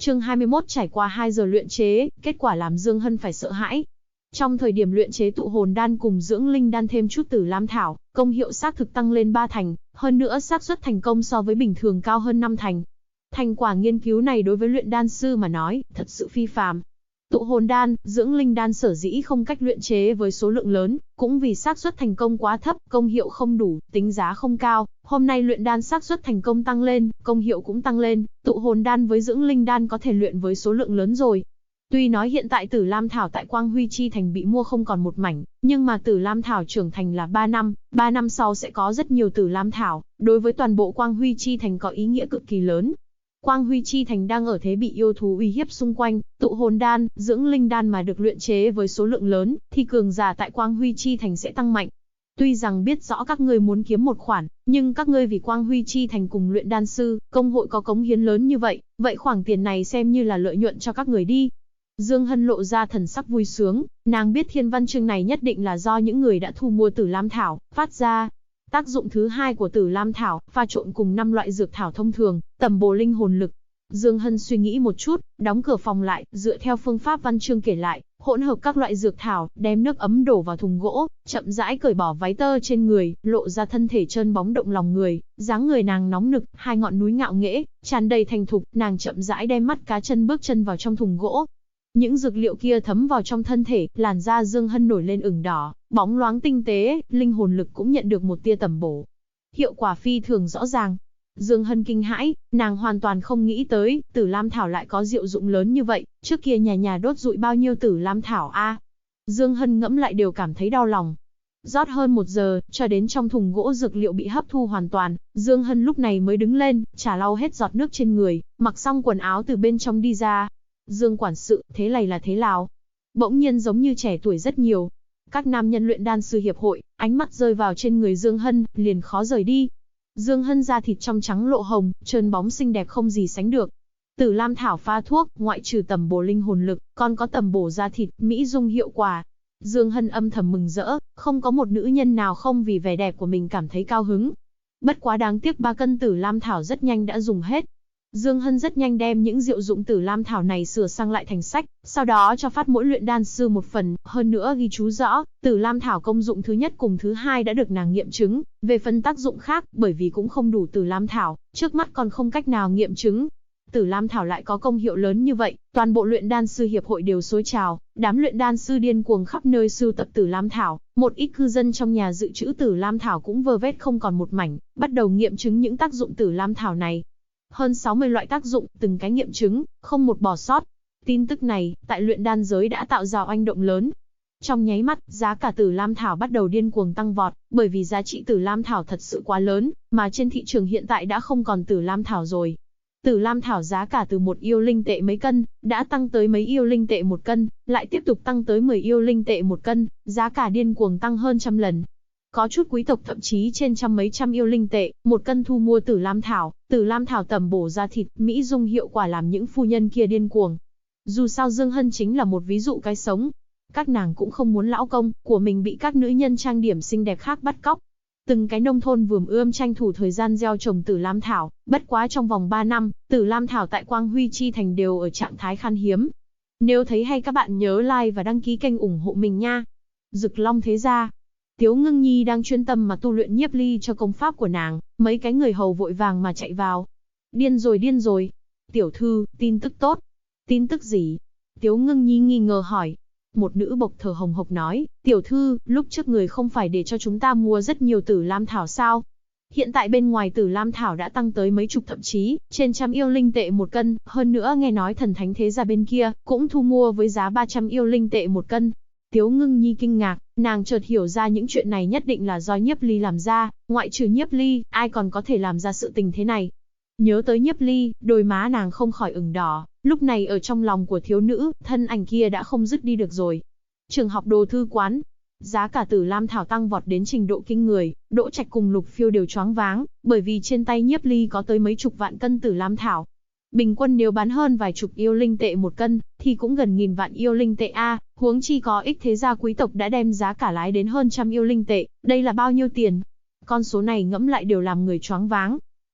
Chương 21 trải qua 2 giờ luyện chế, kết quả làm Dương Hân phải sợ hãi. Trong thời điểm luyện chế tụ hồn đan cùng dưỡng linh đan thêm chút tử lam thảo, công hiệu xác thực tăng lên 3 thành, hơn nữa xác suất thành công so với bình thường cao hơn 5 thành. Thành quả nghiên cứu này đối với luyện đan sư mà nói, thật sự phi phàm. Tụ hồn đan, dưỡng linh đan sở dĩ không cách luyện chế với số lượng lớn, cũng vì xác suất thành công quá thấp, công hiệu không đủ, tính giá không cao. Hôm nay luyện đan xác suất thành công tăng lên, công hiệu cũng tăng lên, tụ hồn đan với dưỡng linh đan có thể luyện với số lượng lớn rồi. Tuy nói hiện tại Tử Lam Thảo tại Quang Huy Chi Thành bị mua không còn một mảnh, nhưng mà Tử Lam Thảo trưởng thành là 3 năm sau sẽ có rất nhiều Tử Lam Thảo, đối với toàn bộ Quang Huy Chi Thành có ý nghĩa cực kỳ lớn. Quang Huy Chi Thành đang ở thế bị yêu thú uy hiếp xung quanh, tụ hồn đan, dưỡng linh đan mà được luyện chế với số lượng lớn, thì cường giả tại Quang Huy Chi Thành sẽ tăng mạnh. Tuy rằng biết rõ các ngươi muốn kiếm một khoản, nhưng các ngươi vì Quang Huy Chi Thành cùng luyện đan sư, công hội có cống hiến lớn như vậy, vậy khoản tiền này xem như là lợi nhuận cho các người đi. Dương Hân lộ ra thần sắc vui sướng, nàng biết thiên văn chương này nhất định là do những người đã thu mua Tử Lam Thảo phát ra. Tác dụng thứ hai của Tử Lam Thảo, pha trộn cùng 5 loại dược thảo thông thường, tầm bổ linh hồn lực. Dương Hân suy nghĩ một chút, đóng cửa phòng lại, dựa theo phương pháp văn chương kể lại, hỗn hợp các loại dược thảo, đem nước ấm đổ vào thùng gỗ, chậm rãi cởi bỏ váy tơ trên người, lộ ra thân thể trơn bóng động lòng người, dáng người nàng nóng nực, hai ngọn núi ngạo nghễ, tràn đầy thành thục, nàng chậm rãi đem mắt cá chân bước chân vào trong thùng gỗ. Những dược liệu kia thấm vào trong thân thể, làn da Dương Hân nổi lên ửng đỏ, bóng loáng tinh tế, linh hồn lực cũng nhận được một tia tầm bổ. Hiệu quả phi thường rõ ràng. Dương Hân kinh hãi, nàng hoàn toàn không nghĩ tới, Tử Lam Thảo lại có diệu dụng lớn như vậy, trước kia nhà nhà đốt rụi bao nhiêu Tử Lam Thảo a. Dương Hân ngẫm lại đều cảm thấy đau lòng. Rót hơn 1 giờ, cho đến trong thùng gỗ dược liệu bị hấp thu hoàn toàn, Dương Hân lúc này mới đứng lên, trà lau hết giọt nước trên người, mặc xong quần áo từ bên trong đi ra. Dương quản sự, thế này là thế nào? Bỗng nhiên giống như trẻ tuổi rất nhiều. Các nam nhân luyện đan sư hiệp hội, ánh mắt rơi vào trên người Dương Hân, liền khó rời đi. Dương Hân da thịt trong trắng lộ hồng, trơn bóng xinh đẹp không gì sánh được. Tử Lam Thảo pha thuốc, ngoại trừ tầm bổ linh hồn lực, còn có tầm bổ da thịt, mỹ dung hiệu quả. Dương Hân âm thầm mừng rỡ, không có một nữ nhân nào không vì vẻ đẹp của mình cảm thấy cao hứng. Bất quá đáng tiếc 3 cân Tử Lam Thảo rất nhanh đã dùng hết. Dương Hân rất nhanh đem những diệu dụng Tử Lam Thảo này sửa sang lại thành sách, sau đó cho phát mỗi luyện đan sư một phần, hơn nữa ghi chú rõ, Tử Lam Thảo công dụng thứ nhất cùng thứ hai đã được nàng nghiệm chứng, về phần tác dụng khác, bởi vì cũng không đủ Tử Lam Thảo, trước mắt còn không cách nào nghiệm chứng. Tử Lam Thảo lại có công hiệu lớn như vậy, toàn bộ luyện đan sư hiệp hội đều xối trào, đám luyện đan sư điên cuồng khắp nơi sưu tập Tử Lam Thảo, một ít cư dân trong nhà dự trữ Tử Lam Thảo cũng vơ vét không còn một mảnh, bắt đầu nghiệm chứng những tác dụng Tử Lam Thảo này. Hơn 60 loại tác dụng, từng cái nghiệm chứng, không một bỏ sót. Tin tức này, tại luyện đan giới đã tạo ra oanh động lớn. Trong nháy mắt, giá cả Tử Lam Thảo bắt đầu điên cuồng tăng vọt, bởi vì giá trị Tử Lam Thảo thật sự quá lớn, mà trên thị trường hiện tại đã không còn Tử Lam Thảo rồi. Tử Lam Thảo giá cả từ 1 yêu linh tệ mấy cân, đã tăng tới mấy yêu linh tệ 1 cân, lại tiếp tục tăng tới 10 yêu linh tệ 1 cân, giá cả điên cuồng tăng hơn trăm lần. Có chút quý tộc thậm chí trên trăm mấy trăm yêu linh tệ, 1 cân thu mua Tử Lam Thảo tầm bổ da thịt, mỹ dung hiệu quả làm những phu nhân kia điên cuồng. Dù sao Dương Hân chính là một ví dụ cái sống. Các nàng cũng không muốn lão công của mình bị các nữ nhân trang điểm xinh đẹp khác bắt cóc. Từng cái nông thôn vườn ươm tranh thủ thời gian gieo trồng Tử Lam Thảo, bất quá trong vòng 3 năm, Tử Lam Thảo tại Quang Huy Chi Thành đều ở trạng thái khan hiếm. Nếu thấy hay các bạn nhớ like và đăng ký kênh ủng hộ mình nha. Dực Long thế gia. Tiếu Ngưng Nhi đang chuyên tâm mà tu luyện nhiếp ly cho công pháp của nàng, mấy cái người hầu vội vàng mà chạy vào. Điên rồi. Tiểu thư, tin tức tốt. Tin tức gì? Tiếu Ngưng Nhi nghi ngờ hỏi. Một nữ bộc thở hồng hộc nói, tiểu thư, lúc trước người không phải để cho chúng ta mua rất nhiều Tử Lam Thảo sao? Hiện tại bên ngoài Tử Lam Thảo đã tăng tới mấy chục thậm chí, trên trăm yêu linh tệ 1 cân, hơn nữa nghe nói thần thánh thế gia bên kia, cũng thu mua với giá 300 yêu linh tệ 1 cân. Tiếu Ngưng Nhi kinh ngạc, nàng chợt hiểu ra những chuyện này nhất định là do Nhiếp Ly làm ra, ngoại trừ Nhiếp Ly, ai còn có thể làm ra sự tình thế này. Nhớ tới Nhiếp Ly, đôi má nàng không khỏi ửng đỏ, lúc này ở trong lòng của thiếu nữ, thân ảnh kia đã không dứt đi được rồi. Trường học đồ thư quán, giá cả Tử Lam Thảo tăng vọt đến trình độ kinh người, Đỗ Trạch cùng Lục Phiêu đều choáng váng, bởi vì trên tay Nhiếp Ly có tới mấy chục vạn cân Tử Lam Thảo. Bình quân nếu bán hơn vài chục yêu linh tệ 1 cân, thì cũng gần 1000 vạn yêu linh tệ a, huống chi có ích thế gia quý tộc đã đem giá cả lái đến hơn trăm yêu linh tệ, đây là bao nhiêu tiền? Con số này ngẫm lại đều làm người choáng váng.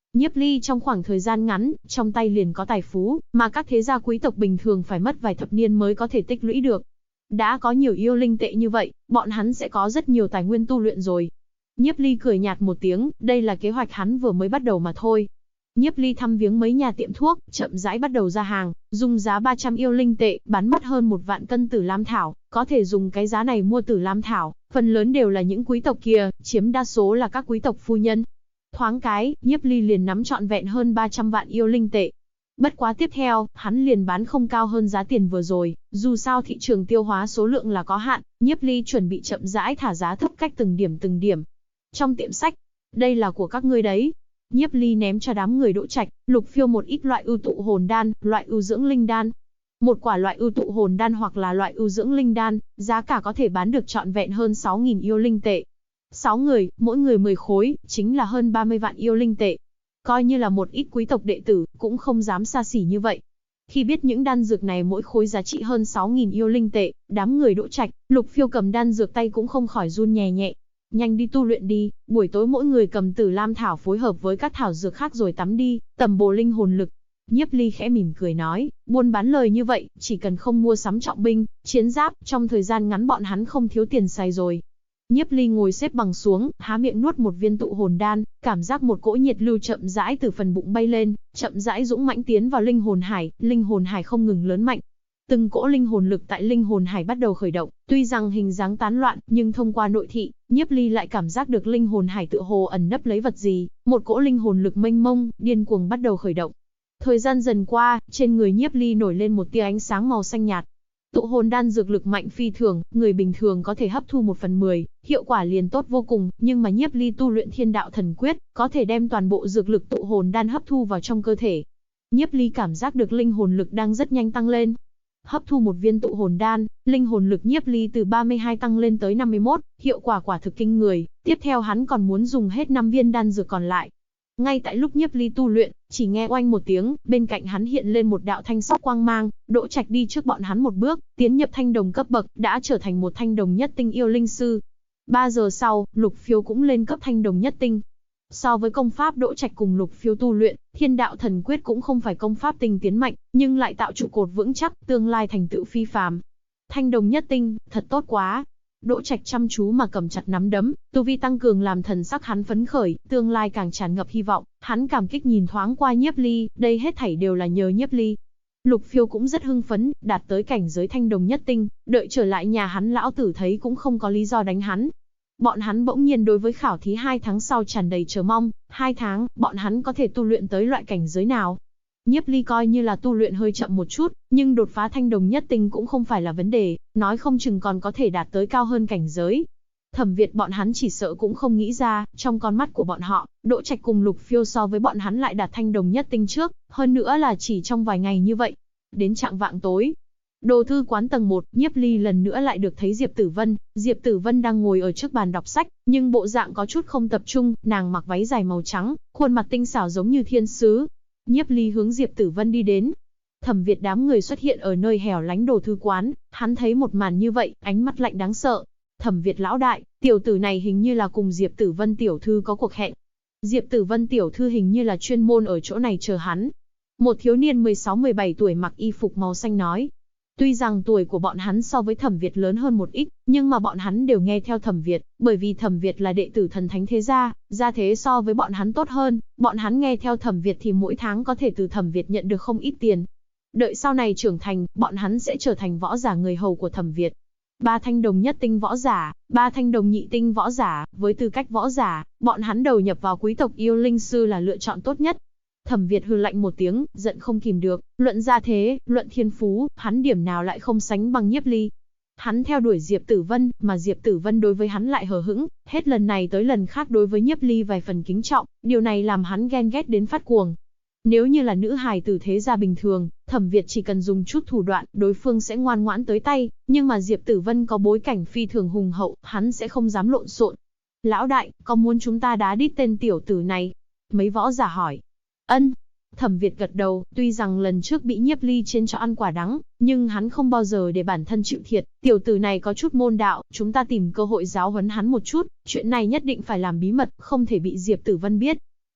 Nhiếp Ly trong khoảng thời gian ngắn, trong tay liền có tài phú, mà các thế gia quý tộc bình thường phải mất vài thập niên mới có thể tích lũy được. Đã có nhiều yêu linh tệ như vậy, bọn hắn sẽ có rất nhiều tài nguyên tu luyện rồi. Nhiếp Ly cười nhạt một tiếng, đây là kế hoạch hắn vừa mới bắt đầu mà thôi. Nhiếp Ly thăm viếng mấy nhà tiệm thuốc, chậm rãi bắt đầu ra hàng, dùng giá 300 yêu linh tệ, bán mất hơn 1 vạn cân Tử Lam Thảo, có thể dùng cái giá này mua Tử Lam Thảo, phần lớn đều là những quý tộc kia, chiếm đa số là các quý tộc phu nhân. Thoáng cái, Nhiếp Ly liền nắm trọn vẹn hơn 300 vạn yêu linh tệ. Bất quá tiếp theo, hắn liền bán không cao hơn giá tiền vừa rồi, dù sao thị trường tiêu hóa số lượng là có hạn, Nhiếp Ly chuẩn bị chậm rãi thả giá thấp cách từng điểm. Trong tiệm sách, đây là của các ngươi đấy. Nhiếp Ly ném cho đám người Đỗ Trạch, Lục Phiêu một ít loại ưu tụ hồn đan, loại ưu dưỡng linh đan. Một quả loại ưu tụ hồn đan hoặc là loại ưu dưỡng linh đan, giá cả có thể bán được trọn vẹn hơn 6.000 yêu linh tệ. 6 người, mỗi người 10 khối, chính là hơn 30 vạn yêu linh tệ. Coi như là một ít quý tộc đệ tử, cũng không dám xa xỉ như vậy. Khi biết những đan dược này mỗi khối giá trị hơn 6.000 yêu linh tệ, đám người Đỗ Trạch, Lục Phiêu cầm đan dược tay cũng không khỏi run nhẹ nhẹ. Nhanh đi tu luyện đi, buổi tối mỗi người cầm Tử Lam Thảo phối hợp với các thảo dược khác rồi tắm đi, tầm bổ linh hồn lực. Nhiếp Ly khẽ mỉm cười nói, buôn bán lời như vậy, chỉ cần không mua sắm trọng binh, chiến giáp, trong thời gian ngắn bọn hắn không thiếu tiền xài rồi. Nhiếp Ly ngồi xếp bằng xuống, há miệng nuốt một viên tụ hồn đan, cảm giác một cỗ nhiệt lưu chậm rãi từ phần bụng bay lên, chậm rãi dũng mãnh tiến vào linh hồn hải không ngừng lớn mạnh. Từng cỗ linh hồn lực tại linh hồn hải bắt đầu khởi động, tuy rằng hình dáng tán loạn, nhưng thông qua nội thị, Nhiếp Ly lại cảm giác được linh hồn hải tựa hồ ẩn nấp lấy vật gì, một cỗ linh hồn lực mênh mông, điên cuồng bắt đầu khởi động. Thời gian dần qua, trên người Nhiếp Ly nổi lên một tia ánh sáng màu xanh nhạt. Tụ hồn đan dược lực mạnh phi thường, người bình thường có thể hấp thu 1/10, hiệu quả liền tốt vô cùng, nhưng mà Nhiếp Ly tu luyện Thiên Đạo Thần Quyết, có thể đem toàn bộ dược lực tụ hồn đan hấp thu vào trong cơ thể. Nhiếp Ly cảm giác được linh hồn lực đang rất nhanh tăng lên. Hấp thu một viên tụ hồn đan, linh hồn lực Nhiếp Ly từ 32 tăng lên tới 51, hiệu quả quả thực kinh người, tiếp theo hắn còn muốn dùng hết 5 viên đan dược còn lại. Ngay tại lúc Nhiếp Ly tu luyện, chỉ nghe oanh một tiếng, bên cạnh hắn hiện lên một đạo thanh sắc quang mang, Đỗ Trạch đi trước bọn hắn một bước, tiến nhập thanh đồng cấp bậc, đã trở thành một thanh đồng nhất tinh yêu linh sư. 3 giờ sau, Lục Phiêu cũng lên cấp thanh đồng nhất tinh. So với công pháp Đỗ Trạch cùng Lục Phiêu tu luyện, Thiên Đạo Thần Quyết cũng không phải công pháp tinh tiến mạnh, nhưng lại tạo trụ cột vững chắc, tương lai thành tựu phi phàm. Thanh đồng nhất tinh, thật tốt quá. Đỗ Trạch chăm chú mà cầm chặt nắm đấm, tu vi tăng cường làm thần sắc hắn phấn khởi, tương lai càng tràn ngập hy vọng, hắn cảm kích nhìn thoáng qua Nhiếp Ly, đây hết thảy đều là nhờ Nhiếp Ly. Lục Phiêu cũng rất hưng phấn, đạt tới cảnh giới thanh đồng nhất tinh, đợi trở lại nhà hắn lão tử thấy cũng không có lý do đánh hắn. Bọn hắn bỗng nhiên đối với khảo thí 2 tháng sau tràn đầy chờ mong, 2 tháng, bọn hắn có thể tu luyện tới loại cảnh giới nào? Nhiếp Ly coi như là tu luyện hơi chậm một chút, nhưng đột phá thanh đồng nhất tinh cũng không phải là vấn đề, nói không chừng còn có thể đạt tới cao hơn cảnh giới. Thẩm Việt bọn hắn chỉ sợ cũng không nghĩ ra, trong con mắt của bọn họ, Đỗ Trạch cùng Lục Phiêu so với bọn hắn lại đạt thanh đồng nhất tinh trước, hơn nữa là chỉ trong vài ngày như vậy. Đến chạng vạng tối, Đồ thư quán tầng 1, Nhiếp Ly lần nữa lại được thấy Diệp Tử Vân. Diệp Tử Vân đang ngồi ở trước bàn đọc sách, nhưng bộ dạng có chút không tập trung, nàng mặc váy dài màu trắng, khuôn mặt tinh xảo giống như thiên sứ. Nhiếp Ly hướng Diệp Tử Vân đi đến. Thẩm Việt đám người xuất hiện ở nơi hẻo lánh đồ thư quán, hắn thấy một màn như vậy, ánh mắt lạnh đáng sợ. Thẩm Việt lão đại, tiểu tử này hình như là cùng Diệp Tử Vân tiểu thư có cuộc hẹn. Diệp Tử Vân tiểu thư hình như là chuyên môn ở chỗ này chờ hắn. Một thiếu niên 16-17 tuổi mặc y phục màu xanh nói. Tuy rằng tuổi của bọn hắn so với Thẩm Việt lớn hơn một ít, nhưng mà bọn hắn đều nghe theo Thẩm Việt, bởi vì Thẩm Việt là đệ tử thần thánh thế gia, gia thế so với bọn hắn tốt hơn, bọn hắn nghe theo Thẩm Việt thì mỗi tháng có thể từ Thẩm Việt nhận được không ít tiền. Đợi sau này trưởng thành, bọn hắn sẽ trở thành võ giả người hầu của Thẩm Việt. 3 thanh đồng nhất tinh võ giả, 3 thanh đồng nhị tinh võ giả, với tư cách võ giả, bọn hắn đầu nhập vào quý tộc yêu linh sư là lựa chọn tốt nhất. Thẩm Việt hừ lạnh một tiếng, giận không kìm được, luận gia thế, luận thiên phú, hắn điểm nào lại không sánh bằng Nhiếp Ly. Hắn theo đuổi Diệp Tử Vân, mà Diệp Tử Vân đối với hắn lại hờ hững, hết lần này tới lần khác đối với Nhiếp Ly vài phần kính trọng, điều này làm hắn ghen ghét đến phát cuồng. Nếu như là nữ hài tử thế gia bình thường, Thẩm Việt chỉ cần dùng chút thủ đoạn, đối phương sẽ ngoan ngoãn tới tay, nhưng mà Diệp Tử Vân có bối cảnh phi thường hùng hậu, hắn sẽ không dám lộn xộn. Lão đại, có muốn chúng ta đá đít tên tiểu tử này? Mấy võ giả hỏi. Ân. Thẩm Việt gật đầu, tuy rằng lần trước bị Nhiếp Ly trên cho ăn quả đắng, nhưng hắn không bao giờ để bản thân chịu thiệt, tiểu tử này có chút môn đạo, chúng ta tìm cơ hội giáo huấn hắn một chút, chuyện này nhất định phải làm bí mật, không thể bị Diệp Tử Vân biết.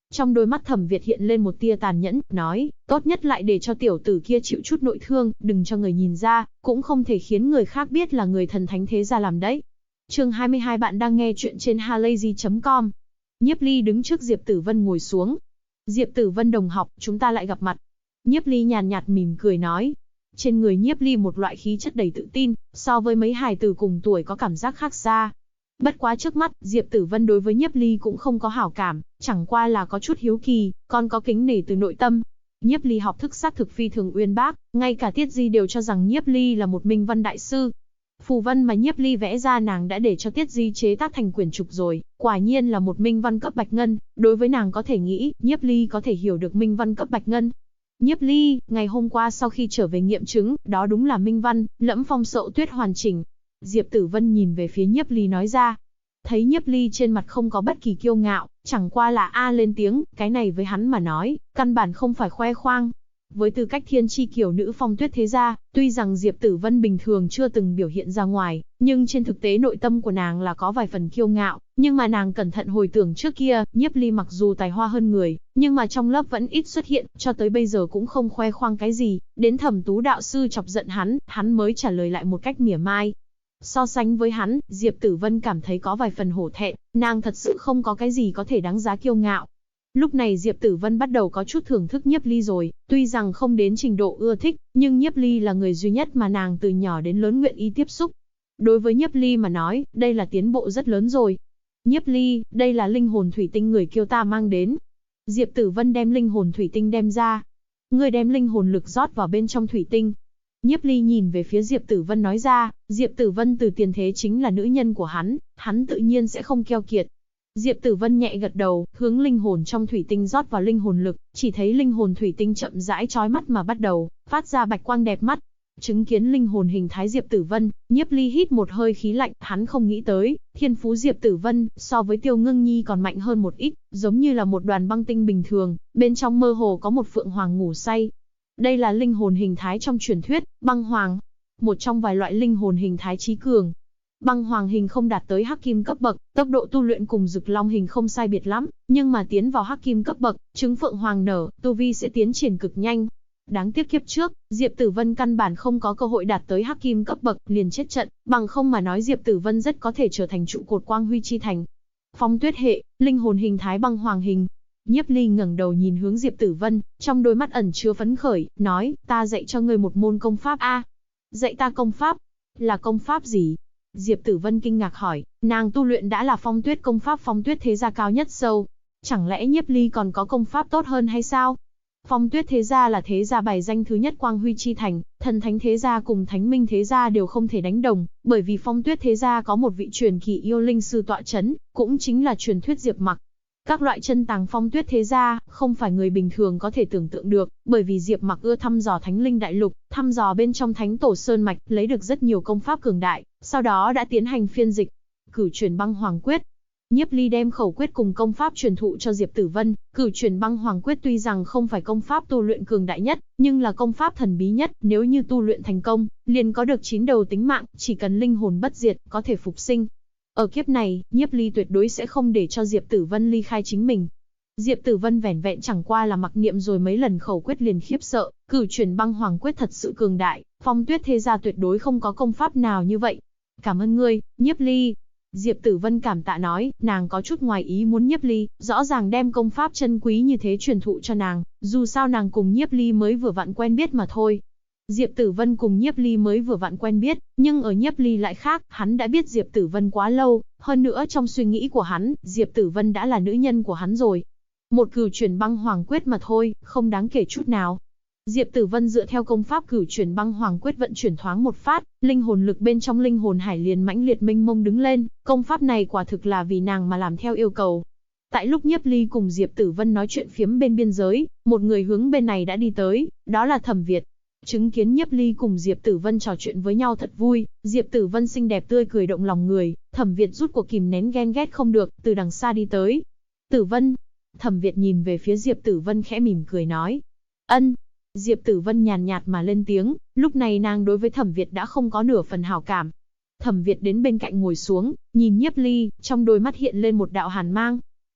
Trong đôi mắt Thẩm Việt hiện lên một tia tàn nhẫn, nói, tốt nhất lại để cho tiểu tử kia chịu chút nội thương, đừng cho người nhìn ra, cũng không thể khiến người khác biết là người thần thánh thế gia làm đấy. Chương 22 bạn đang nghe chuyện trên halayzi.com. Nhiếp Ly đứng trước Diệp Tử Vân ngồi xuống. Diệp Tử Vân đồng học, chúng ta lại gặp mặt. Nhiếp Ly nhàn nhạt mỉm cười nói. Trên người Nhiếp Ly một loại khí chất đầy tự tin, so với mấy hài tử cùng tuổi có cảm giác khác xa. Bất quá trước mắt, Diệp Tử Vân đối với Nhiếp Ly cũng không có hảo cảm, chẳng qua là có chút hiếu kỳ, còn có kính nể từ nội tâm. Nhiếp Ly học thức xác thực phi thường uyên bác, ngay cả Tiết Di đều cho rằng Nhiếp Ly là một minh văn đại sư. Phù văn mà Nhiếp Ly vẽ ra nàng đã để cho Tiết Di chế tác thành quyển trục rồi, quả nhiên là một minh văn cấp bạch ngân, đối với nàng có thể nghĩ, Nhiếp Ly có thể hiểu được minh văn cấp bạch ngân. Nhiếp Ly, ngày hôm qua sau khi trở về nghiệm chứng, đó đúng là minh văn, Lẫm Phong Sậu Tuyết hoàn chỉnh. Diệp Tử Vân nhìn về phía Nhiếp Ly nói ra. Thấy Nhiếp Ly trên mặt không có bất kỳ kiêu ngạo, chẳng qua là lên tiếng, cái này với hắn mà nói, căn bản không phải khoe khoang. Với tư cách thiên chi kiều nữ Phong Tuyết thế gia, tuy rằng Diệp Tử Vân bình thường chưa từng biểu hiện ra ngoài, nhưng trên thực tế nội tâm của nàng là có vài phần kiêu ngạo, nhưng mà nàng cẩn thận hồi tưởng trước kia, Nhiếp Ly mặc dù tài hoa hơn người, nhưng mà trong lớp vẫn ít xuất hiện, cho tới bây giờ cũng không khoe khoang cái gì, đến Thẩm Tú đạo sư chọc giận hắn mới trả lời lại một cách mỉa mai. So sánh với hắn, Diệp Tử Vân cảm thấy có vài phần hổ thẹn, nàng thật sự không có cái gì có thể đáng giá kiêu ngạo. Lúc này Diệp Tử Vân bắt đầu có chút thưởng thức Nhiếp Ly rồi, tuy rằng không đến trình độ ưa thích, nhưng Nhiếp Ly là người duy nhất mà nàng từ nhỏ đến lớn nguyện ý tiếp xúc. Đối với Nhiếp Ly mà nói, đây là tiến bộ rất lớn rồi. Nhiếp Ly, đây là linh hồn thủy tinh người kiêu ta mang đến. Diệp Tử Vân đem linh hồn thủy tinh đem ra. Người đem linh hồn lực rót vào bên trong thủy tinh. Nhiếp Ly nhìn về phía Diệp Tử Vân nói ra, Diệp Tử Vân từ tiền thế chính là nữ nhân của hắn tự nhiên sẽ không keo kiệt. Diệp Tử Vân nhẹ gật đầu, hướng linh hồn trong thủy tinh rót vào linh hồn lực, chỉ thấy linh hồn thủy tinh chậm rãi chói mắt mà bắt đầu phát ra bạch quang đẹp mắt. Chứng kiến linh hồn hình thái Diệp Tử Vân, Nhiếp Ly hít một hơi khí lạnh, hắn không nghĩ tới, thiên phú Diệp Tử Vân so với Tiêu Ngưng Nhi còn mạnh hơn một ít, giống như là một đoàn băng tinh bình thường, bên trong mơ hồ có một phượng hoàng ngủ say. Đây là linh hồn hình thái trong truyền thuyết, băng hoàng, một trong vài loại linh hồn hình thái chí cường. Băng hoàng hình không đạt tới hắc kim cấp bậc, tốc độ tu luyện cùng Dực Long hình không sai biệt lắm, nhưng mà tiến vào hắc kim cấp bậc, trứng phượng hoàng nở, tu vi sẽ tiến triển cực nhanh. Đáng tiếc kiếp trước, Diệp Tử Vân căn bản không có cơ hội đạt tới hắc kim cấp bậc, liền chết trận, bằng không mà nói Diệp Tử Vân rất có thể trở thành trụ cột quang huy chi thành. Phong Tuyết hệ, linh hồn hình thái băng hoàng hình. Nhiếp Ly ngẩng đầu nhìn hướng Diệp Tử Vân, trong đôi mắt ẩn chứa phấn khởi, nói, ta dạy cho ngươi một môn công pháp a. Dạy ta công pháp? Là công pháp gì? Diệp Tử Vân kinh ngạc hỏi, nàng tu luyện đã là Phong Tuyết công pháp Phong Tuyết thế gia cao nhất sâu. Chẳng lẽ Nhiếp Ly còn có công pháp tốt hơn hay sao? Phong Tuyết thế gia là thế gia bài danh thứ nhất quang huy chi thành, thần thánh thế gia cùng thánh minh thế gia đều không thể đánh đồng, bởi vì Phong Tuyết thế gia có một vị truyền kỳ yêu linh sư tọa chấn, cũng chính là truyền thuyết Diệp Mặc. Các loại chân tàng Phong Tuyết thế gia, không phải người bình thường có thể tưởng tượng được, bởi vì Diệp Mặc ưa thăm dò Thánh Linh Đại Lục, thăm dò bên trong Thánh Tổ Sơn Mạch, lấy được rất nhiều công pháp cường đại, sau đó đã tiến hành phiên dịch, cửu truyền băng hoàng quyết. Nhiếp Ly đem khẩu quyết cùng công pháp truyền thụ cho Diệp Tử Vân, cửu truyền băng hoàng quyết tuy rằng không phải công pháp tu luyện cường đại nhất, nhưng là công pháp thần bí nhất, nếu như tu luyện thành công, liền có được 9 đầu tính mạng, chỉ cần linh hồn bất diệt, có thể phục sinh. Ở kiếp này, Nhiếp Ly tuyệt đối sẽ không để cho Diệp Tử Vân ly khai chính mình. Diệp Tử Vân vẻn vẹn chẳng qua là mặc niệm rồi mấy lần khẩu quyết liền khiếp sợ, cửu truyền băng hoàng quyết thật sự cường đại, Phong Tuyết thế gia tuyệt đối không có công pháp nào như vậy. Cảm ơn ngươi, Nhiếp Ly. Diệp Tử Vân cảm tạ nói, nàng có chút ngoài ý muốn Nhiếp Ly, rõ ràng đem công pháp chân quý như thế truyền thụ cho nàng, dù sao nàng cùng Nhiếp Ly mới vừa vặn quen biết mà thôi. Diệp Tử Vân cùng Nhiếp Ly mới vừa vặn quen biết, nhưng ở Nhiếp Ly lại khác, hắn đã biết Diệp Tử Vân quá lâu, hơn nữa trong suy nghĩ của hắn, Diệp Tử Vân đã là nữ nhân của hắn rồi. Một cửu truyền băng hoàng quyết mà thôi, không đáng kể chút nào. Diệp Tử Vân dựa theo công pháp cửu truyền băng hoàng quyết vận chuyển thoáng một phát, linh hồn lực bên trong linh hồn hải liền mãnh liệt mênh mông đứng lên, công pháp này quả thực là vì nàng mà làm theo yêu cầu. Tại lúc Nhiếp Ly cùng Diệp Tử Vân nói chuyện phiếm bên biên giới, một người hướng bên này đã đi tới, đó là Thẩm Việt. Chứng kiến Nhiếp Ly cùng Diệp Tử Vân trò chuyện với nhau thật vui, Diệp Tử Vân xinh đẹp tươi cười động lòng người, Thẩm Việt rút cuộc kìm nén ghen ghét không được, từ đằng xa đi tới. Tử Vân. Thẩm Việt nhìn về phía Diệp Tử Vân khẽ mỉm cười nói. Ân. Diệp Tử Vân nhàn nhạt mà lên tiếng, lúc này nàng đối với Thẩm Việt đã không có nửa phần hảo cảm. Thẩm Việt đến bên cạnh ngồi xuống, nhìn Nhiếp Ly, trong đôi mắt hiện lên một đạo hàn mang.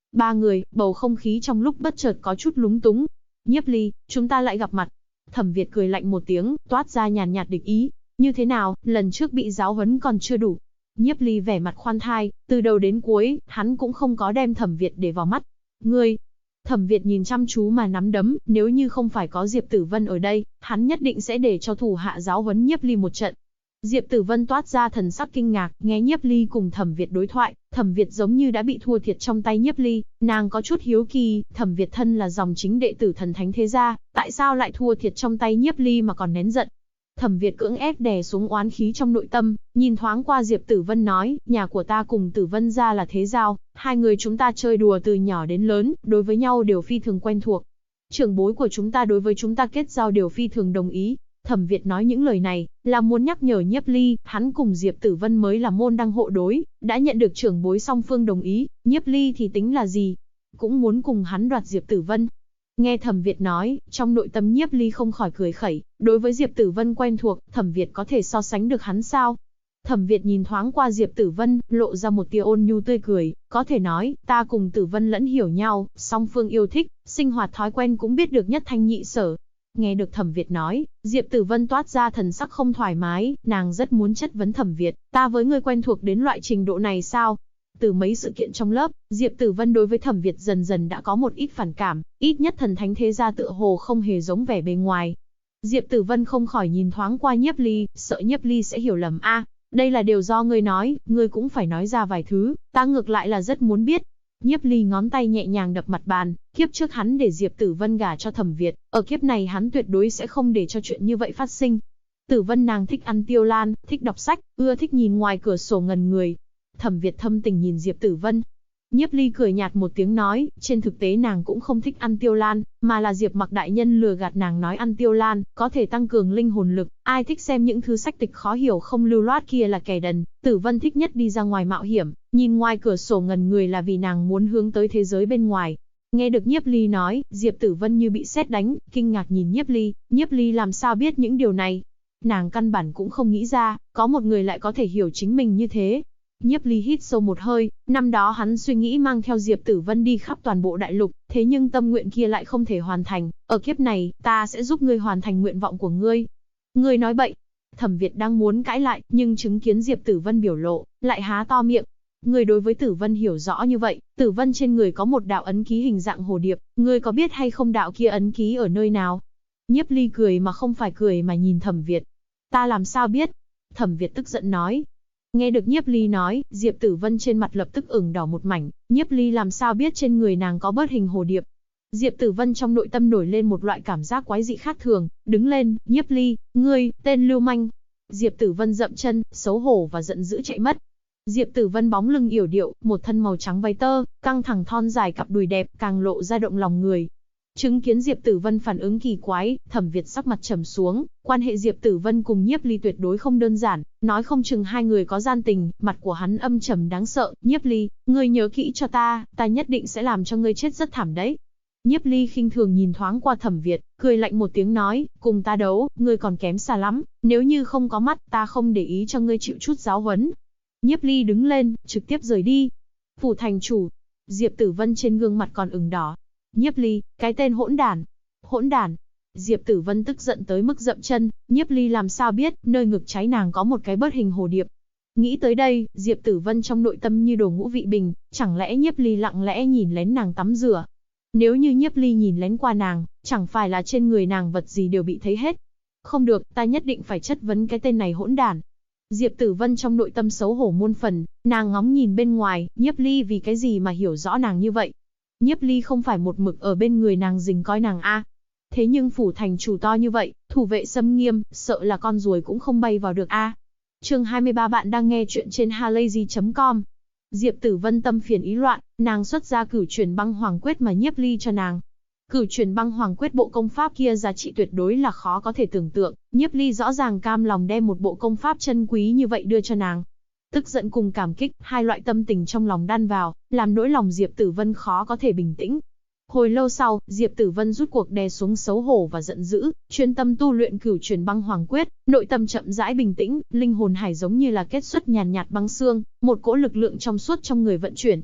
Ba người, bầu không khí trong lúc bất chợt có chút lúng túng. Nhiếp Ly, chúng ta lại gặp mặt. Thẩm Việt cười lạnh một tiếng, toát ra nhàn nhạt địch ý. Như thế nào, lần trước bị giáo huấn còn chưa đủ. Nhiếp Ly vẻ mặt khoan thai, từ đầu đến cuối, hắn cũng không có đem Thẩm Việt để vào mắt. Ngươi. Thẩm Việt nhìn chăm chú mà nắm đấm, nếu như không phải có Diệp Tử Vân ở đây, hắn nhất định sẽ để cho thủ hạ giáo huấn Nhiếp Ly một trận. Diệp Tử Vân toát ra thần sắc kinh ngạc, nghe Nhiếp Ly cùng Thẩm Việt đối thoại, Thẩm Việt giống như đã bị thua thiệt trong tay Nhiếp Ly, nàng có chút hiếu kỳ, Thẩm Việt thân là dòng chính đệ tử Thần Thánh thế gia, tại sao lại thua thiệt trong tay Nhiếp Ly mà còn nén giận. Thẩm Việt cưỡng ép đè xuống oán khí trong nội tâm, nhìn thoáng qua Diệp Tử Vân nói, nhà của ta cùng Tử Vân gia là thế giao, hai người chúng ta chơi đùa từ nhỏ đến lớn, đối với nhau đều phi thường quen thuộc. Trưởng bối của chúng ta đối với chúng ta kết giao đều phi thường đồng ý. Thẩm Việt nói những lời này, là muốn nhắc nhở Nhiếp Ly, hắn cùng Diệp Tử Vân mới là môn đăng hộ đối, đã nhận được trưởng bối song phương đồng ý, Nhiếp Ly thì tính là gì? Cũng muốn cùng hắn đoạt Diệp Tử Vân. Nghe Thẩm Việt nói, trong nội tâm Nhiếp Ly không khỏi cười khẩy, đối với Diệp Tử Vân quen thuộc, Thẩm Việt có thể so sánh được hắn sao? Thẩm Việt nhìn thoáng qua Diệp Tử Vân, lộ ra một tia ôn nhu tươi cười, có thể nói, ta cùng Tử Vân lẫn hiểu nhau, song phương yêu thích, sinh hoạt thói quen cũng biết được nhất thanh nhị sở. Nghe được Thẩm Việt nói, Diệp Tử Vân toát ra thần sắc không thoải mái, nàng rất muốn chất vấn Thẩm Việt, ta với ngươi quen thuộc đến loại trình độ này sao? Từ mấy sự kiện trong lớp, Diệp Tử Vân đối với Thẩm Việt dần dần đã có một ít phản cảm, ít nhất Thần Thánh thế gia tựa hồ không hề giống vẻ bề ngoài. Diệp Tử Vân không khỏi nhìn thoáng qua Nhiếp Ly, sợ Nhiếp Ly sẽ hiểu lầm đây là điều do ngươi nói, ngươi cũng phải nói ra vài thứ, ta ngược lại là rất muốn biết. Nhiếp Ly ngón tay nhẹ nhàng đập mặt bàn, kiếp trước hắn để Diệp Tử Vân gả cho Thẩm Việt, ở kiếp này hắn tuyệt đối sẽ không để cho chuyện như vậy phát sinh. Tử Vân nàng thích ăn tiêu lan, thích đọc sách, ưa thích nhìn ngoài cửa sổ ngẩn người. Thẩm Việt thâm tình nhìn Diệp Tử Vân. Nhiếp Ly cười nhạt một tiếng nói, trên thực tế nàng cũng không thích ăn tiêu lan, mà là Diệp Mặc đại nhân lừa gạt nàng nói ăn tiêu lan, có thể tăng cường linh hồn lực, ai thích xem những thứ sách tịch khó hiểu không lưu loát kia là kẻ đần. Tử Vân thích nhất đi ra ngoài mạo hiểm, nhìn ngoài cửa sổ ngẩn người là vì nàng muốn hướng tới thế giới bên ngoài. Nghe được Nhiếp Ly nói, Diệp Tử Vân như bị sét đánh, kinh ngạc nhìn Nhiếp Ly làm sao biết những điều này? Nàng căn bản cũng không nghĩ ra, có một người lại có thể hiểu chính mình như thế. Nhiếp Ly hít sâu một hơi, năm đó hắn suy nghĩ mang theo Diệp Tử Vân đi khắp toàn bộ đại lục, thế nhưng tâm nguyện kia lại không thể hoàn thành, ở kiếp này, ta sẽ giúp ngươi hoàn thành nguyện vọng của ngươi. Ngươi nói bậy. Thẩm Việt đang muốn cãi lại, nhưng chứng kiến Diệp Tử Vân biểu lộ, lại há to miệng. Ngươi đối với Tử Vân hiểu rõ như vậy, Tử Vân trên người có một đạo ấn ký hình dạng hồ điệp, ngươi có biết hay không đạo kia ấn ký ở nơi nào? Nhiếp Ly cười mà không phải cười mà nhìn Thẩm Việt. Ta làm sao biết? Thẩm Việt tức giận nói. Nghe được Nhiếp Ly nói, Diệp Tử Vân trên mặt lập tức ửng đỏ một mảnh, Nhiếp Ly làm sao biết trên người nàng có bớt hình hồ điệp. Diệp Tử Vân trong nội tâm nổi lên một loại cảm giác quái dị khác thường, đứng lên, Nhiếp Ly, ngươi, tên lưu manh. Diệp Tử Vân dậm chân, xấu hổ và giận dữ chạy mất. Diệp Tử Vân bóng lưng yểu điệu, một thân màu trắng váy tơ, căng thẳng thon dài cặp đùi đẹp, càng lộ ra động lòng người. Chứng kiến Diệp Tử Vân phản ứng kỳ quái, Thẩm Việt sắc mặt trầm xuống, quan hệ Diệp Tử Vân cùng Nhiếp Ly tuyệt đối không đơn giản, nói không chừng hai người có gian tình, mặt của hắn âm trầm đáng sợ, Nhiếp Ly, ngươi nhớ kỹ cho ta nhất định sẽ làm cho ngươi chết rất thảm đấy. Nhiếp Ly khinh thường nhìn thoáng qua Thẩm Việt, cười lạnh một tiếng nói, cùng ta đấu, ngươi còn kém xa lắm, nếu như không có mắt, ta không để ý cho ngươi chịu chút giáo huấn. Nhiếp Ly đứng lên, trực tiếp rời đi. Phủ thành chủ. Diệp Tử Vân trên gương mặt còn ửng đỏ. Nhiếp Ly, cái tên hỗn đản. Hỗn đản. Diệp Tử Vân tức giận tới mức dậm chân, Nhiếp Ly làm sao biết, nơi ngực trái nàng có một cái bớt hình hồ điệp. Nghĩ tới đây, Diệp Tử Vân trong nội tâm như đổ ngũ vị bình, chẳng lẽ Nhiếp Ly lặng lẽ nhìn lén nàng tắm rửa? Nếu như Nhiếp Ly nhìn lén qua nàng, chẳng phải là trên người nàng vật gì đều bị thấy hết. Không được, ta nhất định phải chất vấn cái tên này hỗn đản. Diệp Tử Vân trong nội tâm xấu hổ muôn phần, nàng ngóng nhìn bên ngoài, Nhiếp Ly vì cái gì mà hiểu rõ nàng như vậy? Nhiếp Ly không phải một mực ở bên người nàng rình coi nàng Thế nhưng phủ thành chủ to như vậy, thủ vệ xâm nghiêm, sợ là con ruồi cũng không bay vào được Chương 23 bạn đang nghe chuyện trên halayzi.com. Diệp Tử Vân tâm phiền ý loạn, nàng xuất ra Cửu Truyền Băng Hoàng Quyết mà Nhiếp Ly cho nàng. Cửu Truyền Băng Hoàng Quyết bộ công pháp kia giá trị tuyệt đối là khó có thể tưởng tượng, Nhiếp Ly rõ ràng cam lòng đem một bộ công pháp chân quý như vậy đưa cho nàng. Tức giận cùng cảm kích, hai loại tâm tình trong lòng đan vào, làm nỗi lòng Diệp Tử Vân khó có thể bình tĩnh. Hồi lâu sau, Diệp Tử Vân rút cuộc đè xuống xấu hổ và giận dữ, chuyên tâm tu luyện Cửu Truyền Băng Hoàng Quyết, nội tâm chậm rãi bình tĩnh, linh hồn hải giống như là kết xuất nhàn nhạt băng xương, một cỗ lực lượng trong suốt trong người vận chuyển.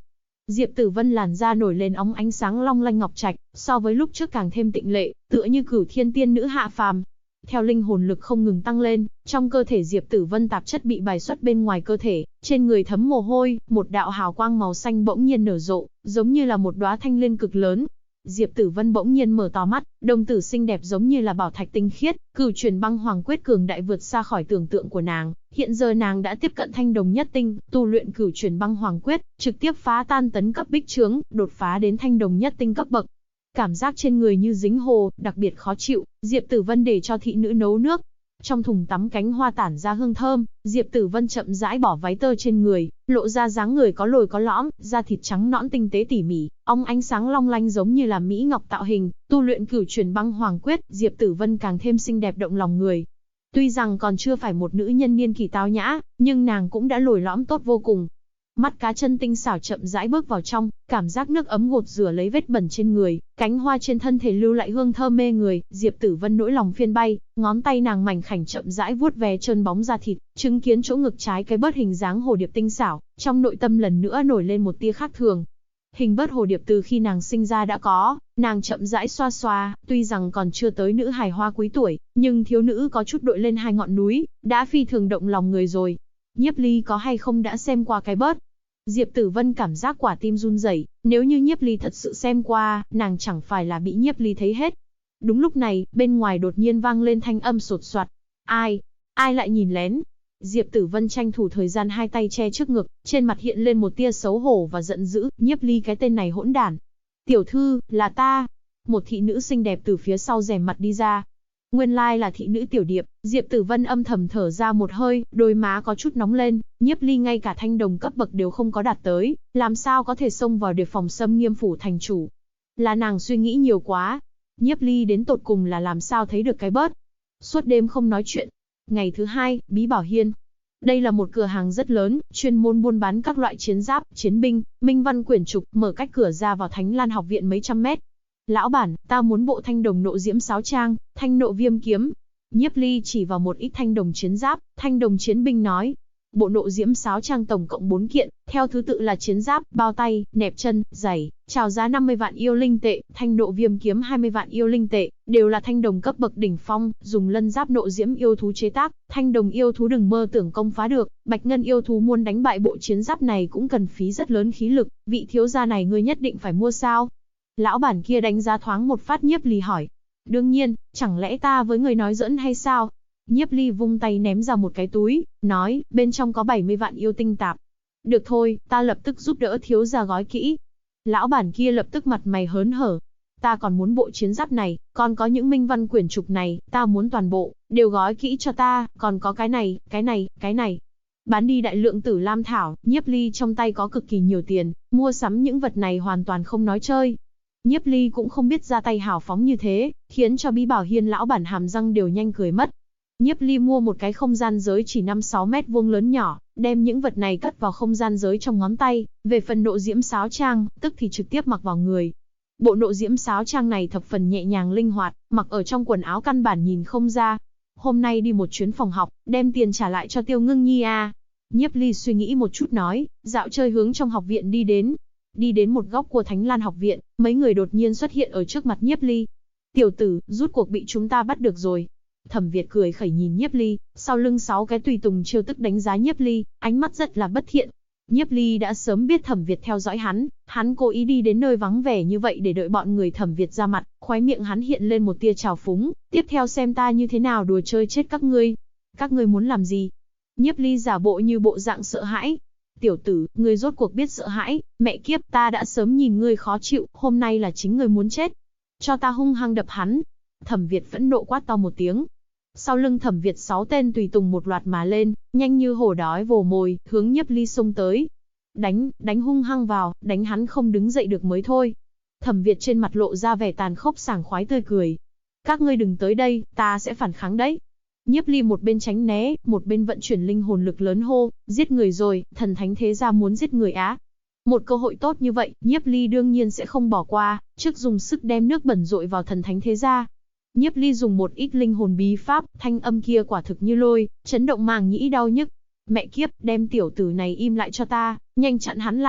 Diệp Tử Vân làn da nổi lên óng ánh sáng long lanh ngọc trạch, so với lúc trước càng thêm tịnh lệ, tựa như Cửu Thiên tiên nữ hạ phàm. Theo linh hồn lực không ngừng tăng lên, trong cơ thể Diệp Tử Vân tạp chất bị bài xuất bên ngoài cơ thể, trên người thấm mồ hôi, một đạo hào quang màu xanh bỗng nhiên nở rộ, giống như là một đóa thanh liên cực lớn. Diệp Tử Vân bỗng nhiên mở to mắt, đồng tử xinh đẹp giống như là bảo thạch tinh khiết, Cửu Truyền Băng Hoàng Quyết cường đại vượt xa khỏi tưởng tượng của nàng. Hiện giờ nàng đã tiếp cận thanh đồng nhất tinh, tu luyện Cửu Truyền Băng Hoàng Quyết, trực tiếp phá tan tấn cấp bích trướng, đột phá đến thanh đồng nhất tinh cấp bậc. Cảm giác trên người như dính hồ, đặc biệt khó chịu, Diệp Tử Vân để cho thị nữ nấu nước. Trong thùng tắm cánh hoa tản ra hương thơm, Diệp Tử Vân chậm rãi bỏ váy tơ trên người, lộ ra dáng người có lồi có lõm, da thịt trắng nõn tinh tế tỉ mỉ, óng ánh sáng long lanh giống như là mỹ ngọc tạo hình, tu luyện Cửu Truyền Băng Hoàng Quyết, Diệp Tử Vân càng thêm xinh đẹp động lòng người. Tuy rằng còn chưa phải một nữ nhân niên kỳ tao nhã, nhưng nàng cũng đã lồi lõm tốt vô cùng. Mắt cá chân tinh xảo chậm rãi bước vào trong, cảm giác nước ấm gột rửa lấy vết bẩn trên người, cánh hoa trên thân thể lưu lại hương thơm mê người, Diệp Tử Vân nỗi lòng phiên bay, ngón tay nàng mảnh khảnh chậm rãi vuốt ve trơn bóng da thịt, chứng kiến chỗ ngực trái cái bớt hình dáng hồ điệp tinh xảo, trong nội tâm lần nữa nổi lên một tia khác thường. Hình bớt hồ điệp từ khi nàng sinh ra đã có, nàng chậm rãi xoa xoa, tuy rằng còn chưa tới nữ hài hoa quý tuổi, nhưng thiếu nữ có chút đội lên hai ngọn núi, đã phi thường động lòng người rồi. Nhiếp Ly có hay không đã xem qua cái bớt? Diệp Tử Vân cảm giác quả tim run rẩy, nếu như Nhiếp Ly thật sự xem qua, nàng chẳng phải là bị Nhiếp Ly thấy hết. Đúng lúc này, bên ngoài đột nhiên vang lên thanh âm sột soạt. Ai lại nhìn lén? Diệp Tử Vân tranh thủ thời gian hai tay che trước ngực, trên mặt hiện lên một tia xấu hổ và giận dữ, Nhiếp Ly cái tên này hỗn đản. Tiểu thư, là ta. Một thị nữ xinh đẹp từ phía sau rèm mặt đi ra. Nguyên lai là thị nữ Tiểu Điệp, Diệp Tử Vân âm thầm thở ra một hơi, đôi má có chút nóng lên, Nhiếp Ly ngay cả thanh đồng cấp bậc đều không có đạt tới, làm sao có thể xông vào được phòng xâm nghiêm phủ thành chủ. Là nàng suy nghĩ nhiều quá. Nhiếp Ly đến tột cùng là làm sao thấy được cái bớt. Suốt đêm không nói chuyện. Ngày thứ hai, Bí Bảo Hiên. Đây là một cửa hàng rất lớn, chuyên môn buôn bán các loại chiến giáp, chiến binh, minh văn quyển trục, mở cách cửa ra vào Thánh Lan học viện mấy trăm mét. Lão bản, ta muốn bộ thanh đồng nộ diễm sáo trang, thanh nộ viêm kiếm. Nhiếp Ly chỉ vào một ít thanh đồng chiến giáp, thanh đồng chiến binh nói. Bộ nộ diễm sáo trang tổng cộng 4 kiện, theo thứ tự là chiến giáp, bao tay, nẹp chân, giày, chào giá 50 vạn yêu linh tệ, thanh nộ viêm kiếm 20 vạn yêu linh tệ, đều là thanh đồng cấp bậc đỉnh phong, dùng lân giáp nộ diễm yêu thú chế tác, thanh đồng yêu thú đừng mơ tưởng công phá được, bạch ngân yêu thú muốn đánh bại bộ chiến giáp này cũng cần phí rất lớn khí lực, vị thiếu gia này ngươi nhất định phải mua sao? Lão bản kia đánh giá thoáng một phát. Nhiếp Ly hỏi. Đương nhiên, chẳng lẽ ta với người nói giỡn hay sao? Nhiếp Ly vung tay ném ra một cái túi, nói, bên trong có 70 vạn yêu tinh tạp. Được thôi, ta lập tức giúp đỡ thiếu gia gói kỹ. Lão bản kia lập tức mặt mày hớn hở. Ta còn muốn bộ chiến giáp này, còn có những minh văn quyển trục này, ta muốn toàn bộ, đều gói kỹ cho ta, còn có cái này, cái này. Bán đi đại lượng tử lam thảo, Nhiếp Ly trong tay có cực kỳ nhiều tiền, mua sắm những vật này hoàn toàn không nói chơi. Nhiếp Ly cũng không biết ra tay hào phóng như thế, khiến cho Bí Bảo Hiên lão bản hàm răng đều nhanh cười mất. Nhiếp Ly mua một cái không gian giới chỉ 5-6 mét vuông lớn nhỏ, đem những vật này cất vào không gian giới trong ngón tay, về phần nộ diễm sáo trang, tức thì trực tiếp mặc vào người. Bộ nộ diễm sáo trang này thập phần nhẹ nhàng linh hoạt, mặc ở trong quần áo căn bản nhìn không ra. Hôm nay đi một chuyến phòng học, đem tiền trả lại cho Tiêu Ngưng Nhi à. Nhiếp Ly suy nghĩ một chút nói, dạo chơi hướng trong học viện đi đến. Đi đến một góc của Thánh Lan học viện, mấy người đột nhiên xuất hiện ở trước mặt Nhiếp Ly. Tiểu tử, rút cuộc bị chúng ta bắt được rồi. Thẩm Việt cười khẩy nhìn Nhiếp Ly, sau lưng 6 cái tùy tùng trêu tức đánh giá Nhiếp Ly, ánh mắt rất là bất thiện. Nhiếp Ly đã sớm biết Thẩm Việt theo dõi hắn cố ý đi đến nơi vắng vẻ như vậy để đợi bọn người Thẩm Việt ra mặt, khóe miệng hắn hiện lên một tia trào phúng, tiếp theo xem ta như thế nào đùa chơi chết các ngươi. Các ngươi muốn làm gì? Nhiếp Ly giả bộ như bộ dạng sợ hãi. Tiểu tử, ngươi rốt cuộc biết sợ hãi, mẹ kiếp, ta đã sớm nhìn ngươi khó chịu, hôm nay là chính ngươi muốn chết. Cho ta hung hăng đập hắn. Thẩm Việt phẫn nộ quát to một tiếng. Sau lưng Thẩm Việt 6 tên tùy tùng một loạt mà lên, nhanh như hổ đói vồ mồi, hướng Nhiếp Ly xông tới. Đánh hung hăng vào, đánh hắn không đứng dậy được mới thôi. Thẩm Việt trên mặt lộ ra vẻ tàn khốc sảng khoái tươi cười. Các ngươi đừng tới đây, ta sẽ phản kháng đấy. Nhiếp Ly một bên tránh né, một bên vận chuyển linh hồn lực lớn hô, giết người rồi, thần thánh thế gia muốn giết người á. Một cơ hội tốt như vậy, Nhiếp Ly đương nhiên sẽ không bỏ qua, trước dùng sức đem nước bẩn dội vào thần thánh thế gia. Nhiếp Ly dùng một ít linh hồn bí pháp, thanh âm kia quả thực như lôi, chấn động màng nhĩ đau nhức. Mẹ kiếp, đem tiểu tử này im lại cho ta, nhanh chặn hắn lại.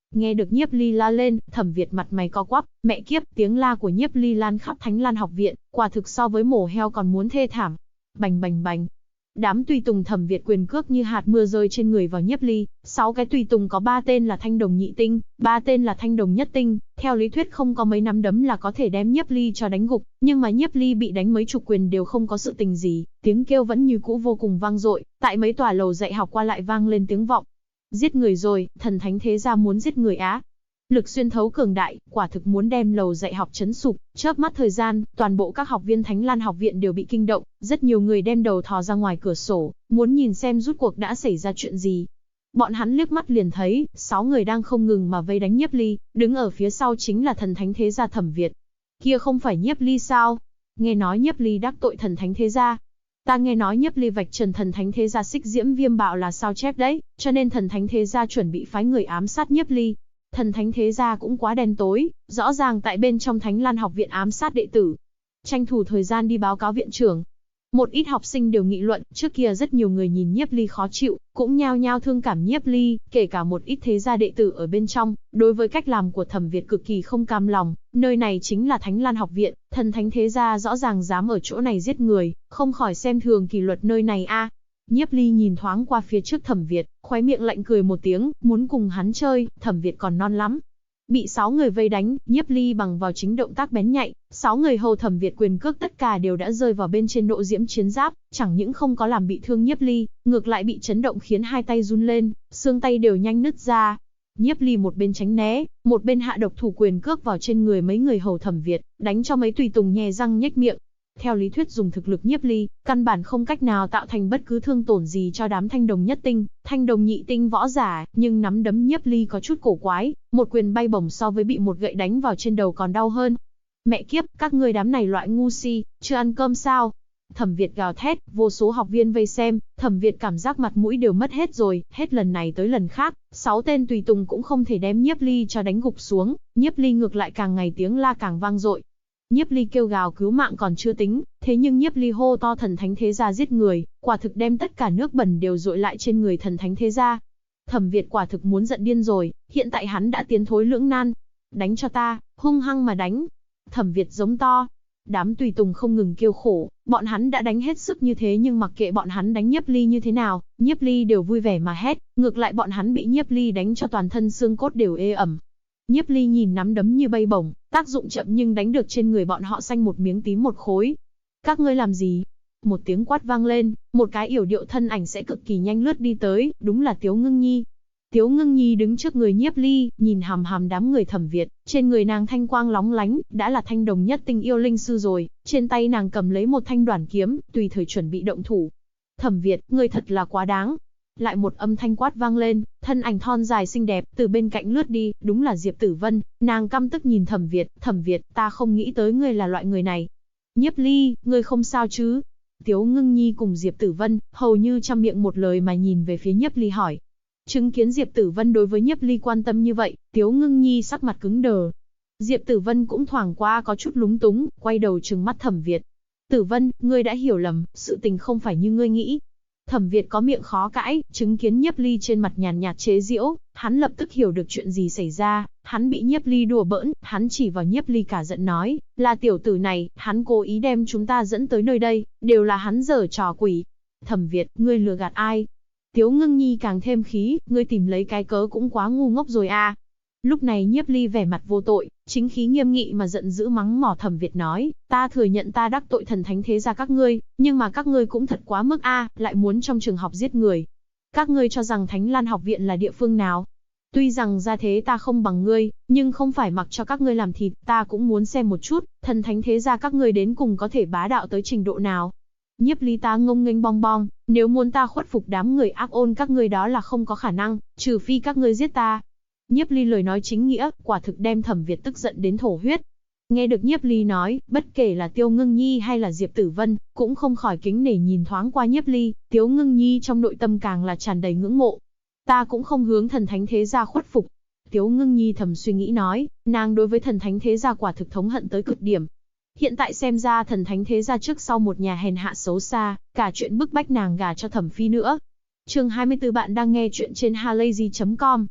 Nghe được Nhiếp Ly la lên, Thẩm Việt mặt mày co quắp, mẹ kiếp, tiếng la của Nhiếp Ly lan khắp Thánh Lan học viện, quả thực so với mổ heo còn muốn thê thảm. Bành bành bành. Đám tùy tùng Thẩm Việt quyền cước như hạt mưa rơi trên người vào Nhiếp Ly, 6 cái tùy tùng có 3 tên là thanh đồng nhị tinh, 3 tên là thanh đồng nhất tinh, theo lý thuyết không có mấy nắm đấm là có thể đem Nhiếp Ly cho đánh gục, nhưng mà Nhiếp Ly bị đánh mấy chục quyền đều không có sự tình gì, tiếng kêu vẫn như cũ vô cùng vang dội, tại mấy tòa lầu dạy học qua lại vang lên tiếng vọng. Giết người rồi, thần thánh thế gia muốn giết người á. Lực xuyên thấu cường đại, quả thực muốn đem lầu dạy học chấn sụp, chớp mắt thời gian, toàn bộ các học viên Thánh Lan học viện đều bị kinh động, rất nhiều người đem đầu thò ra ngoài cửa sổ, muốn nhìn xem rút cuộc đã xảy ra chuyện gì. Bọn hắn liếc mắt liền thấy, 6 người đang không ngừng mà vây đánh Nhiếp Ly, đứng ở phía sau chính là thần thánh thế gia Thẩm Việt. Kia không phải Nhiếp Ly sao? Nghe nói Nhiếp Ly đắc tội thần thánh thế gia. Ta nghe nói Nhiếp Ly vạch trần thần thánh thế gia Xích Diễm Viêm Bạo là sao chép đấy, cho nên thần thánh thế gia chuẩn bị phái người ám sát Nhiếp Ly. Thần thánh thế gia cũng quá đen tối, rõ ràng tại bên trong Thánh Lan học viện ám sát đệ tử. Tranh thủ thời gian đi báo cáo viện trưởng. Một ít học sinh đều nghị luận, trước kia rất nhiều người nhìn Nhiếp Ly khó chịu, cũng nhao nhao thương cảm Nhiếp Ly, kể cả một ít thế gia đệ tử ở bên trong, đối với cách làm của Thẩm Việt cực kỳ không cam lòng, nơi này chính là Thánh Lan học viện, thần thánh thế gia rõ ràng dám ở chỗ này giết người, không khỏi xem thường kỷ luật nơi này a. Nhiếp Ly nhìn thoáng qua phía trước Thẩm Việt, khóe miệng lạnh cười một tiếng, muốn cùng hắn chơi, Thẩm Việt còn non lắm. Bị 6 người vây đánh, Nhiếp Ly bằng vào chính động tác bén nhạy, 6 người hầu Thẩm Việt quyền cước tất cả đều đã rơi vào bên trên nộ diễm chiến giáp, chẳng những không có làm bị thương Nhiếp Ly, ngược lại bị chấn động khiến hai tay run lên, xương tay đều nhanh nứt ra. Nhiếp Ly một bên tránh né, một bên hạ độc thủ quyền cước vào trên người mấy người hầu Thẩm Việt, đánh cho mấy tùy tùng nhè răng nhếch miệng. Theo lý thuyết dùng thực lực Nhiếp Ly, căn bản không cách nào tạo thành bất cứ thương tổn gì cho đám thanh đồng nhất tinh, thanh đồng nhị tinh võ giả, nhưng nắm đấm Nhiếp Ly có chút cổ quái, một quyền bay bổng so với bị một gậy đánh vào trên đầu còn đau hơn. Mẹ kiếp, các ngươi đám này loại ngu si, chưa ăn cơm sao? Thẩm Việt gào thét, vô số học viên vây xem, Thẩm Việt cảm giác mặt mũi đều mất hết rồi, hết lần này tới lần khác, 6 tên tùy tùng cũng không thể đem Nhiếp Ly cho đánh gục xuống, Nhiếp Ly ngược lại càng ngày tiếng la càng vang dội. Nhiếp Ly kêu gào cứu mạng còn chưa tính, thế nhưng Nhiếp Ly hô to thần thánh thế gia giết người, quả thực đem tất cả nước bẩn đều dội lại trên người thần thánh thế gia. Thẩm Việt quả thực muốn giận điên rồi, hiện tại hắn đã tiến thối lưỡng nan. Đánh cho ta, hung hăng mà đánh. Thẩm Việt giống to. Đám tùy tùng không ngừng kêu khổ, bọn hắn đã đánh hết sức như thế nhưng mặc kệ bọn hắn đánh Nhiếp Ly như thế nào, Nhiếp Ly đều vui vẻ mà hét, ngược lại bọn hắn bị Nhiếp Ly đánh cho toàn thân xương cốt đều ê ẩm. Nhiếp Ly nhìn nắm đấm như bay bổng, tác dụng chậm nhưng đánh được trên người bọn họ xanh một miếng tím một khối. Các ngươi làm gì? Một tiếng quát vang lên, một cái yểu điệu thân ảnh sẽ cực kỳ nhanh lướt đi tới, đúng là Tiếu Ngưng Nhi. Tiếu Ngưng Nhi đứng trước người Nhiếp Ly, nhìn hằm hằm đám người Thẩm Việt, trên người nàng thanh quang lóng lánh, đã là thanh đồng nhất tinh yêu linh sư rồi, trên tay nàng cầm lấy một thanh đoản kiếm, tùy thời chuẩn bị động thủ. Thẩm Việt, ngươi thật là quá đáng. Lại một âm thanh quát vang lên, thân ảnh thon dài xinh đẹp từ bên cạnh lướt đi, đúng là Diệp Tử Vân, nàng căm tức nhìn Thẩm Việt, ta không nghĩ tới ngươi là loại người này. Nhiếp Ly, ngươi không sao chứ? Tiếu Ngưng Nhi cùng Diệp Tử Vân, hầu như trăm miệng một lời mà nhìn về phía Nhiếp Ly hỏi. Chứng kiến Diệp Tử Vân đối với Nhiếp Ly quan tâm như vậy, Tiếu Ngưng Nhi sắc mặt cứng đờ. Diệp Tử Vân cũng thoảng qua có chút lúng túng, quay đầu trừng mắt Thẩm Việt. Tử Vân, ngươi đã hiểu lầm, sự tình không phải như ngươi nghĩ. Thẩm Việt có miệng khó cãi, chứng kiến Nhiếp Ly trên mặt nhàn nhạt chế giễu, hắn lập tức hiểu được chuyện gì xảy ra, hắn bị Nhiếp Ly đùa bỡn, hắn chỉ vào Nhiếp Ly cả giận nói, là tiểu tử này, hắn cố ý đem chúng ta dẫn tới nơi đây, đều là hắn giở trò quỷ. Thẩm Việt, ngươi lừa gạt ai? Tiếu Ngưng Nhi càng thêm khí, ngươi tìm lấy cái cớ cũng quá ngu ngốc rồi à. Lúc này Nhiếp Ly vẻ mặt vô tội, chính khí nghiêm nghị mà giận dữ mắng mỏ Thẩm Việt nói, ta thừa nhận ta đắc tội thần thánh thế gia các ngươi, nhưng mà các ngươi cũng thật quá mức a, lại muốn trong trường học giết người. Các ngươi cho rằng Thánh Lan học viện là địa phương nào? Tuy rằng gia thế ta không bằng ngươi, nhưng không phải mặc cho các ngươi làm thịt, ta cũng muốn xem một chút, thần thánh thế gia các ngươi đến cùng có thể bá đạo tới trình độ nào. Nhiếp Ly ta ngông nghênh bong bong, nếu muốn ta khuất phục đám người ác ôn các ngươi đó là không có khả năng, trừ phi các ngươi giết ta. Nhiếp Ly lời nói chính nghĩa, quả thực đem Thẩm Việt tức giận đến thổ huyết. Nghe được Nhiếp Ly nói, bất kể là Tiêu Ngưng Nhi hay là Diệp Tử Vân, cũng không khỏi kính nể nhìn thoáng qua Nhiếp Ly, Tiếu Ngưng Nhi trong nội tâm càng là tràn đầy ngưỡng mộ. Ta cũng không hướng thần thánh thế gia khuất phục. Tiếu Ngưng Nhi thầm suy nghĩ nói, nàng đối với thần thánh thế gia quả thực thống hận tới cực điểm. Hiện tại xem ra thần thánh thế gia trước sau một nhà hèn hạ xấu xa, cả chuyện bức bách nàng gả cho Thẩm phi nữa. Chương 24 bạn đang nghe chuyện trên halayzi.com.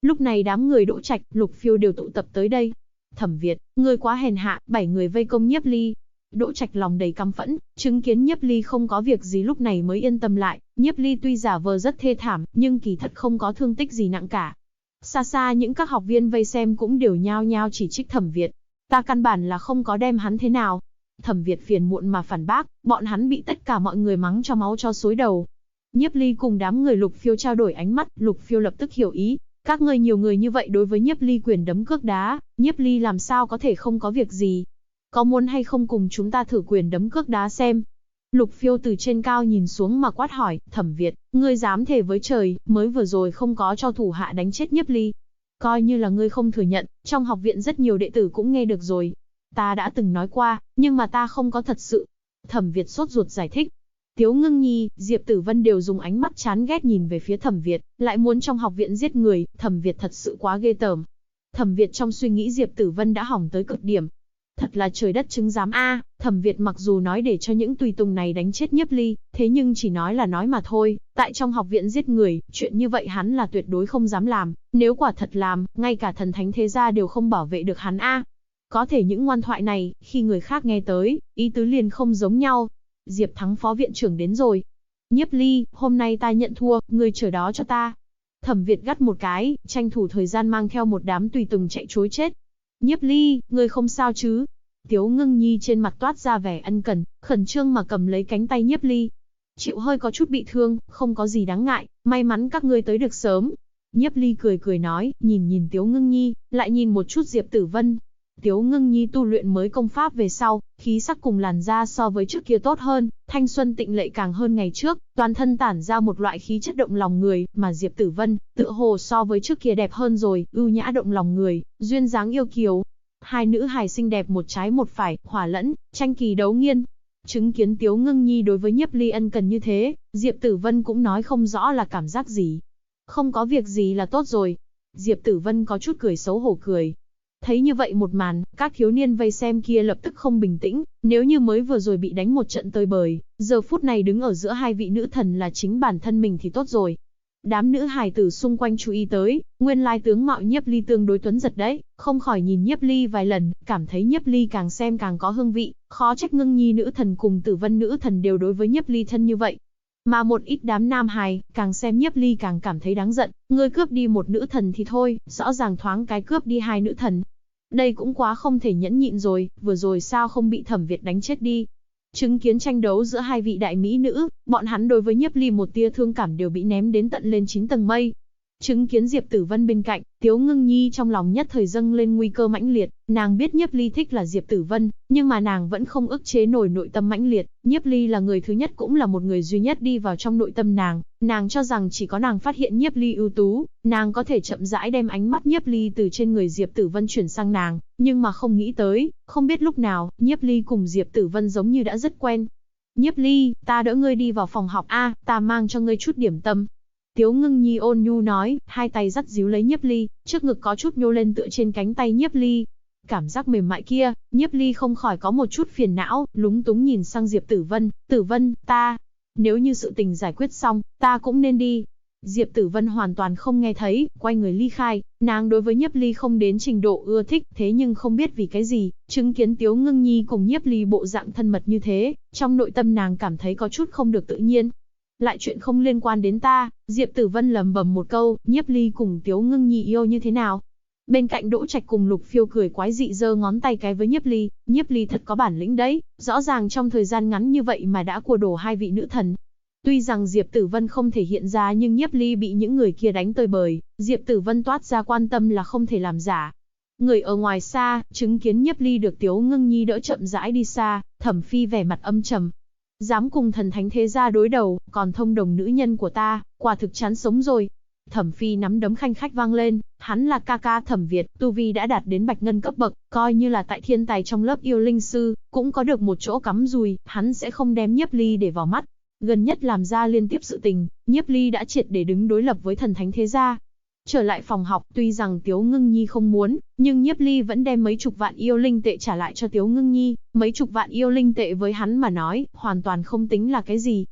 Lúc này đám người Đỗ Trạch, Lục Phiêu đều tụ tập tới đây. Thẩm Việt, ngươi quá hèn hạ, 7 người vây công Nhiếp Ly. Đỗ Trạch lòng đầy căm phẫn, chứng kiến Nhiếp Ly không có việc gì lúc này mới yên tâm lại. Nhiếp Ly tuy giả vờ rất thê thảm, nhưng kỳ thật không có thương tích gì nặng cả. Xa xa những các học viên vây xem cũng đều nhao nhao chỉ trích Thẩm Việt. Ta căn bản là không có đem hắn thế nào. Thẩm Việt phiền muộn mà phản bác, bọn hắn bị tất cả mọi người mắng cho máu cho xối đầu. Nhiếp Ly cùng đám người Lục Phiêu trao đổi ánh mắt, Lục Phiêu lập tức hiểu ý. Các ngươi nhiều người như vậy đối với Nhiếp Ly quyền đấm cước đá, Nhiếp Ly làm sao có thể không có việc gì. Có muốn hay không cùng chúng ta thử quyền đấm cước đá xem? Lục Phiêu từ trên cao nhìn xuống mà quát hỏi, Thẩm Việt, ngươi dám thề với trời, mới vừa rồi không có cho thủ hạ đánh chết Nhiếp Ly. Coi như là ngươi không thừa nhận, trong học viện rất nhiều đệ tử cũng nghe được rồi. Ta đã từng nói qua, nhưng mà ta không có thật sự. Thẩm Việt sốt ruột giải thích. Tiếu Ngưng Nhi, Diệp Tử Vân đều dùng ánh mắt chán ghét nhìn về phía Thẩm Việt, lại muốn trong học viện giết người, Thẩm Việt thật sự quá ghê tởm. Thẩm Việt trong suy nghĩ Diệp Tử Vân đã hỏng tới cực điểm. Thật là trời đất chứng giám a, Thẩm Việt mặc dù nói để cho những tùy tùng này đánh chết Nhiếp Ly, thế nhưng chỉ nói là nói mà thôi, tại trong học viện giết người, chuyện như vậy hắn là tuyệt đối không dám làm, nếu quả thật làm, ngay cả thần thánh thế gia đều không bảo vệ được hắn a. Có thể những ngoan thoại này, khi người khác nghe tới, ý tứ liền không giống nhau. Diệp Thắng phó viện trưởng đến rồi. Nhiếp Ly, hôm nay ta nhận thua, ngươi chờ đó cho ta. Thẩm Việt gắt một cái, tranh thủ thời gian mang theo một đám tùy tùng chạy trối chết. Nhiếp Ly, ngươi không sao chứ? Tiếu Ngưng Nhi trên mặt toát ra vẻ ân cần, khẩn trương mà cầm lấy cánh tay Nhiếp Ly. Chịu hơi có chút bị thương, không có gì đáng ngại, may mắn các ngươi tới được sớm. Nhiếp Ly cười cười nói, nhìn Tiếu Ngưng Nhi, lại nhìn một chút Diệp Tử Vân. Tiếu Ngưng Nhi tu luyện mới công pháp về sau, khí sắc cùng làn da so với trước kia tốt hơn, thanh xuân tịnh lệ càng hơn ngày trước, toàn thân tản ra một loại khí chất động lòng người, mà Diệp Tử Vân, tựa hồ so với trước kia đẹp hơn rồi, ưu nhã động lòng người, duyên dáng yêu kiều. Hai nữ hài xinh đẹp một trái một phải, hòa lẫn, tranh kỳ đấu nghiên. Chứng kiến Tiếu Ngưng Nhi đối với Nhiếp Ly ân cần như thế, Diệp Tử Vân cũng nói không rõ là cảm giác gì. Không có việc gì là tốt rồi. Diệp Tử Vân có chút cười xấu hổ cười. Thấy như vậy một màn, các thiếu niên vây xem kia lập tức không bình tĩnh, nếu như mới vừa rồi bị đánh một trận tơi bời, giờ phút này đứng ở giữa hai vị nữ thần là chính bản thân mình thì tốt rồi. Đám nữ hài tử xung quanh chú ý tới, nguyên lai tướng mạo Nhiếp Ly tương đối tuấn giật đấy, không khỏi nhìn Nhiếp Ly vài lần, cảm thấy Nhiếp Ly càng xem càng có hương vị, khó trách Ngưng Nhi nữ thần cùng Tử Vân nữ thần đều đối với Nhiếp Ly thân như vậy. Mà một ít đám nam hài, càng xem Nhiếp Ly càng cảm thấy đáng giận, ngươi cướp đi một nữ thần thì thôi, rõ ràng thoáng cái cướp đi hai nữ thần. Đây cũng quá không thể nhẫn nhịn rồi, vừa rồi sao không bị Thẩm Việt đánh chết đi. Chứng kiến tranh đấu giữa hai vị đại mỹ nữ, bọn hắn đối với Nhiếp Ly một tia thương cảm đều bị ném đến tận lên 9 tầng mây. Chứng kiến Diệp Tử Vân bên cạnh, Tiếu Ngưng Nhi trong lòng nhất thời dâng lên nguy cơ mãnh liệt, nàng biết Nhiếp Ly thích là Diệp Tử Vân, nhưng mà nàng vẫn không ức chế nổi nội tâm mãnh liệt, Nhiếp Ly là người thứ nhất cũng là một người duy nhất đi vào trong nội tâm nàng cho rằng chỉ có nàng phát hiện Nhiếp Ly ưu tú, nàng có thể chậm rãi đem ánh mắt Nhiếp Ly từ trên người Diệp Tử Vân chuyển sang nàng, nhưng mà không nghĩ tới, không biết lúc nào, Nhiếp Ly cùng Diệp Tử Vân giống như đã rất quen. Nhiếp Ly, ta đỡ ngươi đi vào phòng học a, ta mang cho ngươi chút điểm tâm. Tiếu Ngưng Nhi ôn nhu nói, hai tay dắt díu lấy Nhiếp Ly, trước ngực có chút nhô lên tựa trên cánh tay Nhiếp Ly. Cảm giác mềm mại kia, Nhiếp Ly không khỏi có một chút phiền não, lúng túng nhìn sang Diệp Tử Vân, Tử Vân, nếu như sự tình giải quyết xong, ta cũng nên đi. Diệp Tử Vân hoàn toàn không nghe thấy, quay người ly khai, nàng đối với Nhiếp Ly không đến trình độ ưa thích, thế nhưng không biết vì cái gì, chứng kiến Tiếu Ngưng Nhi cùng Nhiếp Ly bộ dạng thân mật như thế, trong nội tâm nàng cảm thấy có chút không được tự nhiên. Lại chuyện không liên quan đến ta, Diệp Tử Vân lầm bầm một câu, Nhiếp Ly cùng Tiếu Ngưng Nhi yêu như thế nào? Bên cạnh Đỗ Trạch cùng Lục Phiêu cười quái dị giơ ngón tay cái với Nhiếp Ly thật có bản lĩnh đấy, rõ ràng trong thời gian ngắn như vậy mà đã cua đổ hai vị nữ thần. Tuy rằng Diệp Tử Vân không thể hiện ra nhưng Nhiếp Ly bị những người kia đánh tơi bời, Diệp Tử Vân toát ra quan tâm là không thể làm giả. Người ở ngoài xa, chứng kiến Nhiếp Ly được Tiếu Ngưng Nhi đỡ chậm rãi đi xa, Thẩm Phi vẻ mặt âm trầm. Dám cùng thần thánh thế gia đối đầu, còn thông đồng nữ nhân của ta, quả thực chán sống rồi. Thẩm Phi nắm đấm khanh khách vang lên, hắn là ca ca Thẩm Việt, tu vi đã đạt đến bạch ngân cấp bậc, coi như là tại thiên tài trong lớp yêu linh sư, cũng có được một chỗ cắm dùi, hắn sẽ không đem Nhiếp Ly để vào mắt. Gần nhất làm ra liên tiếp sự tình, Nhiếp Ly đã triệt để đứng đối lập với thần thánh thế gia. Trở lại phòng học, tuy rằng Tiếu Ngưng Nhi không muốn, nhưng Nhiếp Ly vẫn đem mấy chục vạn yêu linh tệ trả lại cho Tiếu Ngưng Nhi, mấy chục vạn yêu linh tệ với hắn mà nói, hoàn toàn không tính là cái gì.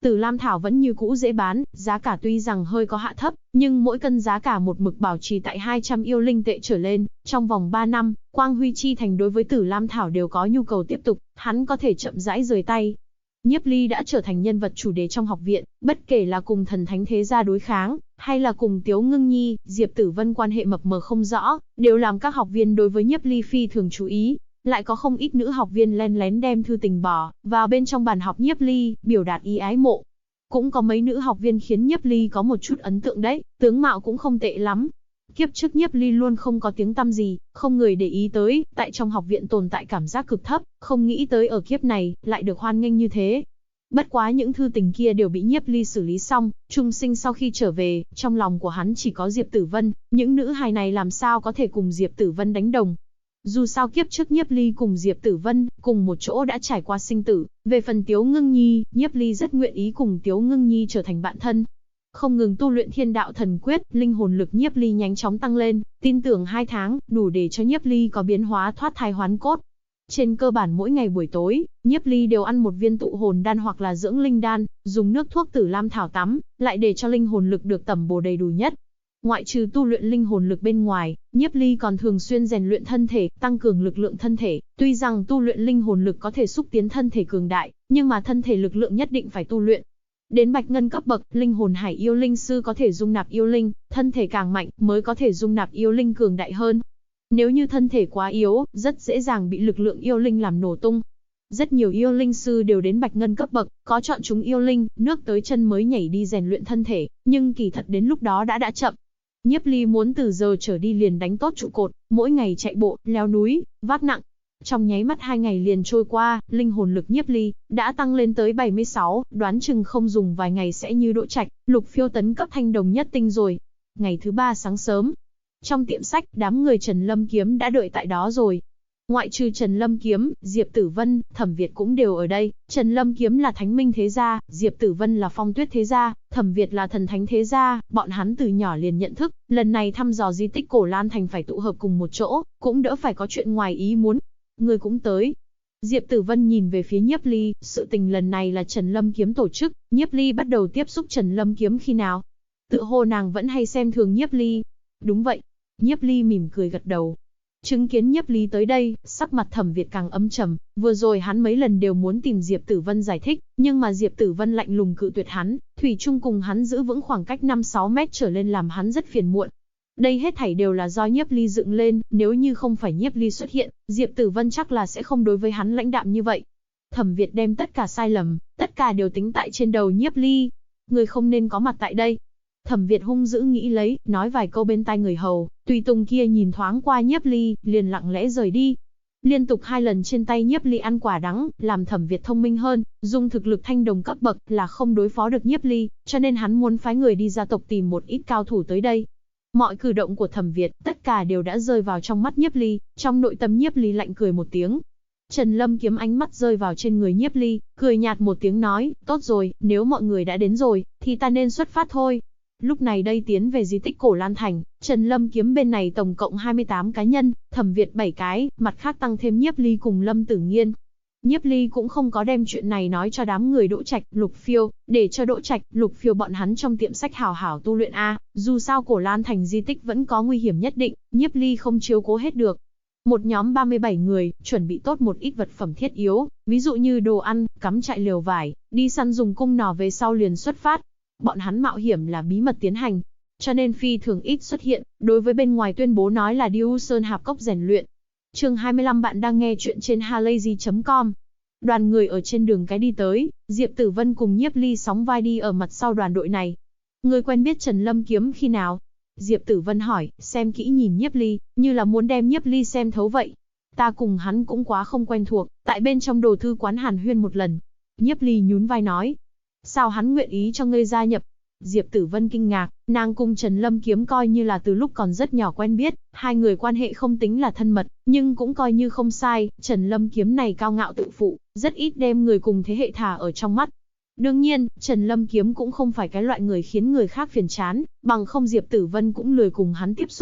Tử Lam Thảo vẫn như cũ dễ bán, giá cả tuy rằng hơi có hạ thấp, nhưng mỗi cân giá cả một mực bảo trì tại 200 yêu linh tệ trở lên. Trong vòng 3 năm, Quang Huy Chi Thành đối với Tử Lam Thảo đều có nhu cầu tiếp tục, hắn có thể chậm rãi rời tay. Nhiếp Ly đã trở thành nhân vật chủ đề trong học viện, bất kể là cùng thần thánh thế gia đối kháng, hay là cùng Tiếu Ngưng Nhi, Diệp Tử Vân quan hệ mập mờ không rõ, đều làm các học viên đối với Nhiếp Ly phi thường chú ý. Lại có không ít nữ học viên len lén đem thư tình bỏ vào bên trong bàn học Nhiếp Ly, biểu đạt ý ái mộ. Cũng có mấy nữ học viên khiến Nhiếp Ly có một chút ấn tượng đấy, tướng mạo cũng không tệ lắm. Kiếp trước Nhiếp Ly luôn không có tiếng tăm gì, không người để ý tới, tại trong học viện tồn tại cảm giác cực thấp, không nghĩ tới ở kiếp này, lại được hoan nghênh như thế. Bất quá những thư tình kia đều bị Nhiếp Ly xử lý xong, Trung Sinh sau khi trở về, trong lòng của hắn chỉ có Diệp Tử Vân, những nữ hài này làm sao có thể cùng Diệp Tử Vân đánh đồng. Dù sao kiếp trước Nhiếp Ly cùng Diệp Tử Vân, cùng một chỗ đã trải qua sinh tử, về phần Tiếu Ngưng Nhi, Nhiếp Ly rất nguyện ý cùng Tiếu Ngưng Nhi trở thành bạn thân. Không ngừng tu luyện Thiên Đạo Thần Quyết, linh hồn lực Nhiếp Ly nhanh chóng tăng lên, tin tưởng 2 tháng, đủ để cho Nhiếp Ly có biến hóa thoát thai hoán cốt. Trên cơ bản mỗi ngày buổi tối, Nhiếp Ly đều ăn một viên tụ hồn đan hoặc là dưỡng linh đan, dùng nước thuốc Tử Lam Thảo tắm, lại để cho linh hồn lực được tẩm bổ đầy đủ nhất. Ngoại trừ tu luyện linh hồn lực bên ngoài, Nhiếp Ly còn thường xuyên rèn luyện thân thể, tăng cường lực lượng thân thể. Tuy rằng tu luyện linh hồn lực có thể xúc tiến thân thể cường đại, nhưng mà thân thể lực lượng nhất định phải tu luyện. Đến Bạch Ngân cấp bậc, linh hồn hải yêu linh sư có thể dung nạp yêu linh, thân thể càng mạnh mới có thể dung nạp yêu linh cường đại hơn. Nếu như thân thể quá yếu, rất dễ dàng bị lực lượng yêu linh làm nổ tung. Rất nhiều yêu linh sư đều đến Bạch Ngân cấp bậc, có chọn chúng yêu linh, nước tới chân mới nhảy đi rèn luyện thân thể, nhưng kỳ thật đến lúc đó đã chậm. Nhiếp Ly muốn từ giờ trở đi liền đánh tốt trụ cột, mỗi ngày chạy bộ, leo núi, vác nặng. Trong nháy mắt 2 ngày liền trôi qua, linh hồn lực Nhiếp Ly đã tăng lên tới 76, đoán chừng không dùng vài ngày sẽ như Đỗ Trạch, Lục Phiêu tấn cấp thanh đồng nhất tinh rồi. Ngày thứ 3 sáng sớm, trong tiệm sách, đám người Trần Lâm Kiếm đã đợi tại đó rồi. Ngoại trừ Trần Lâm Kiếm, Diệp Tử Vân, Thẩm Việt cũng đều ở đây. Trần Lâm Kiếm là Thánh Minh thế gia, Diệp Tử Vân là Phong Tuyết thế gia, Thẩm Việt là Thần Thánh thế gia, bọn hắn từ nhỏ liền nhận thức, lần này thăm dò di tích Cổ Lan Thành phải tụ hợp cùng một chỗ, cũng đỡ phải có chuyện ngoài ý muốn. Người cũng tới. Diệp Tử Vân nhìn về phía Nhiếp Ly, sự tình lần này là Trần Lâm Kiếm tổ chức, Nhiếp Ly bắt đầu tiếp xúc Trần Lâm Kiếm khi nào? Tự hồ nàng vẫn hay xem thường Nhiếp Ly. Đúng vậy. Nhiếp Ly mỉm cười gật đầu. Chứng kiến Nhiếp Ly tới đây, sắc mặt Thẩm Việt càng âm trầm, vừa rồi hắn mấy lần đều muốn tìm Diệp Tử Vân giải thích, nhưng mà Diệp Tử Vân lạnh lùng cự tuyệt hắn, thủy chung cùng hắn giữ vững khoảng cách 5-6 mét trở lên làm hắn rất phiền muộn. Đây hết thảy đều là do Nhiếp Ly dựng lên, nếu như không phải Nhiếp Ly xuất hiện, Diệp Tử Vân chắc là sẽ không đối với hắn lãnh đạm như vậy. Thẩm Việt đem tất cả sai lầm, tất cả đều tính tại trên đầu Nhiếp Ly. Người không nên có mặt tại đây. Thẩm Việt hung dữ nghĩ lấy, nói vài câu bên tai người hầu, tùy tùng kia nhìn thoáng qua Nhiếp Ly, liền lặng lẽ rời đi. Liên tục 2 lần trên tay Nhiếp Ly ăn quả đắng, làm Thẩm Việt thông minh hơn, dùng thực lực thanh đồng cấp bậc là không đối phó được Nhiếp Ly, cho nên hắn muốn phái người đi gia tộc tìm một ít cao thủ tới đây. Mọi cử động của Thẩm Việt, tất cả đều đã rơi vào trong mắt Nhiếp Ly, trong nội tâm Nhiếp Ly lạnh cười một tiếng. Trần Lâm Kiếm ánh mắt rơi vào trên người Nhiếp Ly, cười nhạt một tiếng nói, tốt rồi, nếu mọi người đã đến rồi, thì ta nên xuất phát thôi. Lúc này đây tiến về di tích Cổ Lan Thành, Trần Lâm Kiếm bên này tổng cộng 28 cá nhân, Thẩm Việt 7 cái, mặt khác tăng thêm Nhiếp Ly cùng Lâm Tử Nghiên. Nhiếp Ly cũng không có đem chuyện này nói cho đám người Đỗ Trạch, Lục Phiêu, để cho Đỗ Trạch, Lục Phiêu bọn hắn trong tiệm sách hào hảo tu luyện dù sao Cổ Lan Thành di tích vẫn có nguy hiểm nhất định, Nhiếp Ly không chiếu cố hết được. Một nhóm 37 người, chuẩn bị tốt một ít vật phẩm thiết yếu, ví dụ như đồ ăn, cắm trại lều vải, đi săn dùng cung nỏ về sau liền xuất phát. Bọn hắn mạo hiểm là bí mật tiến hành, cho nên phi thường ít xuất hiện, đối với bên ngoài tuyên bố nói là đi U Sơn Hạp Cốc rèn luyện. Chương 25 bạn đang nghe chuyện trên halayzi.com. Đoàn người ở trên đường cái đi tới, Diệp Tử Vân cùng Nhiếp Ly sóng vai đi ở mặt sau đoàn đội này. Người quen biết Trần Lâm Kiếm khi nào? Diệp Tử Vân hỏi, xem kỹ nhìn Nhiếp Ly, như là muốn đem Nhiếp Ly xem thấu vậy. Ta cùng hắn cũng quá không quen thuộc, tại bên trong đồ thư quán hàn huyên một lần. Nhiếp Ly nhún vai nói. Sao hắn nguyện ý cho ngươi gia nhập? Diệp Tử Vân kinh ngạc, nàng cùng Trần Lâm Kiếm coi như là từ lúc còn rất nhỏ quen biết, hai người quan hệ không tính là thân mật, nhưng cũng coi như không sai, Trần Lâm Kiếm này cao ngạo tự phụ, rất ít đem người cùng thế hệ thả ở trong mắt. Đương nhiên, Trần Lâm Kiếm cũng không phải cái loại người khiến người khác phiền chán, bằng không Diệp Tử Vân cũng lười cùng hắn tiếp xúc.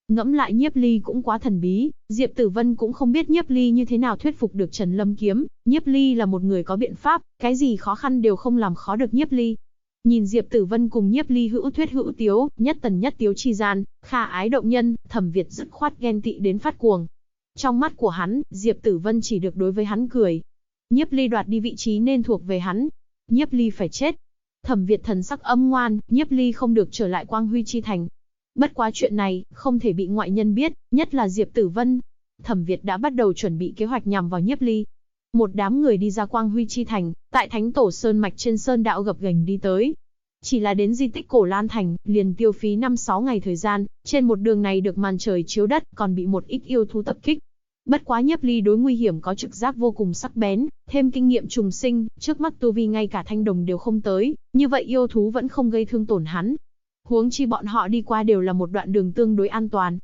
Ngẫm lại Nhiếp Ly cũng quá thần bí, Diệp Tử Vân cũng không biết Nhiếp Ly như thế nào thuyết phục được Trần Lâm Kiếm, Nhiếp Ly là một người có biện pháp, cái gì khó khăn đều không làm khó được Nhiếp Ly. Nhìn Diệp Tử Vân cùng Nhiếp Ly hữu thuyết hữu tiếu, nhất tần nhất tiếu chi gian, khả ái động nhân, Thẩm Việt dứt khoát ghen tị đến phát cuồng. Trong mắt của hắn, Diệp Tử Vân chỉ được đối với hắn cười. Nhiếp Ly đoạt đi vị trí nên thuộc về hắn. Nhiếp Ly phải chết. Thẩm Việt thần sắc âm ngoan, Nhiếp Ly không được trở lại Quang Huy Chi Thành. Bất quá chuyện này, không thể bị ngoại nhân biết, nhất là Diệp Tử Vân. Thẩm Việt đã bắt đầu chuẩn bị kế hoạch nhằm vào Nhiếp Ly. Một đám người đi ra Quang Huy Chi Thành, tại Thánh Tổ Sơn Mạch trên Sơn Đạo gập ghềnh đi tới. Chỉ là đến di tích Cổ Lan Thành, liền tiêu phí 5-6 ngày thời gian, trên một đường này được màn trời chiếu đất, còn bị một ít yêu thú tập kích. Bất quá Nhiếp Ly đối nguy hiểm có trực giác vô cùng sắc bén, thêm kinh nghiệm trùng sinh, trước mắt tu vi ngay cả thanh đồng đều không tới, như vậy yêu thú vẫn không gây thương tổn hắn. Huống chi bọn họ đi qua đều là một đoạn đường tương đối an toàn.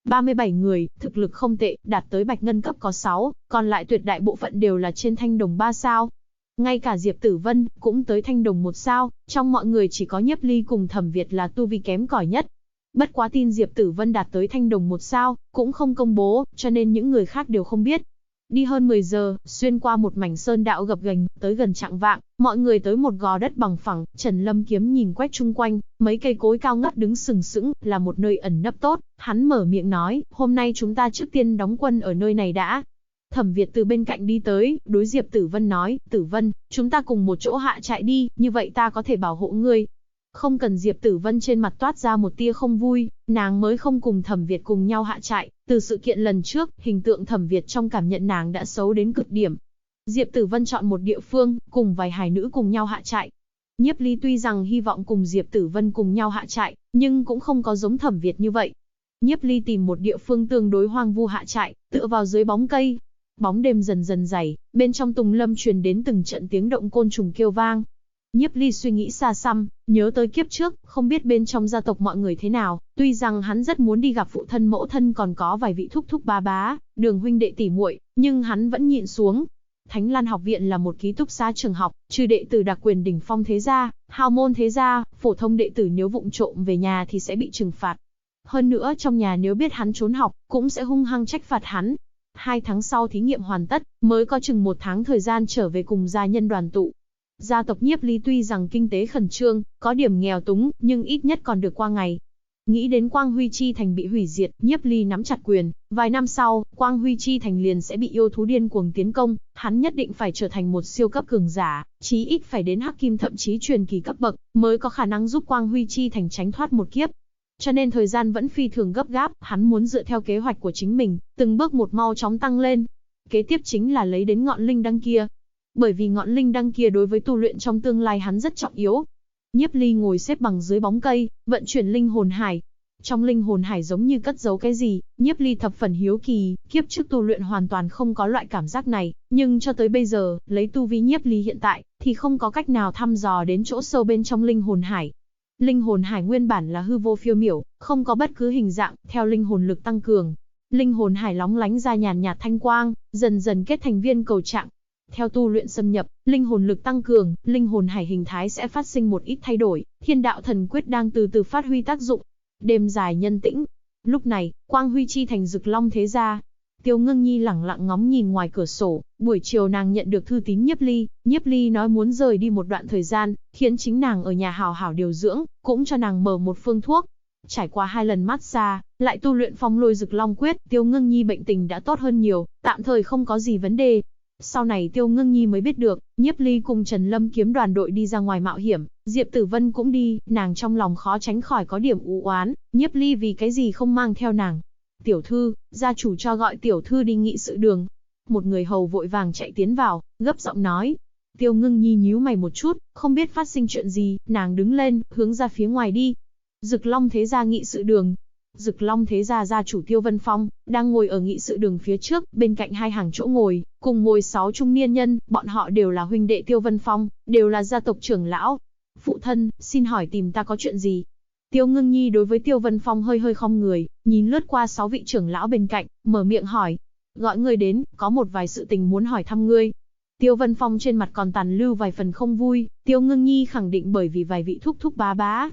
37 người, thực lực không tệ, đạt tới bạch ngân cấp có 6, còn lại tuyệt đại bộ phận đều là trên thanh đồng 3 sao. Ngay cả Diệp Tử Vân cũng tới thanh đồng 1 sao, trong mọi người chỉ có Nhiếp Ly cùng Thẩm Việt là tu vi kém cỏi nhất. Bất quá tin Diệp Tử Vân đạt tới thanh đồng 1 sao, cũng không công bố, cho nên những người khác đều không biết. Đi hơn 10 giờ, xuyên qua một mảnh sơn đạo gập ghềnh, tới gần chạng vạng, mọi người tới một gò đất bằng phẳng, Trần Lâm Kiếm nhìn quét chung quanh, mấy cây cối cao ngất đứng sừng sững, là một nơi ẩn nấp tốt, hắn mở miệng nói, hôm nay chúng ta trước tiên đóng quân ở nơi này đã. Thẩm Việt từ bên cạnh đi tới, đối Diệp Tử Vân nói, Tử Vân, chúng ta cùng một chỗ hạ trại đi, như vậy ta có thể bảo hộ ngươi. Không cần. Diệp Tử Vân trên mặt toát ra một tia không vui, nàng mới không cùng Thẩm Việt cùng nhau hạ trại, từ sự kiện lần trước, hình tượng Thẩm Việt trong cảm nhận nàng đã xấu đến cực điểm. Diệp Tử Vân chọn một địa phương, cùng vài hài nữ cùng nhau hạ trại. Nhiếp Ly tuy rằng hy vọng cùng Diệp Tử Vân cùng nhau hạ trại, nhưng cũng không có giống Thẩm Việt như vậy. Nhiếp Ly tìm một địa phương tương đối hoang vu hạ trại, tựa vào dưới bóng cây. Bóng đêm dần dần dày, bên trong tùng lâm truyền đến từng trận tiếng động côn trùng kêu vang. Nhiếp Ly suy nghĩ xa xăm, nhớ tới kiếp trước, không biết bên trong gia tộc mọi người thế nào, tuy rằng hắn rất muốn đi gặp phụ thân mẫu thân còn có vài vị thúc thúc bá bá, đường huynh đệ tỷ muội, nhưng hắn vẫn nhịn xuống. Thánh Lan học viện là một ký túc xá trường học, trừ đệ tử đặc quyền đỉnh phong thế gia, hào môn thế gia, phổ thông đệ tử nếu vụng trộm về nhà thì sẽ bị trừng phạt. Hơn nữa trong nhà nếu biết hắn trốn học, cũng sẽ hung hăng trách phạt hắn. 2 tháng sau thí nghiệm hoàn tất, mới có chừng 1 tháng thời gian trở về cùng gia nhân đoàn tụ. Gia tộc Nhiếp Ly tuy rằng kinh tế khẩn trương, có điểm nghèo túng, nhưng ít nhất còn được qua ngày. Nghĩ đến Quang Huy Chi Thành bị hủy diệt, Nhiếp Ly nắm chặt quyền, vài năm sau, Quang Huy Chi Thành liền sẽ bị yêu thú điên cuồng tiến công, hắn nhất định phải trở thành một siêu cấp cường giả, chí ít phải đến hắc kim thậm chí truyền kỳ cấp bậc, mới có khả năng giúp Quang Huy Chi Thành tránh thoát một kiếp. Cho nên thời gian vẫn phi thường gấp gáp, hắn muốn dựa theo kế hoạch của chính mình, từng bước một mau chóng tăng lên. Kế tiếp chính là lấy đến ngọn linh đăng kia. Bởi vì ngọn linh đăng kia đối với tu luyện trong tương lai hắn rất trọng yếu. Nhiếp Ly ngồi xếp bằng dưới bóng cây, vận chuyển linh hồn hải. Trong linh hồn hải giống như cất giấu cái gì, Nhiếp Ly thập phần hiếu kỳ, kiếp trước tu luyện hoàn toàn không có loại cảm giác này, nhưng cho tới bây giờ, lấy tu vi Nhiếp Ly hiện tại, thì không có cách nào thăm dò đến chỗ sâu bên trong linh hồn hải. Linh hồn hải nguyên bản là hư vô phiêu miểu, không có bất cứ hình dạng, theo linh hồn lực tăng cường. Linh hồn hải lóng lánh ra nhàn nhạt thanh quang, dần dần kết thành viên cầu trạng. Theo tu luyện xâm nhập, linh hồn lực tăng cường, linh hồn hải hình thái sẽ phát sinh một ít thay đổi, Thiên Đạo Thần Quyết đang từ từ phát huy tác dụng. Đêm dài nhân tĩnh. Lúc này, Quang Huy Chi Thành Dực Long thế gia. Tiêu Ngưng Nhi lẳng lặng ngóng nhìn ngoài cửa sổ, buổi chiều nàng nhận được thư tín Nhiếp Ly nói muốn rời đi một đoạn thời gian, khiến chính nàng ở nhà hào hảo điều dưỡng, cũng cho nàng mở một phương thuốc. Trải qua 2 lần massage, lại tu luyện Phong Lôi Dực Long Quyết, Tiêu Ngưng Nhi bệnh tình đã tốt hơn nhiều, tạm thời không có gì vấn đề. Sau này Tiêu Ngưng Nhi mới biết được, Nhiếp Ly cùng Trần Lâm Kiếm đoàn đội đi ra ngoài mạo hiểm, Diệp Tử Vân cũng đi, nàng trong lòng khó tránh khỏi có điểm u oán, Nhiếp Ly vì cái gì không mang theo nàng. Tiểu thư, gia chủ cho gọi tiểu thư đi nghị sự đường. Một người hầu vội vàng chạy tiến vào, gấp giọng nói. Tiêu Ngưng Nhi nhíu mày một chút, không biết phát sinh chuyện gì, nàng đứng lên, hướng ra phía ngoài đi. Dực Long thế gia nghị sự đường. Dực Long thế gia gia chủ Tiêu Vân Phong, đang ngồi ở nghị sự đường phía trước, bên cạnh 2 hàng chỗ ngồi, cùng ngồi 6 trung niên nhân, bọn họ đều là huynh đệ Tiêu Vân Phong, đều là gia tộc trưởng lão. Phụ thân, xin hỏi tìm ta có chuyện gì? Tiêu Ngưng Nhi đối với Tiêu Vân Phong hơi hơi khom người, nhìn lướt qua 6 vị trưởng lão bên cạnh, mở miệng hỏi. Gọi ngươi đến, có một vài sự tình muốn hỏi thăm ngươi. Tiêu Vân Phong trên mặt còn tàn lưu vài phần không vui, Tiêu Ngưng Nhi khẳng định bởi vì vài vị thúc thúc bá bá.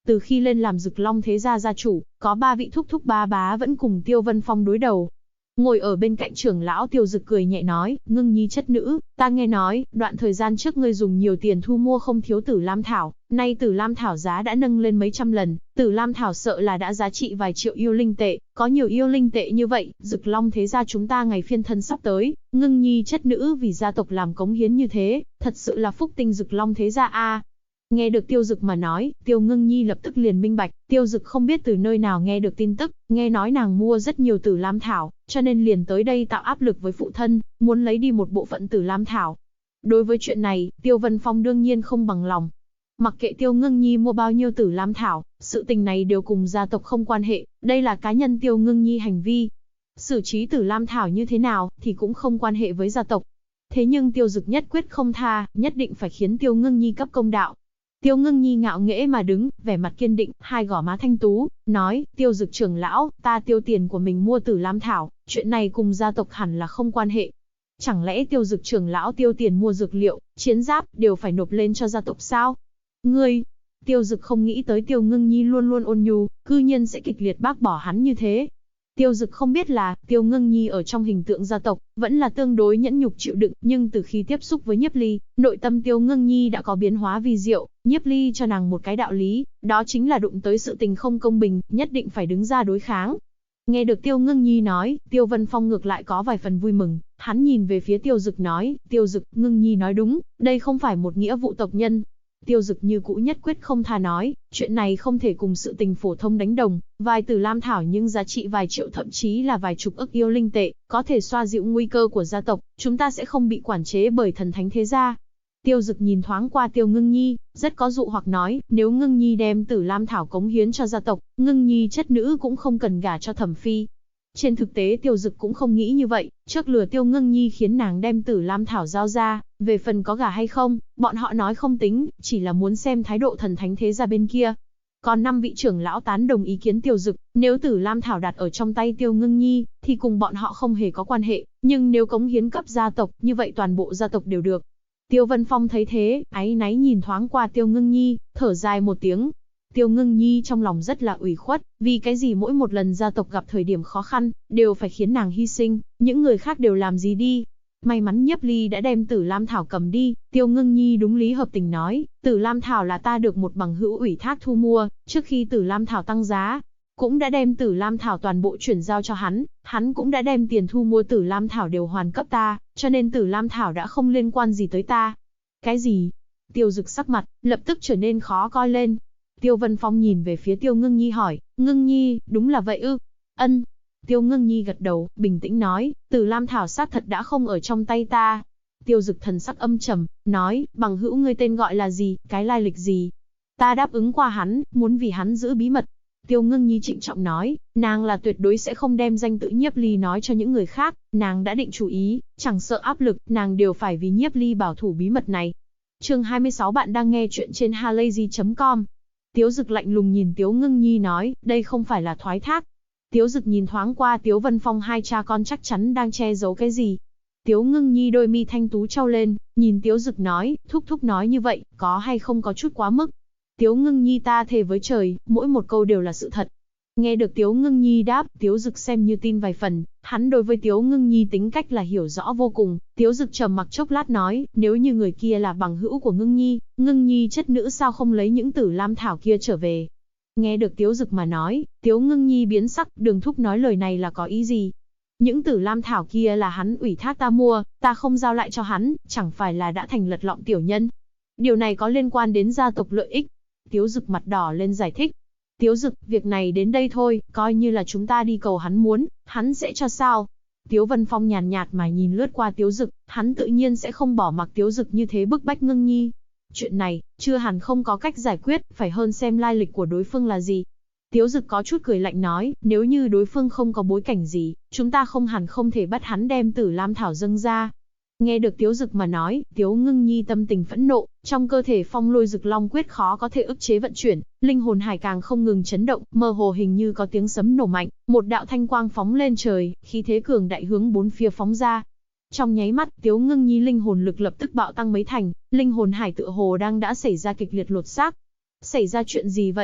Từ khi lên làm Dực Long thế gia gia chủ, có 3 vị thúc thúc ba bá vẫn cùng Tiêu Vân Phong đối đầu. Ngồi ở bên cạnh trưởng lão Tiêu Dực cười nhẹ nói, Ngưng Nhi chất nữ, ta nghe nói, đoạn thời gian trước ngươi dùng nhiều tiền thu mua không thiếu Tử Lam Thảo, nay Tử Lam Thảo giá đã nâng lên mấy trăm lần, Tử Lam Thảo sợ là đã giá trị vài triệu yêu linh tệ, có nhiều yêu linh tệ như vậy, Dực Long thế gia chúng ta ngày phiên thân sắp tới, Ngưng Nhi chất nữ vì gia tộc làm cống hiến như thế, thật sự là phúc tinh Dực Long thế gia a. Nghe được Tiêu Dực mà nói, Tiêu Ngưng Nhi lập tức liền minh bạch, Tiêu Dực không biết từ nơi nào nghe được tin tức, nghe nói nàng mua rất nhiều Tử Lam Thảo, cho nên liền tới đây tạo áp lực với phụ thân, muốn lấy đi một bộ phận Tử Lam Thảo. Đối với chuyện này, Tiêu Vân Phong đương nhiên không bằng lòng. Mặc kệ Tiêu Ngưng Nhi mua bao nhiêu Tử Lam Thảo, sự tình này đều cùng gia tộc không quan hệ, đây là cá nhân Tiêu Ngưng Nhi hành vi. Xử trí Tử Lam Thảo như thế nào thì cũng không quan hệ với gia tộc. Thế nhưng Tiêu Dực nhất quyết không tha, nhất định phải khiến Tiêu Ngưng Nhi cấp công đạo. Tiêu Ngưng Nhi ngạo nghễ mà đứng, vẻ mặt kiên định, hai gò má thanh tú, nói, Tiêu Dực trưởng lão, ta tiêu tiền của mình mua Tử Lam Thảo, chuyện này cùng gia tộc hẳn là không quan hệ. Chẳng lẽ Tiêu Dực trưởng lão tiêu tiền mua dược liệu, chiến giáp, đều phải nộp lên cho gia tộc sao? Ngươi! Tiêu Dực không nghĩ tới Tiêu Ngưng Nhi luôn luôn ôn nhu, cư nhiên sẽ kịch liệt bác bỏ hắn như thế. Tiêu Dực không biết là, Tiêu Ngưng Nhi ở trong hình tượng gia tộc, vẫn là tương đối nhẫn nhục chịu đựng, nhưng từ khi tiếp xúc với Nhiếp Ly, nội tâm Tiêu Ngưng Nhi đã có biến hóa vi diệu, Nhiếp Ly cho nàng một cái đạo lý, đó chính là đụng tới sự tình không công bình, nhất định phải đứng ra đối kháng. Nghe được Tiêu Ngưng Nhi nói, Tiêu Vân Phong ngược lại có vài phần vui mừng, hắn nhìn về phía Tiêu Dực nói, Tiêu Dực, Ngưng Nhi nói đúng, đây không phải một nghĩa vụ tộc nhân. Tiêu Dực như cũ nhất quyết không tha nói, chuyện này không thể cùng sự tình phổ thông đánh đồng, vài Tử Lam Thảo nhưng giá trị vài triệu thậm chí là vài chục ức yêu linh tệ, có thể xoa dịu nguy cơ của gia tộc, chúng ta sẽ không bị quản chế bởi thần thánh thế gia. Tiêu Dực nhìn thoáng qua Tiêu Ngưng Nhi, rất có dụ hoặc nói, nếu Ngưng Nhi đem Tử Lam Thảo cống hiến cho gia tộc, Ngưng Nhi chất nữ cũng không cần gả cho Thẩm Phi. Trên thực tế Tiêu Dực cũng không nghĩ như vậy, trước lừa Tiêu Ngưng Nhi khiến nàng đem Tử Lam Thảo giao ra, về phần có gả hay không, bọn họ nói không tính, chỉ là muốn xem thái độ thần thánh thế gia bên kia. Còn 5 vị trưởng lão tán đồng ý kiến Tiêu Dực, nếu Tử Lam Thảo đặt ở trong tay Tiêu Ngưng Nhi, thì cùng bọn họ không hề có quan hệ, nhưng nếu cống hiến cấp gia tộc, như vậy toàn bộ gia tộc đều được. Tiêu Vân Phong thấy thế, áy náy nhìn thoáng qua Tiêu Ngưng Nhi, thở dài một tiếng. Tiêu Ngưng Nhi trong lòng rất là ủy khuất, vì cái gì mỗi một lần gia tộc gặp thời điểm khó khăn, đều phải khiến nàng hy sinh, những người khác đều làm gì đi. May mắn Nhiếp Ly đã đem Tử Lam Thảo cầm đi, Tiêu Ngưng Nhi đúng lý hợp tình nói, Tử Lam Thảo là ta được một bằng hữu ủy thác thu mua, trước khi Tử Lam Thảo tăng giá, cũng đã đem Tử Lam Thảo toàn bộ chuyển giao cho hắn cũng đã đem tiền thu mua Tử Lam Thảo đều hoàn cấp ta, cho nên Tử Lam Thảo đã không liên quan gì tới ta. Cái gì? Tiêu Dực sắc mặt, lập tức trở nên khó coi lên. Tiêu Vân Phong nhìn về phía Tiêu Ngưng Nhi hỏi, Ngưng Nhi, đúng là vậy ư? Ân. Tiêu Ngưng Nhi gật đầu, bình tĩnh nói, Tử Lam Thảo xác thật đã không ở trong tay ta. Tiêu Dực thần sắc âm trầm, nói, bằng hữu ngươi tên gọi là gì, cái lai lịch gì? Ta đáp ứng qua hắn, muốn vì hắn giữ bí mật. Tiêu Ngưng Nhi trịnh trọng nói, nàng là tuyệt đối sẽ không đem danh tự Nhiếp Ly nói cho những người khác, nàng đã định chủ ý, chẳng sợ áp lực, nàng đều phải vì Nhiếp Ly bảo thủ bí mật này. Chương 26 bạn đang nghe chuyện trên halayzi.com. Tiếu Dực lạnh lùng nhìn Tiếu Ngưng Nhi nói, đây không phải là thoái thác. Tiếu Dực nhìn thoáng qua Tiếu Vân Phong, hai cha con chắc chắn đang che giấu cái gì. Tiếu Ngưng Nhi đôi mi thanh tú trao lên, nhìn Tiếu Dực nói, thúc thúc nói như vậy, có hay không có chút quá mức. Tiếu Ngưng Nhi ta thề với trời, mỗi một câu đều là sự thật. Nghe được Tiếu Ngưng Nhi đáp, Tiếu Dực xem như tin vài phần, hắn đối với Tiếu Ngưng Nhi tính cách là hiểu rõ vô cùng. Tiếu Dực trầm mặc chốc lát nói, nếu như người kia là bằng hữu của Ngưng Nhi chất nữ sao không lấy những Tử Lam Thảo kia trở về. Nghe được Tiếu Dực mà nói, Tiếu Ngưng Nhi biến sắc, Đường thúc nói lời này là có ý gì? Những Tử Lam Thảo kia là hắn ủy thác ta mua, ta không giao lại cho hắn, chẳng phải là đã thành lật lọng tiểu nhân. Điều này có liên quan đến gia tộc lợi ích. Tiếu Dực mặt đỏ lên giải thích. Tiếu Dực, việc này đến đây thôi, coi như là chúng ta đi cầu hắn muốn, hắn sẽ cho sao? Tiếu Vân Phong nhàn nhạt mà nhìn lướt qua Tiếu Dực, hắn tự nhiên sẽ không bỏ mặc Tiếu Dực như thế bức bách Ngưng Nhi. Chuyện này, chưa hẳn không có cách giải quyết, phải hơn xem lai lịch của đối phương là gì. Tiếu Dực có chút cười lạnh nói, nếu như đối phương không có bối cảnh gì, chúng ta không hẳn không thể bắt hắn đem Tử Lam Thảo dâng ra. Nghe được Tiếu Dực mà nói, Tiếu Ngưng Nhi tâm tình phẫn nộ, trong cơ thể phong lôi Dực Long quyết khó có thể ức chế vận chuyển, linh hồn hải càng không ngừng chấn động, mơ hồ hình như có tiếng sấm nổ mạnh, một đạo thanh quang phóng lên trời, khí thế cường đại hướng bốn phía phóng ra. Trong nháy mắt, Tiếu Ngưng Nhi linh hồn lực lập tức bạo tăng mấy thành, linh hồn hải tựa hồ đang đã xảy ra kịch liệt lột xác. Xảy ra chuyện gì vậy?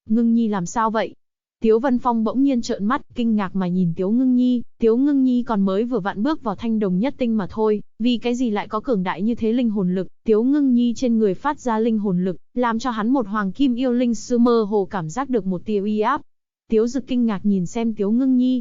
Ngưng Nhi làm sao vậy? Tiếu Vân Phong bỗng nhiên trợn mắt, kinh ngạc mà nhìn Tiếu Ngưng Nhi. Tiếu Ngưng Nhi còn mới vừa vặn bước vào thanh đồng nhất tinh mà thôi, vì cái gì lại có cường đại như thế linh hồn lực? Tiếu Ngưng Nhi trên người phát ra linh hồn lực, làm cho hắn một hoàng kim yêu linh sư mơ hồ cảm giác được một tia uy áp. Tiếu Dực kinh ngạc nhìn xem Tiếu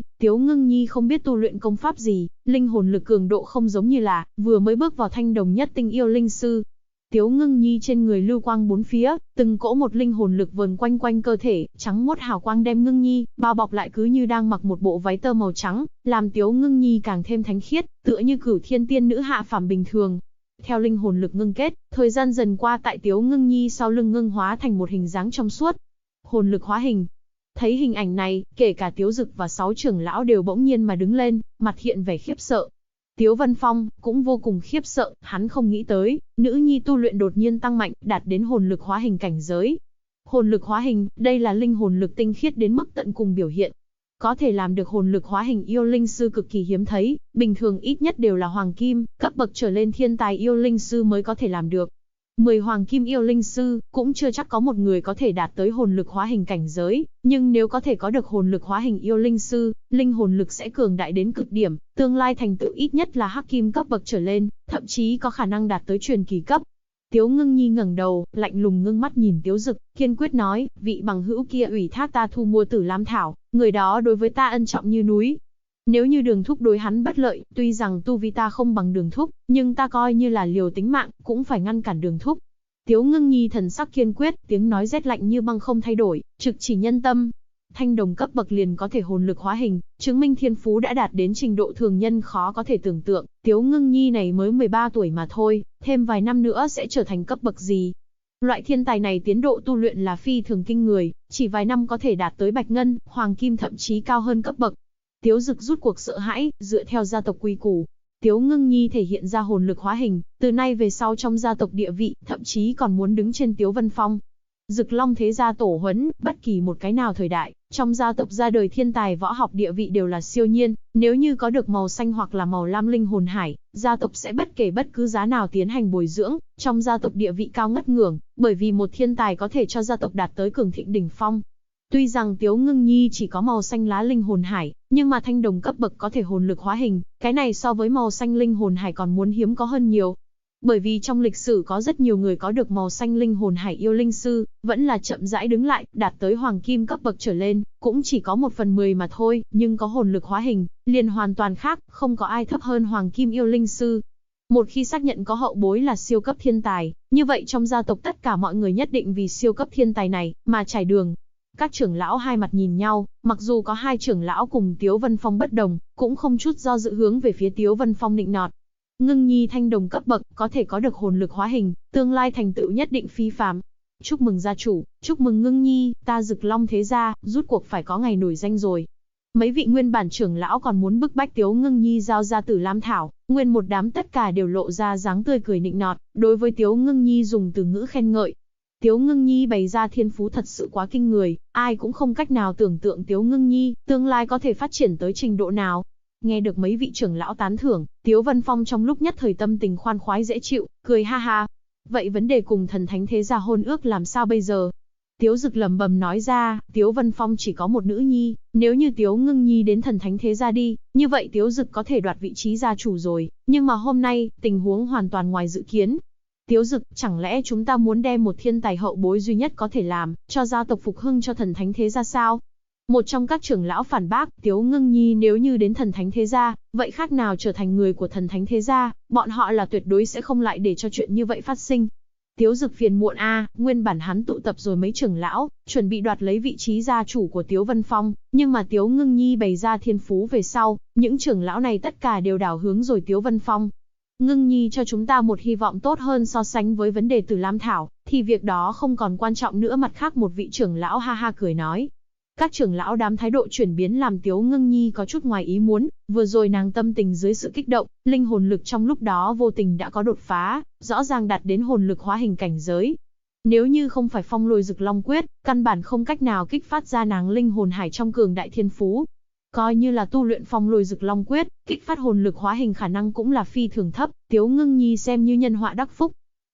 Ngưng Nhi không biết tu luyện công pháp gì, linh hồn lực cường độ không giống như là vừa mới bước vào thanh đồng nhất tinh yêu linh sư. Tiếu Ngưng Nhi trên người lưu quang bốn phía, từng cỗ một linh hồn lực vờn quanh quanh cơ thể, trắng muốt hào quang đem Ngưng Nhi bao bọc lại, cứ như đang mặc một bộ váy tơ màu trắng, làm Tiếu Ngưng Nhi càng thêm thánh khiết, tựa như Cửu Thiên tiên nữ hạ phàm bình thường. Theo linh hồn lực ngưng kết, thời gian dần qua tại Tiếu Ngưng Nhi sau lưng ngưng hóa thành một hình dáng trong suốt. Hồn lực hóa hình. Thấy hình ảnh này, kể cả Tiếu Dực và 6 trưởng lão đều bỗng nhiên mà đứng lên, mặt hiện vẻ khiếp sợ. Tiếu Vân Phong cũng vô cùng khiếp sợ, hắn không nghĩ tới, nữ nhi tu luyện đột nhiên tăng mạnh, đạt đến hồn lực hóa hình cảnh giới. Hồn lực hóa hình, đây là linh hồn lực tinh khiết đến mức tận cùng biểu hiện. Có thể làm được hồn lực hóa hình yêu linh sư cực kỳ hiếm thấy, bình thường ít nhất đều là hoàng kim, cấp bậc trở lên thiên tài yêu linh sư mới có thể làm được. 10 hoàng kim yêu linh sư, cũng chưa chắc có một người có thể đạt tới hồn lực hóa hình cảnh giới, nhưng nếu có thể có được hồn lực hóa hình yêu linh sư, linh hồn lực sẽ cường đại đến cực điểm, tương lai thành tựu ít nhất là hắc kim cấp bậc trở lên, thậm chí có khả năng đạt tới truyền kỳ cấp. Tiếu Ngưng Nhi ngẩng đầu, lạnh lùng ngưng mắt nhìn Tiếu Dực, kiên quyết nói, vị bằng hữu kia ủy thác ta thu mua Tử Lam Thảo, người đó đối với ta ân trọng như núi. Nếu như Đường Thúc đối hắn bất lợi, tuy rằng tu vi ta không bằng Đường Thúc, nhưng ta coi như là liều tính mạng, cũng phải ngăn cản Đường Thúc. Tiếu Ngưng Nhi thần sắc kiên quyết, tiếng nói rét lạnh như băng không thay đổi, trực chỉ nhân tâm. Thanh đồng cấp bậc liền có thể hồn lực hóa hình, chứng minh thiên phú đã đạt đến trình độ thường nhân khó có thể tưởng tượng. Tiếu Ngưng Nhi này mới 13 tuổi mà thôi, thêm vài năm nữa sẽ trở thành cấp bậc gì? Loại thiên tài này tiến độ tu luyện là phi thường kinh người, chỉ vài năm có thể đạt tới bạch ngân, hoàng kim thậm chí cao hơn cấp bậc. Tiếu Dực rút cuộc sợ hãi, dựa theo gia tộc quy củ, Tiếu Ngưng Nhi thể hiện ra hồn lực hóa hình, từ nay về sau trong gia tộc địa vị, thậm chí còn muốn đứng trên Tiếu Vân Phong. Dực Long thế gia tổ huấn, bất kỳ một cái nào thời đại, trong gia tộc ra đời thiên tài võ học địa vị đều là siêu nhiên, nếu như có được màu xanh hoặc là màu lam linh hồn hải, gia tộc sẽ bất kể bất cứ giá nào tiến hành bồi dưỡng, trong gia tộc địa vị cao ngất ngưởng, bởi vì một thiên tài có thể cho gia tộc đạt tới cường thịnh đỉnh phong. Tuy rằng Tiếu Ngưng Nhi chỉ có màu xanh lá linh hồn hải, nhưng mà thanh đồng cấp bậc có thể hồn lực hóa hình, cái này so với màu xanh linh hồn hải còn muốn hiếm có hơn nhiều. Bởi vì trong lịch sử có rất nhiều người có được màu xanh linh hồn hải yêu linh sư, vẫn là chậm rãi đứng lại, đạt tới hoàng kim cấp bậc trở lên, cũng chỉ có 1/10 mà thôi, nhưng có hồn lực hóa hình, liền hoàn toàn khác, không có ai thấp hơn hoàng kim yêu linh sư. Một khi xác nhận có hậu bối là siêu cấp thiên tài, như vậy trong gia tộc tất cả mọi người nhất định vì siêu cấp thiên tài này mà trải đường. Các trưởng lão hai mặt nhìn nhau, mặc dù có hai trưởng lão cùng Tiếu Vân Phong bất đồng, cũng không chút do dự hướng về phía Tiếu Vân Phong nịnh nọt. Ngưng Nhi thanh đồng cấp bậc, có thể có được hồn lực hóa hình, tương lai thành tựu nhất định phi phàm. Chúc mừng gia chủ, chúc mừng Ngưng Nhi, ta Dực Long thế gia, rút cuộc phải có ngày nổi danh rồi. Mấy vị nguyên bản trưởng lão còn muốn bức bách Tiếu Ngưng Nhi giao ra Tử Lam Thảo, nguyên một đám tất cả đều lộ ra dáng tươi cười nịnh nọt, đối với Tiếu Ngưng Nhi dùng từ ngữ khen ngợi. Tiếu Ngưng Nhi bày ra thiên phú thật sự quá kinh người, ai cũng không cách nào tưởng tượng Tiếu Ngưng Nhi tương lai có thể phát triển tới trình độ nào. Nghe được mấy vị trưởng lão tán thưởng, Tiếu Vân Phong trong lúc nhất thời tâm tình khoan khoái dễ chịu, cười ha ha. Vậy vấn đề cùng thần thánh thế gia hôn ước làm sao bây giờ? Tiếu Dực lẩm bẩm nói ra, Tiếu Vân Phong chỉ có một nữ nhi, nếu như Tiếu Ngưng Nhi đến thần thánh thế gia đi, như vậy Tiếu Dực có thể đoạt vị trí gia chủ rồi, nhưng mà hôm nay, tình huống hoàn toàn ngoài dự kiến. Tiếu Dực, chẳng lẽ chúng ta muốn đem một thiên tài hậu bối duy nhất có thể làm, cho gia tộc phục hưng cho thần thánh thế gia sao? Một trong các trưởng lão phản bác, Tiếu Ngưng Nhi nếu như đến thần thánh thế gia, vậy khác nào trở thành người của thần thánh thế gia, bọn họ là tuyệt đối sẽ không lại để cho chuyện như vậy phát sinh. Tiếu Dực phiền muộn nguyên bản hắn tụ tập rồi mấy trưởng lão, chuẩn bị đoạt lấy vị trí gia chủ của Tiếu Vân Phong, nhưng mà Tiếu Ngưng Nhi bày ra thiên phú về sau, những trưởng lão này tất cả đều đảo hướng rồi Tiếu Vân Phong. Ngưng Nhi cho chúng ta một hy vọng tốt hơn so sánh với vấn đề Tử Lam Thảo, thì việc đó không còn quan trọng nữa. Mặt khác một vị trưởng lão ha ha cười nói. Các trưởng lão đám thái độ chuyển biến làm Tiếu Ngưng Nhi có chút ngoài ý muốn, vừa rồi nàng tâm tình dưới sự kích động, linh hồn lực trong lúc đó vô tình đã có đột phá, rõ ràng đạt đến hồn lực hóa hình cảnh giới. Nếu như không phải Phong Lôi Dực Long Quyết, căn bản không cách nào kích phát ra nàng linh hồn hải trong cường đại thiên phú. Coi như là tu luyện Phong Lôi Dực Long Quyết, kích phát hồn lực hóa hình khả năng cũng là phi thường thấp, Tiếu Ngưng Nhi xem như nhân họa đắc phúc.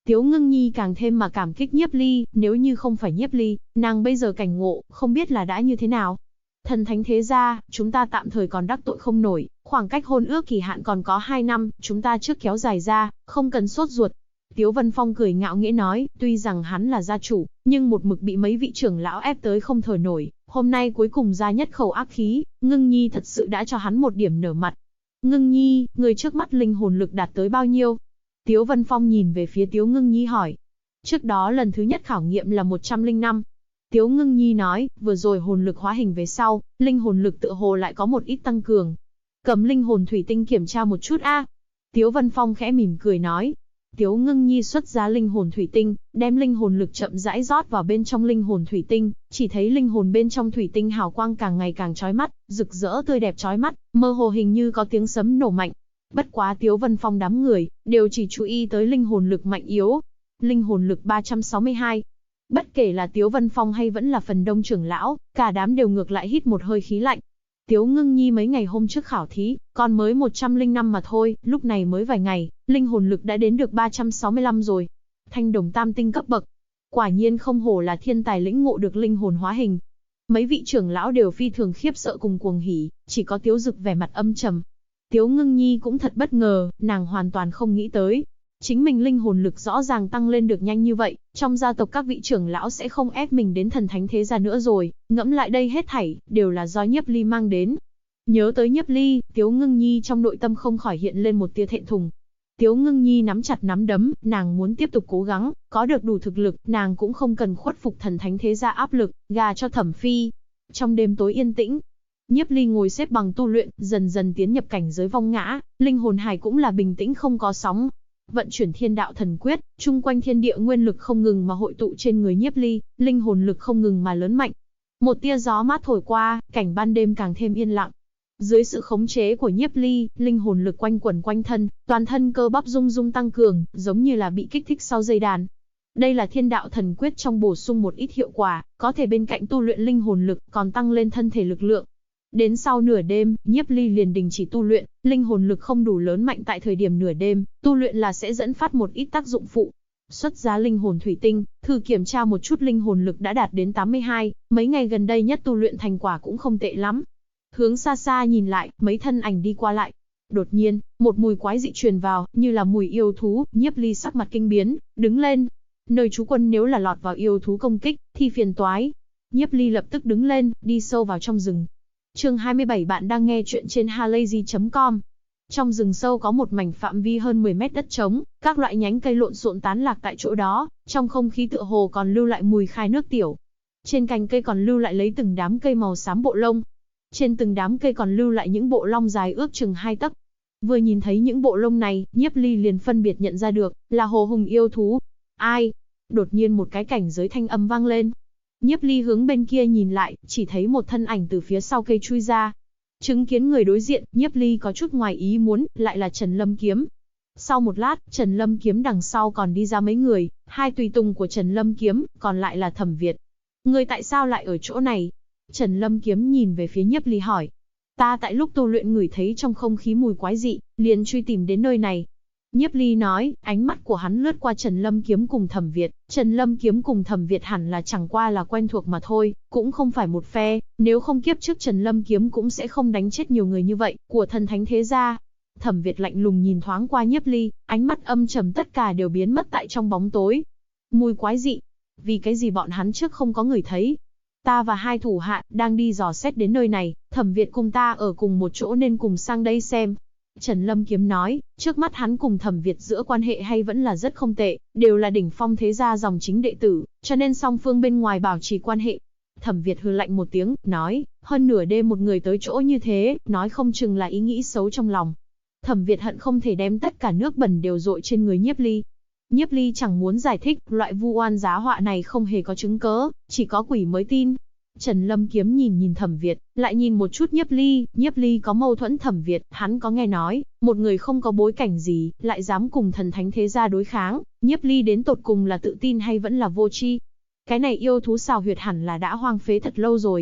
Tiếu Ngưng Nhi càng thêm mà cảm kích Nhiếp Ly, nếu như không phải Nhiếp Ly, nàng bây giờ cảnh ngộ, không biết là đã như thế nào. Thần thánh thế gia, chúng ta tạm thời còn đắc tội không nổi, khoảng cách hôn ước kỳ hạn còn có 2 năm, chúng ta trước kéo dài ra, không cần sốt ruột. Tiếu Vân Phong cười ngạo nghễ nói, tuy rằng hắn là gia chủ, nhưng một mực bị mấy vị trưởng lão ép tới không thở nổi, hôm nay cuối cùng ra nhất khẩu ác khí, Ngưng Nhi thật sự đã cho hắn một điểm nở mặt. Ngưng Nhi, người trước mắt linh hồn lực đạt tới bao nhiêu? Tiếu Vân Phong nhìn về phía Tiếu Ngưng Nhi hỏi. Trước đó lần thứ nhất khảo nghiệm là 105. Tiếu Ngưng Nhi nói, vừa rồi hồn lực hóa hình về sau, linh hồn lực tựa hồ lại có một ít tăng cường. Cầm linh hồn thủy tinh kiểm tra một chút a. Tiếu Vân Phong khẽ mỉm cười nói. Tiếu Ngưng Nhi xuất ra linh hồn thủy tinh, đem linh hồn lực chậm rãi rót vào bên trong linh hồn thủy tinh, chỉ thấy linh hồn bên trong thủy tinh hào quang càng ngày càng chói mắt, rực rỡ tươi đẹp chói mắt, mơ hồ hình như có tiếng sấm nổ mạnh. Bất quá Tiếu Vân Phong đám người, đều chỉ chú ý tới linh hồn lực mạnh yếu. Linh hồn lực 362. Bất kể là Tiếu Vân Phong hay vẫn là phần đông trưởng lão, cả đám đều ngược lại hít một hơi khí lạnh. Tiếu Ngưng Nhi mấy ngày hôm trước khảo thí, còn mới 105 mà thôi, lúc này mới vài ngày, linh hồn lực đã đến được 365 rồi. Thanh đồng tam tinh cấp bậc. Quả nhiên không hổ là thiên tài lĩnh ngộ được linh hồn hóa hình. Mấy vị trưởng lão đều phi thường khiếp sợ cùng cuồng hỉ, chỉ có Tiếu Dực vẻ mặt âm trầm. Tiếu Ngưng Nhi cũng thật bất ngờ, nàng hoàn toàn không nghĩ tới. Chính mình linh hồn lực rõ ràng tăng lên được nhanh như vậy, trong gia tộc các vị trưởng lão sẽ không ép mình đến thần thánh thế gia nữa rồi, ngẫm lại đây hết thảy, đều là do Nhiếp Ly mang đến. Nhớ tới Nhiếp Ly, Tiếu Ngưng Nhi trong nội tâm không khỏi hiện lên một tia thẹn thùng. Tiếu Ngưng Nhi nắm chặt nắm đấm, nàng muốn tiếp tục cố gắng, có được đủ thực lực, nàng cũng không cần khuất phục thần thánh thế gia áp lực, gà cho Thẩm Phi. Trong đêm tối yên tĩnh, Nhiếp Ly ngồi xếp bằng tu luyện, dần dần tiến nhập cảnh giới vong ngã, linh hồn hải cũng là bình tĩnh không có sóng. Vận chuyển thiên đạo thần quyết, chung quanh thiên địa nguyên lực không ngừng mà hội tụ trên người Nhiếp Ly, linh hồn lực không ngừng mà lớn mạnh. Một tia gió mát thổi qua, cảnh ban đêm càng thêm yên lặng. Dưới sự khống chế của Nhiếp Ly, linh hồn lực quanh quẩn quanh thân, toàn thân cơ bắp rung rung tăng cường, giống như là bị kích thích sau dây đàn. Đây là thiên đạo thần quyết trong bổ sung một ít hiệu quả, có thể bên cạnh tu luyện linh hồn lực, còn tăng lên thân thể lực lượng. Đến sau nửa đêm, Nhiếp Ly liền đình chỉ tu luyện, linh hồn lực không đủ lớn mạnh tại thời điểm nửa đêm, tu luyện là sẽ dẫn phát một ít tác dụng phụ. Xuất ra linh hồn thủy tinh, thử kiểm tra một chút linh hồn lực đã đạt đến 82, mấy ngày gần đây nhất tu luyện thành quả cũng không tệ lắm. Hướng xa xa nhìn lại, mấy thân ảnh đi qua lại. Đột nhiên, một mùi quái dị truyền vào, như là mùi yêu thú, Nhiếp Ly sắc mặt kinh biến, đứng lên. Nơi trú quân nếu là lọt vào yêu thú công kích, thì phiền toái. Nhiếp Ly lập tức đứng lên, đi sâu vào trong rừng. Chương 27 bạn đang nghe chuyện trên halayzi.com. Trong rừng sâu có một mảnh phạm vi hơn 10 mét đất trống, các loại nhánh cây lộn xộn tán lạc tại chỗ đó, trong không khí tựa hồ còn lưu lại mùi khai nước tiểu. Trên cành cây còn lưu lại lấy từng đám cây màu xám bộ lông. Trên từng đám cây còn lưu lại những bộ lông dài ước chừng 2 tấc. Vừa nhìn thấy những bộ lông này, Nhiếp Ly liền phân biệt nhận ra được, là hồ hùng yêu thú. Ai? Đột nhiên một cái cảnh giới thanh âm vang lên. Nhiếp Ly hướng bên kia nhìn lại, chỉ thấy một thân ảnh từ phía sau cây chui ra. Chứng kiến người đối diện, Nhiếp Ly có chút ngoài ý muốn, lại là Trần Lâm Kiếm. Sau một lát, Trần Lâm Kiếm đằng sau còn đi ra mấy người, 2 tùy tùng của Trần Lâm Kiếm, còn lại là Thẩm Việt. Người tại sao lại ở chỗ này? Trần Lâm Kiếm nhìn về phía Nhiếp Ly hỏi. Ta tại lúc tu luyện ngửi thấy trong không khí mùi quái dị, liền truy tìm đến nơi này. Nhiếp Ly nói, ánh mắt của hắn lướt qua Trần Lâm Kiếm cùng Thẩm Việt. Trần Lâm Kiếm cùng Thẩm Việt hẳn là chẳng qua là quen thuộc mà thôi, cũng không phải một phe, nếu không kiếp trước Trần Lâm Kiếm cũng sẽ không đánh chết nhiều người như vậy, của thần thánh thế gia. Thẩm Việt lạnh lùng nhìn thoáng qua Nhiếp Ly, ánh mắt âm trầm tất cả đều biến mất tại trong bóng tối. Mùi quái dị, vì cái gì bọn hắn trước không có người thấy? Ta và 2 thủ hạ đang đi dò xét đến nơi này, Thẩm Việt cùng ta ở cùng một chỗ nên cùng sang đây xem. Trần Lâm Kiếm nói, trước mắt hắn cùng Thẩm Việt giữa quan hệ hay vẫn là rất không tệ, đều là đỉnh phong thế gia dòng chính đệ tử, cho nên song phương bên ngoài bảo trì quan hệ. Thẩm Việt hừ lạnh một tiếng, nói, hơn nửa đêm một người tới chỗ như thế, nói không chừng là ý nghĩ xấu trong lòng. Thẩm Việt hận không thể đem tất cả nước bẩn đều dội trên người Nhiếp Ly. Nhiếp Ly chẳng muốn giải thích, loại vu oan giá họa này không hề có chứng cớ, chỉ có quỷ mới tin. Trần Lâm Kiếm nhìn Thẩm Việt, lại nhìn một chút Nhiếp Ly có mâu thuẫn Thẩm Việt, hắn có nghe nói, một người không có bối cảnh gì, lại dám cùng thần thánh thế gia đối kháng, Nhiếp Ly đến tột cùng là tự tin hay vẫn là vô tri. Cái này yêu thú xào huyệt hẳn là đã hoang phế thật lâu rồi.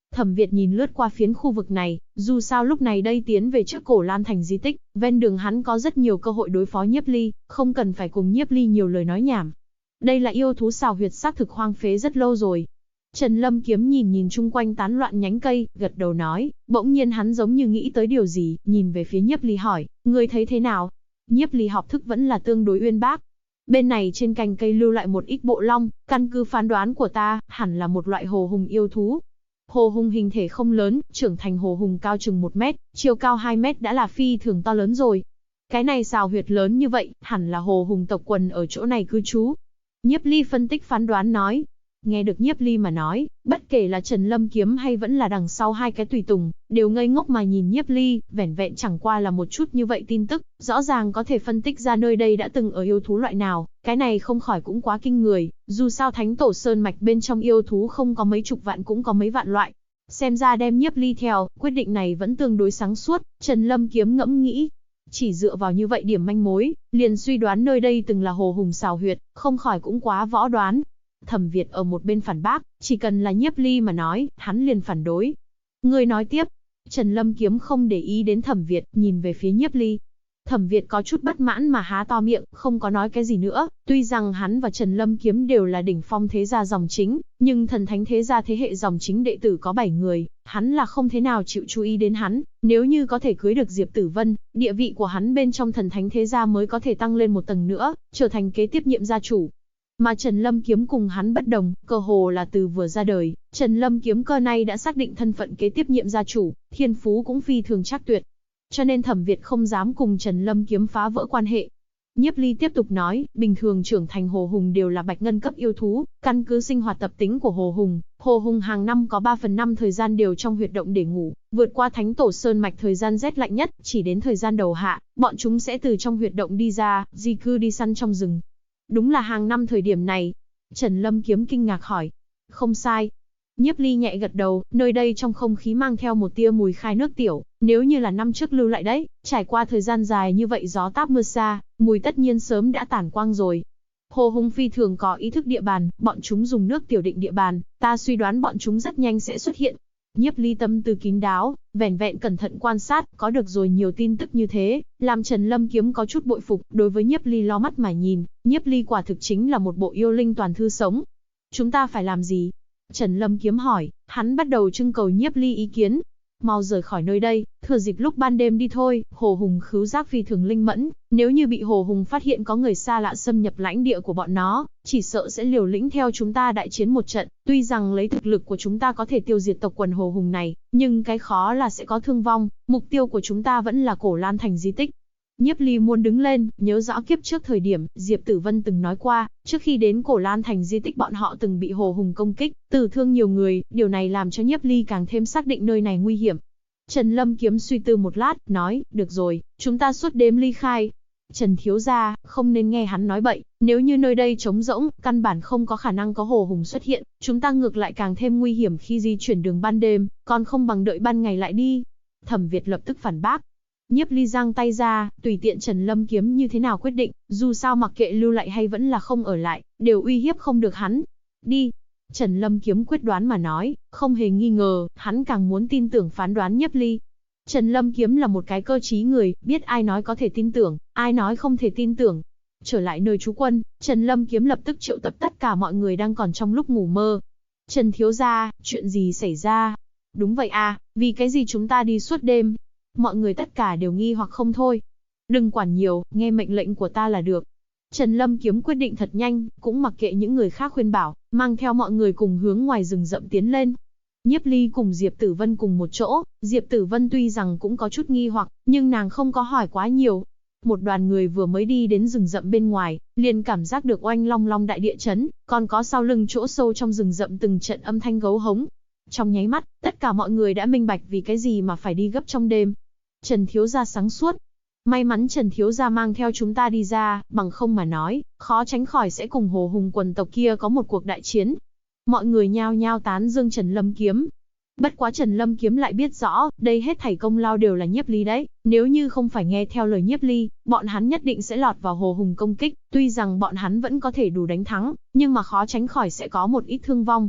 Thẩm Việt nhìn lướt qua phiến khu vực này, dù sao lúc này đây tiến về trước Cổ Lan Thành di tích, ven đường hắn có rất nhiều cơ hội đối phó Nhiếp Ly, không cần phải cùng Nhiếp Ly nhiều lời nói nhảm. Đây là yêu thú xào huyệt xác thực hoang phế rất lâu rồi. Trần Lâm Kiếm nhìn chung quanh tán loạn nhánh cây, gật đầu nói, bỗng nhiên hắn giống như nghĩ tới điều gì, nhìn về phía Nhiếp Ly hỏi, ngươi thấy thế nào? Nhiếp Ly học thức vẫn là tương đối uyên bác. Bên này trên cành cây lưu lại một ít bộ long, căn cứ phán đoán của ta, hẳn là một loại hồ hùng yêu thú. Hồ hùng hình thể không lớn, trưởng thành hồ hùng cao chừng 1 mét, chiều cao 2 mét đã là phi thường to lớn rồi. Cái này xào huyệt lớn như vậy, hẳn là hồ hùng tộc quần ở chỗ này cư trú. Nhiếp Ly phân tích phán đoán nói. Nghe được Nhiếp Ly mà nói, bất kể là Trần Lâm Kiếm hay vẫn là đằng sau hai cái tùy tùng, đều ngây ngốc mà nhìn Nhiếp Ly, vẻn vẹn chẳng qua là một chút như vậy tin tức, rõ ràng có thể phân tích ra nơi đây đã từng ở yêu thú loại nào, cái này không khỏi cũng quá kinh người, dù sao Thánh Tổ Sơn mạch bên trong yêu thú không có mấy chục vạn cũng có mấy vạn loại. Xem ra đem Nhiếp Ly theo, quyết định này vẫn tương đối sáng suốt, Trần Lâm Kiếm ngẫm nghĩ. Chỉ dựa vào như vậy điểm manh mối, liền suy đoán nơi đây từng là hồ hùng xào huyệt, không khỏi cũng quá võ đoán. Thẩm Việt ở một bên phản bác, chỉ cần là Nhiếp Ly mà nói, hắn liền phản đối. Người nói tiếp. Trần Lâm Kiếm không để ý đến Thẩm Việt, nhìn về phía Nhiếp Ly. Thẩm Việt có chút bất mãn mà há to miệng, không có nói cái gì nữa. Tuy rằng hắn và Trần Lâm Kiếm đều là đỉnh phong thế gia dòng chính, nhưng thần thánh thế gia thế hệ dòng chính đệ tử có 7 người, hắn là không thế nào chịu chú ý đến hắn. Nếu như có thể cưới được Diệp Tử Vân, địa vị của hắn bên trong thần thánh thế gia mới có thể tăng lên một tầng nữa, trở thành kế tiếp nhiệm gia chủ. Mà Trần Lâm Kiếm cùng hắn bất đồng, cơ hồ là từ vừa ra đời, Trần Lâm Kiếm cơ này đã xác định thân phận kế tiếp nhiệm gia chủ, thiên phú cũng phi thường trắc tuyệt. Cho nên Thẩm Việt không dám cùng Trần Lâm Kiếm phá vỡ quan hệ. Nhiếp Ly tiếp tục nói, bình thường trưởng thành hồ hùng đều là bạch ngân cấp yêu thú, căn cứ sinh hoạt tập tính của hồ hùng hàng năm có 3/5 thời gian đều trong huyệt động để ngủ, vượt qua Thánh Tổ Sơn mạch thời gian rét lạnh nhất, chỉ đến thời gian đầu hạ, bọn chúng sẽ từ trong huyệt động đi ra, di cư đi săn trong rừng. Đúng là hàng năm thời điểm này. Trần Lâm Kiếm kinh ngạc hỏi. Không sai. Nhiếp Ly nhẹ gật đầu, nơi đây trong không khí mang theo một tia mùi khai nước tiểu, nếu như là năm trước lưu lại đấy, trải qua thời gian dài như vậy gió táp mưa xa, mùi tất nhiên sớm đã tản quang rồi. Hồ hùng phi thường có ý thức địa bàn, bọn chúng dùng nước tiểu định địa bàn, ta suy đoán bọn chúng rất nhanh sẽ xuất hiện. Nhiếp Ly tâm tư kín đáo, vẻn vẹn cẩn thận quan sát, có được rồi nhiều tin tức như thế, làm Trần Lâm Kiếm có chút bội phục, đối với Nhiếp Ly lo mắt mà nhìn, Nhiếp Ly quả thực chính là một bộ yêu linh toàn thư sống. Chúng ta phải làm gì? Trần Lâm Kiếm hỏi, hắn bắt đầu trưng cầu Nhiếp Ly ý kiến. Mau rời khỏi nơi đây, thừa dịp lúc ban đêm đi thôi, hồ hùng khứu giác phi thường linh mẫn, nếu như bị hồ hùng phát hiện có người xa lạ xâm nhập lãnh địa của bọn nó, chỉ sợ sẽ liều lĩnh theo chúng ta đại chiến một trận, tuy rằng lấy thực lực của chúng ta có thể tiêu diệt tộc quần hồ hùng này, nhưng cái khó là sẽ có thương vong, mục tiêu của chúng ta vẫn là Cổ Lan Thành di tích. Nhiếp Ly muốn đứng lên, nhớ rõ kiếp trước thời điểm, Diệp Tử Vân từng nói qua, trước khi đến Cổ Lan Thành di tích bọn họ từng bị hồ hùng công kích, tử thương nhiều người, điều này làm cho Nhiếp Ly càng thêm xác định nơi này nguy hiểm. Trần Lâm Kiếm suy tư một lát, nói, được rồi, chúng ta suốt đêm ly khai. Trần thiếu gia, không nên nghe hắn nói bậy, nếu như nơi đây trống rỗng, căn bản không có khả năng có hồ hùng xuất hiện, chúng ta ngược lại càng thêm nguy hiểm khi di chuyển đường ban đêm, còn không bằng đợi ban ngày lại đi. Thẩm Việt lập tức phản bác. Nhiếp Ly giang tay ra, tùy tiện Trần Lâm Kiếm như thế nào quyết định, dù sao mặc kệ lưu lại hay vẫn là không ở lại, đều uy hiếp không được hắn. Đi. Trần Lâm Kiếm quyết đoán mà nói, không hề nghi ngờ, hắn càng muốn tin tưởng phán đoán Nhiếp Ly. Trần Lâm Kiếm là một cái cơ trí người, biết ai nói có thể tin tưởng, ai nói không thể tin tưởng. Trở lại nơi trú quân, Trần Lâm Kiếm lập tức triệu tập tất cả mọi người đang còn trong lúc ngủ mơ. Trần thiếu gia, chuyện gì xảy ra? Đúng vậy à, vì cái gì chúng ta đi suốt đêm? Mọi người tất cả đều nghi hoặc không thôi. Đừng quản nhiều, nghe mệnh lệnh của ta là được. Trần Lâm Kiếm quyết định thật nhanh, cũng mặc kệ những người khác khuyên bảo, mang theo mọi người cùng hướng ngoài rừng rậm tiến lên. Nhiếp Ly cùng Diệp Tử Vân cùng một chỗ, Diệp Tử Vân tuy rằng cũng có chút nghi hoặc, nhưng nàng không có hỏi quá nhiều. Một đoàn người vừa mới đi đến rừng rậm bên ngoài, liền cảm giác được oanh long long đại địa chấn, còn có sau lưng chỗ sâu trong rừng rậm từng trận âm thanh gấu hống. Trong nháy mắt, tất cả mọi người đã minh bạch vì cái gì mà phải đi gấp trong đêm. Trần thiếu gia sáng suốt. May mắn Trần thiếu gia mang theo chúng ta đi ra, bằng không mà nói, khó tránh khỏi sẽ cùng hồ hùng quần tộc kia có một cuộc đại chiến. Mọi người nhao nhao tán dương Trần Lâm Kiếm. Bất quá Trần Lâm Kiếm lại biết rõ, đây hết thảy công lao đều là Nhiếp Ly đấy, nếu như không phải nghe theo lời Nhiếp Ly, bọn hắn nhất định sẽ lọt vào hồ hùng công kích, tuy rằng bọn hắn vẫn có thể đủ đánh thắng, nhưng mà khó tránh khỏi sẽ có một ít thương vong.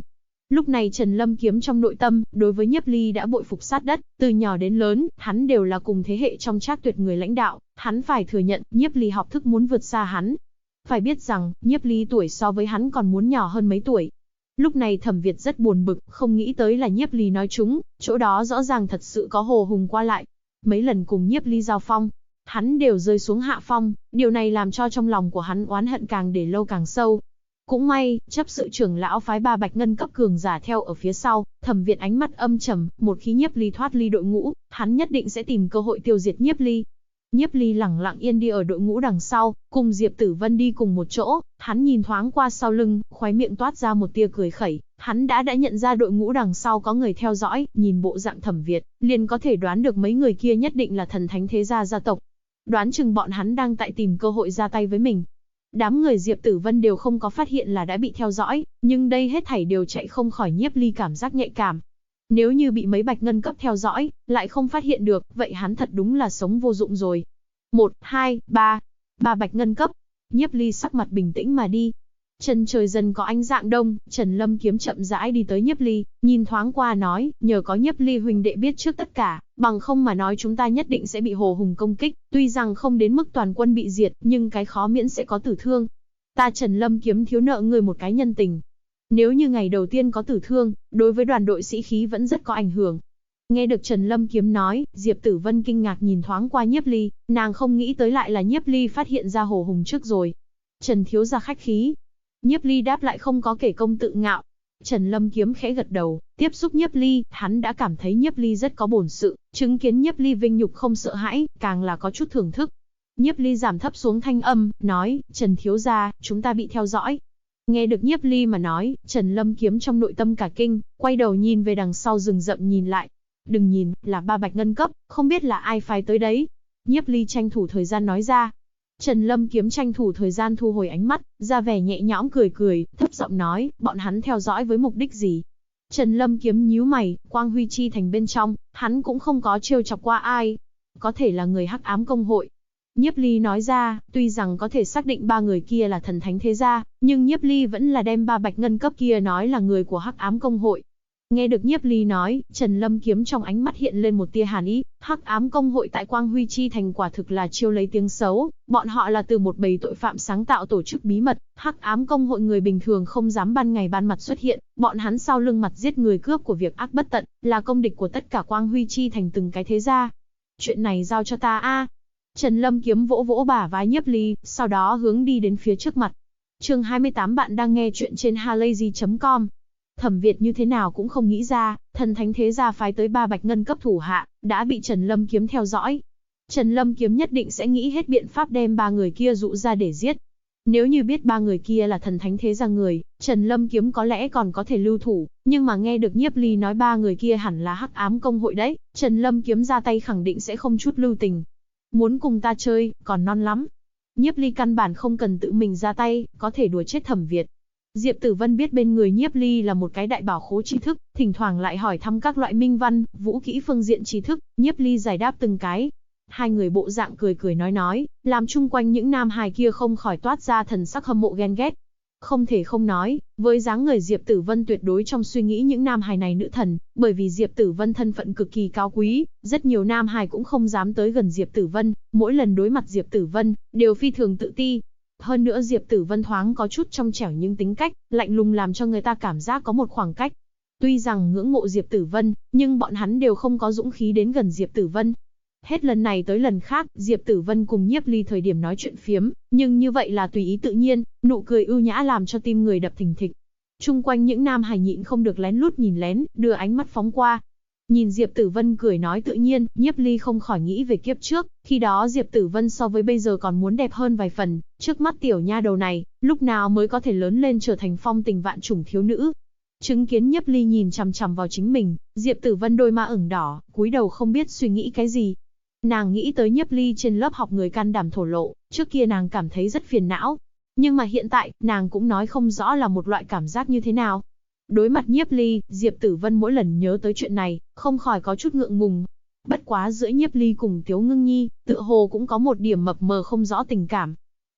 Lúc này Trần Lâm Kiếm trong nội tâm, đối với Nhiếp Ly đã bội phục sát đất, từ nhỏ đến lớn, hắn đều là cùng thế hệ trong Trác Tuyệt người lãnh đạo, hắn phải thừa nhận, Nhiếp Ly học thức muốn vượt xa hắn. Phải biết rằng, Nhiếp Ly tuổi so với hắn còn muốn nhỏ hơn mấy tuổi. Lúc này Thẩm Việt rất buồn bực, không nghĩ tới là Nhiếp Ly nói trúng, chỗ đó rõ ràng thật sự có Hồ Hùng qua lại. Mấy lần cùng Nhiếp Ly giao phong, hắn đều rơi xuống hạ phong, điều này làm cho trong lòng của hắn oán hận càng để lâu càng sâu. Cũng may, chấp sự trưởng lão phái 3 bạch ngân cấp cường giả theo ở phía sau, Thẩm Việt ánh mắt âm trầm, một khi Nhiếp Ly thoát ly đội ngũ, hắn nhất định sẽ tìm cơ hội tiêu diệt Nhiếp Ly. Nhiếp Ly lẳng lặng yên đi ở đội ngũ đằng sau, cùng Diệp Tử Vân đi cùng một chỗ, hắn nhìn thoáng qua sau lưng, khóe miệng toát ra một tia cười khẩy, hắn đã nhận ra đội ngũ đằng sau có người theo dõi, nhìn bộ dạng Thẩm Việt, liền có thể đoán được mấy người kia nhất định là thần thánh thế gia gia tộc. Đoán chừng bọn hắn đang tại tìm cơ hội ra tay với mình. Đám người Diệp Tử Vân đều không có phát hiện là đã bị theo dõi, nhưng đây hết thảy đều chạy không khỏi Nhiếp Ly cảm giác nhạy cảm. Nếu như bị mấy bạch ngân cấp theo dõi, lại không phát hiện được, vậy hắn thật đúng là sống vô dụng rồi. 1, 2, 3. 3 bạch ngân cấp. Nhiếp Ly sắc mặt bình tĩnh mà đi. Chân trời dần có ánh dạng đông, Trần Lâm Kiếm chậm rãi đi tới Nhiếp Ly, nhìn thoáng qua nói, nhờ có Nhiếp Ly huynh đệ biết trước tất cả, bằng không mà nói chúng ta nhất định sẽ bị Hồ Hùng công kích, tuy rằng không đến mức toàn quân bị diệt, nhưng cái khó miễn sẽ có tử thương. Ta Trần Lâm Kiếm thiếu nợ người một cái nhân tình. Nếu như ngày đầu tiên có tử thương, đối với đoàn đội sĩ khí vẫn rất có ảnh hưởng. Nghe được Trần Lâm Kiếm nói, Diệp Tử Vân kinh ngạc nhìn thoáng qua Nhiếp Ly, nàng không nghĩ tới lại là Nhiếp Ly phát hiện ra Hồ Hùng trước rồi. Trần thiếu gia khách khí. Nhiếp Ly đáp lại không có kể công tự ngạo. Trần Lâm Kiếm khẽ gật đầu, tiếp xúc Nhiếp Ly, hắn đã cảm thấy Nhiếp Ly rất có bổn sự, chứng kiến Nhiếp Ly vinh nhục không sợ hãi, càng là có chút thưởng thức. Nhiếp Ly giảm thấp xuống thanh âm, nói, Trần thiếu gia, chúng ta bị theo dõi. Nghe được Nhiếp Ly mà nói, Trần Lâm Kiếm trong nội tâm cả kinh, quay đầu nhìn về đằng sau rừng rậm nhìn lại. Đừng nhìn, là 3 bạch ngân cấp, không biết là ai phái tới đấy. Nhiếp Ly tranh thủ thời gian nói ra. Trần Lâm Kiếm tranh thủ thời gian thu hồi ánh mắt, ra vẻ nhẹ nhõm cười cười, thấp giọng nói, bọn hắn theo dõi với mục đích gì? Trần Lâm Kiếm nhíu mày, Quang Huy Chi thành bên trong, hắn cũng không có trêu chọc qua ai. Có thể là người Hắc Ám Công hội. Nhiếp Ly nói ra, tuy rằng có thể xác định 3 người kia là thần thánh thế gia, nhưng Nhiếp Ly vẫn là đem 3 bạch ngân cấp kia nói là người của Hắc Ám Công hội. Nghe được Nhiếp Ly nói, Trần Lâm Kiếm trong ánh mắt hiện lên một tia hàn ý, Hắc Ám Công hội tại Quang Huy Chi thành quả thực là chiêu lấy tiếng xấu, bọn họ là từ một bầy tội phạm sáng tạo tổ chức bí mật, Hắc Ám Công hội người bình thường không dám ban ngày ban mặt xuất hiện, bọn hắn sau lưng mặt giết người cướp của việc ác bất tận, là công địch của tất cả Quang Huy Chi thành từng cái thế gia. Chuyện này giao cho ta a. Trần Lâm Kiếm vỗ vỗ bả vai Nhiếp Ly, sau đó hướng đi đến phía trước mặt. Chương 28 bạn đang nghe chuyện trên halayzi.com. Thẩm Việt như thế nào cũng không nghĩ ra, thần thánh thế gia phái tới 3 bạch ngân cấp thủ hạ, đã bị Trần Lâm Kiếm theo dõi. Trần Lâm Kiếm nhất định sẽ nghĩ hết biện pháp đem 3 người kia dụ ra để giết. Nếu như biết 3 người kia là thần thánh thế gia người, Trần Lâm Kiếm có lẽ còn có thể lưu thủ, nhưng mà nghe được Nhiếp Ly nói 3 người kia hẳn là Hắc Ám Công hội đấy, Trần Lâm Kiếm ra tay khẳng định sẽ không chút lưu tình. Muốn cùng ta chơi, còn non lắm. Nhiếp Ly căn bản không cần tự mình ra tay, có thể đùa chết Thẩm Việt. Diệp Tử Vân biết bên người Nhiếp Ly là một cái đại bảo khố tri thức, thỉnh thoảng lại hỏi thăm các loại minh văn, vũ kỹ phương diện tri thức, Nhiếp Ly giải đáp từng cái. Hai người bộ dạng cười cười nói, làm chung quanh những nam hài kia không khỏi toát ra thần sắc hâm mộ ghen ghét. Không thể không nói, với dáng người Diệp Tử Vân tuyệt đối trong suy nghĩ những nam hài này nữ thần, bởi vì Diệp Tử Vân thân phận cực kỳ cao quý, rất nhiều nam hài cũng không dám tới gần Diệp Tử Vân, mỗi lần đối mặt Diệp Tử Vân, đều phi thường tự ti. Hơn nữa Diệp Tử Vân thoáng có chút trong trẻo nhưng tính cách, lạnh lùng làm cho người ta cảm giác có một khoảng cách. Tuy rằng ngưỡng mộ Diệp Tử Vân, nhưng bọn hắn đều không có dũng khí đến gần Diệp Tử Vân. Hết lần này tới lần khác, Diệp Tử Vân cùng Nhiếp Ly thời điểm nói chuyện phiếm, nhưng như vậy là tùy ý tự nhiên, nụ cười ưu nhã làm cho tim người đập thình thịch. Chung quanh những nam hài nhịn không được lén lút nhìn lén, đưa ánh mắt phóng qua. Nhìn Diệp Tử Vân cười nói tự nhiên, Nhiếp Ly không khỏi nghĩ về kiếp trước, khi đó Diệp Tử Vân so với bây giờ còn muốn đẹp hơn vài phần, trước mắt tiểu nha đầu này, lúc nào mới có thể lớn lên trở thành phong tình vạn chủng thiếu nữ. Chứng kiến Nhiếp Ly nhìn chằm chằm vào chính mình, Diệp Tử Vân đôi má ửng đỏ, cúi đầu không biết suy nghĩ cái gì. Nàng nghĩ tới Nhiếp Ly trên lớp học người can đảm thổ lộ, trước kia nàng cảm thấy rất phiền não. Nhưng mà hiện tại, nàng cũng nói không rõ là một loại cảm giác như thế nào. Đối mặt Nhiếp Ly, Diệp Tử Vân mỗi lần nhớ tới chuyện này, không khỏi có chút ngượng ngùng. Bất quá giữa Nhiếp Ly cùng Tiếu Ngưng Nhi, tựa hồ cũng có một điểm mập mờ không rõ tình cảm.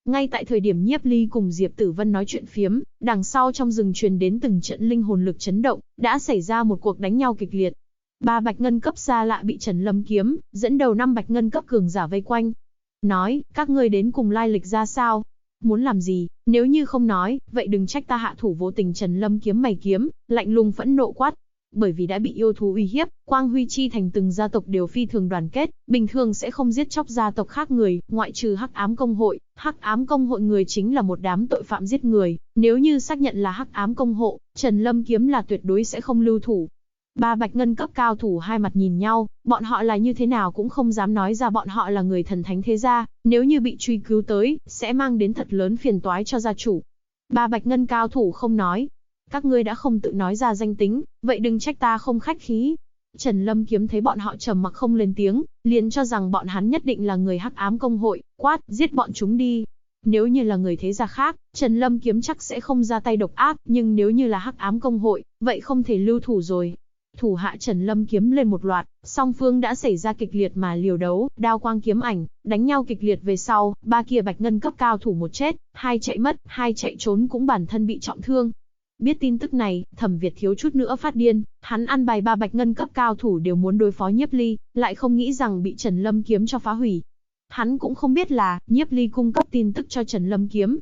Ngay tại thời điểm Nhiếp Ly cùng Diệp Tử Vân nói chuyện phiếm, đằng sau trong rừng truyền đến từng trận linh hồn lực chấn động, đã xảy ra một cuộc đánh nhau kịch liệt. 3 bạch ngân cấp xa lạ bị Trần Lâm Kiếm dẫn đầu 5 bạch ngân cấp cường giả vây quanh. Nói, các ngươi đến cùng lai lịch ra sao? Muốn làm gì? Nếu như không nói, vậy đừng trách ta hạ thủ vô tình. Trần Lâm Kiếm mày kiếm, lạnh lùng phẫn nộ quát. Bởi vì đã bị yêu thú uy hiếp, Quang Huy Chi thành từng gia tộc đều phi thường đoàn kết, bình thường sẽ không giết chóc gia tộc khác người, ngoại trừ Hắc Ám Công hội. Hắc Ám Công hội người chính là một đám tội phạm giết người, nếu như xác nhận là Hắc Ám Công hội, Trần Lâm Kiếm là tuyệt đối sẽ không lưu thủ. 3 bạch ngân cấp cao thủ hai mặt nhìn nhau, bọn họ là như thế nào cũng không dám nói ra bọn họ là người thần thánh thế gia, nếu như bị truy cứu tới, sẽ mang đến thật lớn phiền toái cho gia chủ. 3 bạch ngân cao thủ không nói. Các ngươi đã không tự nói ra danh tính, vậy đừng trách ta không khách khí. Trần Lâm Kiếm thấy bọn họ trầm mặc không lên tiếng, liền cho rằng bọn hắn nhất định là người Hắc Ám Công hội, quát, giết bọn chúng đi. Nếu như là người thế gia khác, Trần Lâm Kiếm chắc sẽ không ra tay độc ác, nhưng nếu như là Hắc Ám Công hội, vậy không thể lưu thủ rồi. Thủ hạ Trần Lâm Kiếm lên một loạt, song phương đã xảy ra kịch liệt mà liều đấu, đao quang kiếm ảnh, đánh nhau kịch liệt về sau, 3 kia bạch ngân cấp cao thủ một chết, 2 chạy mất, 2 chạy trốn cũng bản thân bị trọng thương. Biết tin tức này, Thẩm Việt thiếu chút nữa phát điên, hắn ăn bài 3 bạch ngân cấp cao thủ đều muốn đối phó Nhiếp Ly, lại không nghĩ rằng bị Trần Lâm Kiếm cho phá hủy. Hắn cũng không biết là, Nhiếp Ly cung cấp tin tức cho Trần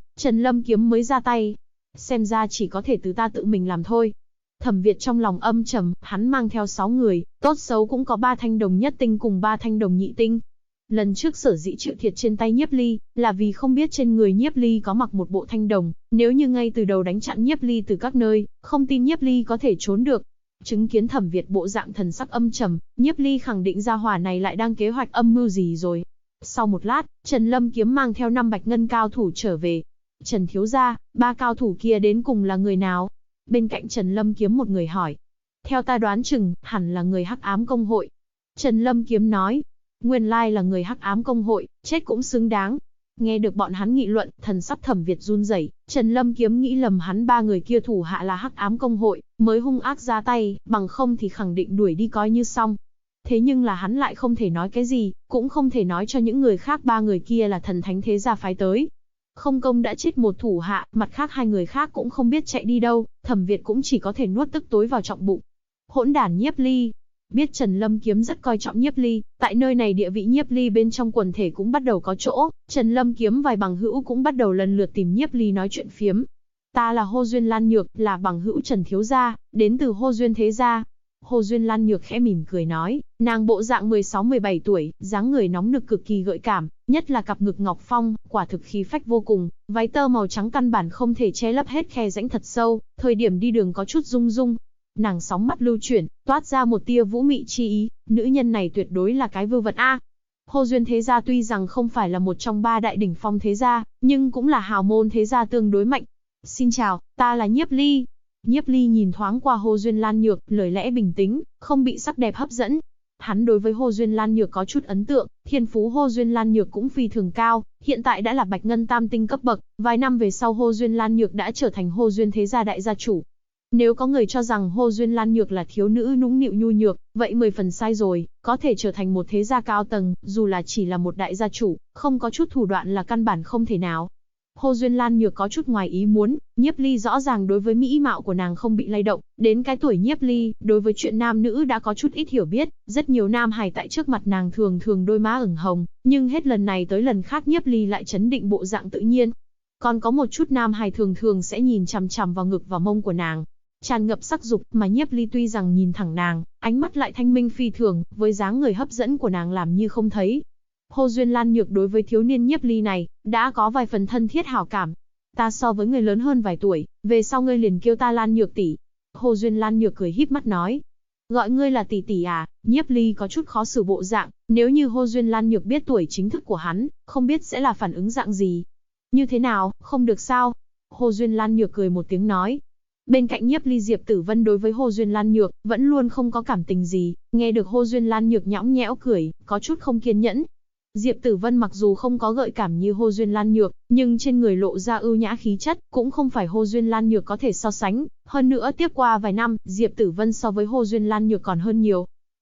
Lâm Kiếm mới ra tay. Xem ra chỉ có thể từ ta tự mình làm thôi. Thẩm Việt trong lòng âm trầm, hắn mang theo 6 người, tốt xấu cũng có 3 thanh đồng nhất tinh cùng 3 thanh đồng nhị tinh. Lần trước sở dĩ chịu thiệt trên tay Nhiếp Ly, là vì không biết trên người Nhiếp Ly có mặc một bộ thanh đồng, nếu như ngay từ đầu đánh chặn Nhiếp Ly từ các nơi, không tin Nhiếp Ly có thể trốn được. Chứng kiến Thẩm Việt bộ dạng thần sắc âm trầm, Nhiếp Ly khẳng định gia hỏa này lại đang kế hoạch âm mưu gì rồi. Sau một lát, Trần Lâm Kiếm mang theo 5 bạch ngân cao thủ trở về. Trần thiếu gia, 3 cao thủ kia đến cùng là người nào? Bên cạnh Trần Lâm Kiếm một người hỏi. Theo ta đoán chừng, hẳn là người Hắc Ám Công hội. Trần Lâm Kiếm nói. Nguyên lai là người Hắc Ám Công hội, chết cũng xứng đáng. Nghe được bọn hắn nghị luận, thần sắc Thẩm Việt run rẩy. Trần Lâm Kiếm nghĩ lầm hắn 3 người kia thủ hạ là Hắc Ám Công hội, mới hung ác ra tay, bằng không thì khẳng định đuổi đi coi như xong. Thế nhưng là hắn lại không thể nói cái gì, cũng không thể nói cho những người khác 3 người kia là thần thánh thế gia phái tới. Không công đã chết một thủ hạ, mặt khác 2 người khác cũng không biết chạy đi đâu, Thẩm Việt cũng chỉ có thể nuốt tức tối vào trọng bụng. Hỗn đản Nhiếp Ly. Biết Trần Lâm Kiếm rất coi trọng Nhiếp Ly, tại nơi này địa vị Nhiếp Ly bên trong quần thể cũng bắt đầu có chỗ, Trần Lâm Kiếm vài bằng hữu cũng bắt đầu lần lượt tìm Nhiếp Ly nói chuyện phiếm. Ta là Hô Duyên Lan Nhược, là bằng hữu Trần thiếu gia, đến từ Hô Duyên thế gia. Hô Duyên Lan Nhược khẽ mỉm cười nói, nàng bộ dạng 16-17 tuổi, dáng người nóng nực cực kỳ gợi cảm, nhất là cặp ngực ngọc phong, quả thực khí phách vô cùng, váy tơ màu trắng căn bản không thể che lấp hết khe rãnh thật sâu, thời điểm đi đường có chút rung rung. Nàng sóng mắt lưu chuyển, toát ra một tia vũ mị chi ý, nữ nhân này tuyệt đối là cái vưu vật a. Hô Duyên thế gia tuy rằng không phải là một trong 3 đại đỉnh phong thế gia, nhưng cũng là hào môn thế gia tương đối mạnh. Xin chào, ta là Nhiếp Ly. Nhiếp Ly nhìn thoáng qua Hô Duyên Lan Nhược, lời lẽ bình tĩnh, không bị sắc đẹp hấp dẫn. Hắn đối với Hô Duyên Lan Nhược có chút ấn tượng, thiên phú Hô Duyên Lan Nhược cũng phi thường cao, hiện tại đã là bạch ngân tam tinh cấp bậc, vài năm về sau Hô Duyên Lan Nhược đã trở thành Hô Duyên thế gia đại gia chủ. Nếu có người cho rằng Hô Duyên Lan Nhược là thiếu nữ nũng nịu nhu nhược, vậy 10 phần sai rồi, có thể trở thành một thế gia cao tầng, dù là chỉ là một đại gia chủ, không có chút thủ đoạn là căn bản không thể nào. Hô Duyên Lan Nhược có chút ngoài ý muốn, Nhiếp Ly rõ ràng đối với mỹ mạo của nàng không bị lay động, đến cái tuổi Nhiếp Ly, đối với chuyện nam nữ đã có chút ít hiểu biết, rất nhiều nam hài tại trước mặt nàng thường thường đôi má ửng hồng, nhưng hết lần này tới lần khác Nhiếp Ly lại chấn định bộ dạng tự nhiên. Còn có một chút nam hài thường thường sẽ nhìn chằm chằm vào ngực và mông của nàng, tràn ngập sắc dục, mà Nhiếp Ly tuy rằng nhìn thẳng nàng, ánh mắt lại thanh minh phi thường, với dáng người hấp dẫn của nàng làm như không thấy. Hô Duyên Lan Nhược đối với thiếu niên Nhiếp Ly này, đã có vài phần thân thiết hảo cảm. Ta so với người lớn hơn vài tuổi, về sau ngươi liền kêu ta Lan Nhược tỷ. Hô Duyên Lan Nhược cười híp mắt nói. Gọi ngươi là tỷ tỷ à? Nhiếp Ly có chút khó xử bộ dạng, nếu như Hô Duyên Lan Nhược biết tuổi chính thức của hắn, không biết sẽ là phản ứng dạng gì. Như thế nào, không được sao? Hô Duyên Lan Nhược cười một tiếng nói. Bên cạnh Nhiếp Ly Diệp Tử Vân đối với Hô Duyên Lan Nhược, vẫn luôn không có cảm tình gì, nghe được Hô Duyên Lan Nhược nhõng nhẽo cười, có chút không kiên nhẫn. Diệp Tử Vân mặc dù không có gợi cảm như Hô Duyên Lan Nhược, nhưng trên người lộ ra ưu nhã khí chất, cũng không phải Hô Duyên Lan Nhược có thể so sánh. Hơn nữa tiếp qua vài năm, Diệp Tử Vân so với Hô Duyên Lan Nhược còn hơn nhiều.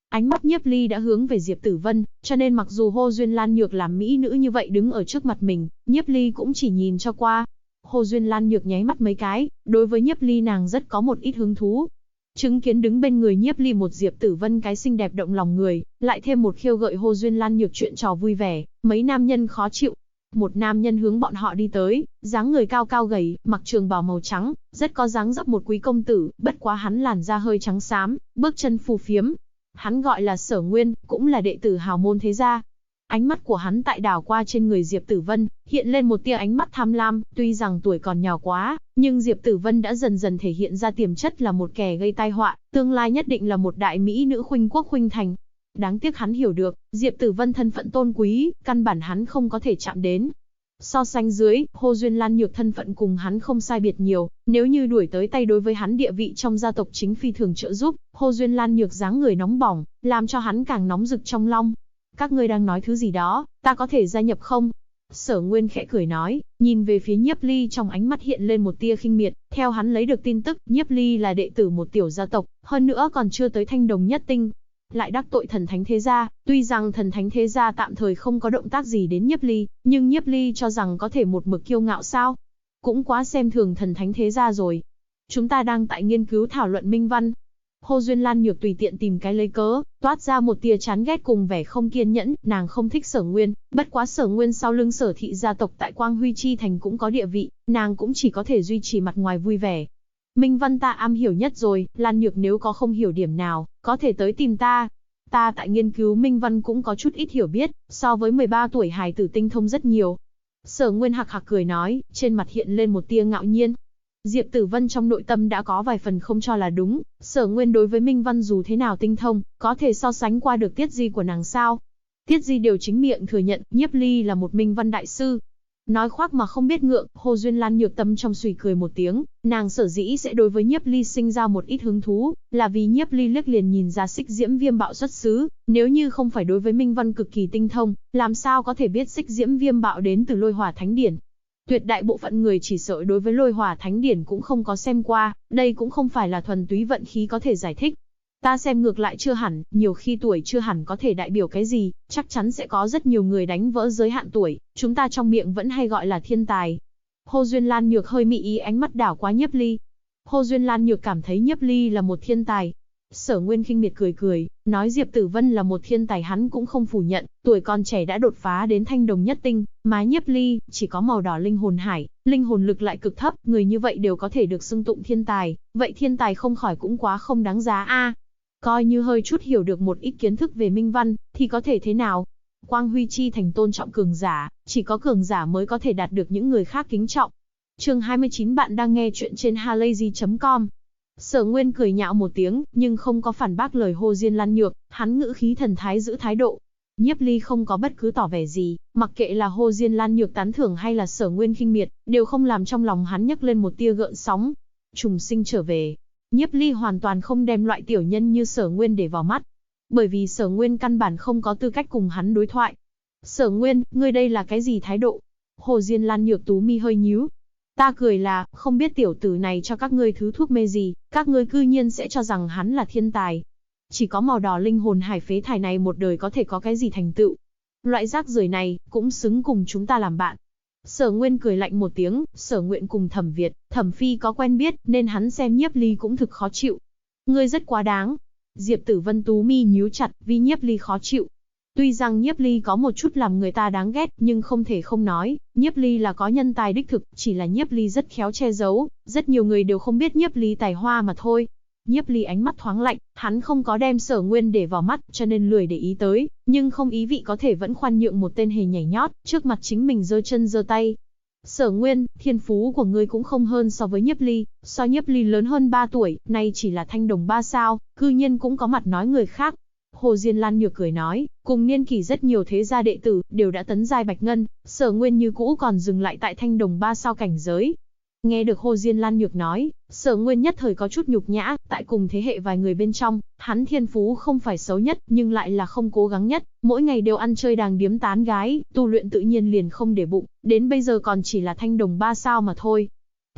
Ánh mắt Nhiếp Ly đã hướng về Diệp Tử Vân, cho nên mặc dù Hồ Duyên Lan Nhược làm mỹ nữ như vậy đứng ở trước mặt mình, Nhiếp Ly cũng chỉ nhìn cho qua. Hồ Duyên Lan Nhược nháy mắt mấy cái, đối với Nhiếp Ly nàng rất có một ít hứng thú. Chứng kiến đứng bên người Nhiếp Ly một Diệp Tử Vân cái xinh đẹp động lòng người, lại thêm một khiêu gợi Hồ Duyên Lan Nhược chuyện trò vui vẻ, mấy nam nhân khó chịu. Một nam nhân hướng bọn họ đi tới, dáng người cao cao gầy, mặc trường bào màu trắng, rất có dáng dấp một quý công tử, bất quá hắn làn da hơi trắng xám, bước chân phù phiếm. Hắn gọi là Sở Nguyên, cũng là đệ tử hào môn thế gia. Ánh mắt của hắn tại đảo qua trên người Diệp Tử Vân, hiện lên một tia ánh mắt tham lam, tuy rằng tuổi còn nhỏ quá, nhưng Diệp Tử Vân đã dần dần thể hiện ra tiềm chất là một kẻ gây tai họa, tương lai nhất định là một đại mỹ nữ khuynh quốc khuynh thành. Đáng tiếc hắn hiểu được, Diệp Tử Vân thân phận tôn quý, căn bản hắn không có thể chạm đến. So sánh dưới, Hồ Duyên Lan Nhược thân phận cùng hắn không sai biệt nhiều, nếu như đuổi tới tay đối với hắn địa vị trong gia tộc chính phi thường trợ giúp, Hồ Duyên Lan Nhược dáng người nóng bỏng, làm cho hắn càng nóng rực trong lòng. Các ngươi đang nói thứ gì đó, ta có thể gia nhập không? Sở Nguyên khẽ cười nói, nhìn về phía Nhiếp Ly trong ánh mắt hiện lên một tia khinh miệt, theo hắn lấy được tin tức, Nhiếp Ly là đệ tử một tiểu gia tộc, hơn nữa còn chưa tới Thanh Đồng Nhất Tinh. Lại đắc tội Thần Thánh Thế Gia, tuy rằng Thần Thánh Thế Gia tạm thời không có động tác gì đến Nhiếp Ly, nhưng Nhiếp Ly cho rằng có thể một mực kiêu ngạo sao? Cũng quá xem thường Thần Thánh Thế Gia rồi. Chúng ta đang tại nghiên cứu thảo luận minh văn. Hồ Duyên Lan Nhược tùy tiện tìm cái lấy cớ, toát ra một tia chán ghét cùng vẻ không kiên nhẫn, nàng không thích Sở Nguyên, bất quá Sở Nguyên sau lưng Sở thị gia tộc tại Quang Huy Chi thành cũng có địa vị, nàng cũng chỉ có thể duy trì mặt ngoài vui vẻ. Minh văn ta am hiểu nhất rồi, Lan Nhược nếu có không hiểu điểm nào, có thể tới tìm ta. Ta tại nghiên cứu minh văn cũng có chút ít hiểu biết, so với 13 tuổi hài tử tinh thông rất nhiều. Sở Nguyên hạc hạc cười nói, trên mặt hiện lên một tia ngạo nhiên. Diệp Tử Vân trong nội tâm đã có vài phần không cho là đúng, Sở Nguyên đối với minh văn dù thế nào tinh thông, có thể so sánh qua được Tiết Di của nàng sao? Tiết Di đều chính miệng thừa nhận, Nhiếp Ly là một minh văn đại sư. Nói khoác mà không biết ngượng, Hồ Duyên Lan Nhược tâm trong sùi cười một tiếng, nàng sở dĩ sẽ đối với Nhiếp Ly sinh ra một ít hứng thú, là vì Nhiếp Ly liếc liền nhìn ra Xích Diễm Viêm Bạo xuất xứ, nếu như không phải đối với minh văn cực kỳ tinh thông, làm sao có thể biết Xích Diễm Viêm Bạo đến từ Lôi Hỏa Thánh Điển. Tuyệt đại bộ phận người chỉ sợ đối với Lôi Hỏa Thánh Điển cũng không có xem qua, đây cũng không phải là thuần túy vận khí có thể giải thích. Ta xem ngược lại chưa hẳn, nhiều khi tuổi chưa hẳn có thể đại biểu cái gì, chắc chắn sẽ có rất nhiều người đánh vỡ giới hạn tuổi, chúng ta trong miệng vẫn hay gọi là thiên tài. Hồ Duyên Lan Nhược hơi mị ý ánh mắt đảo qua Nhiếp Ly. Hồ Duyên Lan Nhược cảm thấy Nhiếp Ly là một thiên tài. Sở Nguyên khinh miệt cười cười, nói Diệp Tử Vân là một thiên tài hắn cũng không phủ nhận, tuổi còn trẻ đã đột phá đến Thanh Đồng Nhất Tinh, mà Nhiếp Ly chỉ có màu đỏ linh hồn hải, linh hồn lực lại cực thấp, người như vậy đều có thể được xưng tụng thiên tài, vậy thiên tài không khỏi cũng quá không đáng giá a. Coi như hơi chút hiểu được một ít kiến thức về minh văn, thì có thể thế nào? Quang Huy Chi thành tôn trọng cường giả, chỉ có cường giả mới có thể đạt được những người khác kính trọng. Chương 29 bạn đang nghe chuyện trên halayzi.com. Sở Nguyên cười nhạo một tiếng, nhưng không có phản bác lời Hồ Duyên Lan Nhược, hắn ngữ khí thần thái giữ thái độ. Nhiếp Ly không có bất cứ tỏ vẻ gì, mặc kệ là Hồ Duyên Lan Nhược tán thưởng hay là Sở Nguyên khinh miệt, đều không làm trong lòng hắn nhấc lên một tia gợn sóng. Trùng sinh trở về. Nhiếp Ly hoàn toàn không đem loại tiểu nhân như Sở Nguyên để vào mắt. Bởi vì Sở Nguyên căn bản không có tư cách cùng hắn đối thoại. Sở Nguyên, ngươi đây là cái gì thái độ? Hồ Duyên Lan Nhược tú mi hơi nhíu. Ta cười là, không biết tiểu tử này cho các ngươi thứ thuốc mê gì, các ngươi cư nhiên sẽ cho rằng hắn là thiên tài. Chỉ có màu đỏ linh hồn hải phế thải này một đời có thể có cái gì thành tựu. Loại rác rưởi này, cũng xứng cùng chúng ta làm bạn. Sở Nguyên cười lạnh một tiếng, Sở Nguyện cùng Thẩm Việt, Thẩm Phi có quen biết, nên hắn xem Nhiếp Ly cũng thực khó chịu. Ngươi rất quá đáng. Diệp Tử Vân tú mi nhíu chặt, vì Nhiếp Ly khó chịu. Tuy rằng Nhiếp Ly có một chút làm người ta đáng ghét, nhưng không thể không nói, Nhiếp Ly là có nhân tài đích thực, chỉ là Nhiếp Ly rất khéo che giấu, rất nhiều người đều không biết Nhiếp Ly tài hoa mà thôi. Nhiếp Ly ánh mắt thoáng lạnh, hắn không có đem Sở Nguyên để vào mắt, cho nên lười để ý tới, nhưng không ý vị có thể vẫn khoan nhượng một tên hề nhảy nhót, trước mặt chính mình giơ chân giơ tay. Sở Nguyên, thiên phú của ngươi cũng không hơn so với Nhiếp Ly, so Nhiếp Ly lớn hơn 3 tuổi, nay chỉ là Thanh Đồng 3 sao, cư nhiên cũng có mặt nói người khác. Hồ Duyên Lan Nhược cười nói, cùng niên kỷ rất nhiều thế gia đệ tử, đều đã tấn giai bạch ngân, Sở Nguyên như cũ còn dừng lại tại Thanh Đồng 3 sao cảnh giới. Nghe được Hồ Duyên Lan Nhược nói, Sở Nguyên nhất thời có chút nhục nhã, tại cùng thế hệ vài người bên trong, hắn thiên phú không phải xấu nhất, nhưng lại là không cố gắng nhất, mỗi ngày đều ăn chơi đàng điếm tán gái, tu luyện tự nhiên liền không để bụng, đến bây giờ còn chỉ là Thanh Đồng 3 sao mà thôi.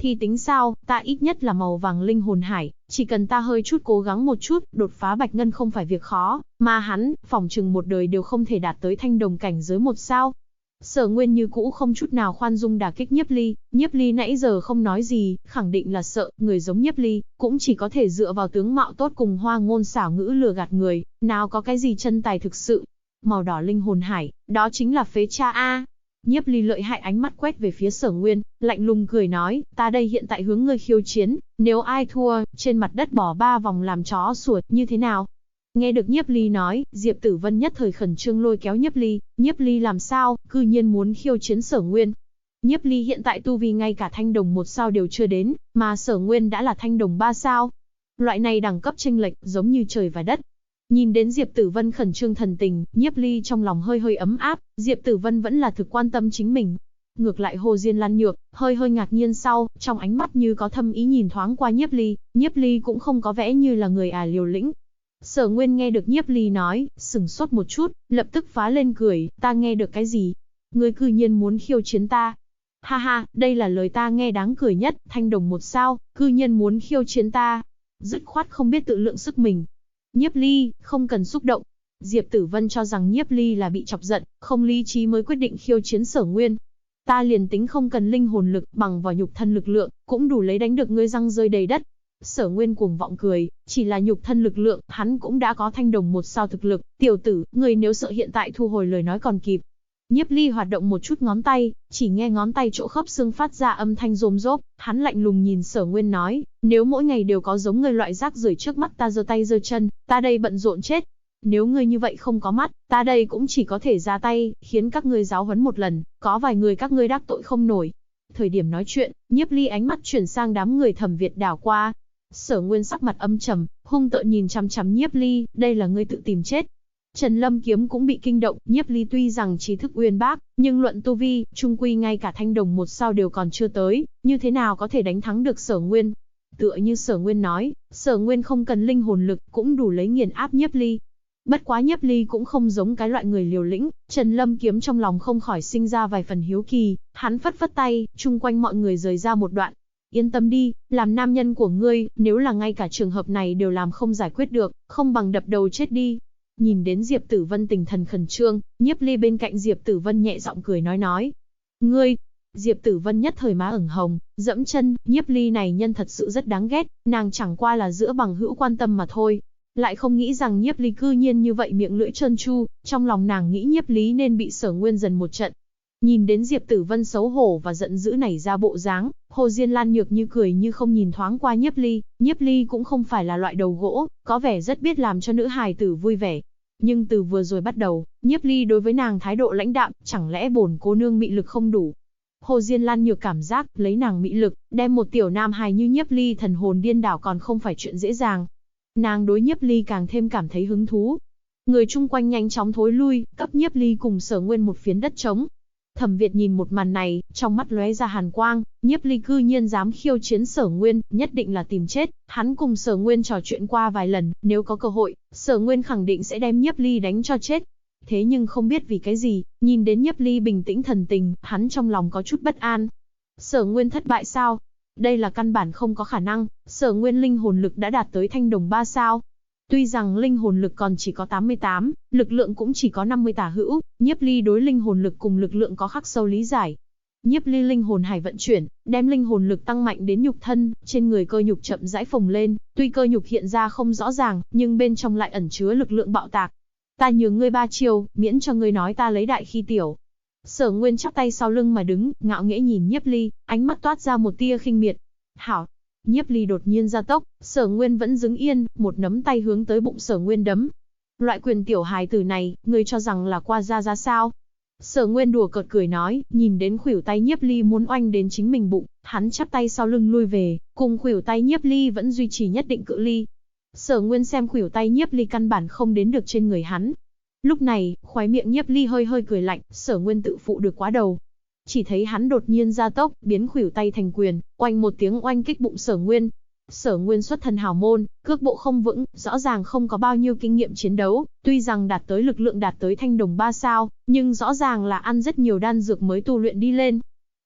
Thì tính sao, ta ít nhất là màu vàng linh hồn hải, chỉ cần ta hơi chút cố gắng một chút, đột phá bạch ngân không phải việc khó, mà hắn, phỏng chừng một đời đều không thể đạt tới thanh đồng cảnh giới một sao. Sở Nguyên như cũ không chút nào khoan dung đả kích Nhiếp Ly nãy giờ không nói gì, khẳng định là sợ, người giống Nhiếp Ly, cũng chỉ có thể dựa vào tướng mạo tốt cùng hoa ngôn xảo ngữ lừa gạt người, nào có cái gì chân tài thực sự. Màu đỏ linh hồn hải, đó chính là phế cha a. Nhiếp Ly lợi hại ánh mắt quét về phía Sở Nguyên, lạnh lùng cười nói, ta đây hiện tại hướng ngươi khiêu chiến, nếu ai thua, trên mặt đất bỏ 3 vòng làm chó sủa, như thế nào? Nghe được Nhiếp Ly nói, Diệp Tử Vân nhất thời khẩn trương lôi kéo Nhiếp Ly làm sao, cư nhiên muốn khiêu chiến Sở Nguyên. Nhiếp Ly hiện tại tu vi ngay cả thanh đồng 1 sao đều chưa đến, mà Sở Nguyên đã là thanh đồng 3 sao. Loại này đẳng cấp chênh lệch, giống như trời và đất. Nhìn đến Diệp Tử Vân khẩn trương thần tình, Nhiếp Ly trong lòng hơi hơi ấm áp, Diệp Tử Vân vẫn là thực quan tâm chính mình. Ngược lại Hồ Diên Lan Nhược, hơi hơi ngạc nhiên sau, trong ánh mắt như có thâm ý nhìn thoáng qua Nhiếp Ly cũng không có vẻ như là người liều lĩnh. Sở Nguyên nghe được Nhiếp Ly nói, sừng sốt một chút, lập tức phá lên cười, ta nghe được cái gì? Ngươi cư nhiên muốn khiêu chiến ta? Ha ha, đây là lời ta nghe đáng cười nhất, thanh đồng 1 sao, cư nhiên muốn khiêu chiến ta. Dứt khoát không biết tự lượng sức mình. Nhiếp Ly, không cần xúc động. Diệp Tử Vân cho rằng Nhiếp Ly là bị chọc giận, không lý trí mới quyết định khiêu chiến Sở Nguyên. Ta liền tính không cần linh hồn lực, bằng vào nhục thân lực lượng, cũng đủ lấy đánh được ngươi răng rơi đầy đất. Sở Nguyên cuồng vọng cười, chỉ là nhục thân lực lượng, hắn cũng đã có thanh đồng 1 sao thực lực, tiểu tử, ngươi nếu sợ hiện tại thu hồi lời nói còn kịp. Nhiếp Ly hoạt động một chút ngón tay, chỉ nghe ngón tay chỗ khớp xương phát ra âm thanh rôm rốp, hắn lạnh lùng nhìn Sở Nguyên nói, nếu mỗi ngày đều có giống ngươi loại rác rưởi trước mắt ta giơ tay giơ chân, ta đây bận rộn chết. Nếu ngươi như vậy không có mắt, ta đây cũng chỉ có thể ra tay, khiến các ngươi giáo huấn một lần, có vài người các ngươi đắc tội không nổi. Thời điểm nói chuyện, Nhiếp Ly ánh mắt chuyển sang đám người Thẩm Việt đảo qua. Sở Nguyên sắc mặt âm trầm, hung tợn nhìn chằm chằm Nhiếp Ly, đây là ngươi tự tìm chết. Trần Lâm Kiếm cũng bị kinh động, Nhiếp Ly tuy rằng trí thức uyên bác, nhưng luận tu vi, chung quy ngay cả thanh đồng 1 sao đều còn chưa tới, như thế nào có thể đánh thắng được Sở Nguyên? Tựa như Sở Nguyên nói, Sở Nguyên không cần linh hồn lực, cũng đủ lấy nghiền áp Nhiếp Ly. Bất quá Nhiếp Ly cũng không giống cái loại người liều lĩnh, Trần Lâm Kiếm trong lòng không khỏi sinh ra vài phần hiếu kỳ, hắn phất phất tay, chung quanh mọi người rời ra một đoạn. Yên tâm đi, làm nam nhân của ngươi, nếu là ngay cả trường hợp này đều làm không giải quyết được, không bằng đập đầu chết đi. Nhìn đến Diệp Tử Vân tinh thần khẩn trương, Nhiếp Ly bên cạnh Diệp Tử Vân nhẹ giọng cười nói. Ngươi! Diệp Tử Vân nhất thời má ửng hồng, dẫm chân, Nhiếp Ly này nhân thật sự rất đáng ghét, nàng chẳng qua là giữa bằng hữu quan tâm mà thôi. Lại không nghĩ rằng Nhiếp Ly cư nhiên như vậy miệng lưỡi trơn tru, trong lòng nàng nghĩ Nhiếp Ly nên bị Sở Nguyên dần một trận. Nhìn đến Diệp Tử Vân xấu hổ và giận dữ nảy ra bộ dáng, Hồ Diên Lan Nhược như cười như không nhìn thoáng qua Nhiếp Ly cũng không phải là loại đầu gỗ, có vẻ rất biết làm cho nữ hài tử vui vẻ. Nhưng từ vừa rồi bắt đầu, Nhiếp Ly đối với nàng thái độ lãnh đạm, chẳng lẽ bổn cô nương mị lực không đủ? Hồ Diên Lan Nhược cảm giác, lấy nàng mị lực, đem một tiểu nam hài như Nhiếp Ly thần hồn điên đảo còn không phải chuyện dễ dàng. Nàng đối Nhiếp Ly càng thêm cảm thấy hứng thú. Người chung quanh nhanh chóng thối lui, cấp Nhiếp Ly cùng Sở Nguyên một phiến đất trống. Thẩm Việt nhìn một màn này, trong mắt lóe ra hàn quang, Nhiếp Ly cư nhiên dám khiêu chiến Sở Nguyên, nhất định là tìm chết. Hắn cùng Sở Nguyên trò chuyện qua vài lần, nếu có cơ hội, Sở Nguyên khẳng định sẽ đem Nhiếp Ly đánh cho chết. Thế nhưng không biết vì cái gì, nhìn đến Nhiếp Ly bình tĩnh thần tình, hắn trong lòng có chút bất an. Sở Nguyên thất bại sao? Đây là căn bản không có khả năng, Sở Nguyên linh hồn lực đã đạt tới thanh đồng 3 sao. Tuy rằng linh hồn lực còn chỉ có 88, lực lượng cũng chỉ có 50 tả hữu, Nhiếp Ly đối linh hồn lực cùng lực lượng có khắc sâu lý giải. Nhiếp Ly linh hồn hải vận chuyển, đem linh hồn lực tăng mạnh đến nhục thân, trên người cơ nhục chậm rãi phồng lên, tuy cơ nhục hiện ra không rõ ràng, nhưng bên trong lại ẩn chứa lực lượng bạo tạc. Ta nhường ngươi 3 chiêu, miễn cho ngươi nói ta lấy đại khi tiểu. Sở Nguyên chắp tay sau lưng mà đứng, ngạo nghễ nhìn Nhiếp Ly, ánh mắt toát ra một tia khinh miệt. Hảo! Nhiếp Ly đột nhiên ra tốc, Sở Nguyên vẫn đứng yên, một nắm tay hướng tới bụng Sở Nguyên đấm. Loại quyền tiểu hài tử này, ngươi cho rằng là qua ra sao? Sở Nguyên đùa cợt cười nói, nhìn đến khuỷu tay Nhiếp Ly muốn oanh đến chính mình bụng, hắn chắp tay sau lưng lui về, cùng khuỷu tay Nhiếp Ly vẫn duy trì nhất định cự ly. Sở Nguyên xem khuỷu tay Nhiếp Ly căn bản không đến được trên người hắn. Lúc này, khóe miệng Nhiếp Ly hơi hơi cười lạnh, Sở Nguyên tự phụ được quá đầu. Chỉ thấy hắn đột nhiên ra tốc, biến khuỷu tay thành quyền, oanh một tiếng oanh kích bụng Sở Nguyên. Sở Nguyên xuất thân hào môn, cước bộ không vững, rõ ràng không có bao nhiêu kinh nghiệm chiến đấu, tuy rằng đạt tới lực lượng đạt tới thanh đồng 3 sao, nhưng rõ ràng là ăn rất nhiều đan dược mới tu luyện đi lên.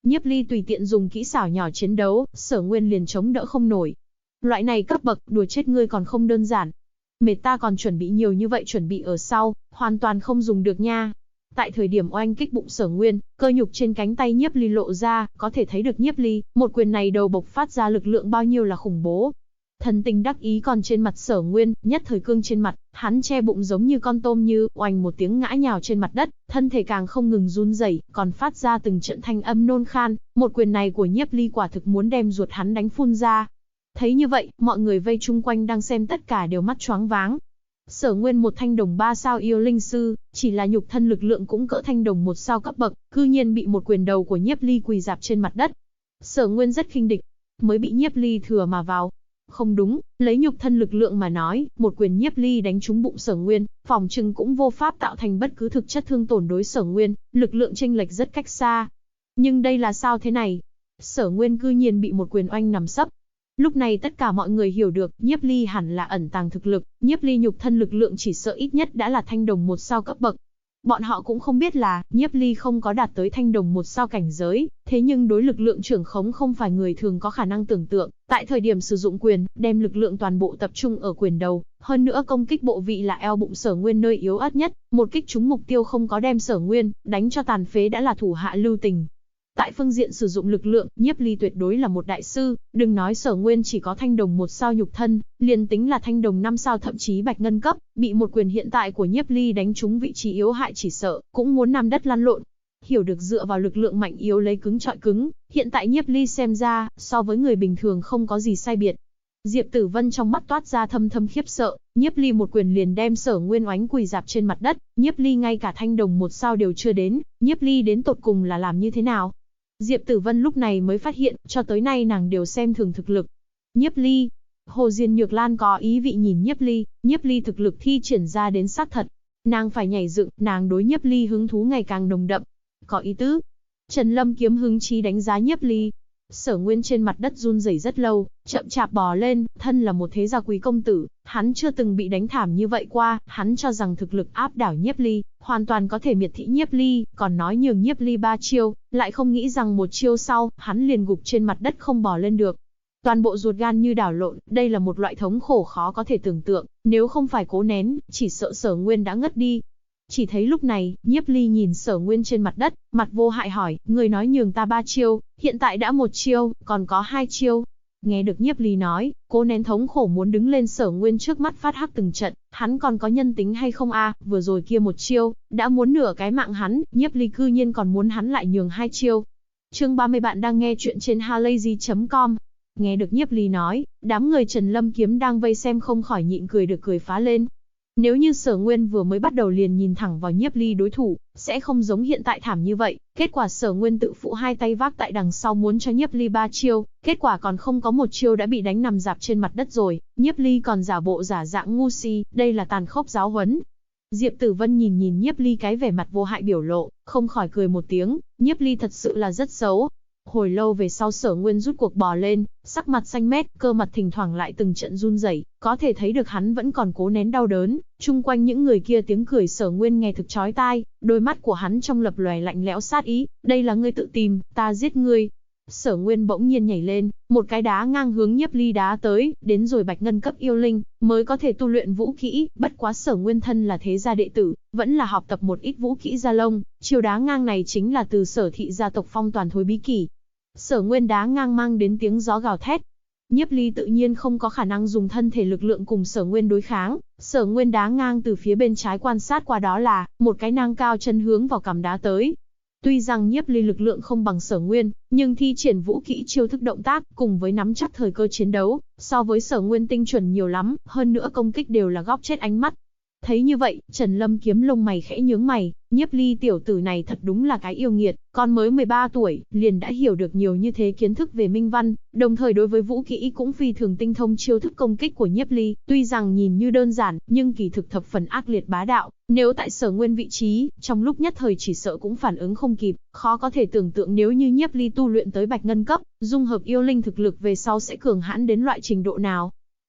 Nhiếp Ly tùy tiện dùng kỹ xảo nhỏ chiến đấu, Sở Nguyên liền chống đỡ không nổi. Loại này cấp bậc, đùa chết ngươi còn không đơn giản. Mệt ta còn chuẩn bị nhiều như vậy, chuẩn bị ở sau, hoàn toàn không dùng được nha. Tại thời điểm oanh kích bụng Sở Nguyên, cơ nhục trên cánh tay Nhiếp Ly lộ ra, có thể thấy được Nhiếp Ly, một quyền này đầu bộc phát ra lực lượng bao nhiêu là khủng bố. Thần tình đắc ý còn trên mặt Sở Nguyên, nhất thời cương trên mặt, hắn che bụng giống như con tôm như, oanh một tiếng ngã nhào trên mặt đất, thân thể càng không ngừng run rẩy, còn phát ra từng trận thanh âm nôn khan, một quyền này của Nhiếp Ly quả thực muốn đem ruột hắn đánh phun ra. Thấy như vậy, mọi người vây chung quanh đang xem tất cả đều mắt choáng váng. Sở Nguyên một thanh đồng 3 sao yêu linh sư, chỉ là nhục thân lực lượng cũng cỡ thanh đồng 1 sao cấp bậc, cư nhiên bị một quyền đầu của Nhiếp Ly quỳ rạp trên mặt đất. Sở Nguyên rất khinh địch, mới bị Nhiếp Ly thừa mà vào. Không đúng, lấy nhục thân lực lượng mà nói, một quyền Nhiếp Ly đánh trúng bụng Sở Nguyên, phòng trừng cũng vô pháp tạo thành bất cứ thực chất thương tổn đối Sở Nguyên, lực lượng chênh lệch rất cách xa. Nhưng đây là sao thế này? Sở Nguyên cư nhiên bị một quyền oanh nằm sấp. Lúc này tất cả mọi người hiểu được, Nhiếp Ly hẳn là ẩn tàng thực lực, Nhiếp Ly nhục thân lực lượng chỉ sợ ít nhất đã là thanh đồng 1 sao cấp bậc. Bọn họ cũng không biết là, Nhiếp Ly không có đạt tới thanh đồng 1 sao cảnh giới, thế nhưng đối lực lượng trưởng khống không phải người thường có khả năng tưởng tượng. Tại thời điểm sử dụng quyền, đem lực lượng toàn bộ tập trung ở quyền đầu, hơn nữa công kích bộ vị là eo bụng Sở Nguyên nơi yếu ớt nhất, một kích trúng mục tiêu không có đem Sở Nguyên đánh cho tàn phế đã là thủ hạ lưu tình. Tại phương diện sử dụng lực lượng, Nhiếp Ly tuyệt đối là một đại sư, đừng nói Sở Nguyên chỉ có thanh đồng 1 sao nhục thân, liền tính là thanh đồng 5 sao thậm chí bạch ngân cấp, bị một quyền hiện tại của Nhiếp Ly đánh trúng vị trí yếu hại chỉ sợ, cũng muốn nằm đất lăn lộn. Hiểu được dựa vào lực lượng mạnh yếu lấy cứng chọi cứng, hiện tại Nhiếp Ly xem ra, so với người bình thường không có gì sai biệt. Diệp Tử Vân trong mắt toát ra thâm thâm khiếp sợ, Nhiếp Ly một quyền liền đem Sở Nguyên oánh quỳ rạp trên mặt đất, Nhiếp Ly ngay cả thanh đồng 1 sao đều chưa đến, Nhiếp Ly đến tột cùng là làm như thế nào? Diệp Tử Vân lúc này mới phát hiện, cho tới nay nàng đều xem thường thực lực. Nhiếp Ly. Hồ Diên Nhược Lan có ý vị nhìn Nhiếp Ly thực lực thi triển ra đến xác thật. Nàng phải nhảy dựng, nàng đối Nhiếp Ly hứng thú ngày càng nồng đậm. Có ý tứ. Trần Lâm kiếm hứng chí đánh giá Nhiếp Ly. Sở Nguyên trên mặt đất run rẩy rất lâu, chậm chạp bò lên, thân là một thế gia quý công tử, hắn chưa từng bị đánh thảm như vậy qua, hắn cho rằng thực lực áp đảo Nhiếp Ly, hoàn toàn có thể miệt thị Nhiếp Ly, còn nói nhường Nhiếp Ly 3 chiêu, lại không nghĩ rằng một chiêu sau, hắn liền gục trên mặt đất không bò lên được. Toàn bộ ruột gan như đảo lộn, đây là một loại thống khổ khó có thể tưởng tượng, nếu không phải cố nén, chỉ sợ Sở Nguyên đã ngất đi. Chỉ thấy lúc này, Nhiếp Ly nhìn Sở Nguyên trên mặt đất, mặt vô hại hỏi, người nói nhường ta 3 chiêu, hiện tại đã 1 chiêu, còn có 2 chiêu. Nghe được Nhiếp Ly nói, cố nén thống khổ muốn đứng lên Sở Nguyên trước mắt phát hắc từng trận, hắn còn có nhân tính hay không a? Vừa rồi kia 1 chiêu, đã muốn nửa cái mạng hắn, Nhiếp Ly cư nhiên còn muốn hắn lại nhường 2 chiêu. Chương 30 bạn đang nghe chuyện trên halayzi.com. Nghe được Nhiếp Ly nói, đám người Trần Lâm kiếm đang vây xem không khỏi nhịn cười được cười phá lên. Nếu như Sở Nguyên vừa mới bắt đầu liền nhìn thẳng vào Nhiếp Ly đối thủ, sẽ không giống hiện tại thảm như vậy. Kết quả Sở Nguyên tự phụ hai tay vác tại đằng sau muốn cho Nhiếp Ly 3 chiêu, kết quả còn không có 1 chiêu đã bị đánh nằm rạp trên mặt đất rồi. Nhiếp Ly còn giả bộ giả dạng ngu si, đây là tàn khốc giáo huấn. Diệp Tử Vân nhìn Nhiếp Ly cái vẻ mặt vô hại biểu lộ, không khỏi cười một tiếng, Nhiếp Ly thật sự là rất xấu. Hồi lâu về sau Sở Nguyên rút cuộc bò lên, sắc mặt xanh mét, cơ mặt thỉnh thoảng lại từng trận run rẩy, có thể thấy được hắn vẫn còn cố nén đau đớn. Chung quanh những người kia tiếng cười Sở Nguyên nghe thực chói tai, đôi mắt của hắn trong lập lòe lạnh lẽo sát ý, đây là ngươi tự tìm, ta giết ngươi. Sở Nguyên bỗng nhiên nhảy lên, một cái đá ngang hướng Nhiếp Ly đá tới, đến rồi bạch ngân cấp yêu linh, mới có thể tu luyện vũ kỹ, bất quá Sở Nguyên thân là thế gia đệ tử, vẫn là học tập một ít vũ kỹ gia lông, chiêu đá ngang này chính là từ Sở thị gia tộc phong toàn thối bí kỷ. Sở Nguyên đá ngang mang đến tiếng gió gào thét. Nhiếp Ly tự nhiên không có khả năng dùng thân thể lực lượng cùng Sở Nguyên đối kháng, Sở Nguyên đá ngang từ phía bên trái quan sát qua đó là một cái nang cao chân hướng vào cằm đá tới. Tuy rằng Nhiếp Ly lực lượng không bằng Sở Nguyên, nhưng thi triển vũ kỹ chiêu thức động tác cùng với nắm chắc thời cơ chiến đấu, so với Sở Nguyên tinh chuẩn nhiều lắm, hơn nữa công kích đều là góc chết ánh mắt. Thấy như vậy, Trần Lâm kiếm lông mày khẽ nhướng mày, Nhiếp Ly tiểu tử này thật đúng là cái yêu nghiệt, con mới 13 tuổi, liền đã hiểu được nhiều như thế kiến thức về minh văn, đồng thời đối với vũ kỹ cũng phi thường tinh thông chiêu thức công kích của Nhiếp Ly, tuy rằng nhìn như đơn giản, nhưng kỳ thực thập phần ác liệt bá đạo, nếu tại Sở Nguyên vị trí, trong lúc nhất thời chỉ sợ cũng phản ứng không kịp, khó có thể tưởng tượng nếu như Nhiếp Ly tu luyện tới bạch ngân cấp, dung hợp yêu linh thực lực về sau sẽ cường hãn đến loại trình độ nào.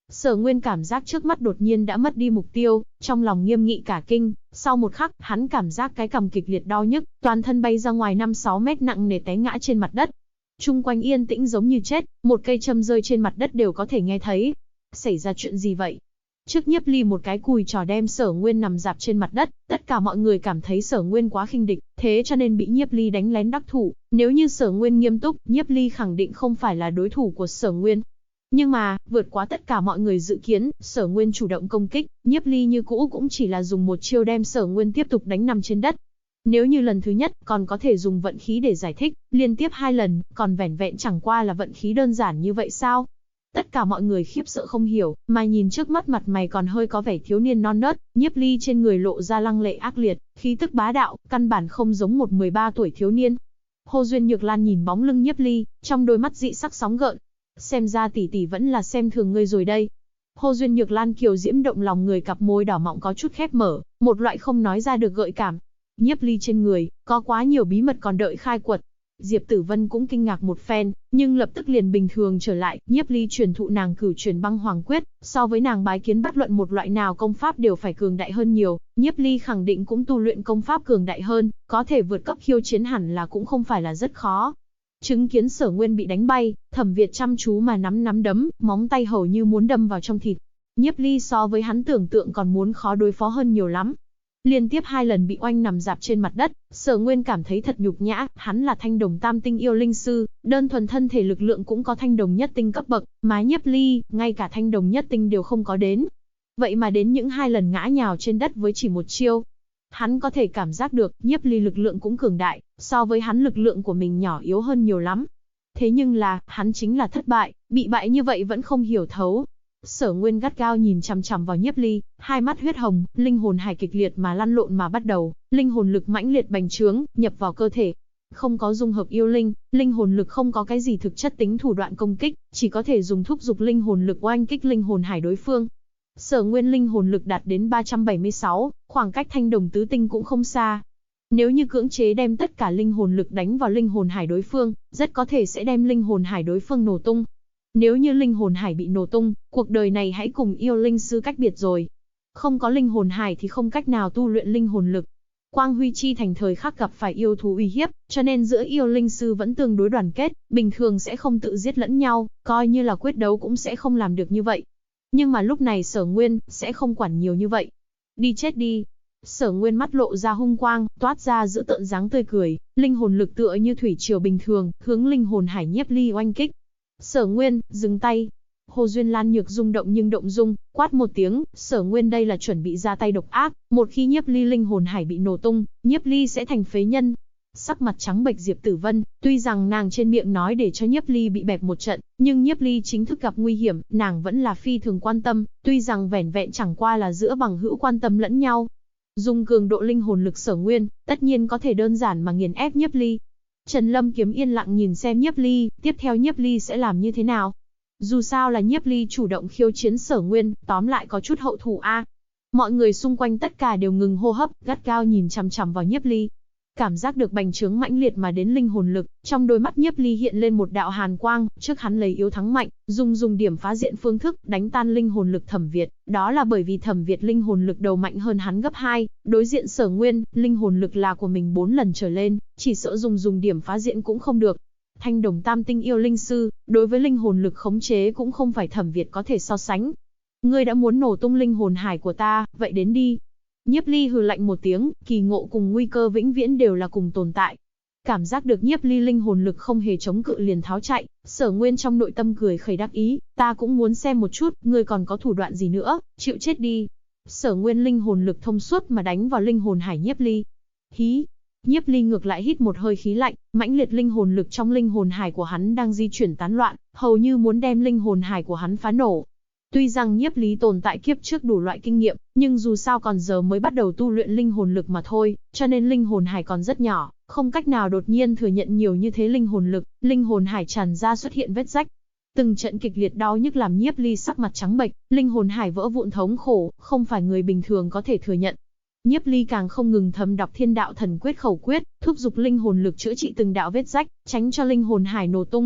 Sở Nguyên cảm giác trước mắt đột nhiên đã mất đi mục tiêu, trong lòng nghiêm nghị cả kinh, sau một khắc, hắn cảm giác cái cằm kịch liệt đau nhức, toàn thân bay ra ngoài 5-6 mét nặng nề té ngã trên mặt đất. Chung quanh yên tĩnh giống như chết, một cây châm rơi trên mặt đất đều có thể nghe thấy. Xảy ra chuyện gì vậy? Trước Nhiếp Ly một cái cùi trò đem Sở Nguyên nằm rạp trên mặt đất, tất cả mọi người cảm thấy Sở Nguyên quá khinh địch, thế cho nên bị Nhiếp Ly đánh lén đắc thủ. Nếu như Sở Nguyên nghiêm túc, Nhiếp Ly khẳng định không phải là đối thủ của Sở Nguyên. Nhưng mà, vượt quá tất cả mọi người dự kiến, Sở Nguyên chủ động công kích, Nhiếp Ly như cũ cũng chỉ là dùng một chiêu đem Sở Nguyên tiếp tục đánh nằm trên đất. Nếu như lần thứ nhất còn có thể dùng vận khí để giải thích, liên tiếp 2 lần, còn vẻn vẹn chẳng qua là vận khí đơn giản như vậy sao? Tất cả mọi người khiếp sợ không hiểu, mà nhìn trước mắt mặt mày còn hơi có vẻ thiếu niên non nớt, Nhiếp Ly trên người lộ ra lăng lệ ác liệt, khí tức bá đạo, căn bản không giống một 13 tuổi thiếu niên. Hồ Duyên Nhược Lan nhìn bóng lưng Nhiếp Ly, trong đôi mắt dị sắc sóng gợn. Xem ra tỷ tỷ vẫn là xem thường ngươi rồi đây. Hồ Duyên Nhược Lan kiều diễm động lòng người, cặp môi đỏ mọng có chút khép mở, một loại không nói ra được gợi cảm. Nhiếp Ly trên người, có quá nhiều bí mật còn đợi khai quật. Diệp Tử Vân cũng kinh ngạc một phen, nhưng lập tức liền bình thường trở lại. Nhiếp Ly truyền thụ nàng Cửu Truyền Băng Hoàng Quyết, so với nàng bái kiến bất luận một loại nào công pháp đều phải cường đại hơn nhiều. Nhiếp Ly khẳng định cũng tu luyện công pháp cường đại hơn, có thể vượt cấp khiêu chiến hẳn là cũng không phải là rất khó. Chứng kiến Sở Nguyên bị đánh bay, Thẩm Việt chăm chú mà nắm đấm, móng tay hầu như muốn đâm vào trong thịt. Nhiếp Ly so với hắn tưởng tượng còn muốn khó đối phó hơn nhiều lắm. Liên tiếp 2 lần bị oanh nằm rạp trên mặt đất, Sở Nguyên cảm thấy thật nhục nhã, hắn là Thanh Đồng Tam Tinh yêu linh sư, đơn thuần thân thể lực lượng cũng có Thanh Đồng Nhất Tinh cấp bậc, mà Nhiếp Ly, ngay cả Thanh Đồng Nhất Tinh đều không có đến. Vậy mà đến những 2 lần ngã nhào trên đất với chỉ một chiêu. Hắn có thể cảm giác được, Nhiếp Ly lực lượng cũng cường đại, so với hắn lực lượng của mình nhỏ yếu hơn nhiều lắm. Thế nhưng là, hắn chính là thất bại, bị bại như vậy vẫn không hiểu thấu. Sở Nguyên gắt gao nhìn chằm chằm vào Nhiếp Ly, hai mắt huyết hồng, linh hồn hải kịch liệt mà lăn lộn mà bắt đầu, linh hồn lực mãnh liệt bành trướng, nhập vào cơ thể. Không có dung hợp yêu linh, linh hồn lực không có cái gì thực chất tính thủ đoạn công kích, chỉ có thể dùng thúc dục linh hồn lực oanh kích linh hồn hải đối phương. Sở Nguyên linh hồn lực đạt đến 376, khoảng cách Thanh Đồng tứ tinh cũng không xa. Nếu như cưỡng chế đem tất cả linh hồn lực đánh vào linh hồn hải đối phương, rất có thể sẽ đem linh hồn hải đối phương nổ tung. Nếu như linh hồn hải bị nổ tung, cuộc đời này hãy cùng yêu linh sư cách biệt rồi. Không có linh hồn hải thì không cách nào tu luyện linh hồn lực. Quang Huy Chi thành thời khắc gặp phải yêu thú uy hiếp, cho nên giữa yêu linh sư vẫn tương đối đoàn kết, bình thường sẽ không tự giết lẫn nhau, coi như là quyết đấu cũng sẽ không làm được như vậy. Nhưng mà lúc này Sở Nguyên sẽ không quản nhiều như vậy. Đi chết đi. Sở Nguyên mắt lộ ra hung quang, toát ra dữ tợn dáng tươi cười, linh hồn lực tựa như thủy triều bình thường, hướng linh hồn hải Nhiếp Ly oanh kích. Sở Nguyên, dừng tay. Hồ Duyên Lan nhược rung động nhưng động dung, quát một tiếng, Sở Nguyên đây là chuẩn bị ra tay độc ác, một khi Nhiếp Ly linh hồn hải bị nổ tung, Nhiếp Ly sẽ thành phế nhân. Sắc mặt trắng bệch Diệp Tử Vân, tuy rằng nàng trên miệng nói để cho Nhiếp Ly bị bẹp một trận, nhưng Nhiếp Ly chính thức gặp nguy hiểm, nàng vẫn là phi thường quan tâm, tuy rằng vẻn vẹn chẳng qua là giữa bằng hữu quan tâm lẫn nhau. Dùng cường độ linh hồn lực Sở Nguyên, tất nhiên có thể đơn giản mà nghiền ép Nhiếp Ly. Trần Lâm Kiếm yên lặng nhìn xem Nhiếp Ly, tiếp theo Nhiếp Ly sẽ làm như thế nào. Dù sao là Nhiếp Ly chủ động khiêu chiến Sở Nguyên, tóm lại có chút hậu thủ a. Mọi người xung quanh tất cả đều ngừng hô hấp, gắt gao nhìn chằm chằm vào Nhiếp Ly. Cảm giác được bành trướng mãnh liệt mà đến linh hồn lực, trong đôi mắt Nhiếp Ly hiện lên một đạo hàn quang, trước hắn lấy yếu thắng mạnh, dùng điểm phá diện phương thức đánh tan linh hồn lực Thẩm Việt, đó là bởi vì Thẩm Việt linh hồn lực đầu mạnh hơn hắn gấp 2, đối diện Sở Nguyên, linh hồn lực là của mình 4 lần trở lên, chỉ sợ dùng điểm phá diện cũng không được. Thanh Đồng Tam Tinh yêu linh sư, đối với linh hồn lực khống chế cũng không phải Thẩm Việt có thể so sánh. Ngươi đã muốn nổ tung linh hồn hải của ta, vậy đến đi. Nhiếp Ly hừ lạnh một tiếng, kỳ ngộ cùng nguy cơ vĩnh viễn đều là cùng tồn tại. Cảm giác được Nhiếp Ly linh hồn lực không hề chống cự liền tháo chạy, Sở Nguyên trong nội tâm cười khẩy đắc ý, ta cũng muốn xem một chút, ngươi còn có thủ đoạn gì nữa, chịu chết đi. Sở Nguyên linh hồn lực thông suốt mà đánh vào linh hồn hải Nhiếp Ly. Hí! Nhiếp Ly ngược lại hít một hơi khí lạnh, mãnh liệt linh hồn lực trong linh hồn hải của hắn đang di chuyển tán loạn, hầu như muốn đem linh hồn hải của hắn phá nổ. Tuy rằng Nhiếp Ly tồn tại kiếp trước đủ loại kinh nghiệm, nhưng dù sao còn giờ mới bắt đầu tu luyện linh hồn lực mà thôi, cho nên linh hồn hải còn rất nhỏ, không cách nào đột nhiên thừa nhận nhiều như thế linh hồn lực, linh hồn hải tràn ra xuất hiện vết rách. Từng trận kịch liệt đau nhức làm Nhiếp Ly sắc mặt trắng bệch, linh hồn hải vỡ vụn thống khổ, không phải người bình thường có thể thừa nhận. Nhiếp Ly càng không ngừng thầm đọc Thiên Đạo Thần Quyết khẩu quyết, thúc giục linh hồn lực chữa trị từng đạo vết rách, tránh cho linh hồn hải nổ tung.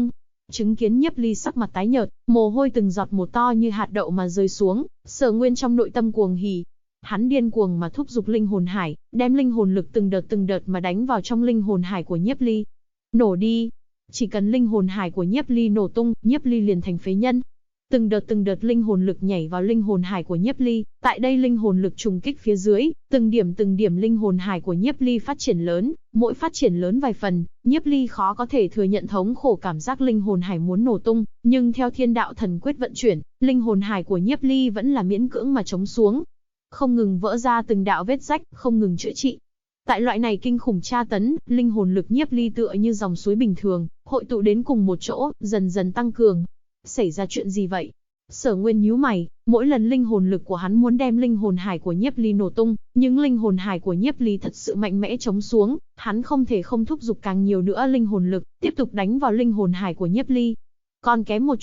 Chứng kiến Nhiếp Ly sắc mặt tái nhợt, mồ hôi từng giọt một to như hạt đậu mà rơi xuống, Sở Nguyên trong nội tâm cuồng hỉ. Hắn điên cuồng mà thúc giục linh hồn hải, đem linh hồn lực từng đợt mà đánh vào trong linh hồn hải của Nhiếp Ly. Nổ đi! Chỉ cần linh hồn hải của Nhiếp Ly nổ tung, Nhiếp Ly liền thành phế nhân. Từng đợt linh hồn lực nhảy vào linh hồn hải của Nhiếp Ly, tại đây linh hồn lực trùng kích phía dưới, từng điểm linh hồn hải của Nhiếp Ly phát triển lớn, mỗi phát triển lớn vài phần, Nhiếp Ly khó có thể thừa nhận thống khổ cảm giác linh hồn hải muốn nổ tung, nhưng theo Thiên Đạo Thần Quyết vận chuyển, linh hồn hải của Nhiếp Ly vẫn là miễn cưỡng mà chống xuống, không ngừng vỡ ra từng đạo vết rách, không ngừng chữa trị. Tại loại này kinh khủng tra tấn, linh hồn lực Nhiếp Ly tựa như dòng suối bình thường, hội tụ đến cùng một chỗ, dần dần tăng cường. Xảy ra chuyện gì vậy? Sở Nguyên nhíu mày, mỗi lần linh hồn lực của hắn muốn đem linh hồn hải của Nhiếp Ly nổ tung, nhưng linh hồn hải của Nhiếp Ly thật sự mạnh mẽ chống xuống, hắn không thể không thúc giục càng nhiều nữa linh hồn lực, tiếp tục đánh vào linh hồn hải của Nhiếp Ly. Còn kém một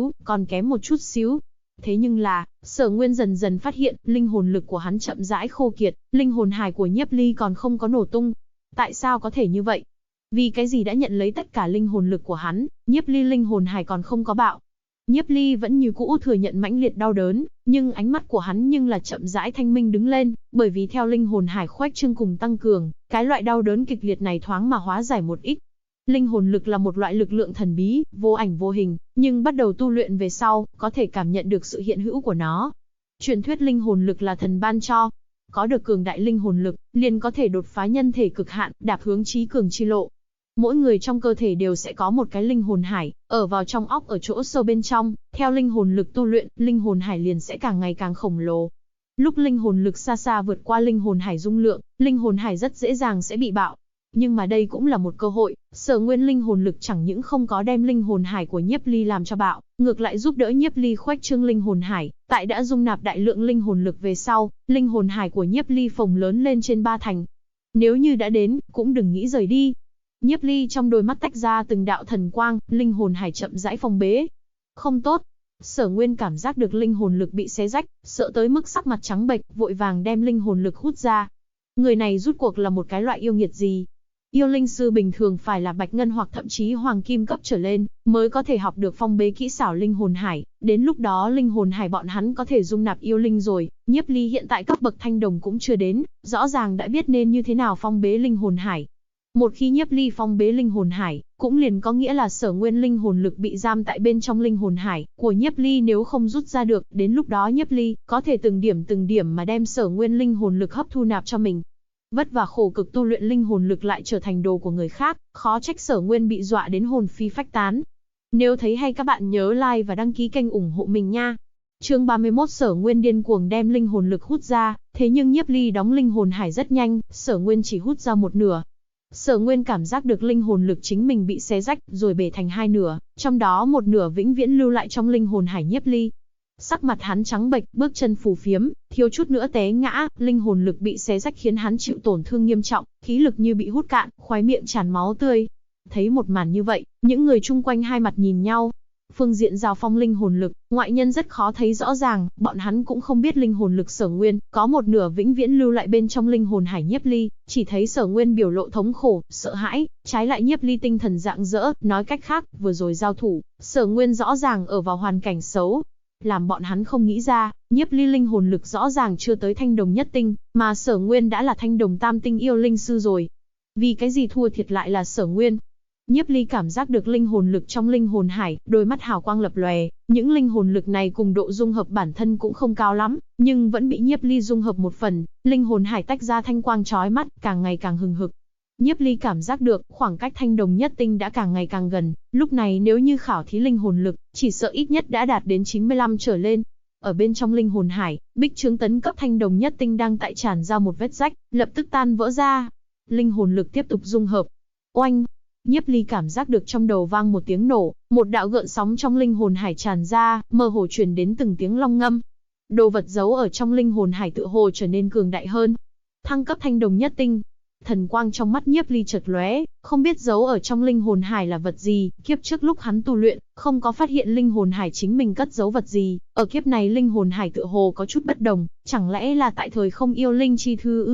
chút xíu. Thế nhưng là, Sở Nguyên dần dần phát hiện, linh hồn lực của hắn chậm rãi khô kiệt, linh hồn hải của Nhiếp Ly còn không có nổ tung. Tại sao có thể như vậy? Vì cái gì đã nhận lấy tất cả linh hồn lực của hắn, Nhiếp Ly linh hồn hải còn không có bạo. Nhiếp Ly vẫn như cũ thừa nhận mãnh liệt đau đớn, nhưng ánh mắt của hắn nhưng là chậm rãi thanh minh đứng lên, bởi vì theo linh hồn hải khuếch trương cùng tăng cường, cái loại đau đớn kịch liệt này thoáng mà hóa giải một ít. Linh hồn lực là một loại lực lượng thần bí, vô ảnh vô hình, nhưng bắt đầu tu luyện về sau, có thể cảm nhận được sự hiện hữu của nó. Truyền thuyết linh hồn lực là thần ban cho. Có được cường đại linh hồn lực, liền có thể đột phá nhân thể cực hạn, đạp hướng chí cường chi lộ. Mỗi người trong cơ thể đều sẽ có một cái linh hồn hải, ở vào trong óc ở chỗ sâu bên trong, theo linh hồn lực tu luyện, linh hồn hải liền sẽ càng ngày càng khổng lồ. Lúc linh hồn lực xa xa vượt qua linh hồn hải dung lượng, linh hồn hải rất dễ dàng sẽ bị bạo. Nhưng mà đây cũng là một cơ hội, Sở Nguyên linh hồn lực chẳng những không có đem linh hồn hải của Nhiếp Ly làm cho bạo, ngược lại giúp đỡ Nhiếp Ly khuếch trương linh hồn hải, tại đã dung nạp đại lượng linh hồn lực về sau, linh hồn hải của Nhiếp Ly phồng lớn lên trên 3 thành. Nếu như đã đến, cũng đừng nghĩ rời đi. Nhiếp Ly trong đôi mắt tách ra từng đạo thần quang, linh hồn hải chậm rãi phong bế. Không tốt. Sở Nguyên cảm giác được linh hồn lực bị xé rách, sợ tới mức sắc mặt trắng bệch, vội vàng đem linh hồn lực hút ra. Người này rút cuộc là một cái loại yêu nghiệt gì? Yêu linh sư bình thường phải là bạch ngân hoặc thậm chí hoàng kim cấp trở lên, mới có thể học được phong bế kỹ xảo linh hồn hải, đến lúc đó linh hồn hải bọn hắn có thể dung nạp yêu linh rồi. Nhiếp Ly hiện tại cấp bậc thanh đồng cũng chưa đến, rõ ràng đã biết nên như thế nào phong bế linh hồn hải. Một khi Nhiếp Ly phong bế linh hồn hải, cũng liền có nghĩa là Sở Nguyên linh hồn lực bị giam tại bên trong linh hồn hải của Nhiếp Ly, nếu không rút ra được, đến lúc đó Nhiếp Ly có thể từng điểm mà đem Sở Nguyên linh hồn lực hấp thu nạp cho mình. Vất vả khổ cực tu luyện linh hồn lực lại trở thành đồ của người khác, khó trách Sở Nguyên bị dọa đến hồn phi phách tán. Nếu thấy hay các bạn nhớ like và đăng ký kênh ủng hộ mình nha. Chương 31 Sở Nguyên điên cuồng đem linh hồn lực hút ra, thế nhưng Nhiếp Ly đóng linh hồn hải rất nhanh, Sở Nguyên chỉ hút ra một nửa. Sở Nguyên cảm giác được linh hồn lực chính mình bị xé rách, rồi bể thành hai nửa, trong đó một nửa vĩnh viễn lưu lại trong linh hồn hải Nhiếp Ly. Sắc mặt hắn trắng bệch, bước chân phù phiếm, thiếu chút nữa té ngã, linh hồn lực bị xé rách khiến hắn chịu tổn thương nghiêm trọng, khí lực như bị hút cạn, khóe miệng tràn máu tươi. Thấy một màn như vậy, những người chung quanh hai mặt nhìn nhau. Phương diện giao phong linh hồn lực, ngoại nhân rất khó thấy rõ ràng, bọn hắn cũng không biết linh hồn lực Sở Nguyên có một nửa vĩnh viễn lưu lại bên trong linh hồn hải Nhiếp Ly, chỉ thấy Sở Nguyên biểu lộ thống khổ, sợ hãi, trái lại Nhiếp Ly tinh thần rạng rỡ, nói cách khác, vừa rồi giao thủ, Sở Nguyên rõ ràng ở vào hoàn cảnh xấu. Làm bọn hắn không nghĩ ra, Nhiếp Ly linh hồn lực rõ ràng chưa tới thanh đồng nhất tinh, mà Sở Nguyên đã là thanh đồng tam tinh yêu linh sư rồi. Vì cái gì thua thiệt lại là Sở Nguyên? Nhiếp Ly cảm giác được linh hồn lực trong linh hồn hải, đôi mắt hào quang lập lòe, những linh hồn lực này cùng độ dung hợp bản thân cũng không cao lắm, nhưng vẫn bị Nhiếp Ly dung hợp một phần, linh hồn hải tách ra thanh quang chói mắt, càng ngày càng hừng hực. Nhiếp Ly cảm giác được, khoảng cách thanh đồng nhất tinh đã càng ngày càng gần, lúc này nếu như khảo thí linh hồn lực, chỉ sợ ít nhất đã đạt đến 95 trở lên. Ở bên trong linh hồn hải, bích trướng tấn cấp thanh đồng nhất tinh đang tại tràn ra một vết rách, lập tức tan vỡ ra. Linh hồn lực tiếp tục dung hợp. Oanh! Nhiếp Ly cảm giác được trong đầu vang một tiếng nổ, một đạo gợn sóng trong linh hồn hải tràn ra, mơ hồ truyền đến từng tiếng long ngâm. Đồ vật giấu ở trong linh hồn hải tựa hồ trở nên cường đại hơn. Thăng cấp thanh đồng nhất tinh. Thần quang trong mắt Nhiếp Ly chợt lóe, không biết giấu ở trong linh hồn hải là vật gì, kiếp trước lúc hắn tu luyện, không có phát hiện linh hồn hải chính mình cất giấu vật gì, ở kiếp này linh hồn hải tựa hồ có chút bất đồng, chẳng lẽ là tại thời không yêu linh chi thư ư?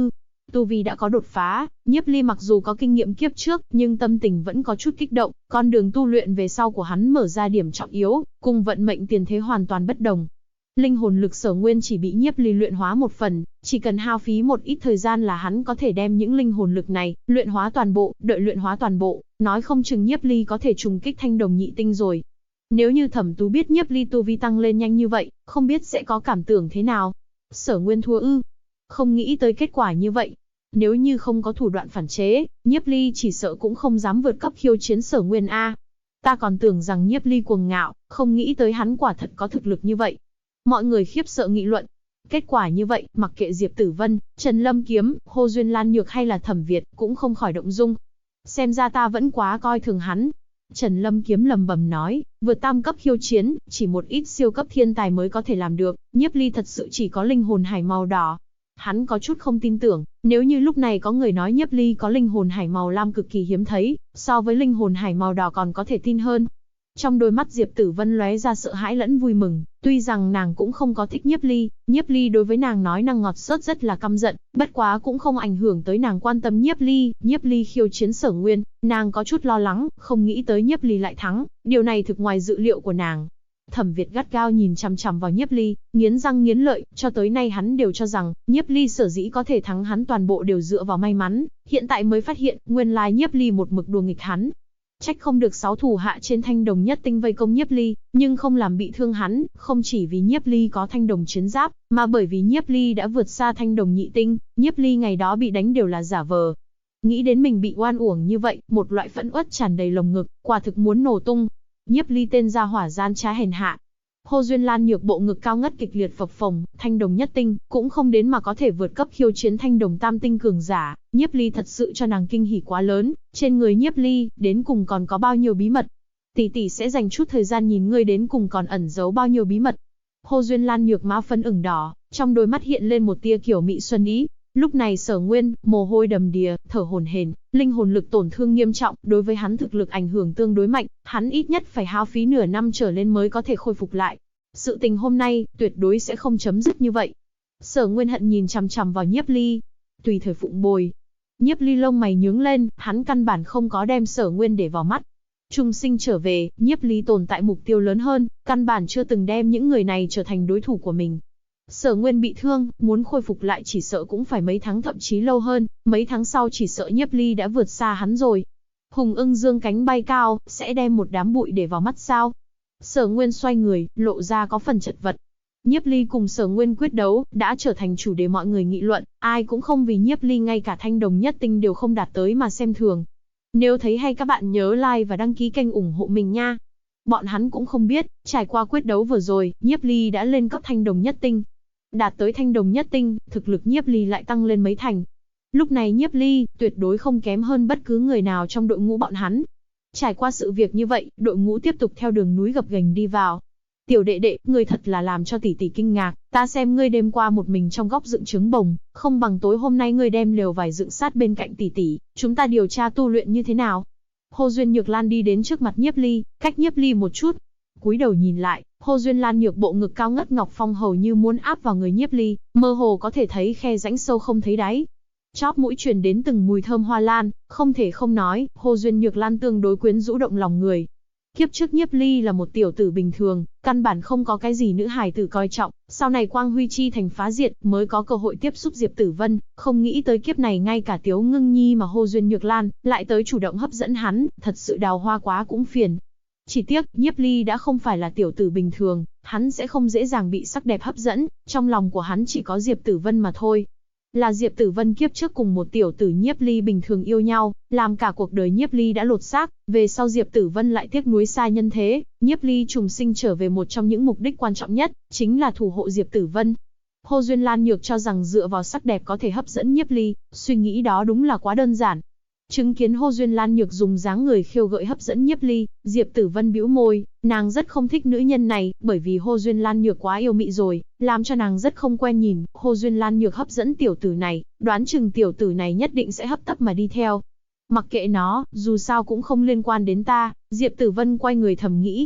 Tu vi đã có đột phá, Nhiếp Ly mặc dù có kinh nghiệm kiếp trước, nhưng tâm tình vẫn có chút kích động, con đường tu luyện về sau của hắn mở ra điểm trọng yếu, cùng vận mệnh tiền thế hoàn toàn bất đồng. Linh hồn lực Sở Nguyên chỉ bị Nhiếp Ly luyện hóa một phần, chỉ cần hao phí một ít thời gian là hắn có thể đem những linh hồn lực này luyện hóa toàn bộ, đợi luyện hóa toàn bộ, nói không chừng Nhiếp Ly có thể trùng kích thanh đồng nhị tinh rồi. Nếu như Thẩm Tú biết Nhiếp Ly tu vi tăng lên nhanh như vậy, không biết sẽ có cảm tưởng thế nào. Sở Nguyên thua ư? Không nghĩ tới kết quả như vậy. Nếu như không có thủ đoạn phản chế, Nhiếp Ly chỉ sợ cũng không dám vượt cấp khiêu chiến Sở Nguyên a. Ta còn tưởng rằng Nhiếp Ly cuồng ngạo, không nghĩ tới hắn quả thật có thực lực như vậy. Mọi người khiếp sợ nghị luận. Kết quả như vậy, mặc kệ Diệp Tử Vân, Trần Lâm Kiếm, Hồ Duyên Lan Nhược hay là Thẩm Việt, cũng không khỏi động dung. Xem ra ta vẫn quá coi thường hắn. Trần Lâm Kiếm lầm bầm nói, vượt tam cấp khiêu chiến, chỉ một ít siêu cấp thiên tài mới có thể làm được, Nhiếp Ly thật sự chỉ có linh hồn hải màu đỏ. Hắn có chút không tin tưởng, nếu như lúc này có người nói Nhiếp Ly có linh hồn hải màu lam cực kỳ hiếm thấy, so với linh hồn hải màu đỏ còn có thể tin hơn. Trong đôi mắt Diệp Tử Vân lóe ra sợ hãi lẫn vui mừng, tuy rằng nàng cũng không có thích Nhiếp Ly đối với nàng nói năng ngọt xớt rất là căm giận, bất quá cũng không ảnh hưởng tới nàng quan tâm Nhiếp Ly khiêu chiến Sở Nguyên, nàng có chút lo lắng, không nghĩ tới Nhiếp Ly lại thắng, điều này thực ngoài dự liệu của nàng. Thẩm Việt gắt gao nhìn chằm chằm vào Nhiếp Ly, nghiến răng nghiến lợi, cho tới nay hắn đều cho rằng, Nhiếp Ly sở dĩ có thể thắng hắn toàn bộ đều dựa vào may mắn, hiện tại mới phát hiện, nguyên lai Nhiếp Ly một mực đùa nghịch hắn. Trách không được 6 thủ hạ trên thanh đồng nhất tinh vây công Nhiếp Ly, nhưng không làm bị thương hắn, không chỉ vì Nhiếp Ly có thanh đồng chiến giáp, mà bởi vì Nhiếp Ly đã vượt xa thanh đồng nhị tinh, Nhiếp Ly ngày đó bị đánh đều là giả vờ. Nghĩ đến mình bị oan uổng như vậy, một loại phẫn uất tràn đầy lồng ngực, quả thực muốn nổ tung. Nhiếp Ly tên gia hỏa gian trá hèn hạ. Hồ Duyên Lan Nhược bộ ngực cao ngất kịch liệt phập phồng, thanh đồng nhất tinh, cũng không đến mà có thể vượt cấp khiêu chiến thanh đồng tam tinh cường giả, Nhiếp Ly thật sự cho nàng kinh hỉ quá lớn, trên người Nhiếp Ly, đến cùng còn có bao nhiêu bí mật. Tỷ tỷ sẽ dành chút thời gian nhìn ngươi đến cùng còn ẩn giấu bao nhiêu bí mật. Hồ Duyên Lan Nhược má phấn ửng đỏ, trong đôi mắt hiện lên một tia kiểu mị xuân ý. Lúc này Sở Nguyên, mồ hôi đầm đìa, thở hổn hển, linh hồn lực tổn thương nghiêm trọng, đối với hắn thực lực ảnh hưởng tương đối mạnh, hắn ít nhất phải hao phí nửa năm trở lên mới có thể khôi phục lại. Sự tình hôm nay, tuyệt đối sẽ không chấm dứt như vậy. Sở Nguyên hận nhìn chằm chằm vào Nhiếp Ly, tùy thời phụng bồi. Nhiếp Ly lông mày nhướng lên, hắn căn bản không có đem Sở Nguyên để vào mắt. Trung sinh trở về, Nhiếp Ly tồn tại mục tiêu lớn hơn, căn bản chưa từng đem những người này trở thành đối thủ của mình. Sở Nguyên bị thương, muốn khôi phục lại chỉ sợ cũng phải mấy tháng thậm chí lâu hơn, mấy tháng sau chỉ sợ Nhiếp Ly đã vượt xa hắn rồi. Hùng ưng dương cánh bay cao, sẽ đem một đám bụi để vào mắt sao? Sở Nguyên xoay người, lộ ra có phần chật vật. Nhiếp Ly cùng Sở Nguyên quyết đấu, đã trở thành chủ đề mọi người nghị luận, ai cũng không vì Nhiếp Ly ngay cả thanh đồng nhất tinh đều không đạt tới mà xem thường. Nếu thấy hay các bạn nhớ like và đăng ký kênh ủng hộ mình nha. Bọn hắn cũng không biết, trải qua quyết đấu vừa rồi, Nhiếp Ly đã lên cấp thanh đồng nhất tinh. Đạt tới thanh đồng nhất tinh, thực lực Nhiếp Ly lại tăng lên mấy thành. Lúc này Nhiếp Ly, tuyệt đối không kém hơn bất cứ người nào trong đội ngũ bọn hắn. Trải qua sự việc như vậy, đội ngũ tiếp tục theo đường núi gập ghềnh đi vào. Tiểu đệ đệ, ngươi thật là làm cho tỷ tỷ kinh ngạc, ta xem ngươi đêm qua một mình trong góc dựng trứng bồng, không bằng tối hôm nay ngươi đem lều vải dựng sát bên cạnh tỷ tỷ, chúng ta điều tra tu luyện như thế nào. Hồ Duyên Nhược Lan đi đến trước mặt Nhiếp Ly, cách Nhiếp Ly một chút. Cúi đầu nhìn lại, Hồ Duyên Lan Nhược bộ ngực cao ngất ngọc phong hầu như muốn áp vào người Nhiếp Ly, mơ hồ có thể thấy khe rãnh sâu không thấy đáy. Chóp mũi truyền đến từng mùi thơm hoa lan, không thể không nói, Hồ Duyên Nhược Lan tương đối quyến rũ động lòng người. Kiếp trước Nhiếp Ly là một tiểu tử bình thường, căn bản không có cái gì nữ hài tử coi trọng, sau này Quang Huy Chi thành phá diệt mới có cơ hội tiếp xúc Diệp Tử Vân, không nghĩ tới kiếp này ngay cả Tiếu Ngưng Nhi mà Hồ Duyên Nhược Lan lại tới chủ động hấp dẫn hắn, thật sự đào hoa quá cũng phiền. Chỉ tiếc, Nhiếp Ly đã không phải là tiểu tử bình thường, hắn sẽ không dễ dàng bị sắc đẹp hấp dẫn, trong lòng của hắn chỉ có Diệp Tử Vân mà thôi. Là Diệp Tử Vân kiếp trước cùng một tiểu tử Nhiếp Ly bình thường yêu nhau, làm cả cuộc đời Nhiếp Ly đã lột xác, về sau Diệp Tử Vân lại tiếc nuối xa nhân thế, Nhiếp Ly trùng sinh trở về một trong những mục đích quan trọng nhất, chính là thủ hộ Diệp Tử Vân. Hồ Duyên Lan Nhược cho rằng dựa vào sắc đẹp có thể hấp dẫn Nhiếp Ly, suy nghĩ đó đúng là quá đơn giản. Chứng kiến Hồ Duyên Lan Nhược dùng dáng người khiêu gợi hấp dẫn Nhiếp Ly, Diệp Tử Vân bĩu môi, nàng rất không thích nữ nhân này, bởi vì Hồ Duyên Lan Nhược quá yêu mị rồi, làm cho nàng rất không quen nhìn. Hồ Duyên Lan Nhược hấp dẫn tiểu tử này, đoán chừng tiểu tử này nhất định sẽ hấp tấp mà đi theo. Mặc kệ nó, dù sao cũng không liên quan đến ta, Diệp Tử Vân quay người thầm nghĩ.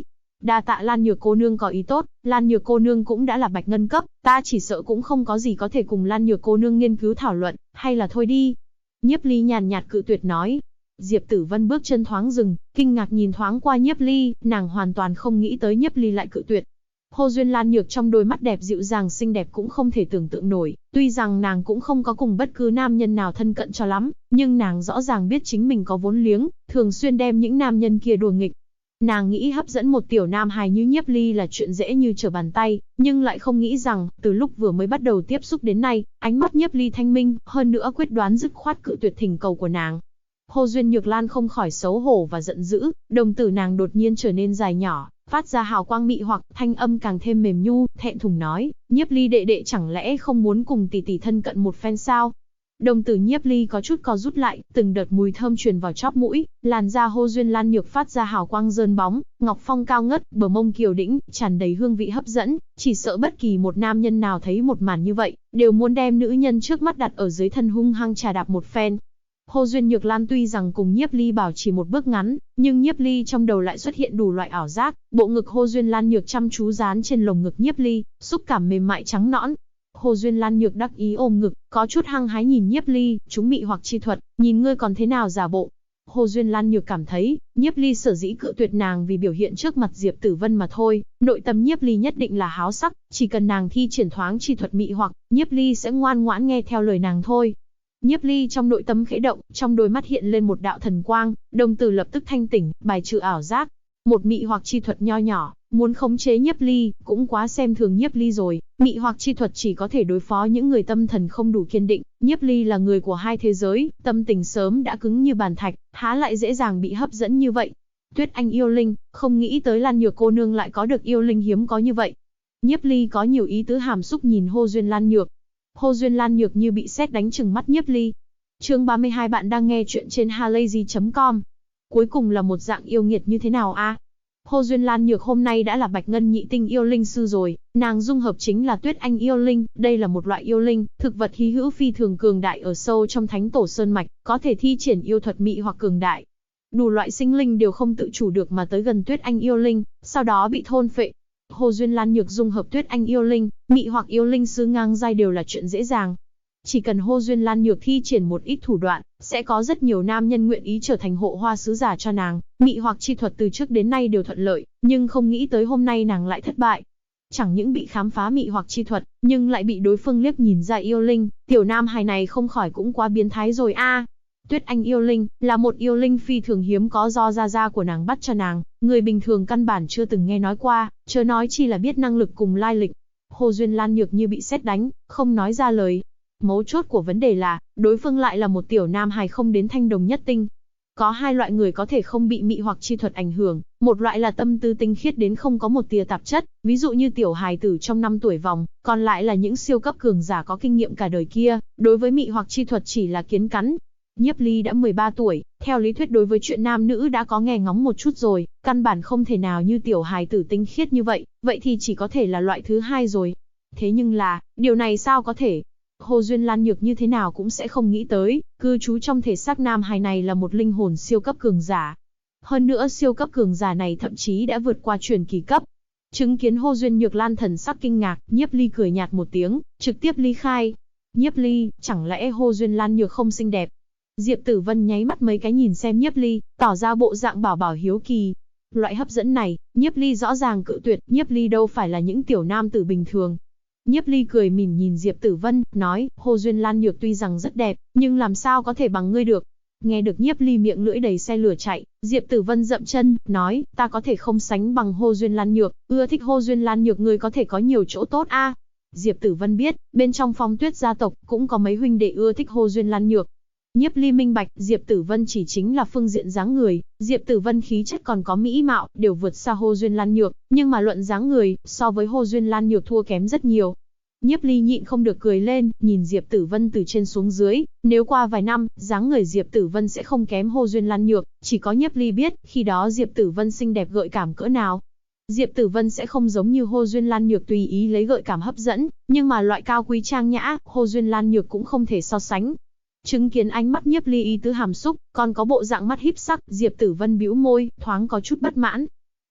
Đa tạ Lan Nhược cô nương có ý tốt, Lan Nhược cô nương cũng đã là bạch ngân cấp, ta chỉ sợ cũng không có gì có thể cùng Lan Nhược cô nương nghiên cứu thảo luận, hay là thôi đi. Nhiếp Ly nhàn nhạt cự tuyệt nói. Diệp Tử Vân bước chân thoáng dừng, kinh ngạc nhìn thoáng qua Nhiếp Ly, nàng hoàn toàn không nghĩ tới Nhiếp Ly lại cự tuyệt. Hồ Duyên Lan Nhược trong đôi mắt đẹp dịu dàng xinh đẹp cũng không thể tưởng tượng nổi, tuy rằng nàng cũng không có cùng bất cứ nam nhân nào thân cận cho lắm, nhưng nàng rõ ràng biết chính mình có vốn liếng, thường xuyên đem những nam nhân kia đùa nghịch. Nàng nghĩ hấp dẫn một tiểu nam hài như Nhiếp Ly là chuyện dễ như trở bàn tay, nhưng lại không nghĩ rằng, từ lúc vừa mới bắt đầu tiếp xúc đến nay, ánh mắt Nhiếp Ly thanh minh, hơn nữa quyết đoán dứt khoát cự tuyệt thỉnh cầu của nàng. Hồ Duyên Nhược Lan không khỏi xấu hổ và giận dữ, đồng tử nàng đột nhiên trở nên dài nhỏ, phát ra hào quang mị hoặc, thanh âm càng thêm mềm nhu, thẹn thùng nói, Nhiếp Ly đệ đệ chẳng lẽ không muốn cùng tỷ tỷ thân cận một phen sao? Đồng tử Nhiếp Ly có chút co rút lại, từng đợt mùi thơm truyền vào chóp mũi, làn da Hồ Duyên Lan Nhược phát ra hào quang rơn bóng, ngọc phong cao ngất, bờ mông kiều đĩnh, tràn đầy hương vị hấp dẫn, chỉ sợ bất kỳ một nam nhân nào thấy một màn như vậy, đều muốn đem nữ nhân trước mắt đặt ở dưới thân hung hăng trà đạp một phen. Hồ Duyên Nhược Lan tuy rằng cùng Nhiếp Ly bảo trì một bước ngắn, nhưng Nhiếp Ly trong đầu lại xuất hiện đủ loại ảo giác, bộ ngực Hồ Duyên Lan Nhược chăm chú dán trên lồng ngực Nhiếp Ly, xúc cảm mềm mại trắng nõn. Hồ Duyên Lan Nhược đắc ý ôm ngực, có chút hăng hái nhìn Nhiếp Ly, chúng mị hoặc chi thuật, nhìn ngươi còn thế nào giả bộ. Hồ Duyên Lan Nhược cảm thấy, Nhiếp Ly sở dĩ cự tuyệt nàng vì biểu hiện trước mặt Diệp Tử Vân mà thôi, nội tâm Nhiếp Ly nhất định là háo sắc, chỉ cần nàng thi triển thoáng chi thuật mị hoặc, Nhiếp Ly sẽ ngoan ngoãn nghe theo lời nàng thôi. Nhiếp Ly trong nội tâm khẽ động, trong đôi mắt hiện lên một đạo thần quang, đồng tử lập tức thanh tỉnh, bài trừ ảo giác. Một mị hoặc chi thuật nho nhỏ, muốn khống chế Nhiếp Ly, cũng quá xem thường Nhiếp Ly rồi. Mị hoặc chi thuật chỉ có thể đối phó những người tâm thần không đủ kiên định. Nhiếp Ly là người của hai thế giới, tâm tình sớm đã cứng như bàn thạch, há lại dễ dàng bị hấp dẫn như vậy. Tuyết Anh yêu linh, không nghĩ tới Lan Nhược cô nương lại có được yêu linh hiếm có như vậy. Nhiếp Ly có nhiều ý tứ hàm xúc nhìn Hồ Duyên Lan Nhược. Hồ Duyên Lan Nhược như bị sét đánh trừng mắt Nhiếp Ly. Chương 32 bạn đang nghe chuyện trên halayzi.com. Cuối cùng là một dạng yêu nghiệt như thế nào a? Hồ Duyên Lan Nhược hôm nay đã là bạch ngân nhị tinh yêu linh sư rồi, nàng dung hợp chính là Tuyết Anh yêu linh, đây là một loại yêu linh, thực vật hy hữu phi thường cường đại ở sâu trong Thánh Tổ Sơn mạch, có thể thi triển yêu thuật mị hoặc cường đại. Đủ loại sinh linh đều không tự chủ được mà tới gần Tuyết Anh yêu linh, sau đó bị thôn phệ. Hồ Duyên Lan Nhược dung hợp Tuyết Anh yêu linh, mị hoặc yêu linh sư ngang giai đều là chuyện dễ dàng. Chỉ cần Hồ Duyên Lan Nhược thi triển một ít thủ đoạn, sẽ có rất nhiều nam nhân nguyện ý trở thành hộ hoa sứ giả cho nàng. Mị hoặc chi thuật từ trước đến nay đều thuận lợi, nhưng không nghĩ tới hôm nay nàng lại thất bại. Chẳng những bị khám phá mị hoặc chi thuật, nhưng lại bị đối phương liếc nhìn ra yêu linh, tiểu nam hài này không khỏi cũng quá biến thái rồi a. Tuyết Anh yêu linh là một yêu linh phi thường hiếm có do gia của nàng bắt cho nàng, người bình thường căn bản chưa từng nghe nói qua, chớ nói chi là biết năng lực cùng lai lịch. Hồ Duyên Lan Nhược như bị sét đánh, không nói ra lời. Mấu chốt của vấn đề là, đối phương lại là một tiểu nam hài không đến thanh đồng nhất tinh. Có hai loại người có thể không bị mị hoặc chi thuật ảnh hưởng, một loại là tâm tư tinh khiết đến không có một tia tạp chất, ví dụ như tiểu hài tử trong 5 tuổi vòng, còn lại là những siêu cấp cường giả có kinh nghiệm cả đời kia, đối với mị hoặc chi thuật chỉ là kiến cắn. Nhiếp Ly đã 13 tuổi, theo lý thuyết đối với chuyện nam nữ đã có nghe ngóng một chút rồi, căn bản không thể nào như tiểu hài tử tinh khiết như vậy, vậy thì chỉ có thể là loại thứ hai rồi. Thế nhưng là, điều này sao có thể? Hồ Duyên Lan Nhược như thế nào cũng sẽ không nghĩ tới, cư trú trong thể xác nam hài này là một linh hồn siêu cấp cường giả. Hơn nữa siêu cấp cường giả này thậm chí đã vượt qua truyền kỳ cấp. Chứng kiến Hồ Duyên Nhược Lan thần sắc kinh ngạc, Nhiếp Ly cười nhạt một tiếng, trực tiếp ly khai. Nhiếp Ly, chẳng lẽ Hồ Duyên Lan Nhược không xinh đẹp? Diệp Tử Vân nháy mắt mấy cái nhìn xem Nhiếp Ly, tỏ ra bộ dạng bảo bảo hiếu kỳ. Loại hấp dẫn này, Nhiếp Ly rõ ràng cự tuyệt, Nhiếp Ly đâu phải là những tiểu nam tử bình thường. Nhiếp Ly cười mỉm nhìn Diệp Tử Vân, nói, Hồ Duyên Lan Nhược tuy rằng rất đẹp, nhưng làm sao có thể bằng ngươi được. Nghe được Nhiếp Ly miệng lưỡi đầy xe lửa chạy, Diệp Tử Vân dậm chân, nói, ta có thể không sánh bằng Hồ Duyên Lan Nhược, ưa thích Hồ Duyên Lan Nhược ngươi có thể có nhiều chỗ tốt a. Diệp Tử Vân biết, bên trong Phong Tuyết gia tộc cũng có mấy huynh đệ ưa thích Hồ Duyên Lan Nhược. Nhiếp Ly minh bạch, Diệp Tử Vân chỉ chính là phương diện dáng người, Diệp Tử Vân khí chất còn có mỹ mạo, đều vượt xa Hồ Duyên Lan Nhược, nhưng mà luận dáng người, so với Hồ Duyên Lan Nhược thua kém rất nhiều. Nhiếp Ly nhịn không được cười lên, nhìn Diệp Tử Vân từ trên xuống dưới, nếu qua vài năm, dáng người Diệp Tử Vân sẽ không kém Hồ Duyên Lan Nhược, chỉ có Nhiếp Ly biết, khi đó Diệp Tử Vân xinh đẹp gợi cảm cỡ nào. Diệp Tử Vân sẽ không giống như Hồ Duyên Lan Nhược tùy ý lấy gợi cảm hấp dẫn, nhưng mà loại cao quý trang nhã, Hồ Duyên Lan Nhược cũng không thể so sánh. Chứng kiến ánh mắt Nhiếp Ly ý tứ hàm xúc, còn có bộ dạng mắt híp sắc, Diệp Tử Vân bĩu môi, thoáng có chút bất mãn.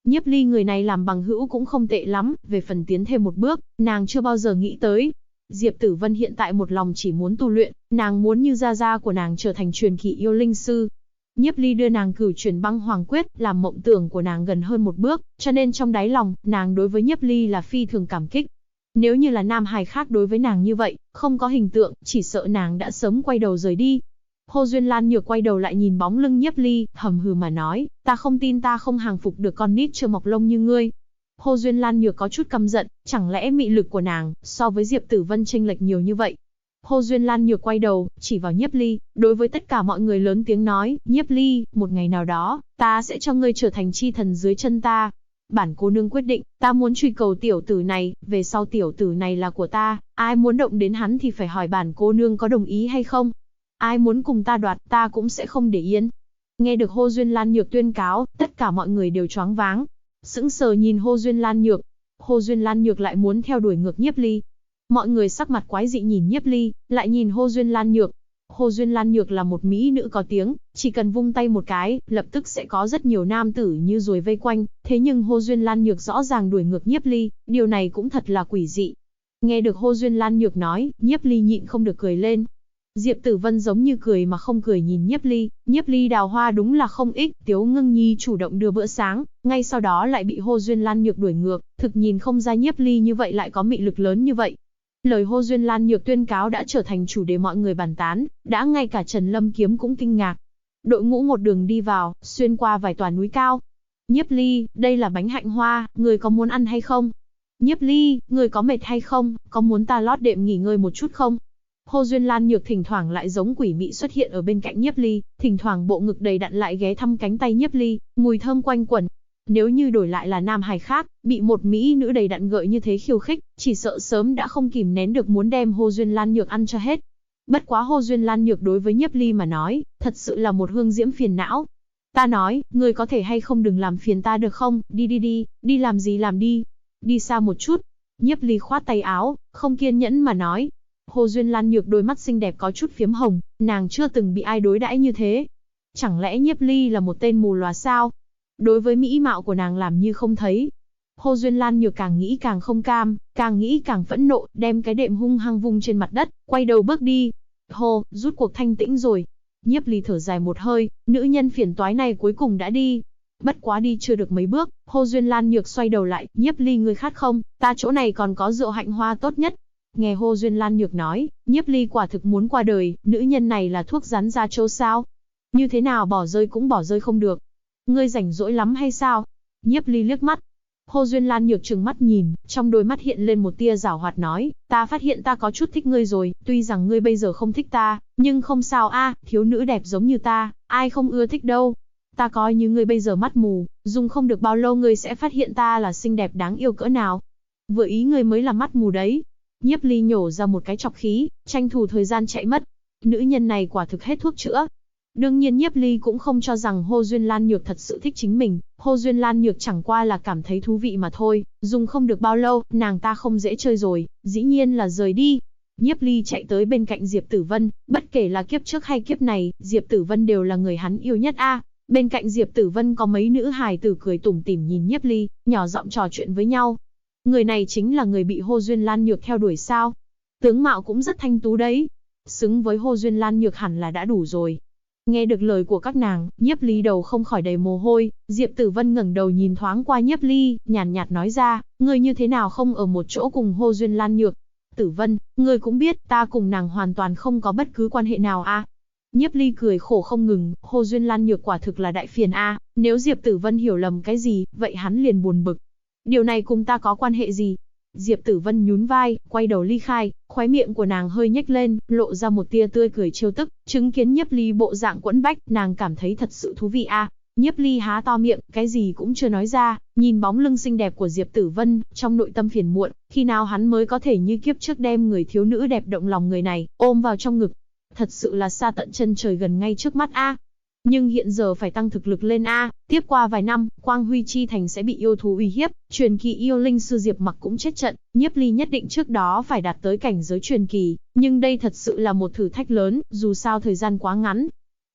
Nhiếp Ly người này làm bằng hữu cũng không tệ lắm, về phần tiến thêm một bước, nàng chưa bao giờ nghĩ tới. Diệp Tử Vân hiện tại một lòng chỉ muốn tu luyện, nàng muốn như gia gia của nàng trở thành truyền kỳ yêu linh sư. Nhiếp Ly đưa nàng cửu truyền băng hoàng quyết, làm mộng tưởng của nàng gần hơn một bước, cho nên trong đáy lòng, nàng đối với Nhiếp Ly là phi thường cảm kích. Nếu như là nam hài khác đối với nàng như vậy, không có hình tượng, chỉ sợ nàng đã sớm quay đầu rời đi. Hồ Duyên Lan Nhược quay đầu lại nhìn bóng lưng Nhiếp Ly, hầm hừ mà nói, ta không tin ta không hàng phục được con nít chưa mọc lông như ngươi. Hồ Duyên Lan Nhược có chút căm giận, chẳng lẽ mị lực của nàng, so với Diệp Tử Vân chênh lệch nhiều như vậy. Hồ Duyên Lan Nhược quay đầu, chỉ vào Nhiếp Ly, đối với tất cả mọi người lớn tiếng nói, Nhiếp Ly, một ngày nào đó, ta sẽ cho ngươi trở thành chi thần dưới chân ta. Bản cô nương quyết định, ta muốn truy cầu tiểu tử này, về sau tiểu tử này là của ta, ai muốn động đến hắn thì phải hỏi bản cô nương có đồng ý hay không. Ai muốn cùng ta đoạt, ta cũng sẽ không để yên. Nghe được Hồ Duyên Lan Nhược tuyên cáo, tất cả mọi người đều choáng váng. Sững sờ nhìn Hồ Duyên Lan Nhược. Hồ Duyên Lan Nhược lại muốn theo đuổi ngược Nhiếp Ly. Mọi người sắc mặt quái dị nhìn Nhiếp Ly, lại nhìn Hồ Duyên Lan Nhược. Hồ Duyên Lan Nhược là một mỹ nữ có tiếng, chỉ cần vung tay một cái, lập tức sẽ có rất nhiều nam tử như ruồi vây quanh, thế nhưng Hồ Duyên Lan Nhược rõ ràng đuổi ngược Nhiếp Ly, điều này cũng thật là quỷ dị. Nghe được Hồ Duyên Lan Nhược nói, Nhiếp Ly nhịn không được cười lên. Diệp Tử Vân giống như cười mà không cười nhìn Nhiếp Ly đào hoa đúng là không ích, Tiếu Ngưng Nhi chủ động đưa bữa sáng, ngay sau đó lại bị Hồ Duyên Lan Nhược đuổi ngược, thực nhìn không ra Nhiếp Ly như vậy lại có mị lực lớn như vậy. Lời Hồ Duyên Lan Nhược tuyên cáo đã trở thành chủ đề mọi người bàn tán, đã ngay cả Trần Lâm Kiếm cũng kinh ngạc. Đội ngũ một đường đi vào, xuyên qua vài tòa núi cao. Nhiếp Ly, đây là bánh hạnh hoa, người có muốn ăn hay không? Nhiếp Ly, người có mệt hay không, có muốn ta lót đệm nghỉ ngơi một chút không? Hồ Duyên Lan Nhược thỉnh thoảng lại giống quỷ mị xuất hiện ở bên cạnh Nhiếp Ly, thỉnh thoảng bộ ngực đầy đặn lại ghé thăm cánh tay Nhiếp Ly, mùi thơm quanh quẩn. Nếu như đổi lại là nam hài khác, bị một mỹ nữ đầy đặn gợi như thế khiêu khích, chỉ sợ sớm đã không kìm nén được muốn đem Hồ Duyên Lan Nhược ăn cho hết. Bất quá Hồ Duyên Lan Nhược đối với Nhiếp Ly mà nói, thật sự là một hương diễm phiền não. Ta nói, người có thể hay không đừng làm phiền ta được không, đi làm gì làm đi. Đi xa một chút. Nhiếp Ly khoát tay áo, không kiên nhẫn mà nói. Hồ Duyên Lan Nhược đôi mắt xinh đẹp có chút phiếm hồng, nàng chưa từng bị ai đối đãi như thế. Chẳng lẽ Nhiếp Ly là một tên mù lòa sao? Đối với mỹ mạo của nàng làm như không thấy. Hồ Duyên Lan Nhược càng nghĩ càng không cam, càng nghĩ càng phẫn nộ, đem cái đệm hung hăng vung trên mặt đất, quay đầu bước đi. Hồ, rút cuộc thanh tĩnh rồi. Nhiếp Ly thở dài một hơi, nữ nhân phiền toái này cuối cùng đã đi. Bất quá đi chưa được mấy bước, Hồ Duyên Lan Nhược xoay đầu lại, Nhiếp Ly ngươi khát không, ta chỗ này còn có rượu hạnh hoa tốt nhất. Nghe Hồ Duyên Lan Nhược nói, Nhiếp Ly quả thực muốn qua đời, nữ nhân này là thuốc rắn da trâu sao? Như thế nào bỏ rơi cũng bỏ rơi không được. Ngươi rảnh rỗi lắm hay sao? Nhiếp Ly liếc mắt. Hồ Duyên Lan Nhược trừng mắt nhìn, trong đôi mắt hiện lên một tia giảo hoạt nói, ta phát hiện ta có chút thích ngươi rồi, tuy rằng ngươi bây giờ không thích ta, nhưng không sao a, thiếu nữ đẹp giống như ta, ai không ưa thích đâu. Ta coi như ngươi bây giờ mắt mù, dùng không được bao lâu ngươi sẽ phát hiện ta là xinh đẹp đáng yêu cỡ nào. Vừa ý ngươi mới là mắt mù đấy. Nhiếp Ly nhổ ra một cái chọc khí, tranh thủ thời gian chạy mất. Nữ nhân này quả thực hết thuốc chữa. Đương nhiên Nhiếp Ly cũng không cho rằng Hồ Duyên Lan Nhược thật sự thích chính mình, Hồ Duyên Lan Nhược chẳng qua là cảm thấy thú vị mà thôi, dùng không được bao lâu, nàng ta không dễ chơi rồi, dĩ nhiên là rời đi. Nhiếp Ly chạy tới bên cạnh Diệp Tử Vân, bất kể là kiếp trước hay kiếp này, Diệp Tử Vân đều là người hắn yêu nhất a. Bên cạnh Diệp Tử Vân có mấy nữ hài tử cười tủm tỉm nhìn Nhiếp Ly, nhỏ giọng trò chuyện với nhau. Người này chính là người bị Hồ Duyên Lan Nhược theo đuổi sao? Tướng mạo cũng rất thanh tú đấy. Xứng với Hồ Duyên Lan Nhược hẳn là đã đủ rồi. Nghe được lời của các nàng, Nhiếp Ly đầu không khỏi đầy mồ hôi, Diệp Tử Vân ngẩng đầu nhìn thoáng qua Nhiếp Ly, nhàn nhạt nói ra, ngươi như thế nào không ở một chỗ cùng Hồ Duyên Lan Nhược? Tử Vân, ngươi cũng biết, ta cùng nàng hoàn toàn không có bất cứ quan hệ nào a. Nhiếp Ly cười khổ không ngừng, Hồ Duyên Lan Nhược quả thực là đại phiền a, nếu Diệp Tử Vân hiểu lầm cái gì, vậy hắn liền buồn bực. Điều này cùng ta có quan hệ gì? Diệp Tử Vân nhún vai, quay đầu ly khai, khóe miệng của nàng hơi nhếch lên, lộ ra một tia tươi cười trêu tức, chứng kiến Nhiếp Ly bộ dạng quẫn bách, nàng cảm thấy thật sự thú vị a. Nhiếp Ly há to miệng, cái gì cũng chưa nói ra, nhìn bóng lưng xinh đẹp của Diệp Tử Vân, trong nội tâm phiền muộn, khi nào hắn mới có thể như kiếp trước đem người thiếu nữ đẹp động lòng người này, ôm vào trong ngực. Thật sự là xa tận chân trời gần ngay trước mắt a. Nhưng hiện giờ phải tăng thực lực lên a, tiếp qua vài năm, Quang Huy Chi Thành sẽ bị yêu thú uy hiếp, truyền kỳ yêu linh sư Diệp Mặc cũng chết trận, Nhiếp Ly nhất định trước đó phải đạt tới cảnh giới truyền kỳ, nhưng đây thật sự là một thử thách lớn, dù sao thời gian quá ngắn.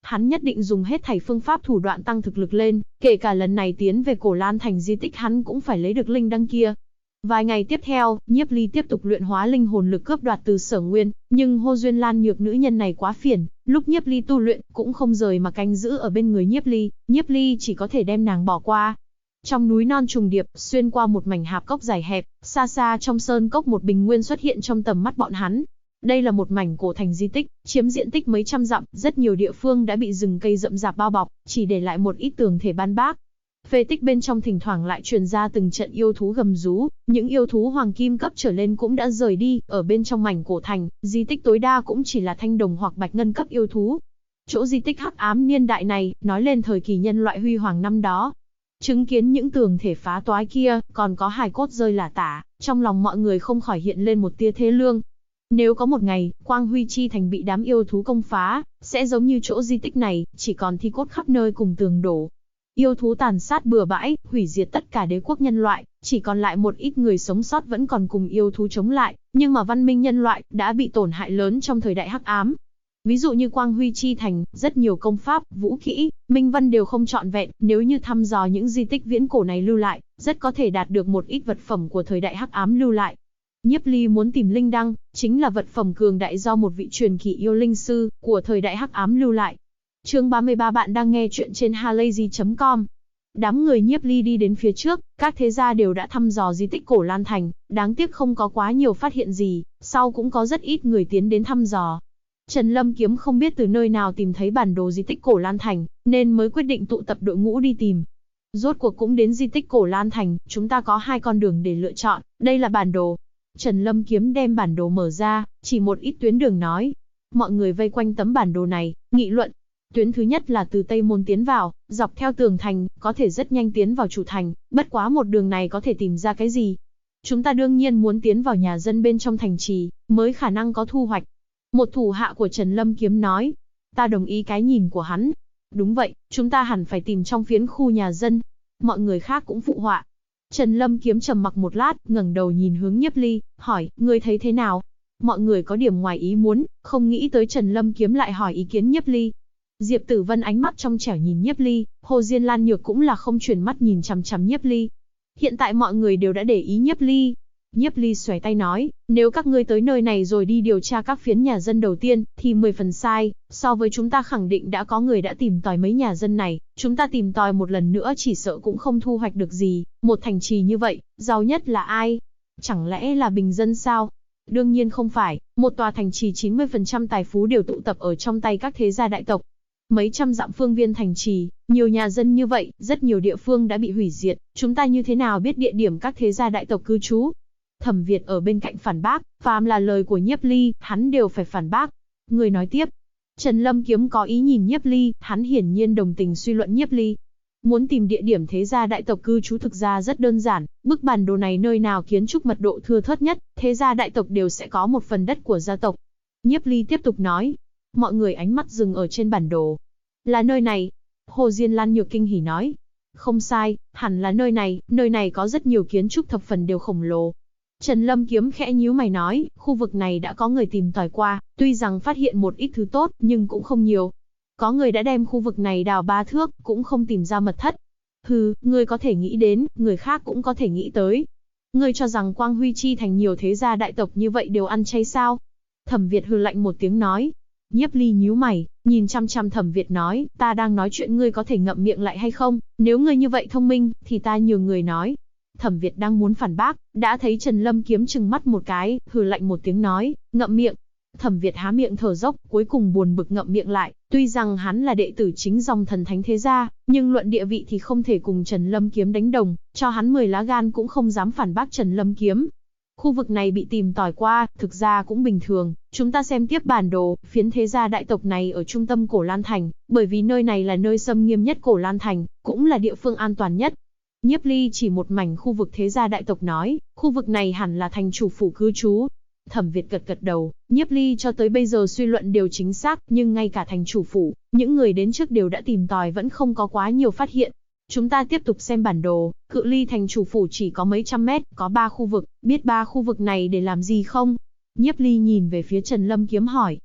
hắn nhất định dùng hết thảy phương pháp thủ đoạn tăng thực lực lên, kể cả lần này tiến về Cổ Lan Thành di tích hắn cũng phải lấy được linh đăng kia. Vài ngày tiếp theo, Nhiếp Ly tiếp tục luyện hóa linh hồn lực cướp đoạt từ Sở Nguyên, nhưng Hồ Duyên Lan Nhược nữ nhân này quá phiền, lúc Nhiếp Ly tu luyện cũng không rời mà canh giữ ở bên người Nhiếp Ly chỉ có thể đem nàng bỏ qua. Trong núi non trùng điệp, xuyên qua một mảnh hạp cốc dài hẹp, xa xa trong sơn cốc một bình nguyên xuất hiện trong tầm mắt bọn hắn. Đây là một mảnh cổ thành di tích, chiếm diện tích mấy trăm dặm, rất nhiều địa phương đã bị rừng cây rậm rạp bao bọc, chỉ để lại một ít tường thể ban bác. Phế tích bên trong thỉnh thoảng lại truyền ra từng trận yêu thú gầm rú, những yêu thú hoàng kim cấp trở lên cũng đã rời đi, ở bên trong mảnh cổ thành, di tích tối đa cũng chỉ là thanh đồng hoặc bạch ngân cấp yêu thú. Chỗ di tích hắc ám niên đại này, nói lên thời kỳ nhân loại huy hoàng năm đó. Chứng kiến những tường thể phá toái kia, còn có hài cốt rơi lả tả, trong lòng mọi người không khỏi hiện lên một tia thê lương. Nếu có một ngày, Quang Huy Chi Thành bị đám yêu thú công phá, sẽ giống như chỗ di tích này, chỉ còn thi cốt khắp nơi cùng tường đổ. Yêu thú tàn sát bừa bãi, hủy diệt tất cả đế quốc nhân loại, chỉ còn lại một ít người sống sót vẫn còn cùng yêu thú chống lại, nhưng mà văn minh nhân loại đã bị tổn hại lớn trong thời đại hắc ám. Ví dụ như Quang Huy Chi Thành, rất nhiều công pháp, vũ kỹ, minh văn đều không trọn vẹn, nếu như thăm dò những di tích viễn cổ này lưu lại, rất có thể đạt được một ít vật phẩm của thời đại hắc ám lưu lại. Nhiếp Ly muốn tìm linh đăng, chính là vật phẩm cường đại do một vị truyền kỳ yêu linh sư của thời đại hắc ám lưu lại. Chương 33 bạn đang nghe chuyện trên halayzi.com. Đám người Nhiếp Ly đi đến phía trước, các thế gia đều đã thăm dò di tích Cổ Lan Thành, đáng tiếc không có quá nhiều phát hiện gì, sau cũng có rất ít người tiến đến thăm dò. Trần Lâm Kiếm không biết từ nơi nào tìm thấy bản đồ di tích Cổ Lan Thành, nên mới quyết định tụ tập đội ngũ đi tìm. Rốt cuộc cũng đến di tích Cổ Lan Thành, chúng ta có 2 con đường để lựa chọn, đây là bản đồ. Trần Lâm Kiếm đem bản đồ mở ra, chỉ một ít tuyến đường nói. Mọi người vây quanh tấm bản đồ này, nghị luận. Tuyến thứ nhất là từ Tây Môn tiến vào, dọc theo tường thành, có thể rất nhanh tiến vào chủ thành, bất quá một đường này có thể tìm ra cái gì. Chúng ta đương nhiên muốn tiến vào nhà dân bên trong thành trì, mới khả năng có thu hoạch. Một thủ hạ của Trần Lâm Kiếm nói. Ta đồng ý cái nhìn của hắn. Đúng vậy, chúng ta hẳn phải tìm trong phiến khu nhà dân. Mọi người khác cũng phụ họa. Trần Lâm Kiếm trầm mặc một lát, ngẩng đầu nhìn hướng Nhiếp Ly, hỏi, ngươi thấy thế nào? Mọi người có điểm ngoài ý muốn, không nghĩ tới Trần Lâm Kiếm lại hỏi ý kiến Nhiếp Ly. Diệp Tử Vân ánh mắt trong trẻo nhìn Nhiếp Ly, Hồ Diên Lan Nhược cũng là không chuyển mắt nhìn chằm chằm Nhiếp Ly. Hiện tại mọi người đều đã để ý Nhiếp Ly. Nhiếp Ly xoay tay nói, nếu các ngươi tới nơi này rồi đi điều tra các phiến nhà dân đầu tiên, thì 10 phần sai, so với chúng ta khẳng định đã có người đã tìm tòi mấy nhà dân này, chúng ta tìm tòi một lần nữa chỉ sợ cũng không thu hoạch được gì, một thành trì như vậy, giàu nhất là ai? Chẳng lẽ là bình dân sao? Đương nhiên không phải, một tòa thành trì 90% tài phú đều tụ tập ở trong tay các thế gia đại tộc. Mấy trăm dặm phương viên thành trì, nhiều nhà dân như vậy, rất nhiều địa phương đã bị hủy diệt, chúng ta như thế nào biết địa điểm các thế gia đại tộc cư trú? Thẩm Việt ở bên cạnh phản bác, phàm là lời của Nhiếp Ly, hắn đều phải phản bác. Người nói tiếp. Trần Lâm Kiếm có ý nhìn Nhiếp Ly, hắn hiển nhiên đồng tình suy luận Nhiếp Ly. Muốn tìm địa điểm thế gia đại tộc cư trú thực ra rất đơn giản, bức bản đồ này nơi nào kiến trúc mật độ thưa thớt nhất, thế gia đại tộc đều sẽ có một phần đất của gia tộc. Nhiếp Ly tiếp tục nói. Mọi người ánh mắt dừng ở trên bản đồ. Là nơi này. Hồ Diên Lan Nhược kinh hỉ nói. Không sai, hẳn là nơi này có rất nhiều kiến trúc thập phần đều khổng lồ. Trần Lâm Kiếm khẽ nhíu mày nói, khu vực này đã có người tìm tòi qua, tuy rằng phát hiện một ít thứ tốt, nhưng cũng không nhiều. Có người đã đem khu vực này đào 3 thước, cũng không tìm ra mật thất. Hừ, ngươi có thể nghĩ đến, người khác cũng có thể nghĩ tới. Ngươi cho rằng Quang Huy Chi Thành nhiều thế gia đại tộc như vậy đều ăn chay sao? Thẩm Việt hừ lạnh một tiếng nói. Nhiếp Ly nhíu mày, nhìn chăm chăm Thẩm Việt nói, ta đang nói chuyện ngươi có thể ngậm miệng lại hay không? Nếu ngươi như vậy thông minh, thì ta nhường người nói. Thẩm Việt đang muốn phản bác, đã thấy Trần Lâm Kiếm trừng mắt một cái, hừ lạnh một tiếng nói, ngậm miệng. Thẩm Việt há miệng thở dốc, cuối cùng buồn bực ngậm miệng lại, tuy rằng hắn là đệ tử chính dòng thần thánh thế gia, nhưng luận địa vị thì không thể cùng Trần Lâm Kiếm đánh đồng, cho hắn 10 lá gan cũng không dám phản bác Trần Lâm Kiếm. Khu vực này bị tìm tòi qua, thực ra cũng bình thường, chúng ta xem tiếp bản đồ, phiến thế gia đại tộc này ở trung tâm Cổ Lan Thành, bởi vì nơi này là nơi xâm nghiêm nhất Cổ Lan Thành, cũng là địa phương an toàn nhất. Nhiếp Ly chỉ một mảnh khu vực thế gia đại tộc nói, khu vực này hẳn là thành chủ phủ cư trú. Thẩm Việt gật gật đầu, Nhiếp Ly cho tới bây giờ suy luận đều chính xác, nhưng ngay cả thành chủ phủ, những người đến trước đều đã tìm tòi vẫn không có quá nhiều phát hiện. Chúng ta tiếp tục xem bản đồ, cự ly thành chủ phủ chỉ có mấy trăm mét, có 3 khu vực, biết 3 khu vực này để làm gì không? Nhiếp Ly nhìn về phía Trần Lâm Kiếm hỏi.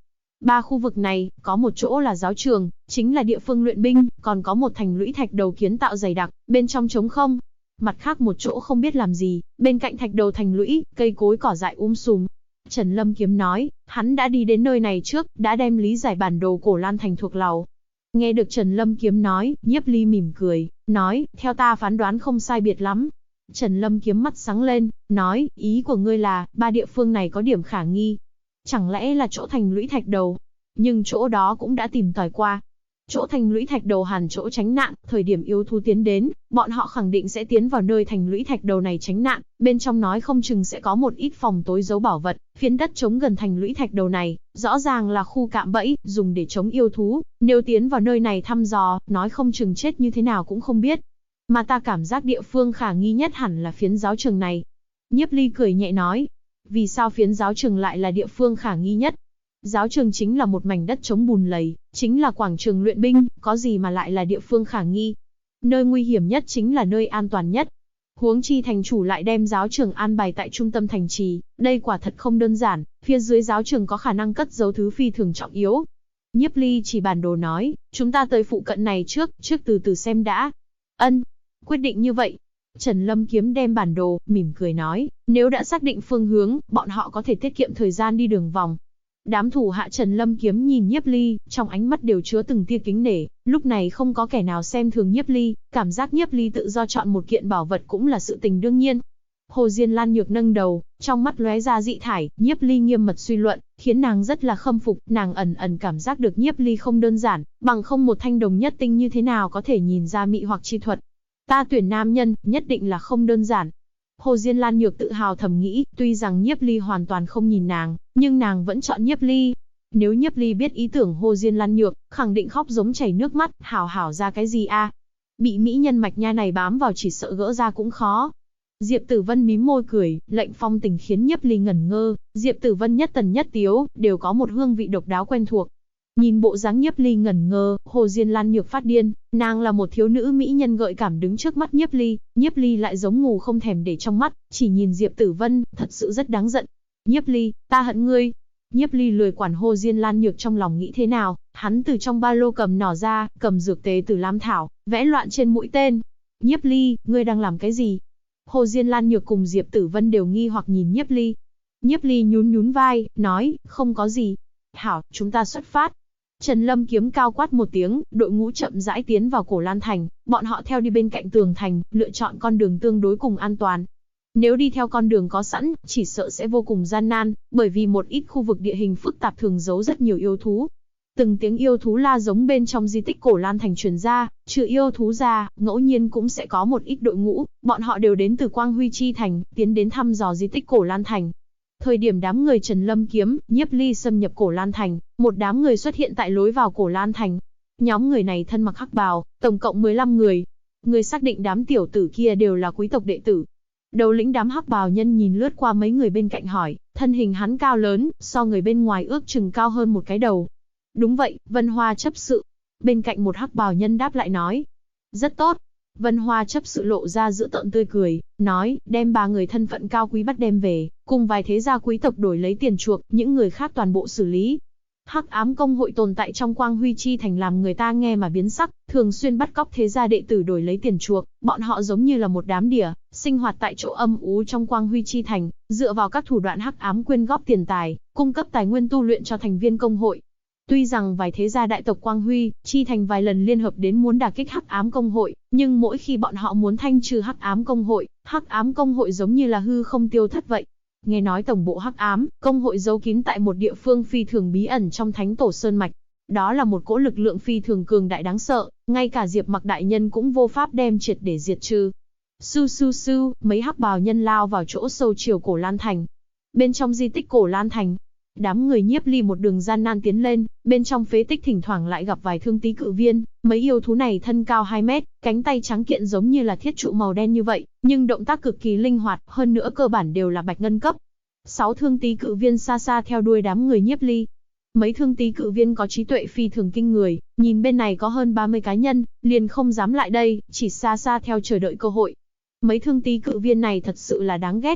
Ba khu vực này, có một chỗ là giáo trường, chính là địa phương luyện binh, còn có một thành lũy thạch đầu kiến tạo dày đặc, bên trong trống không. Mặt khác một chỗ không biết làm gì, bên cạnh thạch đầu thành lũy, cây cối cỏ dại sùm. Trần Lâm Kiếm nói, hắn đã đi đến nơi này trước, đã đem lý giải bản đồ Cổ Lan Thành thuộc lòng. Nghe được Trần Lâm Kiếm nói, Nhiếp Ly mỉm cười, nói, theo ta phán đoán không sai biệt lắm. Trần Lâm Kiếm mắt sáng lên, nói, ý của ngươi là, ba địa phương này có điểm khả nghi. Chẳng lẽ là chỗ thành lũy thạch đầu? Nhưng chỗ đó cũng đã tìm tòi qua. Chỗ thành lũy thạch đầu hẳn chỗ tránh nạn, thời điểm yêu thú tiến đến, bọn họ khẳng định sẽ tiến vào nơi thành lũy thạch đầu này tránh nạn, bên trong nói không chừng sẽ có một ít phòng tối giấu bảo vật, phiến đất trống gần thành lũy thạch đầu này, rõ ràng là khu cạm bẫy, dùng để chống yêu thú, nếu tiến vào nơi này thăm dò, nói không chừng chết như thế nào cũng không biết. Mà ta cảm giác địa phương khả nghi nhất hẳn là phiến giáo trường này. Nhiếp Ly cười nhẹ nói, vì sao phiến giáo trường lại là địa phương khả nghi nhất? Giáo trường chính là một mảnh đất trống bùn lầy, chính là quảng trường luyện binh, có gì mà lại là địa phương khả nghi. Nơi nguy hiểm nhất chính là nơi an toàn nhất. Huống chi thành chủ lại đem giáo trường an bài tại trung tâm thành trì, đây quả thật không đơn giản, phía dưới giáo trường có khả năng cất giấu thứ phi thường trọng yếu. Nhiếp Ly chỉ bản đồ nói, chúng ta tới phụ cận này trước từ từ xem đã. Ân, quyết định như vậy. Trần Lâm Kiếm đem bản đồ, mỉm cười nói, nếu đã xác định phương hướng, bọn họ có thể tiết kiệm thời gian đi đường vòng. Đám thủ hạ Trần Lâm Kiếm nhìn Nhiếp Ly, trong ánh mắt đều chứa từng tia kính nể, lúc này không có kẻ nào xem thường Nhiếp Ly, cảm giác Nhiếp Ly tự do chọn một kiện bảo vật cũng là sự tình đương nhiên. Hồ Diên Lan Nhược nâng đầu, trong mắt lóe ra dị thải, Nhiếp Ly nghiêm mật suy luận, khiến nàng rất là khâm phục, nàng ẩn ẩn cảm giác được Nhiếp Ly không đơn giản, bằng không một thanh đồng nhất tinh như thế nào có thể nhìn ra mị hoặc chi thuật. Ta tuyển nam nhân, nhất định là không đơn giản. Hồ Diên Lan Nhược tự hào thầm nghĩ, tuy rằng Nhiếp Ly hoàn toàn không nhìn nàng, nhưng nàng vẫn chọn Nhiếp Ly. Nếu Nhiếp Ly biết ý tưởng Hồ Diên Lan Nhược, khẳng định khóc giống chảy nước mắt, hảo ra cái gì a? Bị mỹ nhân mạch nha này bám vào chỉ sợ gỡ ra cũng khó. Diệp Tử Vân mím môi cười, lệnh phong tình khiến Nhiếp Ly ngẩn ngơ, Diệp Tử Vân nhất tần nhất tiếu, đều có một hương vị độc đáo quen thuộc. Nhìn bộ dáng Nhiếp Ly ngẩn ngơ, Hồ Diên Lan Nhược phát điên, nàng là một thiếu nữ mỹ nhân gợi cảm đứng trước mắt Nhiếp Ly lại giống ngủ không thèm để trong mắt, chỉ nhìn Diệp Tử Vân, thật sự rất đáng giận. Nhiếp Ly, ta hận ngươi. Nhiếp Ly lười quản Hồ Diên Lan Nhược trong lòng nghĩ thế nào, hắn từ trong ba lô cầm nỏ ra, cầm dược tế từ lam thảo, vẽ loạn trên mũi tên. Nhiếp Ly, ngươi đang làm cái gì? Hồ Diên Lan Nhược cùng Diệp Tử Vân đều nghi hoặc nhìn Nhiếp Ly. Nhiếp Ly nhún vai, nói, không có gì. Hảo, chúng ta xuất phát. Trần Lâm Kiếm cao quát một tiếng, đội ngũ chậm rãi tiến vào Cổ Lan Thành, bọn họ theo đi bên cạnh tường thành, lựa chọn con đường tương đối cùng an toàn. Nếu đi theo con đường có sẵn, chỉ sợ sẽ vô cùng gian nan, bởi vì một ít khu vực địa hình phức tạp thường giấu rất nhiều yêu thú. Từng tiếng yêu thú la giống bên trong di tích Cổ Lan Thành truyền ra, trừ yêu thú ra, ngẫu nhiên cũng sẽ có một ít đội ngũ, bọn họ đều đến từ Quang Huy Chi Thành, tiến đến thăm dò di tích Cổ Lan Thành. Thời điểm đám người Trần Lâm Kiếm, Nhiếp Ly xâm nhập Cổ Lan Thành, một đám người xuất hiện tại lối vào Cổ Lan Thành. Nhóm người này thân mặc hắc bào, tổng cộng 15 người. Người xác định đám tiểu tử kia đều là quý tộc đệ tử. Đầu lĩnh đám hắc bào nhân nhìn lướt qua mấy người bên cạnh hỏi, thân hình hắn cao lớn, so người bên ngoài ước chừng cao hơn một cái đầu. Đúng vậy, Vân Hoa chấp sự. Bên cạnh một hắc bào nhân đáp lại nói. Rất tốt. Vân Hoa chấp sự lộ ra dữ tợn tươi cười, nói, đem 3 người thân phận cao quý bắt đem về, cùng vài thế gia quý tộc đổi lấy tiền chuộc, những người khác toàn bộ xử lý. Hắc ám công hội tồn tại trong Quang Huy Chi Thành làm người ta nghe mà biến sắc, thường xuyên bắt cóc thế gia đệ tử đổi lấy tiền chuộc, bọn họ giống như là một đám đỉa, sinh hoạt tại chỗ âm u trong Quang Huy Chi Thành, dựa vào các thủ đoạn hắc ám quyên góp tiền tài, cung cấp tài nguyên tu luyện cho thành viên công hội. Tuy rằng vài thế gia đại tộc Quang Huy, Chi Thành vài lần liên hợp đến muốn đả kích hắc ám công hội, nhưng mỗi khi bọn họ muốn thanh trừ hắc ám công hội giống như là hư không tiêu thất vậy. Nghe nói tổng bộ hắc ám công hội giấu kín tại một địa phương phi thường bí ẩn trong Thánh Tổ Sơn Mạch. Đó là một cỗ lực lượng phi thường cường đại đáng sợ, ngay cả Diệp Mặc đại nhân cũng vô pháp đem triệt để diệt trừ. Su, mấy hắc bào nhân lao vào chỗ sâu chiều Cổ Lan Thành. Bên trong di tích Cổ Lan Thành, đám người Nhiếp Ly một đường gian nan tiến lên, bên trong phế tích thỉnh thoảng lại gặp vài thương tí cự viên, mấy yêu thú này thân cao 2 mét, cánh tay trắng kiện giống như là thiết trụ màu đen như vậy, nhưng động tác cực kỳ linh hoạt, hơn nữa cơ bản đều là bạch ngân cấp. 6 thương tí cự viên xa xa theo đuôi đám người Nhiếp Ly. Mấy thương tí cự viên có trí tuệ phi thường kinh người, nhìn bên này có hơn 30 cá nhân, liền không dám lại đây, chỉ xa xa theo chờ đợi cơ hội. Mấy thương tí cự viên này thật sự là đáng ghét.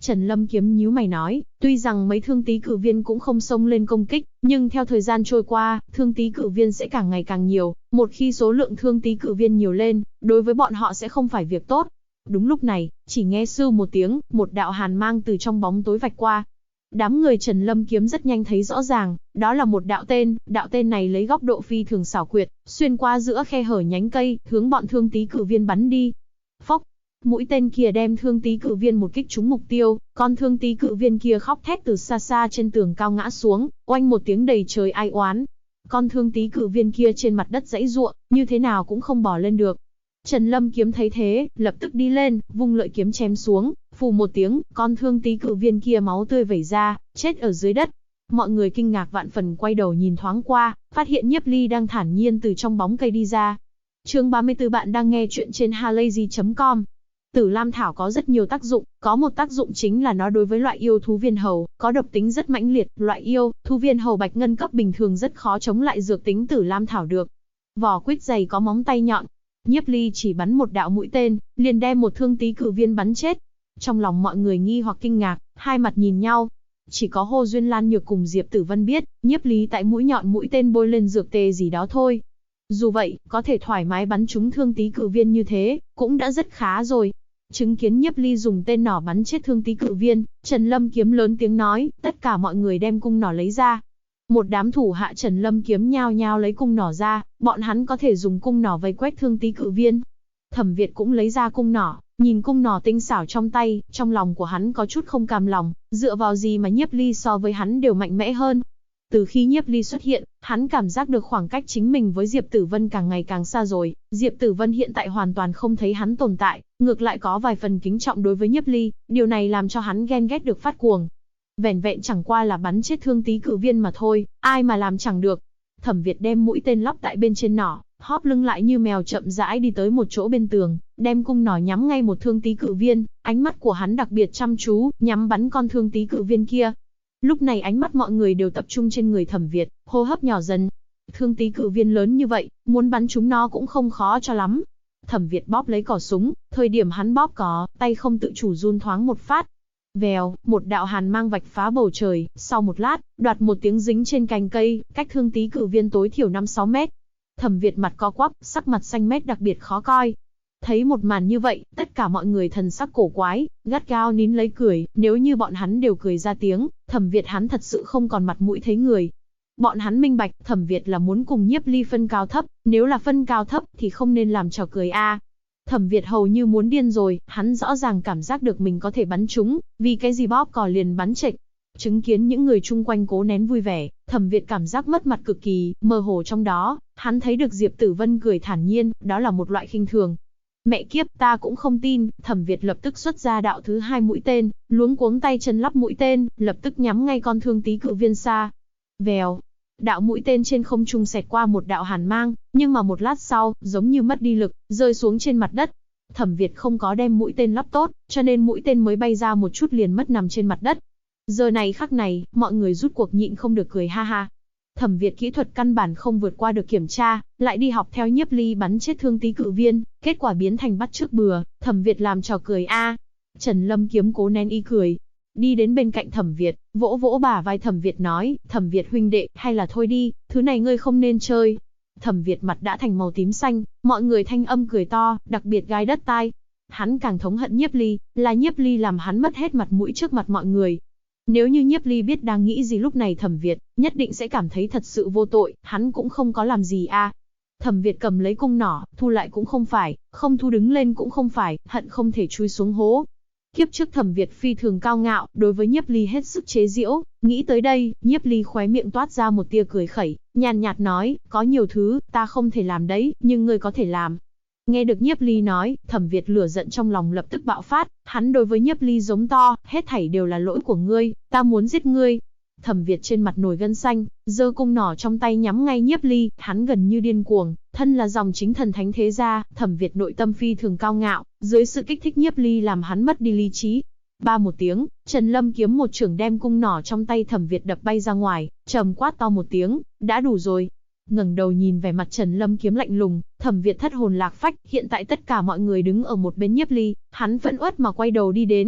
Trần Lâm Kiếm nhíu mày nói, tuy rằng mấy Thương Tý cử viên cũng không xông lên công kích, nhưng theo thời gian trôi qua, Thương Tý cử viên sẽ càng ngày càng nhiều, một khi số lượng Thương Tý cử viên nhiều lên, đối với bọn họ sẽ không phải việc tốt. Đúng lúc này, chỉ nghe sư một tiếng, một đạo hàn mang từ trong bóng tối vạch qua. Đám người Trần Lâm Kiếm rất nhanh thấy rõ ràng, đó là một đạo tên này lấy góc độ phi thường xảo quyệt, xuyên qua giữa khe hở nhánh cây, hướng bọn Thương Tý cử viên bắn đi. Phốc, mũi tên kia đem Thương Tý cử viên một kích trúng mục tiêu, con Thương Tý cử viên kia khóc thét từ xa xa trên tường cao ngã xuống, oanh một tiếng đầy trời ai oán. Con Thương Tý cử viên kia trên mặt đất giãy giụa, như thế nào cũng không bò lên được. Trần Lâm Kiếm thấy thế, lập tức đi lên, vung lợi kiếm chém xuống, phù một tiếng, con Thương Tý cử viên kia máu tươi vẩy ra, chết ở dưới đất. Mọi người kinh ngạc vạn phần quay đầu nhìn thoáng qua, phát hiện Nhiếp Ly đang thản nhiên từ trong bóng cây đi ra. Chương 34 bạn đang nghe chuyện trên halayzi.com. Tử Lam Thảo có rất nhiều tác dụng, có một tác dụng chính là nó đối với loại yêu thú viên hầu, có độc tính rất mãnh liệt, loại yêu, thú viên hầu bạch ngân cấp bình thường rất khó chống lại dược tính Tử Lam Thảo được. Vỏ quýt dày có móng tay nhọn. Nhiếp Ly chỉ bắn một đạo mũi tên, liền đem một Thương Tý cử viên bắn chết. Trong lòng mọi người nghi hoặc kinh ngạc, hai mặt nhìn nhau. Chỉ có Hồ Duyên Lan Nhược cùng Diệp Tử Vân biết, Nhiếp Ly tại mũi nhọn mũi tên bôi lên dược tê gì đó thôi. Dù vậy, có thể thoải mái bắn trúng Thương Tý cử viên như thế, cũng đã rất khá rồi. Chứng kiến Nhiếp Ly dùng tên nỏ bắn chết Thương Tý cử viên, Trần Lâm Kiếm lớn tiếng nói, tất cả mọi người đem cung nỏ lấy ra. Một đám thủ hạ Trần Lâm Kiếm nhao nhao lấy cung nỏ ra, bọn hắn có thể dùng cung nỏ vây quét Thương Tý cử viên. Thẩm Việt cũng lấy ra cung nỏ, nhìn cung nỏ tinh xảo trong tay, trong lòng của hắn có chút không cam lòng, dựa vào gì mà Nhiếp Ly so với hắn đều mạnh mẽ hơn. Từ khi Nhiếp Ly xuất hiện, hắn cảm giác được khoảng cách chính mình với Diệp Tử Vân càng ngày càng xa rồi. Diệp Tử Vân hiện tại hoàn toàn không thấy hắn tồn tại, ngược lại có vài phần kính trọng đối với Nhiếp Ly, điều này làm cho hắn ghen ghét được phát cuồng. Vẻn vẹn chẳng qua là bắn chết Thương Tý cử viên mà thôi, ai mà làm chẳng được. Thẩm Việt đem mũi tên lắp tại bên trên nỏ, hóp lưng lại như mèo chậm rãi đi tới một chỗ bên tường, đem cung nỏ nhắm ngay một Thương Tý cử viên, ánh mắt của hắn đặc biệt chăm chú, nhắm bắn con Thương Tý cử viên kia. Lúc này ánh mắt mọi người đều tập trung trên người Thẩm Việt, hô hấp nhỏ dần. Thương Tý cử viên lớn như vậy, muốn bắn chúng nó cũng không khó cho lắm. Thẩm Việt bóp lấy cò súng, thời điểm hắn bóp cò, tay không tự chủ run thoáng một phát. Vèo, một đạo hàn mang vạch phá bầu trời, sau một lát, đoạt một tiếng dính trên cành cây, cách Thương Tý cử viên tối thiểu 5-6 mét. Thẩm Việt mặt co quắp, sắc mặt xanh mét đặc biệt khó coi. Thấy một màn như vậy, tất cả mọi người thần sắc cổ quái, gắt gao nín lấy cười, nếu như bọn hắn đều cười ra tiếng, Thẩm Việt hắn thật sự không còn mặt mũi thấy người. Bọn hắn minh bạch, Thẩm Việt là muốn cùng Nhiếp Ly phân cao thấp, nếu là phân cao thấp thì không nên làm trò cười a. Thẩm Việt hầu như muốn điên rồi, hắn rõ ràng cảm giác được mình có thể bắn trúng, vì cái gì bóp cò liền bắn trệch. Chứng kiến những người chung quanh cố nén vui vẻ, Thẩm Việt cảm giác mất mặt cực kỳ, mơ hồ trong đó, hắn thấy được Diệp Tử Vân cười thản nhiên, đó là một loại khinh thường. Mẹ kiếp, ta cũng không tin. Thẩm Việt lập tức xuất ra đạo thứ 2 mũi tên, luống cuống tay chân lắp mũi tên, lập tức nhắm ngay con Thương Tý cử viên xa. Vèo, đạo mũi tên trên không trung xẹt qua một đạo hàn mang, nhưng mà một lát sau, giống như mất đi lực, rơi xuống trên mặt đất. Thẩm Việt không có đem mũi tên lắp tốt, cho nên mũi tên mới bay ra một chút liền mất nằm trên mặt đất. Giờ này khắc này, mọi người rút cuộc nhịn không được cười ha ha. Thẩm Việt kỹ thuật căn bản không vượt qua được kiểm tra, lại đi học theo Nhiếp Ly bắn chết Thương Tý cử viên, kết quả biến thành bắt chước bừa, Thẩm Việt làm trò cười a. Trần Lâm Kiếm cố nén ý cười, đi đến bên cạnh Thẩm Việt, vỗ vỗ bả vai Thẩm Việt nói, Thẩm Việt huynh đệ, hay là thôi đi, thứ này ngươi không nên chơi. Thẩm Việt mặt đã thành màu tím xanh, mọi người thanh âm cười to, đặc biệt gai đất tai. Hắn càng thống hận Nhiếp Ly, là Nhiếp Ly làm hắn mất hết mặt mũi trước mặt mọi người. Nếu như Nhiếp Ly biết đang nghĩ gì lúc này Thẩm Việt, nhất định sẽ cảm thấy thật sự vô tội, hắn cũng không có làm gì a. Thẩm Việt cầm lấy cung nỏ, thu lại cũng không phải, không thu đứng lên cũng không phải, hận không thể chui xuống hố. Kiếp trước Thẩm Việt phi thường cao ngạo, đối với Nhiếp Ly hết sức chế giễu, nghĩ tới đây, Nhiếp Ly khóe miệng toát ra một tia cười khẩy, nhàn nhạt nói, có nhiều thứ, ta không thể làm đấy, nhưng ngươi có thể làm. Nghe được Nhiếp Ly nói, Thẩm Việt lửa giận trong lòng lập tức bạo phát, hắn đối với Nhiếp Ly giống to, hết thảy đều là lỗi của ngươi, ta muốn giết ngươi. Thẩm Việt trên mặt nổi gân xanh, giơ cung nỏ trong tay nhắm ngay Nhiếp Ly, hắn gần như điên cuồng, thân là dòng chính thần thánh thế gia, Thẩm Việt nội tâm phi thường cao ngạo, dưới sự kích thích Nhiếp Ly làm hắn mất đi lý trí. Ba một tiếng, Trần Lâm Kiếm một chưởng đem cung nỏ trong tay Thẩm Việt đập bay ra ngoài, trầm quát to một tiếng, đã đủ rồi. Ngẩng đầu nhìn vẻ mặt Trần Lâm Kiếm lạnh lùng, Thẩm Việt thất hồn lạc phách, hiện tại tất cả mọi người đứng ở một bên Nhiếp Ly, hắn phẫn uất mà quay đầu đi đến.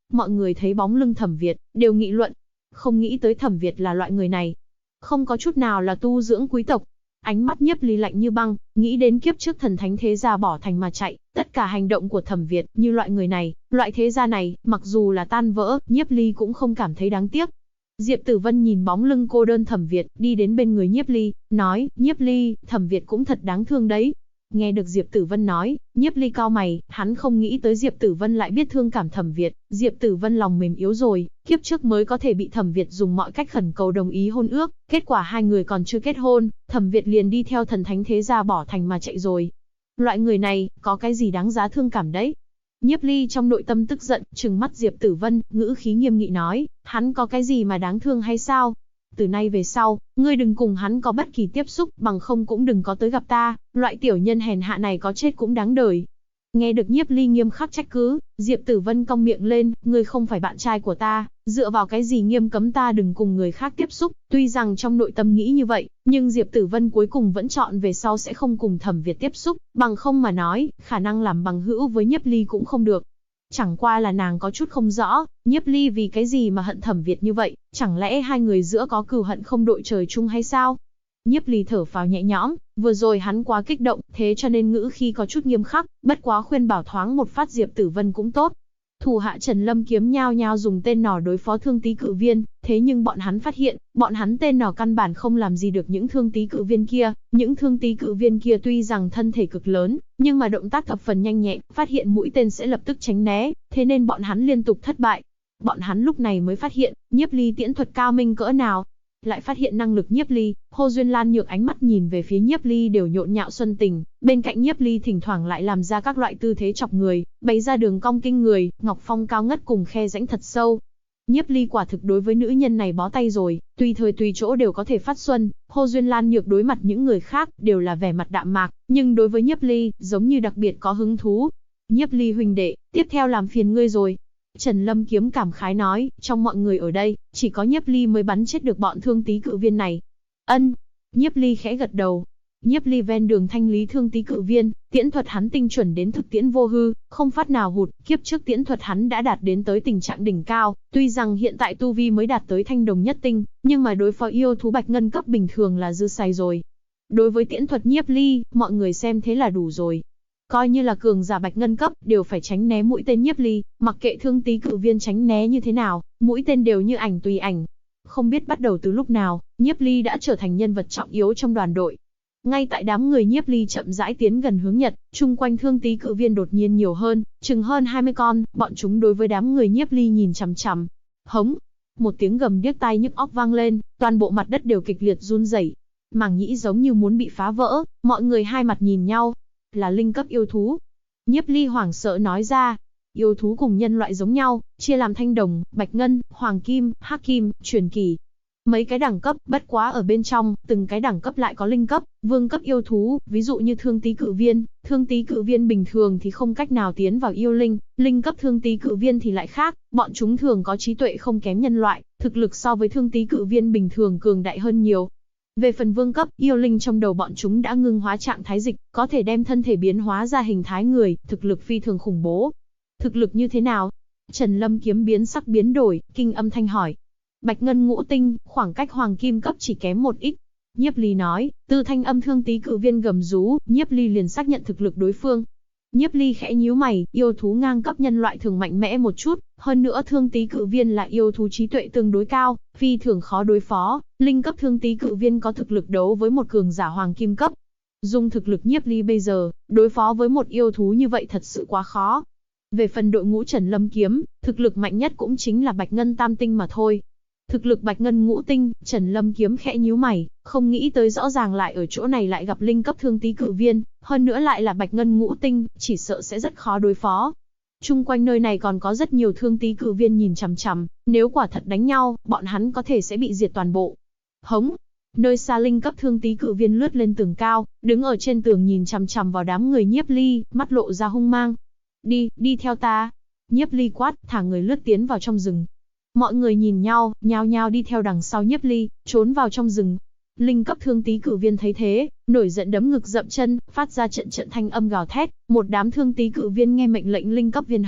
Mọi người thấy bóng lưng Thẩm Việt, đều nghị luận. Không nghĩ tới Thẩm Việt là loại người này. Không có chút nào là tu dưỡng quý tộc. Ánh mắt Nhiếp Ly lạnh như băng, nghĩ đến kiếp trước thần thánh thế gia bỏ thành mà chạy, tất cả hành động của Thẩm Việt, như loại người này, loại thế gia này, mặc dù là tan vỡ, Nhiếp Ly cũng không cảm thấy đáng tiếc. Diệp Tử Vân nhìn bóng lưng cô đơn Thẩm Việt, đi đến bên người Nhiếp Ly, nói, Nhiếp Ly, Thẩm Việt cũng thật đáng thương đấy. Nghe được Diệp Tử Vân nói, Nhiếp Ly cau mày, hắn không nghĩ tới Diệp Tử Vân lại biết thương cảm Thẩm Việt, Diệp Tử Vân lòng mềm yếu rồi, kiếp trước mới có thể bị Thẩm Việt dùng mọi cách khẩn cầu đồng ý hôn ước, kết quả hai người còn chưa kết hôn, Thẩm Việt liền đi theo thần thánh thế gia bỏ thành mà chạy rồi. Loại người này, có cái gì đáng giá thương cảm đấy? Nhiếp Ly trong nội tâm tức giận, trừng mắt Diệp Tử Vân, ngữ khí nghiêm nghị nói, hắn có cái gì mà đáng thương hay sao? Từ nay về sau, ngươi đừng cùng hắn có bất kỳ tiếp xúc, bằng không cũng đừng có tới gặp ta, loại tiểu nhân hèn hạ này có chết cũng đáng đời. Nghe được Nhiếp Ly nghiêm khắc trách cứ, Diệp Tử Vân cong miệng lên, ngươi không phải bạn trai của ta, dựa vào cái gì nghiêm cấm ta đừng cùng người khác tiếp xúc, tuy rằng trong nội tâm nghĩ như vậy, nhưng Diệp Tử Vân cuối cùng vẫn chọn về sau sẽ không cùng Thẩm Việt tiếp xúc, bằng không mà nói, khả năng làm bằng hữu với Nhiếp Ly cũng không được. Chẳng qua là nàng có chút không rõ, Nhiếp Ly vì cái gì mà hận Thẩm Việt như vậy, chẳng lẽ hai người giữa có cừu hận không đội trời chung hay sao? Nhiếp Ly thở phào nhẹ nhõm, vừa rồi hắn quá kích động, thế cho nên ngữ khi có chút nghiêm khắc, bất quá khuyên bảo thoáng một phát Diệp Tử Vân cũng tốt. Thủ hạ Trần Lâm Kiếm nhao nhao dùng tên nỏ đối phó Thương Tý Cự Viên, thế nhưng bọn hắn phát hiện, bọn hắn tên nỏ căn bản không làm gì được những Thương Tý Cự Viên kia, những Thương Tý Cự Viên kia tuy rằng thân thể cực lớn, nhưng mà động tác thập phần nhanh nhẹn, phát hiện mũi tên sẽ lập tức tránh né, thế nên bọn hắn liên tục thất bại. Bọn hắn lúc này mới phát hiện, Nhiếp Ly tiễn thuật cao minh cỡ nào. Lại phát hiện năng lực Nhiếp Ly, Hồ Duyên Lan Nhược ánh mắt nhìn về phía Nhiếp Ly đều nhộn nhạo xuân tình, bên cạnh Nhiếp Ly thỉnh thoảng lại làm ra các loại tư thế chọc người, bày ra đường cong kinh người, ngọc phong cao ngất cùng khe rãnh thật sâu. Nhiếp Ly quả thực đối với nữ nhân này bó tay rồi, tùy thời tùy chỗ đều có thể phát xuân. Hồ Duyên Lan Nhược đối mặt những người khác đều là vẻ mặt đạm mạc, nhưng đối với Nhiếp Ly, giống như đặc biệt có hứng thú. Nhiếp Ly huynh đệ, tiếp theo làm phiền ngươi rồi. Trần Lâm Kiếm cảm khái nói, trong mọi người ở đây, chỉ có Nhiếp Ly mới bắn chết được bọn Thương Tý Cự Viên này. Ân. Nhiếp Ly khẽ gật đầu. Nhiếp Ly ven đường thanh lý Thương Tý Cự Viên, tiễn thuật hắn tinh chuẩn đến thực tiễn vô hư, không phát nào hụt, kiếp trước tiễn thuật hắn đã đạt đến tới tình trạng đỉnh cao, tuy rằng hiện tại tu vi mới đạt tới thanh đồng nhất tinh, nhưng mà đối phó yêu thú bạch ngân cấp bình thường là dư xài rồi. Đối với tiễn thuật Nhiếp Ly, mọi người xem thế là đủ rồi. Coi như là cường giả bạch ngân cấp, đều phải tránh né mũi tên Nhiếp Ly, mặc kệ Thương Tý Cự Viên tránh né như thế nào, mũi tên đều như ảnh tùy ảnh. Không biết bắt đầu từ lúc nào, Nhiếp Ly đã trở thành nhân vật trọng yếu trong đoàn đội. Ngay tại đám người Nhiếp Ly chậm rãi tiến gần hướng Nhật, chung quanh Thương Tý Cự Viên đột nhiên nhiều hơn, chừng hơn 20 con, bọn chúng đối với đám người Nhiếp Ly nhìn chằm chằm. Hống! Một tiếng gầm điếc tai nhức óc vang lên, toàn bộ mặt đất đều kịch liệt run rẩy. Màng nhĩ giống như muốn bị phá vỡ, mọi người hai mặt nhìn nhau. Là linh cấp yêu thú. Nhiếp Ly hoảng sợ nói ra. Yêu thú cùng nhân loại giống nhau, chia làm thanh đồng, bạch ngân, hoàng kim, hắc kim, truyền kỳ. Mấy cái đẳng cấp, bất quá ở bên trong, từng cái đẳng cấp lại có linh cấp, vương cấp yêu thú, ví dụ như Thương Tý Cự Viên. Thương Tý Cự Viên bình thường thì không cách nào tiến vào yêu linh, linh cấp Thương Tý Cự Viên thì lại khác, bọn chúng thường có trí tuệ không kém nhân loại, thực lực so với Thương Tý Cự Viên bình thường cường đại hơn nhiều. Về phần vương cấp, yêu linh trong đầu bọn chúng đã ngưng hóa trạng thái dịch, có thể đem thân thể biến hóa ra hình thái người, thực lực phi thường khủng bố. Thực lực như thế nào? Trần Lâm Kiếm biến sắc biến đổi, kinh âm thanh hỏi. Bạch ngân ngũ tinh, khoảng cách hoàng kim cấp chỉ kém một ít. Nhiếp Ly nói, từ thanh âm Thương Tý Cự Viên gầm rú, Nhiếp Ly liền xác nhận thực lực đối phương. Nhiếp Ly khẽ nhíu mày, yêu thú ngang cấp nhân loại thường mạnh mẽ một chút, hơn nữa Thương Tý Cự Viên là yêu thú trí tuệ tương đối cao, phi thường khó đối phó, linh cấp Thương Tý Cự Viên có thực lực đấu với một cường giả hoàng kim cấp. Dùng thực lực Nhiếp Ly bây giờ, đối phó với một yêu thú như vậy thật sự quá khó. Về phần đội ngũ Trần Lâm Kiếm, thực lực mạnh nhất cũng chính là Bạch Ngân Tam Tinh mà thôi. Thực lực Bạch Ngân Ngũ Tinh, Trần Lâm Kiếm khẽ nhíu mày, không nghĩ tới rõ ràng lại ở chỗ này lại gặp linh cấp Thương Tý Cự Viên, hơn nữa lại là Bạch Ngân Ngũ Tinh, chỉ sợ sẽ rất khó đối phó. Chung quanh nơi này còn có rất nhiều Thương Tý Cự Viên nhìn chằm chằm, nếu quả thật đánh nhau, bọn hắn có thể sẽ bị diệt toàn bộ. Hống! Nơi xa linh cấp Thương Tý Cự Viên lướt lên tường cao, đứng ở trên tường nhìn chằm chằm vào đám người Nhiếp Ly, mắt lộ ra hung mang. Đi theo ta. Nhiếp Ly quát, thả người lướt tiến vào trong rừng. Mọi người nhìn nhau, nhao nhao đi theo đằng sau Nhiếp Ly, trốn vào trong rừng. Linh cấp Thương Tý Cự Viên thấy thế, nổi giận đấm ngực dậm chân, phát ra trận trận thanh âm gào thét. Một đám Thương Tý Cự Viên nghe mệnh lệnh linh cấp viên hầu,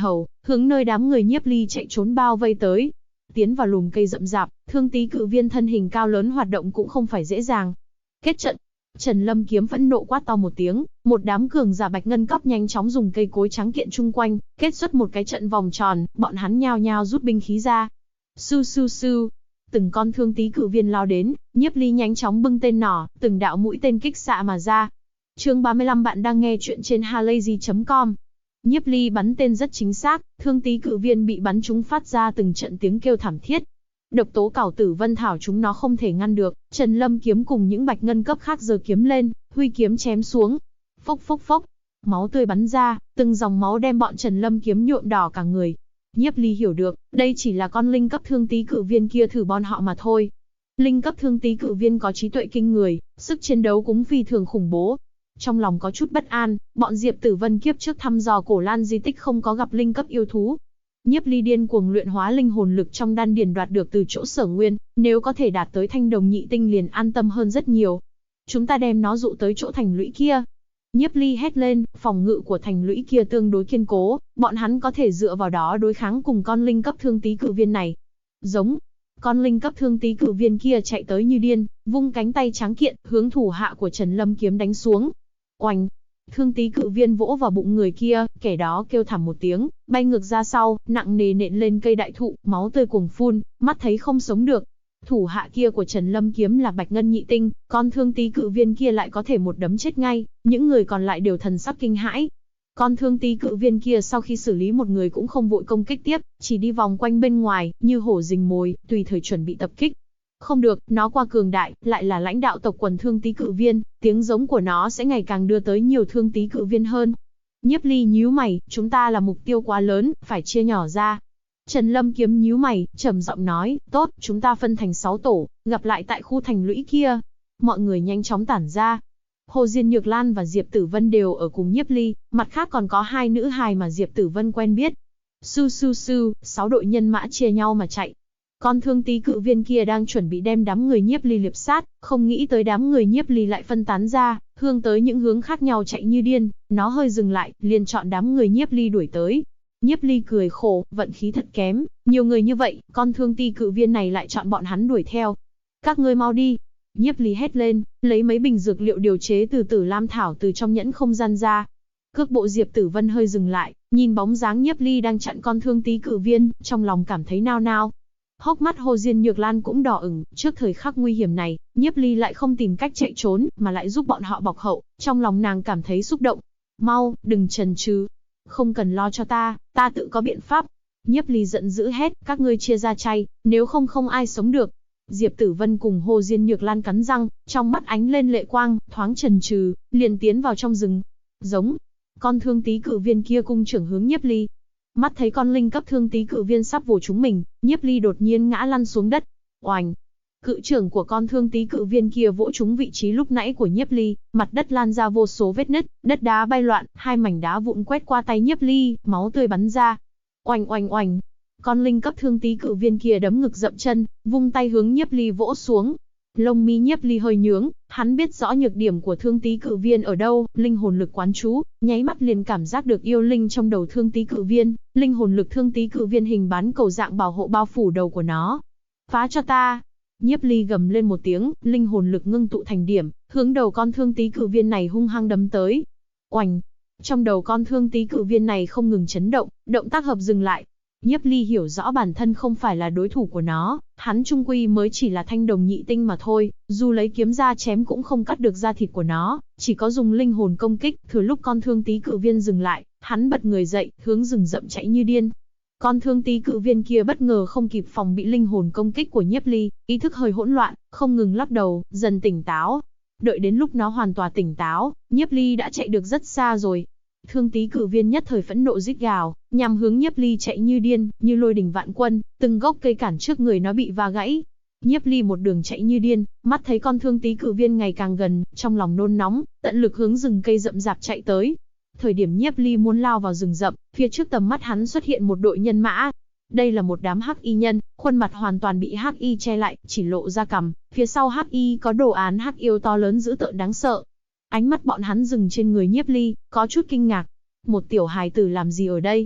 hướng nơi đám người Nhiếp Ly chạy trốn bao vây tới. Tiến vào lùm cây rậm rạp, Thương Tý Cự Viên thân hình cao lớn hoạt động cũng không phải dễ dàng. Kết trận. Trần Lâm Kiếm phẫn nộ quát to một tiếng, một đám cường giả bạch ngân cấp nhanh chóng dùng cây cối trắng kiện chung quanh, kết xuất một cái trận vòng tròn, bọn hắn nhao nhao rút binh khí ra. Su su su, từng con Thương Tý Cự Viên lao đến, Nhiếp Ly nhanh chóng bưng tên nỏ, từng đạo mũi tên kích xạ mà ra. Chương 35 bạn đang nghe chuyện trên halayzi.com. Nhiếp Ly bắn tên rất chính xác, Thương Tý Cự Viên bị bắn trúng phát ra từng trận tiếng kêu thảm thiết. Độc tố cảo tử vân thảo chúng nó không thể ngăn được, Trần Lâm Kiếm cùng những bạch ngân cấp khác giơ kiếm lên, huy kiếm chém xuống. Phốc phốc phốc, máu tươi bắn ra, từng dòng máu đem bọn Trần Lâm Kiếm nhuộm đỏ cả người. Nhiếp Ly hiểu được, đây chỉ là con linh cấp Thương Tý Cự Viên kia thử bọn họ mà thôi. Linh cấp Thương Tý Cự Viên có trí tuệ kinh người, sức chiến đấu cũng phi thường khủng bố. Trong lòng có chút bất an, bọn Diệp Tử Vân kiếp trước thăm dò cổ lan di tích không có gặp linh cấp yêu thú. Nhiếp Ly điên cuồng luyện hóa linh hồn lực trong đan điền đoạt được từ chỗ Sở Nguyên, nếu có thể đạt tới thanh đồng nhị tinh liền an tâm hơn rất nhiều. Chúng ta đem nó dụ tới chỗ thành lũy kia. Nhiếp Ly hét lên, phòng ngự của thành lũy kia tương đối kiên cố, bọn hắn có thể dựa vào đó đối kháng cùng con linh cấp Thương Tý Cự Viên này. Giống. Con linh cấp Thương Tý Cự Viên kia chạy tới như điên, vung cánh tay trắng kiện, hướng thủ hạ của Trần Lâm Kiếm đánh xuống. Oanh! Thương Tý Cự Viên vỗ vào bụng người kia, kẻ đó kêu thảm một tiếng, bay ngược ra sau, nặng nề nện lên cây đại thụ, máu tươi cuồng phun, mắt thấy không sống được. Thủ hạ kia của Trần Lâm Kiếm là bạch ngân nhị tinh, con Thương Tý Cự Viên kia lại có thể một đấm chết ngay, những người còn lại đều thần sắc kinh hãi. Con Thương Tý Cự Viên kia sau khi xử lý một người cũng không vội công kích tiếp, chỉ đi vòng quanh bên ngoài, như hổ rình mồi, tùy thời chuẩn bị tập kích. Không được, nó qua cường đại, lại là lãnh đạo tộc quần Thương Tý Cự Viên, tiếng giống của nó sẽ ngày càng đưa tới nhiều Thương Tý Cự Viên hơn. Nhiếp Ly nhíu mày, chúng ta là mục tiêu quá lớn, phải chia nhỏ ra. Trần Lâm Kiếm nhíu mày, trầm giọng nói, tốt, chúng ta phân thành 6 tổ, gặp lại tại khu thành lũy kia. Mọi người nhanh chóng tản ra. Hồ Diên Nhược Lan và Diệp Tử Vân đều ở cùng Nhiếp Ly, mặt khác còn có 2 nữ hài mà Diệp Tử Vân quen biết. Su su su, 6 đội nhân mã chia nhau mà chạy. Con Thương Tý Cự Viên kia đang chuẩn bị đem đám người Nhiếp Ly liệp sát, không nghĩ tới đám người Nhiếp Ly lại phân tán ra, hướng tới những hướng khác nhau chạy như điên, nó hơi dừng lại, liền chọn đám người Nhiếp Ly đuổi tới. Nhiếp Ly cười khổ, vận khí thật kém, nhiều người như vậy, con Thương Tý Cự Viên này lại chọn bọn hắn đuổi theo. Các ngươi mau đi. Nhiếp Ly hét lên, lấy mấy bình dược liệu điều chế từ Tử Lam thảo từ trong nhẫn không gian ra. Cước bộ Diệp Tử Vân hơi dừng lại, nhìn bóng dáng Nhiếp Ly đang chặn con Thương Tý Cự Viên, trong lòng cảm thấy nao nao. Hốc mắt Hồ Diên Nhược Lan cũng đỏ ửng, trước thời khắc nguy hiểm này, Nhiếp Ly lại không tìm cách chạy trốn, mà lại giúp bọn họ bọc hậu, trong lòng nàng cảm thấy xúc động. Mau, đừng chần chừ. Không cần lo cho ta tự có biện pháp. Nhiếp Ly giận dữ hét, các ngươi chia ra chay, nếu không không ai sống được. Diệp Tử Vân cùng Hồ Diên Nhược Lan cắn răng, trong mắt ánh lên lệ quang, thoáng chần chừ, liền tiến vào trong rừng. Giống. Con Thương Tý Cự Viên kia cung trưởng hướng Nhiếp Ly. Mắt thấy con linh cấp Thương Tý Cự Viên sắp vồ chúng mình, Nhiếp Ly đột nhiên ngã lăn xuống đất. Oành! Cự trưởng của con Thương Tý Cự Viên kia vỗ trúng vị trí lúc nãy của Nhiếp Ly, mặt đất lan ra vô số vết nứt, đất đá bay loạn, 2 mảnh đá vụn quét qua tay Nhiếp Ly, máu tươi bắn ra. Oành oành oành! Con linh cấp Thương Tý Cự Viên kia đấm ngực dậm chân, vung tay hướng Nhiếp Ly vỗ xuống. Lông mi Nhiếp Ly hơi nhướng, hắn biết rõ nhược điểm của Thương Tý Cự Viên ở đâu, linh hồn lực quán chú, nháy mắt liền cảm giác được yêu linh trong đầu Thương Tý Cự Viên, linh hồn lực Thương Tý Cự Viên hình bán cầu dạng bảo hộ bao phủ đầu của nó. Phá cho ta! Nhiếp Ly gầm lên một tiếng, linh hồn lực ngưng tụ thành điểm, hướng đầu con Thương Tý Cự Viên này hung hăng đấm tới. Oành! Trong đầu con Thương Tý Cự Viên này không ngừng chấn động, động tác hợp dừng lại. Nhiếp Ly hiểu rõ bản thân không phải là đối thủ của nó, hắn chung quy mới chỉ là thanh đồng nhị tinh mà thôi, dù lấy kiếm ra chém cũng không cắt được da thịt của nó, chỉ có dùng linh hồn công kích. Thừa lúc con Thương Tý Cự Viên dừng lại, hắn bật người dậy, hướng rừng rậm chạy như điên. Con Thương Tý Cự Viên kia bất ngờ không kịp phòng bị linh hồn công kích của Nhiếp Ly, ý thức hơi hỗn loạn, không ngừng lắc đầu, dần tỉnh táo. Đợi đến lúc nó hoàn toàn tỉnh táo, Nhiếp Ly đã chạy được rất xa rồi. Thương Tý Cự Viên nhất thời phẫn nộ rít gào, nhằm hướng Nhiếp Ly chạy như điên, như lôi đình vạn quân, từng gốc cây cản trước người nó bị va gãy. Nhiếp Ly một đường chạy như điên, mắt thấy con Thương Tý Cự Viên ngày càng gần, trong lòng nôn nóng, tận lực hướng rừng cây rậm rạp chạy tới. Thời điểm Nhiếp Ly muốn lao vào rừng rậm, phía trước tầm mắt hắn xuất hiện một đội nhân mã. Đây là một đám hắc y nhân, khuôn mặt hoàn toàn bị hắc y che lại, chỉ lộ ra cằm, phía sau hắc y có đồ án hắc yêu to lớn dữ tợn đáng sợ. Ánh mắt bọn hắn dừng trên người Nhiếp Ly, có chút kinh ngạc. Một tiểu hài tử làm gì ở đây?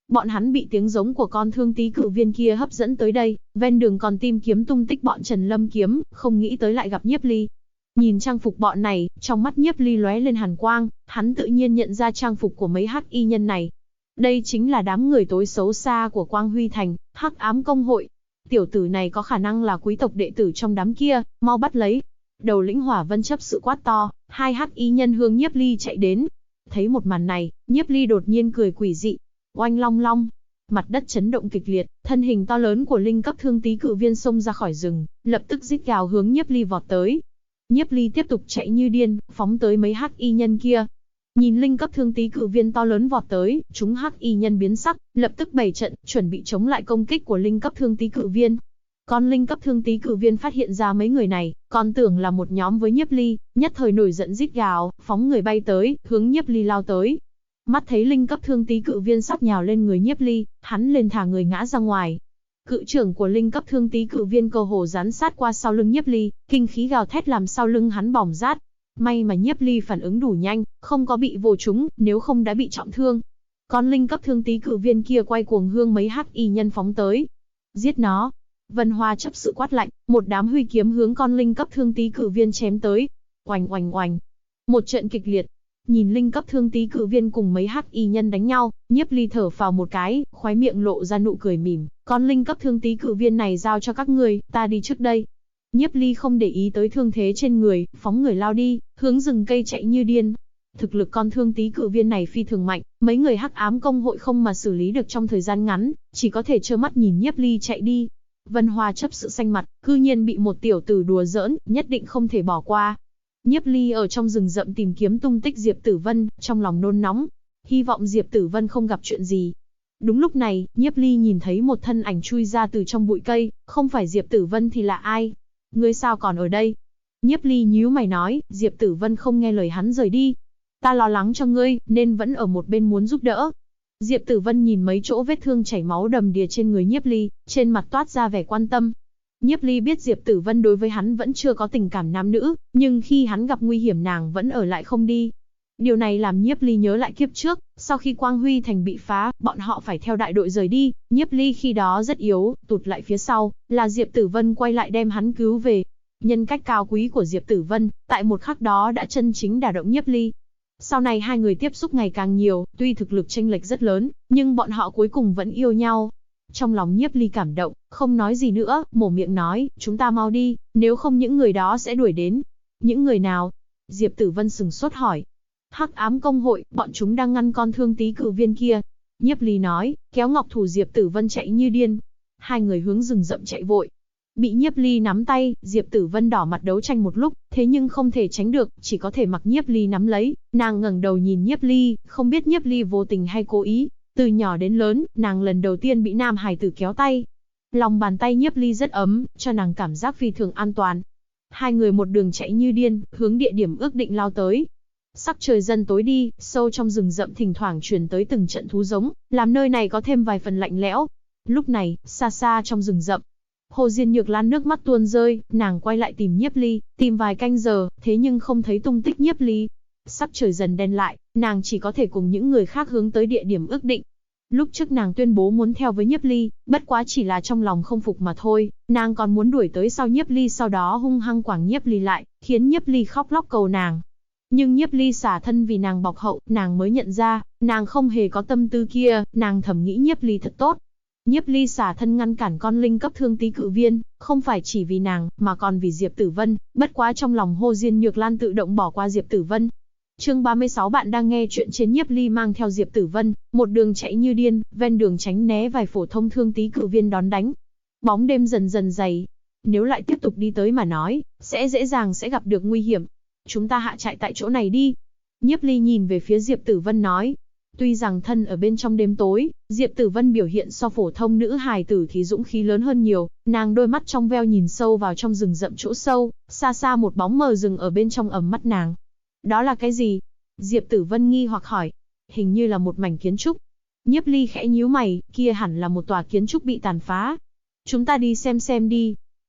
Bọn hắn bị tiếng giống của con thương tí cự viên kia hấp dẫn tới đây, ven đường còn tìm kiếm tung tích bọn Trần Lâm Kiếm, không nghĩ tới lại gặp Nhiếp Ly. Nhìn trang phục bọn này, trong mắt Nhiếp Ly lóe lên hàn quang, hắn tự nhiên nhận ra trang phục của mấy hắc y nhân này. Đây chính là đám người tối xấu xa của Quang Huy Thành, Hắc Ám Công hội. Tiểu tử này có khả năng là quý tộc đệ tử trong đám kia, mau bắt lấy. Đầu lĩnh Hỏa Vân chấp sự quát to, hai hắc y nhân hướng Nhiếp Ly chạy đến. Thấy một màn này, Nhiếp Ly đột nhiên cười quỷ dị. Oanh long long, mặt đất chấn động kịch liệt, thân hình to lớn của linh cấp thương tí cự viên xông ra khỏi rừng, lập tức rít gào hướng Nhiếp Ly vọt tới. Nhiếp Ly tiếp tục chạy như điên, phóng tới mấy hắc y nhân kia. Nhìn linh cấp thương tí cự viên to lớn vọt tới, chúng hắc y nhân biến sắc, lập tức bày trận, chuẩn bị chống lại công kích của linh cấp thương tí cự viên. Con linh cấp thương tí cự viên phát hiện ra mấy người này, còn tưởng là một nhóm với Nhiếp Ly, nhất thời nổi giận rít gào, phóng người bay tới, hướng Nhiếp Ly lao tới. Mắt thấy linh cấp thương tí cự viên sắp nhào lên người Nhiếp Ly, hắn lên thả người ngã ra ngoài. Cự trưởng của linh cấp thương tí cự viên cơ hồ dán sát qua sau lưng Nhiếp Ly, kinh khí gào thét làm sau lưng hắn bỏng rát. May mà Nhiếp Ly phản ứng đủ nhanh, không có bị vồ trúng, nếu không đã bị trọng thương. Con linh cấp thương tí cự viên kia quay cuồng hướng mấy hắc y nhân phóng tới. Giết nó! Vân Hoa chấp sự quát lạnh, một đám huy kiếm hướng con linh cấp thương tí cự viên chém tới. Oành oành oành! Một trận kịch liệt. Nhìn linh cấp thương tí cự viên cùng mấy hắc y nhân đánh nhau, Nhiếp Ly thở phào một cái, khóe miệng lộ ra nụ cười mỉm. Con linh cấp thương tí cự viên này giao cho các ngươi, ta đi trước đây. Nhiếp Ly không để ý tới thương thế trên người, phóng người lao đi, hướng rừng cây chạy như điên. Thực lực con thương tí cự viên này phi thường mạnh, mấy người Hắc Ám Công hội không mà xử lý được trong thời gian ngắn, chỉ có thể trơ mắt nhìn Nhiếp Ly chạy đi. Vân Hoa chấp sự xanh mặt, cư nhiên bị một tiểu tử đùa giỡn, nhất định không thể bỏ qua. Nhiếp Ly ở trong rừng rậm tìm kiếm tung tích Diệp Tử Vân, trong lòng nôn nóng, hy vọng Diệp Tử Vân không gặp chuyện gì. Đúng lúc này, Nhiếp Ly nhìn thấy một thân ảnh chui ra từ trong bụi cây, không phải Diệp Tử Vân thì là ai? Ngươi sao còn ở đây? Nhiếp Ly nhíu mày nói, Diệp Tử Vân không nghe lời hắn rời đi. Ta lo lắng cho ngươi, nên vẫn ở một bên muốn giúp đỡ. Diệp Tử Vân nhìn mấy chỗ vết thương chảy máu đầm đìa trên người Nhiếp Ly, trên mặt toát ra vẻ quan tâm. Nhiếp Ly biết Diệp Tử Vân đối với hắn vẫn chưa có tình cảm nam nữ, nhưng khi hắn gặp nguy hiểm nàng vẫn ở lại không đi. Điều này làm Nhiếp Ly nhớ lại kiếp trước, sau khi Quang Huy Thành bị phá, bọn họ phải theo đại đội rời đi, Nhiếp Ly khi đó rất yếu, tụt lại phía sau, là Diệp Tử Vân quay lại đem hắn cứu về. Nhân cách cao quý của Diệp Tử Vân, tại một khắc đó đã chân chính đả động Nhiếp Ly. Sau này hai người tiếp xúc ngày càng nhiều, tuy thực lực chênh lệch rất lớn, nhưng bọn họ cuối cùng vẫn yêu nhau. Trong lòng Nhiếp Ly cảm động, không nói gì nữa, mở miệng nói, chúng ta mau đi, nếu không những người đó sẽ đuổi đến. Những người nào? Diệp Tử Vân sừng sốt hỏi. Hắc Ám Công hội, bọn chúng đang ngăn con thương tí cự viên kia. Nhiếp Ly nói, kéo ngọc thủ Diệp Tử Vân chạy như điên. Hai người hướng rừng rậm chạy vội. Bị Nhiếp Ly nắm tay, Diệp Tử Vân đỏ mặt đấu tranh một lúc, thế nhưng không thể tránh được, chỉ có thể mặc Nhiếp Ly nắm lấy. Nàng ngẩng đầu nhìn Nhiếp Ly, không biết Nhiếp Ly vô tình hay cố ý. Từ nhỏ đến lớn, nàng lần đầu tiên bị nam hài tử kéo tay. Lòng bàn tay Nhiếp Ly rất ấm, cho nàng cảm giác phi thường an toàn. Hai người một đường chạy như điên, hướng địa điểm ước định lao tới. Sắc trời dần tối đi, sâu trong rừng rậm thỉnh thoảng truyền tới từng trận thú giống, làm nơi này có thêm vài phần lạnh lẽo. Lúc này, xa xa trong rừng rậm, Hồ Diên Nhược Lan nước mắt tuôn rơi, nàng quay lại tìm Nhiếp Ly, tìm vài canh giờ, thế nhưng không thấy tung tích Nhiếp Ly. Sắc trời dần đen lại, nàng chỉ có thể cùng những người khác hướng tới địa điểm ước định. Lúc trước nàng tuyên bố muốn theo với Nhiếp Ly, bất quá chỉ là trong lòng không phục mà thôi, nàng còn muốn đuổi tới sau Nhiếp Ly, sau đó hung hăng quẳng Nhiếp Ly lại, khiến Nhiếp Ly khóc lóc cầu nàng. Nhưng Nhiếp Ly xả thân vì nàng bọc hậu, nàng mới nhận ra, nàng không hề có tâm tư kia, nàng thầm nghĩ Nhiếp Ly thật tốt. Nhiếp Ly xả thân ngăn cản con linh cấp thương tí cự viên, không phải chỉ vì nàng, mà còn vì Diệp Tử Vân, bất quá trong lòng Hồ Diên Nhược Lan tự động bỏ qua Diệp Tử Vân. Chương 36 bạn đang nghe chuyện trên Nhiếp Ly mang theo Diệp Tử Vân, một đường chạy như điên, ven đường tránh né vài phổ thông thương tí cự viên đón đánh. Bóng đêm dần dần dày, nếu lại tiếp tục đi tới mà nói, sẽ dễ dàng sẽ gặp được nguy hiểm. Chúng ta hạ trại tại chỗ này đi. Nhiếp Ly nhìn về phía Diệp Tử Vân nói. Tuy rằng thân ở bên trong đêm tối, Diệp Tử Vân biểu hiện so phổ thông nữ hài tử thì dũng khí lớn hơn nhiều, nàng đôi mắt trong veo nhìn sâu vào trong rừng rậm chỗ sâu, xa xa một bóng mờ rừng ở bên trong ẩm mắt nàng. Đó là cái gì? Diệp Tử Vân nghi hoặc hỏi. Hình như là một mảnh kiến trúc. Nhiếp Ly khẽ nhíu mày, kia hẳn là một tòa kiến trúc bị tàn phá. Chúng ta đi xem đi.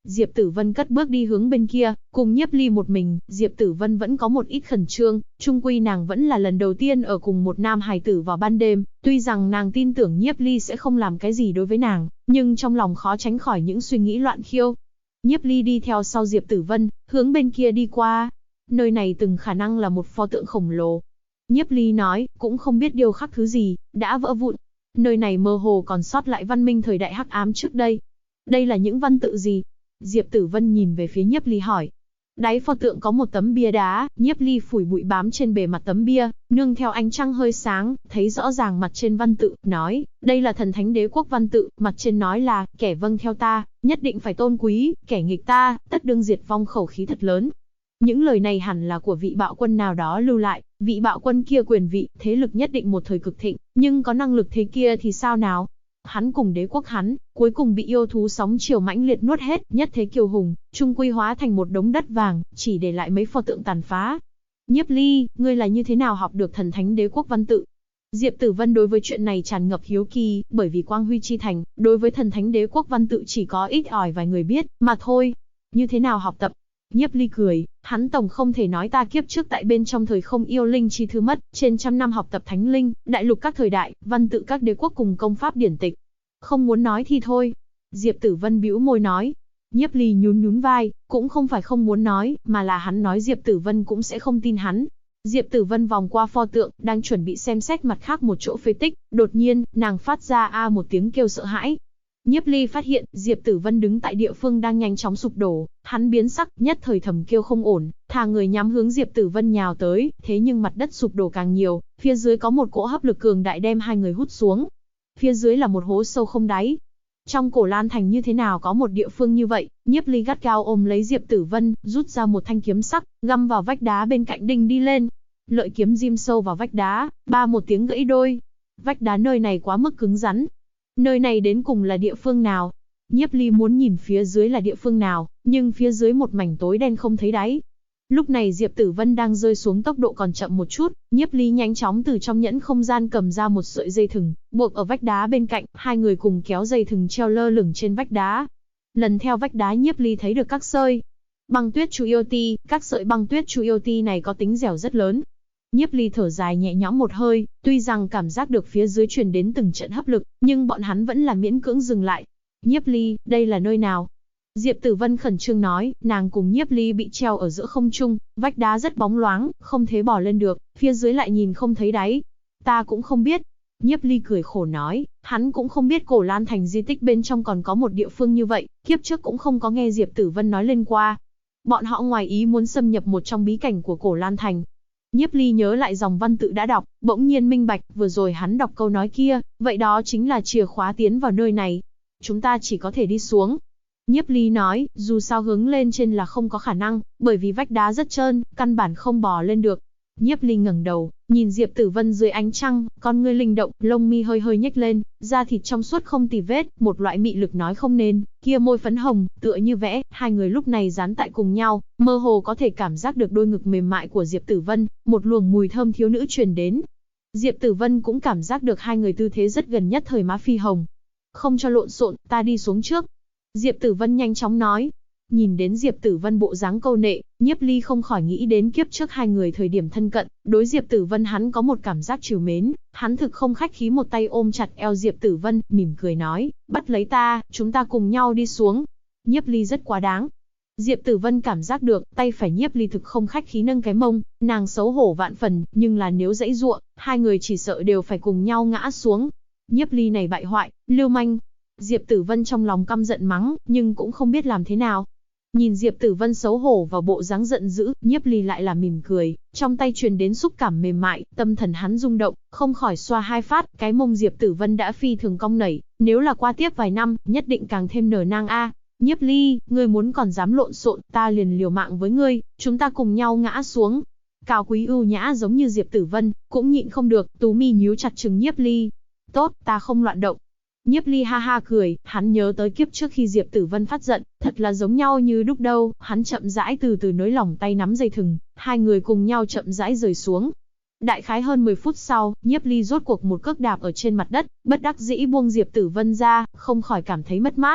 Diệp Tử Vân cất bước đi hướng bên kia, cùng Nhiếp Ly một mình, Diệp Tử Vân vẫn có một ít khẩn trương, chung quy nàng vẫn là lần đầu tiên ở cùng một nam hài tử vào ban đêm, tuy rằng nàng tin tưởng Nhiếp Ly sẽ không làm cái gì đối với nàng, nhưng trong lòng khó tránh khỏi những suy nghĩ loạn khiêu. Nhiếp Ly đi theo sau Diệp Tử Vân, hướng bên kia đi qua. Nơi này từng khả năng là một pho tượng khổng lồ. Nhiếp Ly nói, cũng không biết điêu khắc thứ gì, đã vỡ vụn. Nơi này mơ hồ còn sót lại văn minh thời đại hắc ám trước đây. Đây là những văn tự gì? Diệp Tử Vân nhìn về phía Nhiếp Ly hỏi. Đáy pho tượng có một tấm bia đá, Nhiếp Ly phủi bụi bám trên bề mặt tấm bia, nương theo ánh trăng hơi sáng, thấy rõ ràng mặt trên văn tự, nói, đây là thần thánh đế quốc văn tự, mặt trên nói là, kẻ vâng theo ta, nhất định phải tôn quý, kẻ nghịch ta, tất đương diệt vong, khẩu khí thật lớn. Những lời này hẳn là của vị bạo quân nào đó lưu lại, vị bạo quân kia quyền vị, thế lực nhất định một thời cực thịnh, nhưng có năng lực thế kia thì sao nào? Hắn cùng đế quốc hắn, cuối cùng bị yêu thú sóng chiều mãnh liệt nuốt hết, nhất thế kiêu hùng, chung quy hóa thành một đống đất vàng, chỉ để lại mấy pho tượng tàn phá. Nhiếp Ly, ngươi là như thế nào học được thần thánh đế quốc văn tự? Diệp Tử Vân đối với chuyện này tràn ngập hiếu kỳ, bởi vì Quang Huy Chi Thành, đối với thần thánh đế quốc văn tự chỉ có ít ỏi vài người biết, mà thôi. Như thế nào học tập? Nhiếp Ly cười, hắn tổng không thể nói ta kiếp trước tại bên trong thời không yêu linh chi thư mất, trên trăm năm học tập thánh linh, đại lục các thời đại, văn tự các đế quốc cùng công pháp điển tịch. Không muốn nói thì thôi. Diệp Tử Vân bĩu môi nói. Nhiếp Ly nhún nhún vai, cũng không phải không muốn nói, mà là hắn nói Diệp Tử Vân cũng sẽ không tin hắn. Diệp Tử Vân vòng qua pho tượng, đang chuẩn bị xem xét mặt khác một chỗ phế tích, đột nhiên, nàng phát ra một tiếng kêu sợ hãi. Nhiếp Ly phát hiện, Diệp Tử Vân đứng tại địa phương đang nhanh chóng sụp đổ, hắn biến sắc, nhất thời thầm kêu không ổn, thả người nhắm hướng Diệp Tử Vân nhào tới, thế nhưng mặt đất sụp đổ càng nhiều, phía dưới có một cỗ hấp lực cường đại đem hai người hút xuống. Phía dưới là một hố sâu không đáy. Trong Cổ Lan Thành như thế nào có một địa phương như vậy? Nhiếp Ly gắt gao ôm lấy Diệp Tử Vân, rút ra một thanh kiếm sắc, găm vào vách đá bên cạnh đinh đi lên. Lợi kiếm rim sâu vào vách đá, ba một tiếng gãy đôi. Vách đá nơi này quá mức cứng rắn. Nơi này đến cùng là địa phương nào? Nhiếp Ly muốn nhìn phía dưới là địa phương nào, nhưng phía dưới một mảnh tối đen không thấy đáy. Lúc này Diệp Tử Vân đang rơi xuống tốc độ còn chậm một chút, Nhiếp Ly nhanh chóng từ trong nhẫn không gian cầm ra một sợi dây thừng, buộc ở vách đá bên cạnh, hai người cùng kéo dây thừng treo lơ lửng trên vách đá. Lần theo vách đá Nhiếp Ly thấy được các sợi băng tuyết chu yêu ti, các sợi băng tuyết chu yêu ti này có tính dẻo rất lớn. Nhiếp Ly thở dài nhẹ nhõm một hơi, tuy rằng cảm giác được phía dưới truyền đến từng trận hấp lực, nhưng bọn hắn vẫn là miễn cưỡng dừng lại. Nhiếp Ly, đây là nơi nào? Diệp Tử Vân khẩn trương nói, nàng cùng Nhiếp Ly bị treo ở giữa không trung, vách đá rất bóng loáng, không thể bò lên được, phía dưới lại nhìn không thấy đáy. Ta cũng không biết. Nhiếp Ly cười khổ nói, hắn cũng không biết Cổ Lan Thành di tích bên trong còn có một địa phương như vậy, kiếp trước cũng không có nghe Diệp Tử Vân nói lên qua. Bọn họ ngoài ý muốn xâm nhập một trong bí cảnh của Cổ Lan Thành. Nhiếp Ly nhớ lại dòng văn tự đã đọc, bỗng nhiên minh bạch, vừa rồi hắn đọc câu nói kia, vậy đó chính là chìa khóa tiến vào nơi này. Chúng ta chỉ có thể đi xuống. Nhiếp Ly nói, dù sao hướng lên trên là không có khả năng, bởi vì vách đá rất trơn, căn bản không bò lên được. Nhiếp Ly ngẩng đầu, nhìn Diệp Tử Vân dưới ánh trăng, con ngươi linh động, lông mi hơi hơi nhếch lên, da thịt trong suốt không tì vết, một loại mị lực nói không nên, kia môi phấn hồng, tựa như vẽ, hai người lúc này dán tại cùng nhau, mơ hồ có thể cảm giác được đôi ngực mềm mại của Diệp Tử Vân, một luồng mùi thơm thiếu nữ truyền đến. Diệp Tử Vân cũng cảm giác được hai người tư thế rất gần nhất thời má phi hồng. Không cho lộn xộn, ta đi xuống trước. Diệp Tử Vân nhanh chóng nói. Nhìn đến Diệp Tử Vân bộ dáng câu nệ, Nhiếp Ly không khỏi nghĩ đến kiếp trước hai người thời điểm thân cận, đối Diệp Tử Vân hắn có một cảm giác trìu mến, hắn thực không khách khí một tay ôm chặt eo Diệp Tử Vân, mỉm cười nói, bắt lấy ta, chúng ta cùng nhau đi xuống. Nhiếp Ly rất quá đáng. Diệp Tử Vân cảm giác được, tay phải Nhiếp Ly thực không khách khí nâng cái mông, nàng xấu hổ vạn phần, nhưng là nếu dãy dụa, hai người chỉ sợ đều phải cùng nhau ngã xuống. Nhiếp Ly này bại hoại, lưu manh. Diệp Tử Vân trong lòng căm giận mắng, nhưng cũng không biết làm thế nào. Nhìn Diệp Tử Vân xấu hổ và bộ dáng giận dữ, Nhiếp Ly lại là mỉm cười, trong tay truyền đến xúc cảm mềm mại, tâm thần hắn rung động, không khỏi xoa hai phát, cái mông Diệp Tử Vân đã phi thường cong nảy, nếu là qua tiếp vài năm, nhất định càng thêm nở nang a. Nhiếp Ly, ngươi muốn còn dám lộn xộn, ta liền liều mạng với ngươi, chúng ta cùng nhau ngã xuống. Cao quý ưu nhã giống như Diệp Tử Vân, cũng nhịn không được, tú mi nhíu chặt trừng Nhiếp Ly. Tốt, ta không loạn động. Nhiếp Ly ha ha cười, hắn nhớ tới kiếp trước khi Diệp Tử Vân phát giận, thật là giống nhau như đúc đâu, hắn chậm rãi từ từ nới lỏng tay nắm dây thừng, hai người cùng nhau chậm rãi rời xuống. Đại khái hơn 10 phút sau, Nhiếp Ly rốt cuộc một cước đạp ở trên mặt đất, bất đắc dĩ buông Diệp Tử Vân ra, không khỏi cảm thấy mất mát.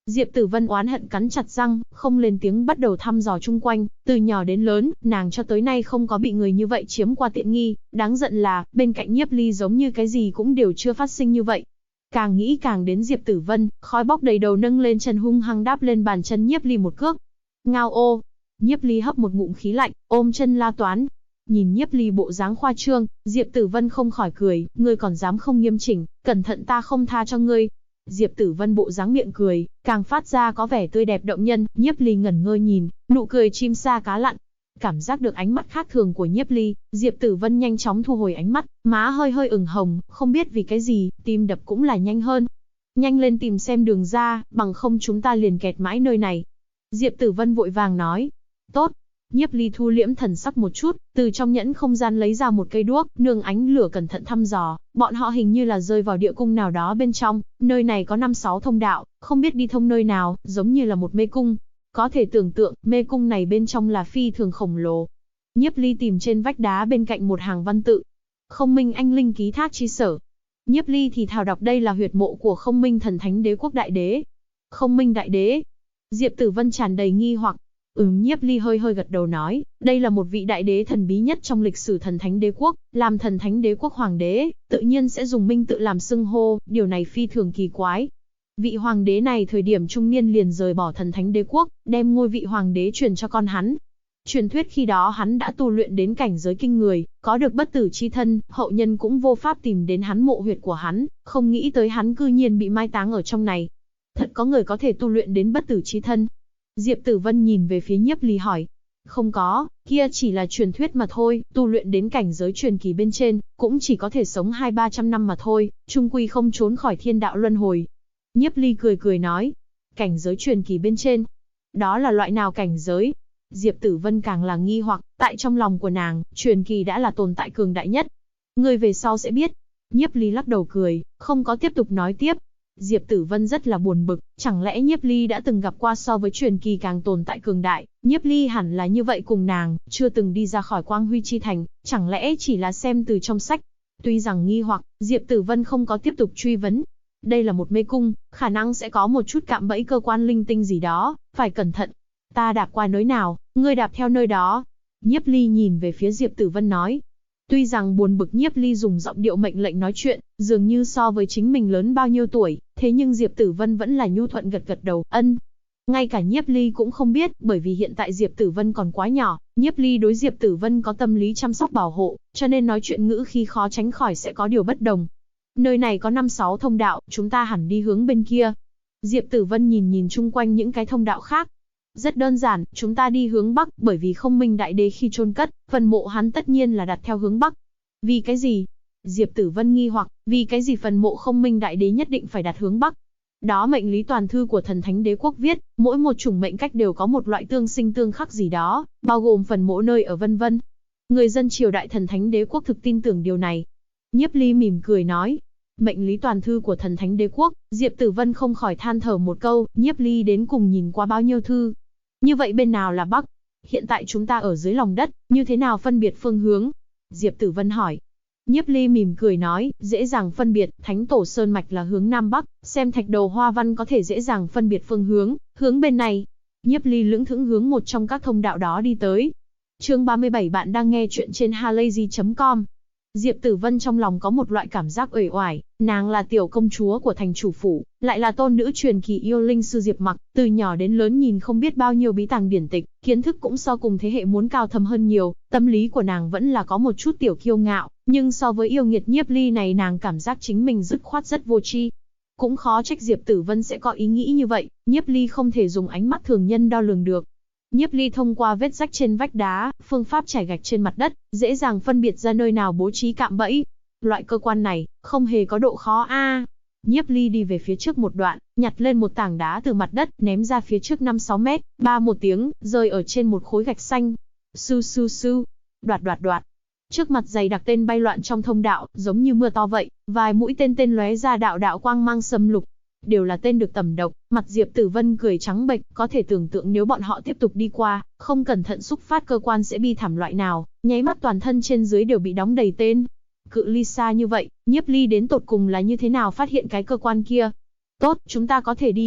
Diệp Tử Vân oán hận cắn chặt răng, không lên tiếng bắt đầu thăm dò chung quanh, từ nhỏ đến lớn, nàng cho tới nay không có bị người như vậy chiếm qua tiện nghi, đáng giận là, bên cạnh Nhiếp Ly giống như cái gì cũng đều chưa phát sinh như vậy. Càng nghĩ càng đến Diệp Tử Vân, khói bốc đầy đầu nâng lên chân hung hăng đáp lên bàn chân Nhiếp Ly một cước. Ngao ô! Nhiếp Ly hấp một ngụm khí lạnh, ôm chân la toán. Nhìn Nhiếp Ly bộ dáng khoa trương, Diệp Tử Vân không khỏi cười, ngươi còn dám không nghiêm chỉnh, cẩn thận ta không tha cho ngươi. Diệp Tử Vân bộ dáng miệng cười, càng phát ra có vẻ tươi đẹp động nhân, Nhiếp Ly ngẩn ngơ nhìn, nụ cười chim sa cá lặn. Cảm giác được ánh mắt khác thường của Nhiếp Ly, Diệp Tử Vân nhanh chóng thu hồi ánh mắt, má hơi hơi ửng hồng, không biết vì cái gì, tim đập cũng là nhanh hơn. Nhanh lên tìm xem đường ra, bằng không chúng ta liền kẹt mãi nơi này. Diệp Tử Vân vội vàng nói. Tốt. Nhiếp Ly thu liễm thần sắc một chút, từ trong nhẫn không gian lấy ra một cây đuốc, nương ánh lửa cẩn thận thăm dò, bọn họ hình như là rơi vào địa cung nào đó bên trong, nơi này có 5-6 thông đạo, không biết đi thông nơi nào, giống như là một mê cung. Có thể tưởng tượng, mê cung này bên trong là phi thường khổng lồ. Nhiếp Ly tìm trên vách đá bên cạnh một hàng văn tự. Không Minh Anh Linh ký thác chi sở. Nhiếp Ly thì thào đọc đây là huyệt mộ của Không Minh Thần Thánh Đế Quốc Đại Đế. Không Minh Đại Đế. Diệp Tử Vân tràn đầy nghi hoặc. Nhiếp Ly hơi hơi gật đầu nói, đây là một vị đại đế thần bí nhất trong lịch sử Thần Thánh Đế Quốc, làm Thần Thánh Đế Quốc Hoàng đế, tự nhiên sẽ dùng minh tự làm xưng hô, điều này phi thường kỳ quái. Vị hoàng đế này thời điểm trung niên liền rời bỏ Thần Thánh Đế Quốc, đem ngôi vị hoàng đế truyền cho con hắn. Truyền thuyết khi đó hắn đã tu luyện đến cảnh giới kinh người, có được bất tử chi thân, hậu nhân cũng vô pháp tìm đến hắn mộ huyệt của hắn, không nghĩ tới hắn cư nhiên bị mai táng ở trong này. Thật có người có thể tu luyện đến bất tử chi thân? Diệp Tử Vân nhìn về phía Nhiếp Ly hỏi. Không có, kia chỉ là truyền thuyết mà thôi, tu luyện đến cảnh giới truyền kỳ bên trên, cũng chỉ có thể sống 200-300 năm mà thôi, chung quy không trốn khỏi thiên đạo luân hồi. Nhiếp Ly cười cười nói. Cảnh giới truyền kỳ bên trên? Đó là loại nào cảnh giới? Diệp Tử Vân càng là nghi hoặc, tại trong lòng của nàng, truyền kỳ đã là tồn tại cường đại nhất. Người về sau sẽ biết. Nhiếp Ly lắc đầu cười, không có tiếp tục nói tiếp. Diệp Tử Vân rất là buồn bực, chẳng lẽ Nhiếp Ly đã từng gặp qua so với truyền kỳ càng tồn tại cường đại, Nhiếp Ly hẳn là như vậy cùng nàng, chưa từng đi ra khỏi Quang Huy Chi Thành, chẳng lẽ chỉ là xem từ trong sách. Tuy rằng nghi hoặc, Diệp Tử Vân không có tiếp tục truy vấn. Đây là một mê cung, khả năng sẽ có một chút cạm bẫy cơ quan linh tinh gì đó, phải cẩn thận. Ta đạp qua nơi nào, ngươi đạp theo nơi đó. Nhiếp Ly nhìn về phía Diệp Tử Vân nói. Tuy rằng buồn bực Nhiếp Ly dùng giọng điệu mệnh lệnh nói chuyện, dường như so với chính mình lớn bao nhiêu tuổi, thế nhưng Diệp Tử Vân vẫn là nhu thuận gật gật đầu, ân. Ngay cả Nhiếp Ly cũng không biết, bởi vì hiện tại Diệp Tử Vân còn quá nhỏ, Nhiếp Ly đối Diệp Tử Vân có tâm lý chăm sóc bảo hộ, cho nên nói chuyện ngữ khi khó tránh khỏi sẽ có điều bất đồng. Nơi này có 5-6 thông đạo, chúng ta hẳn đi hướng bên kia. Diệp Tử Vân nhìn chung quanh những cái thông đạo khác. Rất đơn giản, chúng ta đi hướng Bắc, bởi vì Không Minh Đại Đế khi chôn cất, phần mộ hắn tất nhiên là đặt theo hướng Bắc. Vì cái gì? Diệp Tử Vân nghi hoặc, vì cái gì phần mộ Không Minh Đại Đế nhất định phải đặt hướng Bắc? Đó mệnh lý toàn thư của Thần Thánh Đế Quốc viết, mỗi một chủng mệnh cách đều có một loại tương sinh tương khắc gì đó, bao gồm phần mộ nơi ở vân vân. Người dân triều đại Thần Thánh Đế Quốc thực tin tưởng điều này. Nhiếp Ly mỉm cười nói. Mệnh lý toàn thư của Thần Thánh Đế Quốc, Diệp Tử Vân không khỏi than thở một câu, Nhiếp Ly đến cùng nhìn qua bao nhiêu thư. Như vậy bên nào là Bắc? Hiện tại chúng ta ở dưới lòng đất, như thế nào phân biệt phương hướng? Diệp Tử Vân hỏi. Nhiếp Ly mỉm cười nói, dễ dàng phân biệt, Thánh Tổ Sơn Mạch là hướng Nam Bắc, xem thạch đầu hoa văn có thể dễ dàng phân biệt phương hướng, hướng bên này. Nhiếp Ly lững thững hướng một trong các thông đạo đó đi tới. Chương 37 bạn đang nghe chuyện trên halayzi.com. Diệp Tử Vân trong lòng có một loại cảm giác uể oải, nàng là tiểu công chúa của thành chủ phủ, lại là tôn nữ truyền kỳ yêu linh sư Diệp Mặc, từ nhỏ đến lớn nhìn không biết bao nhiêu bí tàng điển tịch, kiến thức cũng so cùng thế hệ muốn cao thâm hơn nhiều, tâm lý của nàng vẫn là có một chút tiểu kiêu ngạo, nhưng so với yêu nghiệt Nhiếp Ly này nàng cảm giác chính mình dứt khoát rất vô tri. Cũng khó trách Diệp Tử Vân sẽ có ý nghĩ như vậy, Nhiếp Ly không thể dùng ánh mắt thường nhân đo lường được. Nhiếp Ly thông qua vết rách trên vách đá, phương pháp trải gạch trên mặt đất, dễ dàng phân biệt ra nơi nào bố trí cạm bẫy. Loại cơ quan này, không hề có độ khó a. Nhiếp Ly đi về phía trước một đoạn, nhặt lên một tảng đá từ mặt đất, ném ra phía trước 5-6 mét, ba một tiếng, rơi ở trên một khối gạch xanh. Su su su, đoạt đoạt đoạt. Trước mặt dày đặc tên bay loạn trong thông đạo, giống như mưa to vậy, vài mũi tên lóe ra đạo đạo quang mang xâm lục. Đều là tên được tẩm độc, mặt Diệp Tử Vân cười trắng bệch, có thể tưởng tượng nếu bọn họ tiếp tục đi qua, không cẩn thận xúc phát cơ quan sẽ bi thảm loại nào, nháy mắt toàn thân trên dưới đều bị đóng đầy tên. Cự ly xa như vậy, Nhiếp Ly đến tột cùng là như thế nào phát hiện cái cơ quan kia? Tốt, chúng ta có thể đi.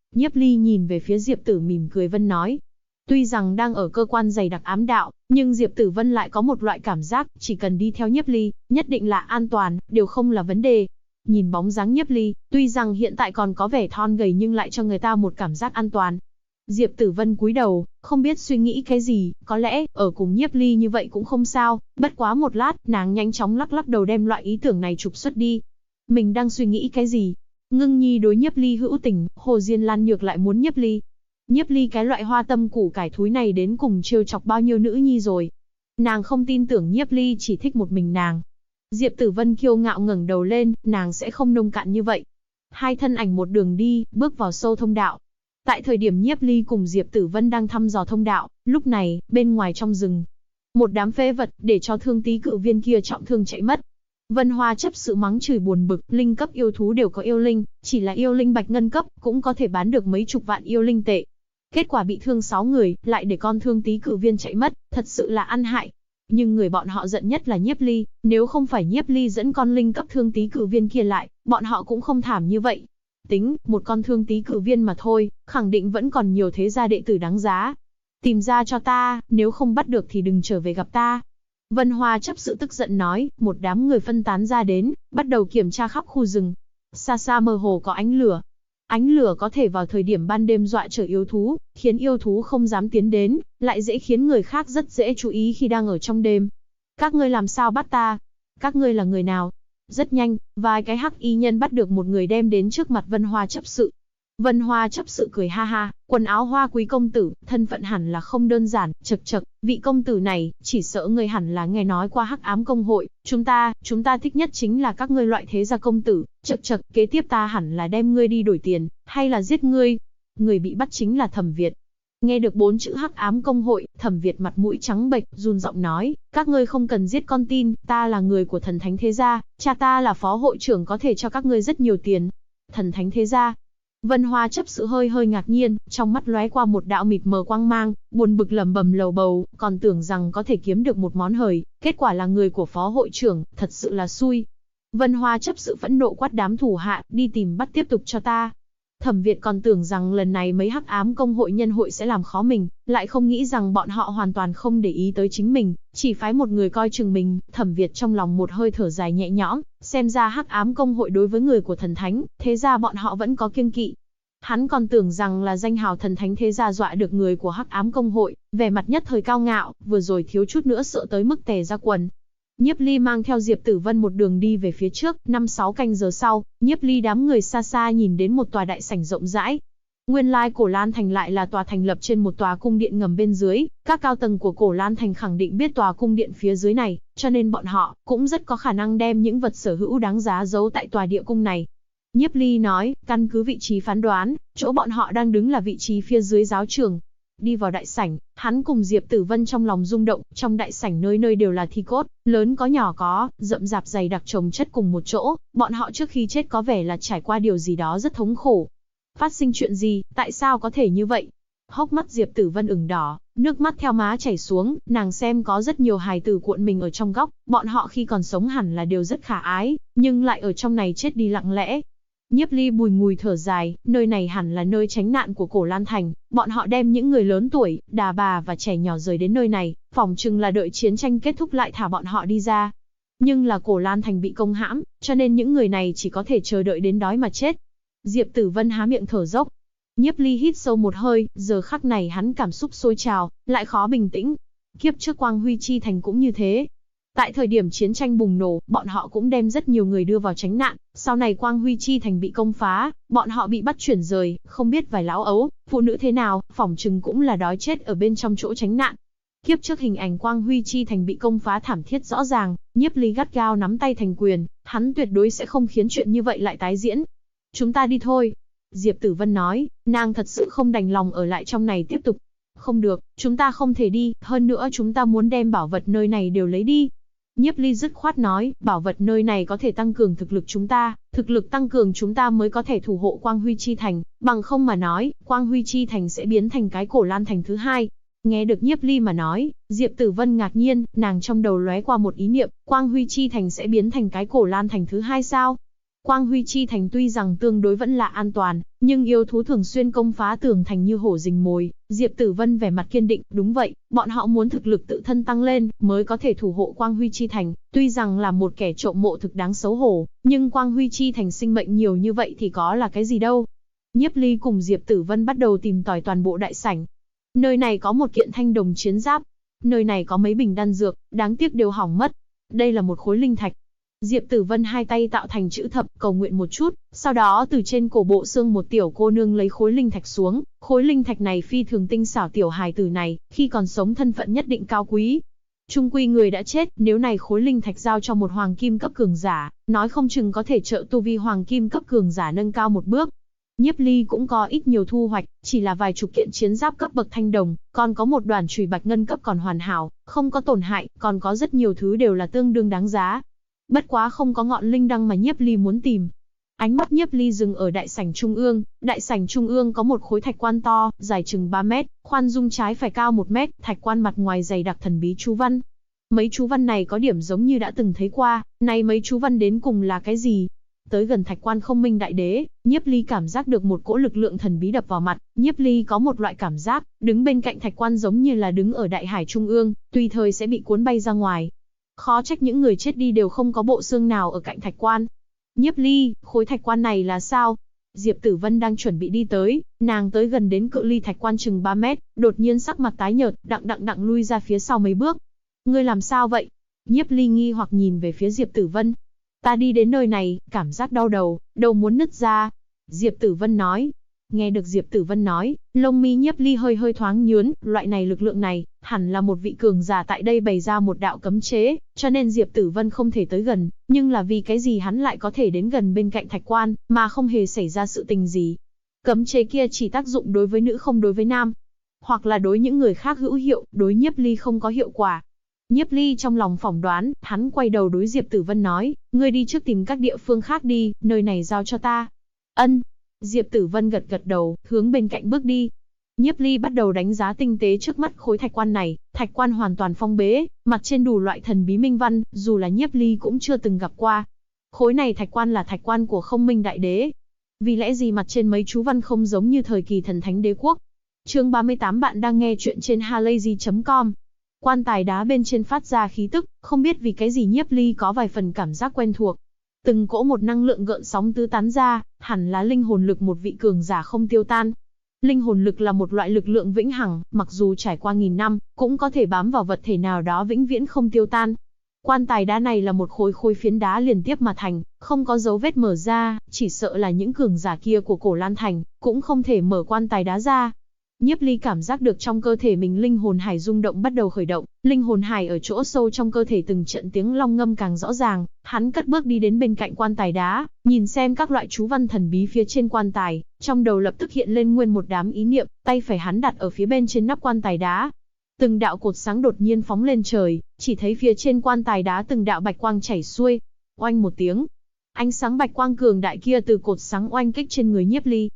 Nhiếp Ly nhìn về phía Diệp Tử mỉm cười Vân nói. Tuy rằng đang ở cơ quan dày đặc ám đạo, nhưng Diệp Tử Vân lại có một loại cảm giác, chỉ cần đi theo Nhiếp Ly, nhất định là an toàn, đều không là vấn đề. Nhìn bóng dáng Nhiếp Ly, tuy rằng hiện tại còn có vẻ thon gầy nhưng lại cho người ta một cảm giác an toàn. Diệp Tử Vân cúi đầu, không biết suy nghĩ cái gì, có lẽ, ở cùng Nhiếp Ly như vậy cũng không sao, bất quá một lát, nàng nhanh chóng lắc lắc đầu đem loại ý tưởng này trục xuất đi. Mình đang suy nghĩ cái gì? Ngưng Nhi đối Nhiếp Ly hữu tình, Hồ Diên Lan Nhược lại muốn Nhiếp Ly. Nhiếp Ly cái loại hoa tâm củ cải thúi này đến cùng trêu chọc bao nhiêu nữ nhi rồi. Nàng không tin tưởng Nhiếp Ly chỉ thích một mình nàng. Diệp Tử Vân kiêu ngạo ngẩng đầu lên, nàng sẽ không nông cạn như vậy. Hai thân ảnh một đường đi, bước vào sâu thông đạo. Tại thời điểm Nhiếp Ly cùng Diệp Tử Vân đang thăm dò thông đạo, lúc này, bên ngoài trong rừng, một đám phế vật để cho Thương Tý cự viên kia trọng thương chạy mất. Vân Hoa chấp sự mắng chửi buồn bực, linh cấp yêu thú đều có yêu linh, chỉ là yêu linh bạch ngân cấp cũng có thể bán được mấy chục vạn yêu linh tệ. Kết quả bị thương 6 người, lại để con Thương Tý cự viên chạy mất, thật sự là ăn hại. Nhưng người bọn họ giận nhất là Nhiếp Ly, nếu không phải Nhiếp Ly dẫn con linh cấp Thương Tý cự viên kia lại, bọn họ cũng không thảm như vậy. Tính, một con Thương Tý cự viên mà thôi, khẳng định vẫn còn nhiều thế gia đệ tử đáng giá. Tìm ra cho ta, nếu không bắt được thì đừng trở về gặp ta. Vân Hoa chấp sự tức giận nói, một đám người phân tán ra đến, bắt đầu kiểm tra khắp khu rừng. Xa xa mơ hồ có ánh lửa. Ánh lửa có thể vào thời điểm ban đêm dọa trở yêu thú, khiến yêu thú không dám tiến đến, lại dễ khiến người khác rất dễ chú ý khi đang ở trong đêm. Các ngươi làm sao bắt ta? Các ngươi là người nào? Rất nhanh, vài cái hắc y nhân bắt được một người đem đến trước mặt Vân Hoa chấp sự. Vân Hoa chấp sự cười ha ha, quần áo hoa quý công tử, thân phận hẳn là không đơn giản, chậc chậc, vị công tử này, chỉ sợ người hẳn là nghe nói qua Hắc Ám công hội, chúng ta thích nhất chính là các ngươi loại thế gia công tử, chậc chậc, kế tiếp ta hẳn là đem ngươi đi đổi tiền, hay là giết ngươi. Người bị bắt chính là Thẩm Việt. Nghe được 4 chữ Hắc Ám công hội, Thẩm Việt mặt mũi trắng bệch, run giọng nói, các ngươi không cần giết con tin, ta là người của Thần Thánh thế gia, cha ta là phó hội trưởng có thể cho các ngươi rất nhiều tiền. Thần Thánh thế gia? Vân Hoa chấp sự hơi hơi ngạc nhiên, trong mắt lóe qua một đạo mịt mờ quang mang, buồn bực lẩm bẩm lầu bầu, còn tưởng rằng có thể kiếm được một món hời, kết quả là người của phó hội trưởng, thật sự là xui. Vân Hoa chấp sự phẫn nộ quát đám thủ hạ, đi tìm bắt tiếp tục cho ta. Thẩm Việt còn tưởng rằng lần này mấy Hắc Ám công hội nhân hội sẽ làm khó mình, lại không nghĩ rằng bọn họ hoàn toàn không để ý tới chính mình, chỉ phái một người coi chừng mình. Thẩm Việt trong lòng một hơi thở dài nhẹ nhõm, xem ra Hắc Ám công hội đối với người của Thần Thánh thế gia bọn họ vẫn có kiêng kỵ. Hắn còn tưởng rằng là danh hào Thần Thánh thế gia dọa được người của Hắc Ám công hội, vẻ mặt nhất thời cao ngạo, vừa rồi thiếu chút nữa sợ tới mức tè ra quần. Nhiếp Ly mang theo Diệp Tử Vân một đường đi về phía trước, 5-6 canh giờ sau, Nhiếp Ly đám người xa xa nhìn đến một tòa đại sảnh rộng rãi. Nguyên lai Cổ Lan Thành lại là tòa thành lập trên một tòa cung điện ngầm bên dưới, các cao tầng của Cổ Lan Thành khẳng định biết tòa cung điện phía dưới này, cho nên bọn họ cũng rất có khả năng đem những vật sở hữu đáng giá giấu tại tòa địa cung này. Nhiếp Ly nói, căn cứ vị trí phán đoán, chỗ bọn họ đang đứng là vị trí phía dưới giáo trường. Đi vào đại sảnh, hắn cùng Diệp Tử Vân trong lòng rung động, trong đại sảnh nơi nơi đều là thi cốt, lớn có nhỏ có, rậm rạp dày đặc chồng chất cùng một chỗ, bọn họ trước khi chết có vẻ là trải qua điều gì đó rất thống khổ. Phát sinh chuyện gì, tại sao có thể như vậy? Hốc mắt Diệp Tử Vân ửng đỏ, nước mắt theo má chảy xuống, nàng xem có rất nhiều hài tử cuộn mình ở trong góc, bọn họ khi còn sống hẳn là đều rất khả ái, nhưng lại ở trong này chết đi lặng lẽ. Nhiếp Ly bùi ngùi thở dài, nơi này hẳn là nơi tránh nạn của Cổ Lan Thành, bọn họ đem những người lớn tuổi, đàn bà và trẻ nhỏ rời đến nơi này, phỏng chừng là đợi chiến tranh kết thúc lại thả bọn họ đi ra. Nhưng là Cổ Lan Thành bị công hãm, cho nên những người này chỉ có thể chờ đợi đến đói mà chết. Diệp Tử Vân há miệng thở dốc. Nhiếp Ly hít sâu một hơi, giờ khắc này hắn cảm xúc sôi trào, lại khó bình tĩnh. Kiếp trước Quang Huy Chi Thành cũng như thế. Tại thời điểm chiến tranh bùng nổ, bọn họ cũng đem rất nhiều người đưa vào tránh nạn, sau này Quang Huy Chi Thành bị công phá, bọn họ bị bắt chuyển rời, không biết vài lão ấu, phụ nữ thế nào, phỏng chừng cũng là đói chết ở bên trong chỗ tránh nạn. Kiếp trước hình ảnh Quang Huy Chi Thành bị công phá thảm thiết rõ ràng, Nhiếp Ly gắt gao nắm tay thành quyền, hắn tuyệt đối sẽ không khiến chuyện như vậy lại tái diễn. Chúng ta đi thôi. Diệp Tử Vân nói, nàng thật sự không đành lòng ở lại trong này tiếp tục. Không được, chúng ta không thể đi, hơn nữa chúng ta muốn đem bảo vật nơi này đều lấy đi. Nhiếp Ly dứt khoát nói, bảo vật nơi này có thể tăng cường thực lực chúng ta, thực lực tăng cường chúng ta mới có thể thủ hộ Quang Huy Chi Thành, bằng không mà nói, Quang Huy Chi Thành sẽ biến thành cái Cổ Lan Thành thứ hai. Nghe được Nhiếp Ly mà nói, Diệp Tử Vân ngạc nhiên, nàng trong đầu lóe qua một ý niệm, Quang Huy Chi Thành sẽ biến thành cái Cổ Lan Thành thứ hai sao? Quang Huy Chi Thành tuy rằng tương đối vẫn là an toàn, nhưng yêu thú thường xuyên công phá tường thành như hổ rình mồi. Diệp Tử Vân vẻ mặt kiên định, đúng vậy, bọn họ muốn thực lực tự thân tăng lên, mới có thể thủ hộ Quang Huy Chi Thành. Tuy rằng là một kẻ trộm mộ thực đáng xấu hổ, nhưng Quang Huy Chi Thành sinh mệnh nhiều như vậy thì có là cái gì đâu. Nhiếp Ly cùng Diệp Tử Vân bắt đầu tìm tòi toàn bộ đại sảnh. Nơi này có một kiện thanh đồng chiến giáp. Nơi này có mấy bình đan dược, đáng tiếc đều hỏng mất. Đây là một khối linh thạch. Diệp Tử Vân hai tay tạo thành chữ thập, cầu nguyện một chút, sau đó từ trên cổ bộ xương một tiểu cô nương lấy khối linh thạch xuống. Khối linh thạch này phi thường tinh xảo, tiểu hài tử này, khi còn sống thân phận nhất định cao quý. Trung quy người đã chết, nếu này khối linh thạch giao cho một hoàng kim cấp cường giả, nói không chừng có thể trợ tu vi hoàng kim cấp cường giả nâng cao một bước. Nhiếp Ly cũng có ít nhiều thu hoạch, chỉ là vài chục kiện chiến giáp cấp bậc thanh đồng, còn có một đoàn chùy bạch ngân cấp còn hoàn hảo, không có tổn hại, còn có rất nhiều thứ đều là tương đương đáng giá. Bất quá không có ngọn linh đăng mà Nhiếp Ly muốn tìm. Ánh mắt Nhiếp Ly dừng ở đại sảnh trung ương, đại sảnh trung ương có một khối thạch quan to, dài chừng 3 mét, khoan dung trái phải cao 1 mét, thạch quan mặt ngoài dày đặc thần bí chú văn. Mấy chú văn này có điểm giống như đã từng thấy qua, này mấy chú văn đến cùng là cái gì? Tới gần thạch quan Không Minh Đại Đế, Nhiếp Ly cảm giác được một cỗ lực lượng thần bí đập vào mặt, Nhiếp Ly có một loại cảm giác, đứng bên cạnh thạch quan giống như là đứng ở đại hải trung ương, tùy thời sẽ bị cuốn bay ra ngoài. Khó trách những người chết đi đều không có bộ xương nào ở cạnh thạch quan. Nhiếp Ly, khối thạch quan này là sao? Diệp Tử Vân đang chuẩn bị đi tới, nàng tới gần đến cự ly thạch quan chừng 3 mét, đột nhiên sắc mặt tái nhợt, đặng lui ra phía sau mấy bước. Ngươi làm sao vậy? Nhiếp Ly nghi hoặc nhìn về phía Diệp Tử Vân. Ta đi đến nơi này, cảm giác đau đầu, đầu muốn nứt ra. Diệp Tử Vân nói. Nghe được Diệp Tử Vân nói, lông mi Nhiếp Ly hơi thoáng nhướn, loại này lực lượng này, hẳn là một vị cường giả tại đây bày ra một đạo cấm chế, cho nên Diệp Tử Vân không thể tới gần, nhưng là vì cái gì hắn lại có thể đến gần bên cạnh thạch quan, mà không hề xảy ra sự tình gì. Cấm chế kia chỉ tác dụng đối với nữ không đối với nam, hoặc là đối những người khác hữu hiệu, đối Nhiếp Ly không có hiệu quả. Nhiếp Ly trong lòng phỏng đoán, hắn quay đầu đối Diệp Tử Vân nói, ngươi đi trước tìm các địa phương khác đi, nơi này giao cho ta. Ân. Diệp Tử Vân gật đầu, hướng bên cạnh bước đi. Nhiếp Ly bắt đầu đánh giá tinh tế trước mắt khối thạch quan này, thạch quan hoàn toàn phong bế, mặt trên đủ loại thần bí minh văn, dù là Nhiếp Ly cũng chưa từng gặp qua. Khối này thạch quan là thạch quan của Không Minh Đại Đế. Vì lẽ gì mặt trên mấy chú văn không giống như thời kỳ thần thánh đế quốc? Chương 38 bạn đang nghe chuyện trên halayzi.com. Quan tài đá bên trên phát ra khí tức, không biết vì cái gì Nhiếp Ly có vài phần cảm giác quen thuộc. Từng cỗ một năng lượng gợn sóng tứ tán ra, hẳn là linh hồn lực một vị cường giả không tiêu tan. Linh hồn lực là một loại lực lượng vĩnh hằng, mặc dù trải qua nghìn năm, cũng có thể bám vào vật thể nào đó vĩnh viễn không tiêu tan. Quan tài đá này là một khối phiến đá liên tiếp mà thành, không có dấu vết mở ra, chỉ sợ là những cường giả kia của Cổ Lan Thành, cũng không thể mở quan tài đá ra. Nhiếp Ly cảm giác được trong cơ thể mình linh hồn hải rung động bắt đầu khởi động, linh hồn hải ở chỗ sâu trong cơ thể từng trận tiếng long ngâm càng rõ ràng, hắn cất bước đi đến bên cạnh quan tài đá, nhìn xem các loại chú văn thần bí phía trên quan tài, trong đầu lập tức hiện lên nguyên một đám ý niệm, tay phải hắn đặt ở phía bên trên nắp quan tài đá. Từng đạo cột sáng đột nhiên phóng lên trời, chỉ thấy phía trên quan tài đá từng đạo bạch quang chảy xuôi. Oanh một tiếng, ánh sáng bạch quang cường đại kia từ cột sáng oanh kích trên người Nhiếp Ly.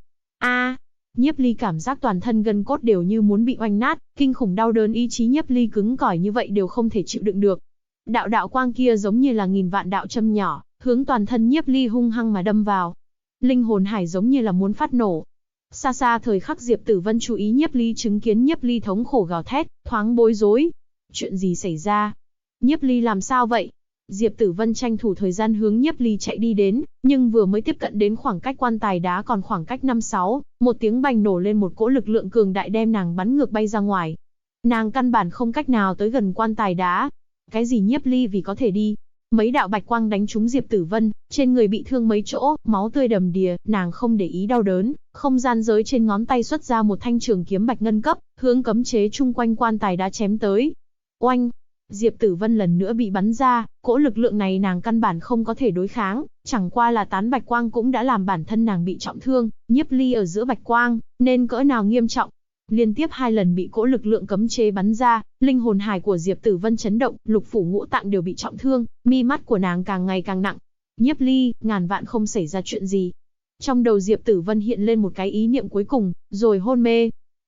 Nhiếp Ly cảm giác toàn thân gân cốt đều như muốn bị oanh nát, kinh khủng đau đớn, ý chí Nhiếp Ly cứng cỏi như vậy đều không thể chịu đựng được. Đạo quang kia giống như là nghìn vạn đạo châm nhỏ, hướng toàn thân Nhiếp Ly hung hăng mà đâm vào. Linh hồn hải giống như là muốn phát nổ. Xa xa thời khắc Diệp Tử Vân chú ý Nhiếp Ly, chứng kiến Nhiếp Ly thống khổ gào thét, thoáng bối rối. Chuyện gì xảy ra? Nhiếp Ly làm sao vậy? Diệp Tử Vân tranh thủ thời gian hướng Nhiếp Ly chạy đi đến, nhưng vừa mới tiếp cận đến khoảng cách quan tài đá còn khoảng cách 5-6, một tiếng bành nổ lên, một cỗ lực lượng cường đại đem nàng bắn ngược bay ra ngoài. Nàng căn bản không cách nào tới gần quan tài đá. Cái gì Nhiếp Ly vì có thể đi? Mấy đạo bạch quang đánh trúng Diệp Tử Vân, trên người bị thương mấy chỗ, máu tươi đầm đìa, nàng không để ý đau đớn, không gian giới trên ngón tay xuất ra một thanh trường kiếm bạch ngân cấp, hướng cấm chế chung quanh quan tài đá chém tới. Oanh! Diệp Tử Vân lần nữa bị bắn ra, cỗ lực lượng này nàng căn bản không có thể đối kháng, chẳng qua là tán bạch quang cũng đã làm bản thân nàng bị trọng thương, Nhiếp Ly ở giữa bạch quang, nên cỡ nào nghiêm trọng. Liên tiếp 2 lần bị cỗ lực lượng cấm chế bắn ra, linh hồn hải của Diệp Tử Vân chấn động, lục phủ ngũ tạng đều bị trọng thương, mi mắt của nàng càng ngày càng nặng. Nhiếp Ly, ngàn vạn không xảy ra chuyện gì. Trong đầu Diệp Tử Vân hiện lên một cái ý niệm cuối cùng, rồi hôn mê.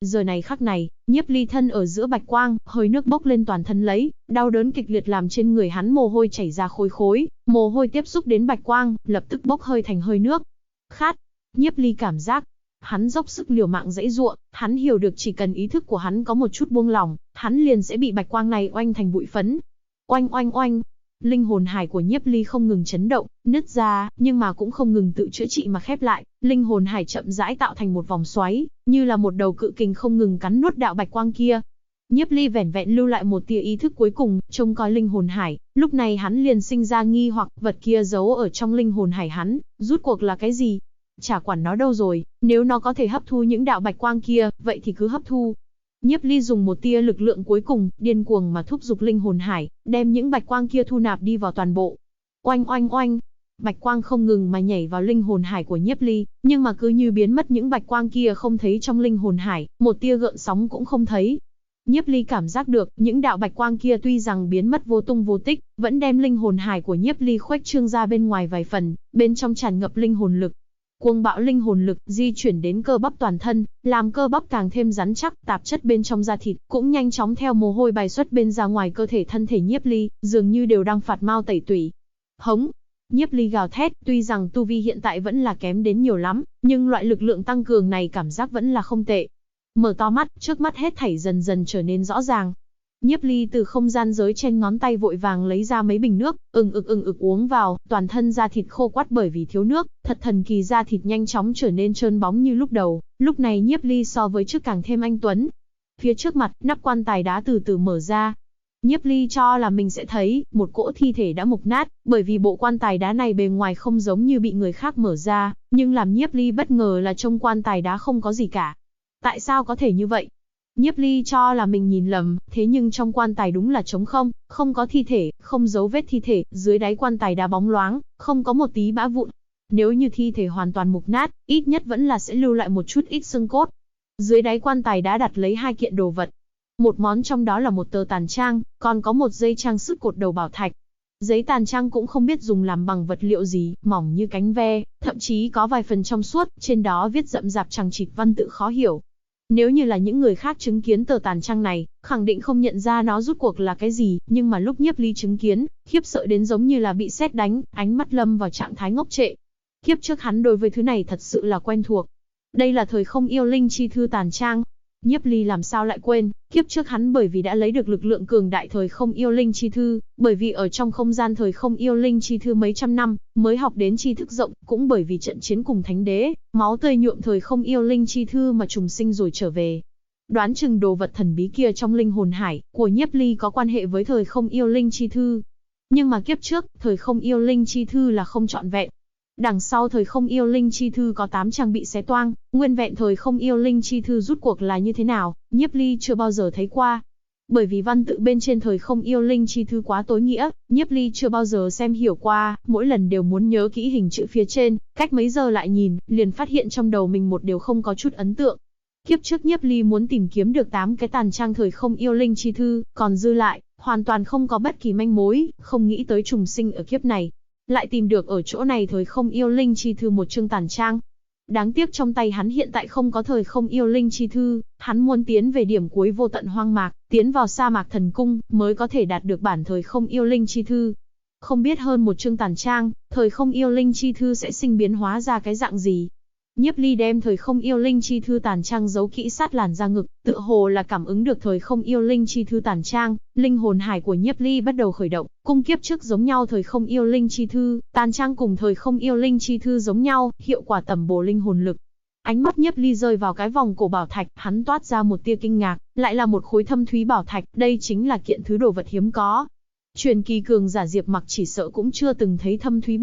Giờ này khắc này, Nhiếp Ly thân ở giữa bạch quang, hơi nước bốc lên toàn thân lấy, đau đớn kịch liệt làm trên người hắn mồ hôi chảy ra khối khối, mồ hôi tiếp xúc đến bạch quang, lập tức bốc hơi thành hơi nước. Khát. Nhiếp Ly cảm giác, hắn dốc sức liều mạng giãy giụa, hắn hiểu được chỉ cần ý thức của hắn có một chút buông lỏng, hắn liền sẽ bị bạch quang này oanh thành bụi phấn. Oanh oanh oanh. Linh hồn hải của Nhiếp Ly không ngừng chấn động, nứt ra, nhưng mà cũng không ngừng tự chữa trị mà khép lại, linh hồn hải chậm rãi tạo thành một vòng xoáy, như là một đầu cự kình không ngừng cắn nuốt đạo bạch quang kia. Nhiếp Ly vẻn vẹn lưu lại một tia ý thức cuối cùng, trông coi linh hồn hải, lúc này hắn liền sinh ra nghi hoặc, vật kia giấu ở trong linh hồn hải hắn, rút cuộc là cái gì? Chả quản nó đâu rồi, nếu nó có thể hấp thu những đạo bạch quang kia, vậy thì cứ hấp thu. Nhiếp Ly dùng một tia lực lượng cuối cùng, điên cuồng mà thúc giục linh hồn hải, đem những bạch quang kia thu nạp đi vào toàn bộ. Oanh oanh oanh, bạch quang không ngừng mà nhảy vào linh hồn hải của Nhiếp Ly, nhưng mà cứ như biến mất những bạch quang kia không thấy trong linh hồn hải, một tia gợn sóng cũng không thấy. Nhiếp Ly cảm giác được, những đạo bạch quang kia tuy rằng biến mất vô tung vô tích, vẫn đem linh hồn hải của Nhiếp Ly khuếch trương ra bên ngoài vài phần, bên trong tràn ngập linh hồn lực. Cuồng bạo linh hồn lực di chuyển đến cơ bắp toàn thân, làm cơ bắp càng thêm rắn chắc, tạp chất bên trong da thịt cũng nhanh chóng theo mồ hôi bài xuất bên ra ngoài cơ thể thân thể Nhiếp Ly, dường như đều đang phạt mao tẩy tủy. Hống! Nhiếp Ly gào thét, tuy rằng tu vi hiện tại vẫn là kém đến nhiều lắm, nhưng loại lực lượng tăng cường này cảm giác vẫn là không tệ. Mở to mắt, trước mắt hết thảy dần dần trở nên rõ ràng. Nhiếp Ly từ không gian giới trên ngón tay vội vàng lấy ra mấy bình nước, ực uống vào, toàn thân da thịt khô quắt bởi vì thiếu nước, thật thần kỳ da thịt nhanh chóng trở nên trơn bóng như lúc đầu, lúc này Nhiếp Ly so với trước càng thêm anh tuấn. Phía trước mặt, nắp quan tài đá từ từ mở ra. Nhiếp Ly cho là mình sẽ thấy một cỗ thi thể đã mục nát, bởi vì bộ quan tài đá này bề ngoài không giống như bị người khác mở ra, nhưng làm Nhiếp Ly bất ngờ là trong quan tài đá không có gì cả. Tại sao có thể như vậy? Nhiếp Ly cho là mình nhìn lầm, thế nhưng trong quan tài đúng là trống không, không có thi thể, không dấu vết thi thể, dưới đáy quan tài đá bóng loáng, không có một tí bã vụn. Nếu như thi thể hoàn toàn mục nát, ít nhất vẫn là sẽ lưu lại một chút ít xương cốt. Dưới đáy quan tài đá đặt lấy hai kiện đồ vật. Một món trong đó là một tờ tàn trang, còn có một dây trang sức cột đầu bảo thạch. Giấy tàn trang cũng không biết dùng làm bằng vật liệu gì, mỏng như cánh ve, thậm chí có vài phần trong suốt, trên đó viết rậm rạp chằng chịt văn tự khó hiểu. Nếu như là những người khác chứng kiến tờ tàn trang này, khẳng định không nhận ra nó rút cuộc là cái gì, nhưng mà lúc Nhiếp Ly chứng kiến, khiếp sợ đến giống như là bị sét đánh, ánh mắt lâm vào trạng thái ngốc trệ. Kiếp trước hắn đối với thứ này thật sự là quen thuộc. Đây là thời không yêu linh chi thư tàn trang. Nhiếp Ly làm sao lại quên, kiếp trước hắn bởi vì đã lấy được lực lượng cường đại thời không yêu linh chi thư, bởi vì ở trong không gian thời không yêu linh chi thư mấy trăm năm, mới học đến tri thức rộng, cũng bởi vì trận chiến cùng thánh đế, máu tươi nhuộm thời không yêu linh chi thư mà trùng sinh rồi trở về. Đoán chừng đồ vật thần bí kia trong linh hồn hải của Nhiếp Ly có quan hệ với thời không yêu linh chi thư. Nhưng mà kiếp trước, thời không yêu linh chi thư là không trọn vẹn. Đằng sau thời không yêu linh chi thư có 8 trang bị xé toang, nguyên vẹn thời không yêu linh chi thư rút cuộc là như thế nào, Nhiếp Ly chưa bao giờ thấy qua. Bởi vì văn tự bên trên thời không yêu linh chi thư quá tối nghĩa, Nhiếp Ly chưa bao giờ xem hiểu qua, mỗi lần đều muốn nhớ kỹ hình chữ phía trên, cách mấy giờ lại nhìn, liền phát hiện trong đầu mình một điều không có chút ấn tượng. Kiếp trước Nhiếp Ly muốn tìm kiếm được 8 cái tàn trang thời không yêu linh chi thư, còn dư lại, hoàn toàn không có bất kỳ manh mối, không nghĩ tới trùng sinh ở kiếp này. Lại tìm được ở chỗ này thời không yêu linh chi thư một chương tàn trang. Đáng tiếc trong tay hắn hiện tại không có thời không yêu linh chi thư, hắn muốn tiến về điểm cuối vô tận hoang mạc, tiến vào sa mạc thần cung, mới có thể đạt được bản thời không yêu linh chi thư. Không biết hơn một chương tàn trang, thời không yêu linh chi thư sẽ sinh biến hóa ra cái dạng gì. Nhiếp Ly đem thời không yêu linh chi thư tàn trang giấu kỹ sát làn da ngực, tựa hồ là cảm ứng được thời không yêu linh chi thư tàn trang, linh hồn hải của Nhiếp Ly bắt đầu khởi động, cung kiếp trước giống nhau thời không yêu linh chi thư, tàn trang cùng thời không yêu linh chi thư giống nhau, hiệu quả tầm bổ linh hồn lực. Ánh mắt Nhiếp Ly rơi vào cái vòng cổ bảo thạch, hắn toát ra một tia kinh ngạc, lại là một khối thâm thúy bảo thạch, đây chính là kiện thứ đồ vật hiếm có. Truyền kỳ cường giả Diệp Mặc chỉ sợ cũng chưa từng thấy thâm thúy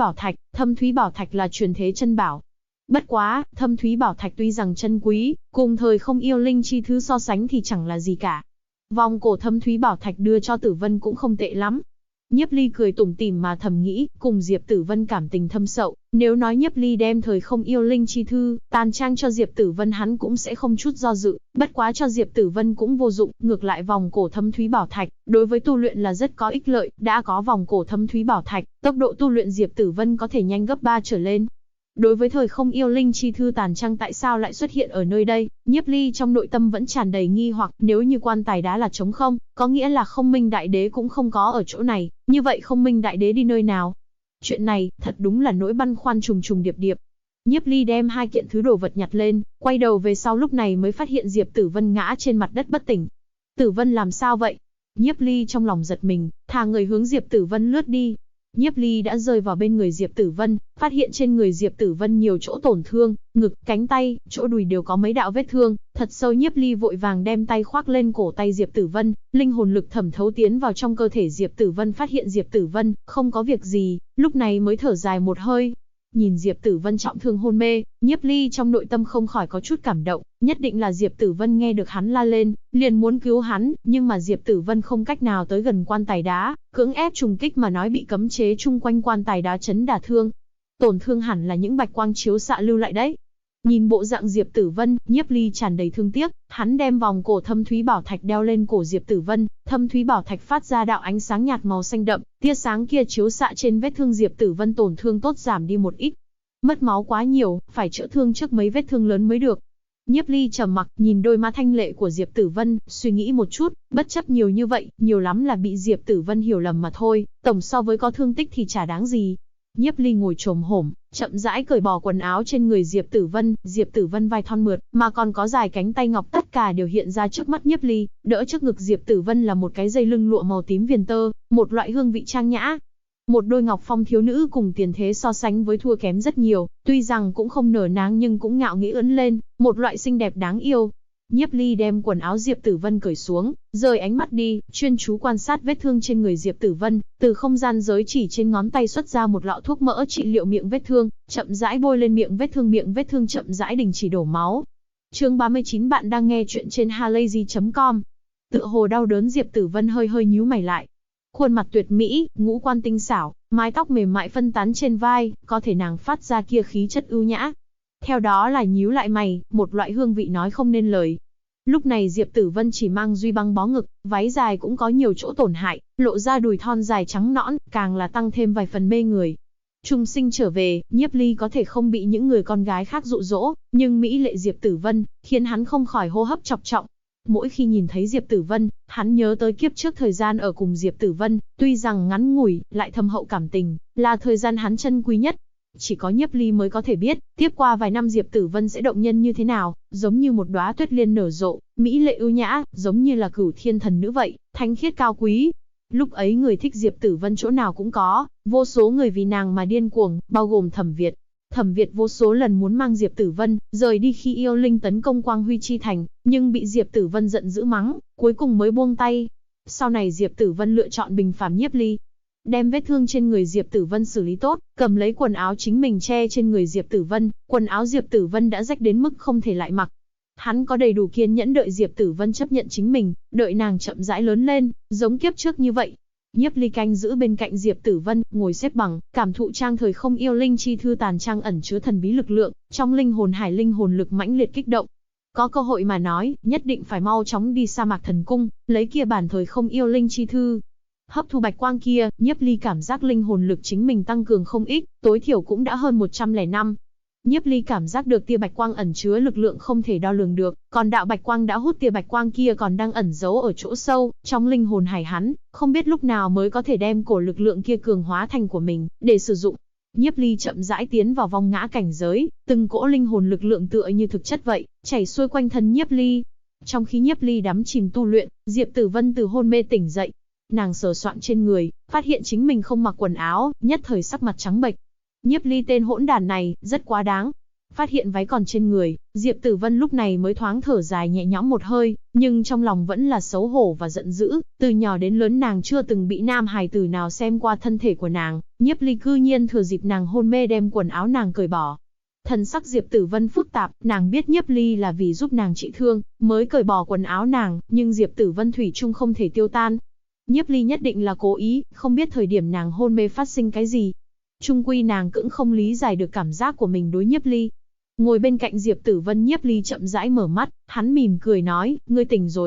bảo thạch là truyền thế chân bảo. Bất quá, thâm thúy bảo thạch tuy rằng chân quý, cùng thời không yêu linh chi thứ so sánh thì chẳng là gì cả. Vòng cổ thâm thúy bảo thạch đưa cho Tử Vân cũng không tệ lắm. Nhiếp Ly cười tủm tỉm mà thầm nghĩ, cùng Diệp Tử Vân cảm tình thâm sậu, nếu nói Nhiếp Ly đem thời không yêu linh chi thư, tàn trang cho Diệp Tử Vân hắn cũng sẽ không chút do dự, bất quá cho Diệp Tử Vân cũng vô dụng, ngược lại vòng cổ thâm thúy bảo thạch, đối với tu luyện là rất có ích lợi, đã có vòng cổ thâm thúy bảo thạch, tốc độ tu luyện Diệp Tử Vân có thể nhanh gấp 3 trở lên. Đối với thời không yêu linh chi thư tàn trăng tại sao lại xuất hiện ở nơi đây, Nhiếp Ly trong nội tâm vẫn tràn đầy nghi hoặc, nếu như quan tài đá là trống không, có nghĩa là Không Minh Đại Đế cũng không có ở chỗ này, như vậy Không Minh Đại Đế đi nơi nào? Chuyện này, thật đúng là nỗi băn khoăn trùng trùng điệp điệp. Nhiếp Ly đem hai kiện thứ đồ vật nhặt lên, quay đầu về sau lúc này mới phát hiện Diệp Tử Vân ngã trên mặt đất bất tỉnh. Tử Vân làm sao vậy? Nhiếp Ly trong lòng giật mình, thả người hướng Diệp Tử Vân lướt đi. Nhiếp Ly đã rơi vào bên người Diệp Tử Vân, phát hiện trên người Diệp Tử Vân nhiều chỗ tổn thương, ngực, cánh tay, chỗ đùi đều có mấy đạo vết thương, thật sâu. Nhiếp Ly vội vàng đem tay khoác lên cổ tay Diệp Tử Vân, linh hồn lực thẩm thấu tiến vào trong cơ thể Diệp Tử Vân, phát hiện Diệp Tử Vân không có việc gì, lúc này mới thở dài một hơi. Nhìn Diệp Tử Vân trọng thương hôn mê, Nhiếp Ly trong nội tâm không khỏi có chút cảm động, nhất định là Diệp Tử Vân nghe được hắn la lên, liền muốn cứu hắn, nhưng mà Diệp Tử Vân không cách nào tới gần quan tài đá, cưỡng ép trùng kích mà nói bị cấm chế chung quanh quan tài đá chấn đả thương. Tổn thương hẳn là những bạch quang chiếu xạ lưu lại đấy. Nhìn bộ dạng Diệp Tử Vân, Nhiếp Ly tràn đầy thương tiếc, hắn đem vòng cổ thâm thúy bảo thạch đeo lên cổ Diệp Tử Vân, thâm thúy bảo thạch phát ra đạo ánh sáng nhạt màu xanh đậm, tia sáng kia chiếu xạ trên vết thương Diệp Tử Vân, tổn thương tốt giảm đi một ít. Mất máu quá nhiều, phải chữa thương trước mấy vết thương lớn mới được. Nhiếp Ly trầm mặc, nhìn đôi má thanh lệ của Diệp Tử Vân, suy nghĩ một chút, bất chấp nhiều như vậy, nhiều lắm là bị Diệp Tử Vân hiểu lầm mà thôi, tổng so với có thương tích thì chả đáng gì. Nhiếp Ly ngồi chồm hổm, chậm rãi cởi bỏ quần áo trên người Diệp Tử Vân vai thon mượt, mà còn có dài cánh tay ngọc, tất cả đều hiện ra trước mắt Nhiếp Ly, đỡ trước ngực Diệp Tử Vân là một cái dây lưng lụa màu tím viền tơ, một loại hương vị trang nhã. Một đôi ngọc phong thiếu nữ cùng tiền thế so sánh với thua kém rất nhiều, tuy rằng cũng không nở nang nhưng cũng ngạo nghễ ưỡn lên, một loại xinh đẹp đáng yêu. Nhiếp Ly đem quần áo Diệp Tử Vân cởi xuống, rời ánh mắt đi, chuyên chú quan sát vết thương trên người Diệp Tử Vân, từ không gian giới chỉ trên ngón tay xuất ra một lọ thuốc mỡ trị liệu miệng vết thương, chậm rãi bôi lên miệng vết thương chậm rãi đình chỉ đổ máu. Chương 39, bạn đang nghe chuyện trên halayzi.com. Tựa hồ đau đớn, Diệp Tử Vân hơi hơi nhíu mày lại. Khuôn mặt tuyệt mỹ, ngũ quan tinh xảo, mái tóc mềm mại phân tán trên vai, có thể nàng phát ra kia khí chất ưu nhã. Theo đó là nhíu lại mày, một loại hương vị nói không nên lời. Lúc này Diệp Tử Vân chỉ mang duy băng bó ngực, váy dài cũng có nhiều chỗ tổn hại, lộ ra đùi thon dài trắng nõn, càng là tăng thêm vài phần mê người. Trung sinh trở về, Nhiếp Ly có thể không bị những người con gái khác dụ dỗ, nhưng mỹ lệ Diệp Tử Vân khiến hắn không khỏi hô hấp chọc trọng. Mỗi khi nhìn thấy Diệp Tử Vân, hắn nhớ tới kiếp trước thời gian ở cùng Diệp Tử Vân, tuy rằng ngắn ngủi, lại thâm hậu cảm tình, là thời gian hắn trân quý nhất. Chỉ có Nhiếp Ly mới có thể biết, tiếp qua vài năm Diệp Tử Vân sẽ động nhân như thế nào, giống như một đóa tuyết liên nở rộ, mỹ lệ ưu nhã, giống như là cửu thiên thần nữ vậy, thánh khiết cao quý. Lúc ấy người thích Diệp Tử Vân chỗ nào cũng có, vô số người vì nàng mà điên cuồng, bao gồm Thẩm Việt. Thẩm Việt vô số lần muốn mang Diệp Tử Vân rời đi khi yêu linh tấn công Quang Huy Chi Thành, nhưng bị Diệp Tử Vân giận dữ mắng, cuối cùng mới buông tay. Sau này Diệp Tử Vân lựa chọn bình phàm Nhiếp Ly, đem vết thương trên người Diệp Tử Vân xử lý tốt, cầm lấy quần áo chính mình che trên người Diệp Tử Vân, quần áo Diệp Tử Vân đã rách đến mức không thể lại mặc. Hắn có đầy đủ kiên nhẫn đợi Diệp Tử Vân chấp nhận chính mình, đợi nàng chậm rãi lớn lên, giống kiếp trước như vậy. Nhiếp Ly canh giữ bên cạnh Diệp Tử Vân, ngồi xếp bằng, cảm thụ trang thời không yêu linh chi thư tàn trang ẩn chứa thần bí lực lượng, trong linh hồn hải linh hồn lực mãnh liệt kích động. Có cơ hội mà nói, nhất định phải mau chóng đi sa mạc thần cung, lấy kia bản thời không yêu linh chi thư. Hấp thu bạch quang kia, Nhiếp Ly cảm giác linh hồn lực chính mình tăng cường không ít, tối thiểu cũng đã hơn 105. Nhiếp Ly cảm giác được tia bạch quang ẩn chứa lực lượng không thể đo lường được, còn đạo bạch quang đã hút tia bạch quang kia còn đang ẩn giấu ở chỗ sâu, trong linh hồn hải hắn, không biết lúc nào mới có thể đem cổ lực lượng kia cường hóa thành của mình, để sử dụng. Nhiếp Ly chậm rãi tiến vào vong ngã cảnh giới, từng cỗ linh hồn lực lượng tựa như thực chất vậy, chảy xuôi quanh thân Nhiếp Ly. Trong khi Nhiếp Ly đắm chìm tu luyện, Diệp Tử Vân từ hôn mê tỉnh dậy. Nàng sờ soạn trên người, phát hiện chính mình không mặc quần áo, nhất thời sắc mặt trắng bệch. Nhiếp Ly tên hỗn đản này, rất quá đáng. Phát hiện váy còn trên người, Diệp Tử Vân lúc này mới thoáng thở dài nhẹ nhõm một hơi, nhưng trong lòng vẫn là xấu hổ và giận dữ, từ nhỏ đến lớn nàng chưa từng bị nam hài tử nào xem qua thân thể của nàng, Nhiếp Ly cư nhiên thừa dịp nàng hôn mê đem quần áo nàng cởi bỏ. Thần sắc Diệp Tử Vân phức tạp, nàng biết Nhiếp Ly là vì giúp nàng trị thương, mới cởi bỏ quần áo nàng, nhưng Diệp Tử Vân thủy chung không thể tiêu tan. Nhiếp Ly nhất định là cố ý, không biết thời điểm nàng hôn mê phát sinh cái gì. Chung quy nàng cũng không lý giải được cảm giác của mình đối Nhiếp Ly. Ngồi bên cạnh Diệp Tử Vân, Nhiếp Ly chậm rãi mở mắt, hắn mỉm cười nói, ngươi tỉnh rồi.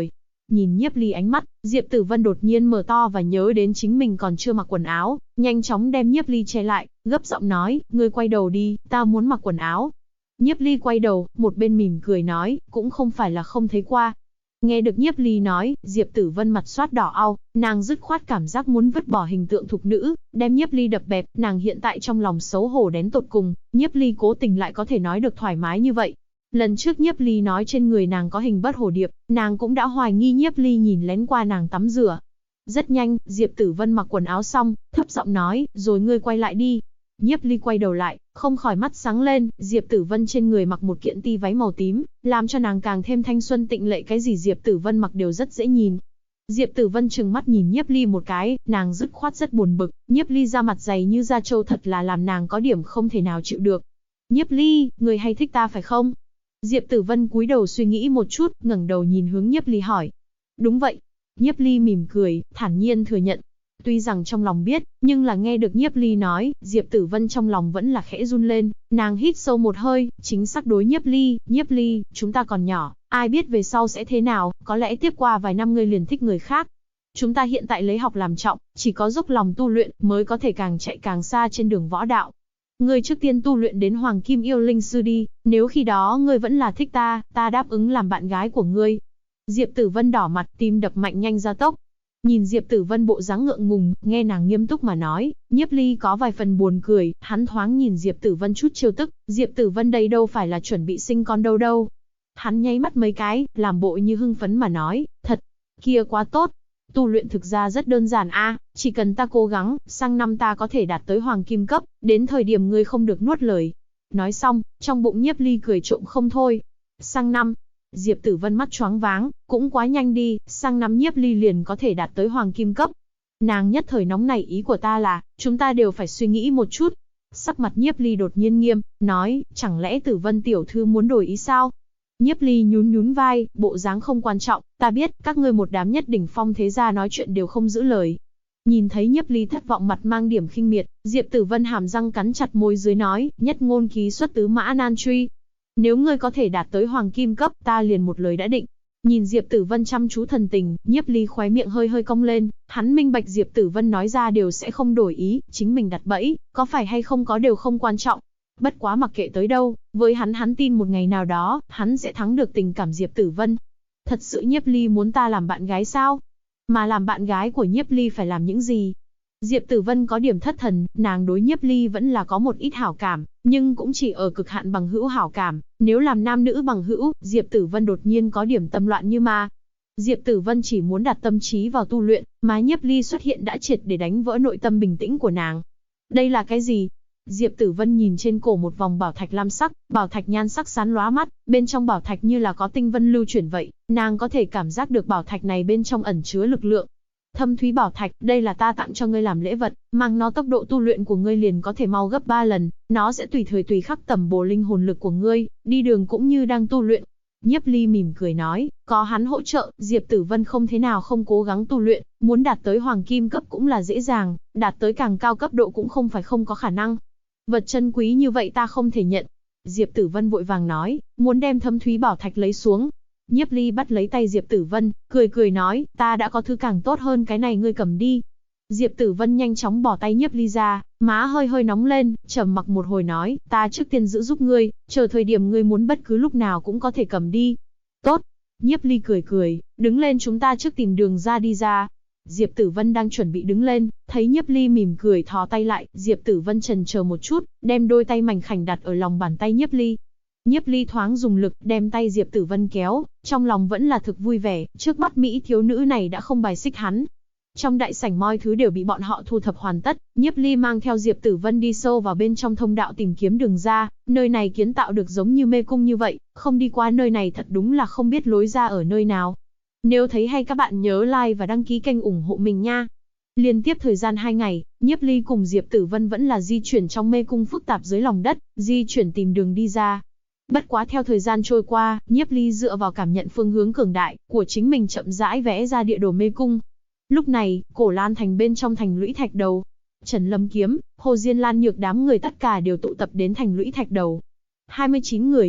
Nhìn Nhiếp Ly ánh mắt, Diệp Tử Vân đột nhiên mở to và nhớ đến chính mình còn chưa mặc quần áo, nhanh chóng đem Nhiếp Ly che lại, gấp giọng nói, ngươi quay đầu đi, ta muốn mặc quần áo. Nhiếp Ly quay đầu, một bên mỉm cười nói, cũng không phải là không thấy qua. Nghe được Nhiếp Ly nói, Diệp Tử Vân mặt xoát đỏ au, nàng dứt khoát cảm giác muốn vứt bỏ hình tượng thục nữ, đem Nhiếp Ly đập bẹp, nàng hiện tại trong lòng xấu hổ đến tột cùng, Nhiếp Ly cố tình lại có thể nói được thoải mái như vậy. Lần trước Nhiếp Ly nói trên người nàng có hình bất hổ điệp, nàng cũng đã hoài nghi Nhiếp Ly nhìn lén qua nàng tắm rửa. Rất nhanh, Diệp Tử Vân mặc quần áo xong, thấp giọng nói, rồi ngươi quay lại đi. Nhiếp Ly quay đầu lại, không khỏi mắt sáng lên, Diệp Tử Vân trên người mặc một kiện ti váy màu tím, làm cho nàng càng thêm thanh xuân tịnh lệ, cái gì Diệp Tử Vân mặc đều rất dễ nhìn. Diệp Tử Vân trừng mắt nhìn Nhiếp Ly một cái, nàng dứt khoát rất buồn bực, Nhiếp Ly da mặt dày như da trâu thật là làm nàng có điểm không thể nào chịu được. Nhiếp Ly, người hay thích ta phải không? Diệp Tử Vân cúi đầu suy nghĩ một chút, ngẩng đầu nhìn hướng Nhiếp Ly hỏi. Đúng vậy. Nhiếp Ly mỉm cười, thản nhiên thừa nhận. Tuy rằng trong lòng biết, nhưng là nghe được Nhiếp Ly nói, Diệp Tử Vân trong lòng vẫn là khẽ run lên, nàng hít sâu một hơi, chính xác đối Nhiếp Ly, chúng ta còn nhỏ, ai biết về sau sẽ thế nào, có lẽ tiếp qua vài năm ngươi liền thích người khác. Chúng ta hiện tại lấy học làm trọng, chỉ có dốc lòng tu luyện mới có thể càng chạy càng xa trên đường võ đạo. Ngươi trước tiên tu luyện đến Hoàng Kim Yêu Linh Sư đi, nếu khi đó ngươi vẫn là thích ta, ta đáp ứng làm bạn gái của ngươi. Diệp Tử Vân đỏ mặt, tim đập mạnh nhanh ra tốc. Nhìn Diệp Tử Vân bộ dáng ngượng ngùng, nghe nàng nghiêm túc mà nói, Nhiếp Ly có vài phần buồn cười, hắn thoáng nhìn Diệp Tử Vân chút trêu tức, Diệp Tử Vân đây đâu phải là chuẩn bị sinh con đâu. Hắn nháy mắt mấy cái, làm bộ như hưng phấn mà nói, thật, kia quá tốt. Tu luyện thực ra rất đơn giản chỉ cần ta cố gắng, sang năm ta có thể đạt tới Hoàng Kim cấp, đến thời điểm ngươi không được nuốt lời. Nói xong, trong bụng Nhiếp Ly cười trộm không thôi. Sang năm, Diệp Tử Vân mắt choáng váng, cũng quá nhanh đi, sang năm Nhiếp Ly liền có thể đạt tới Hoàng Kim cấp. Nàng nhất thời nóng nảy, ý của ta là, chúng ta đều phải suy nghĩ một chút. Sắc mặt Nhiếp Ly đột nhiên nghiêm, nói, chẳng lẽ Tử Vân tiểu thư muốn đổi ý sao? Nhiếp Ly nhún vai, bộ dáng không quan trọng, ta biết, các ngươi một đám nhất đỉnh phong thế gia nói chuyện đều không giữ lời. Nhìn thấy Nhiếp Ly thất vọng, mặt mang điểm khinh miệt, Diệp Tử Vân hàm răng cắn chặt môi dưới nói, nhất ngôn ký xuất tứ mã nan truy. Nếu ngươi có thể đạt tới Hoàng Kim cấp, ta liền một lời đã định. Nhìn Diệp Tử Vân chăm chú thần tình, Nhiếp Ly khóe miệng hơi cong lên, hắn minh bạch Diệp Tử Vân nói ra đều sẽ không đổi ý, chính mình đặt bẫy, có phải hay không có đều không quan trọng. Bất quá mặc kệ tới đâu, với hắn tin một ngày nào đó, hắn sẽ thắng được tình cảm Diệp Tử Vân. Thật sự Nhiếp Ly muốn ta làm bạn gái sao? Mà làm bạn gái của Nhiếp Ly phải làm những gì? Diệp Tử Vân có điểm thất thần, nàng đối Nhiếp Ly vẫn là có một ít hảo cảm, nhưng cũng chỉ ở cực hạn bằng hữu hảo cảm, nếu làm nam nữ bằng hữu, Diệp Tử Vân đột nhiên có điểm tâm loạn như ma. Diệp Tử Vân chỉ muốn đặt tâm trí vào tu luyện, mà Nhiếp Ly xuất hiện đã triệt để đánh vỡ nội tâm bình tĩnh của nàng. Đây là cái gì? Diệp Tử Vân nhìn trên cổ một vòng bảo thạch lam sắc, bảo thạch nhan sắc sáng lóa mắt, bên trong bảo thạch như là có tinh vân lưu chuyển vậy, nàng có thể cảm giác được bảo thạch này bên trong ẩn chứa lực lượng. Thâm thúy bảo thạch, đây là ta tặng cho ngươi làm lễ vật, mang nó tốc độ tu luyện của ngươi liền có thể mau gấp 3 lần, nó sẽ tùy thời tùy khắc tầm bổ linh hồn lực của ngươi, đi đường cũng như đang tu luyện. Nhiếp Ly mỉm cười nói, có hắn hỗ trợ, Diệp Tử Vân không thế nào không cố gắng tu luyện, muốn đạt tới Hoàng Kim cấp cũng là dễ dàng, đạt tới càng cao cấp độ cũng không phải không có khả năng. Vật chân quý như vậy ta không thể nhận. Diệp Tử Vân vội vàng nói, muốn đem thâm thúy bảo thạch lấy xuống. Nhiếp Ly bắt lấy tay Diệp Tử Vân, cười nói, ta đã có thứ càng tốt hơn cái này, ngươi cầm đi. Diệp Tử Vân nhanh chóng bỏ tay Nhiếp Ly ra, má hơi nóng lên, trầm mặc một hồi nói, ta trước tiên giữ giúp ngươi, chờ thời điểm ngươi muốn bất cứ lúc nào cũng có thể cầm đi. Tốt. Nhiếp Ly cười, đứng lên, chúng ta trước tìm đường ra đi ra. Diệp Tử Vân đang chuẩn bị đứng lên, thấy Nhiếp Ly mỉm cười thò tay lại, Diệp Tử Vân chần chờ một chút, đem đôi tay mảnh khảnh đặt ở lòng bàn tay Nhiếp Ly. Nhiếp Ly thoáng dùng lực, đem tay Diệp Tử Vân kéo, trong lòng vẫn là thực vui vẻ, trước mắt mỹ thiếu nữ này đã không bài xích hắn. Trong đại sảnh mọi thứ đều bị bọn họ thu thập hoàn tất, Nhiếp Ly mang theo Diệp Tử Vân đi sâu vào bên trong thông đạo tìm kiếm đường ra, nơi này kiến tạo được giống như mê cung như vậy, không đi qua nơi này thật đúng là không biết lối ra ở nơi nào. Nếu thấy hay các bạn nhớ like và đăng ký kênh ủng hộ mình nha. Liên tiếp thời gian 2 ngày, Nhiếp Ly cùng Diệp Tử Vân vẫn là di chuyển trong mê cung phức tạp dưới lòng đất, di chuyển tìm đường đi ra. Bất quá theo thời gian trôi qua, Nhiếp Ly dựa vào cảm nhận phương hướng cường đại của chính mình chậm rãi vẽ ra địa đồ mê cung. Lúc này, Cổ Lan Thành bên trong thành lũy Thạch Đầu, Trần Lâm Kiếm, Hồ Diên Lan Nhược đám người tất cả đều tụ tập đến thành lũy Thạch Đầu. 29 người.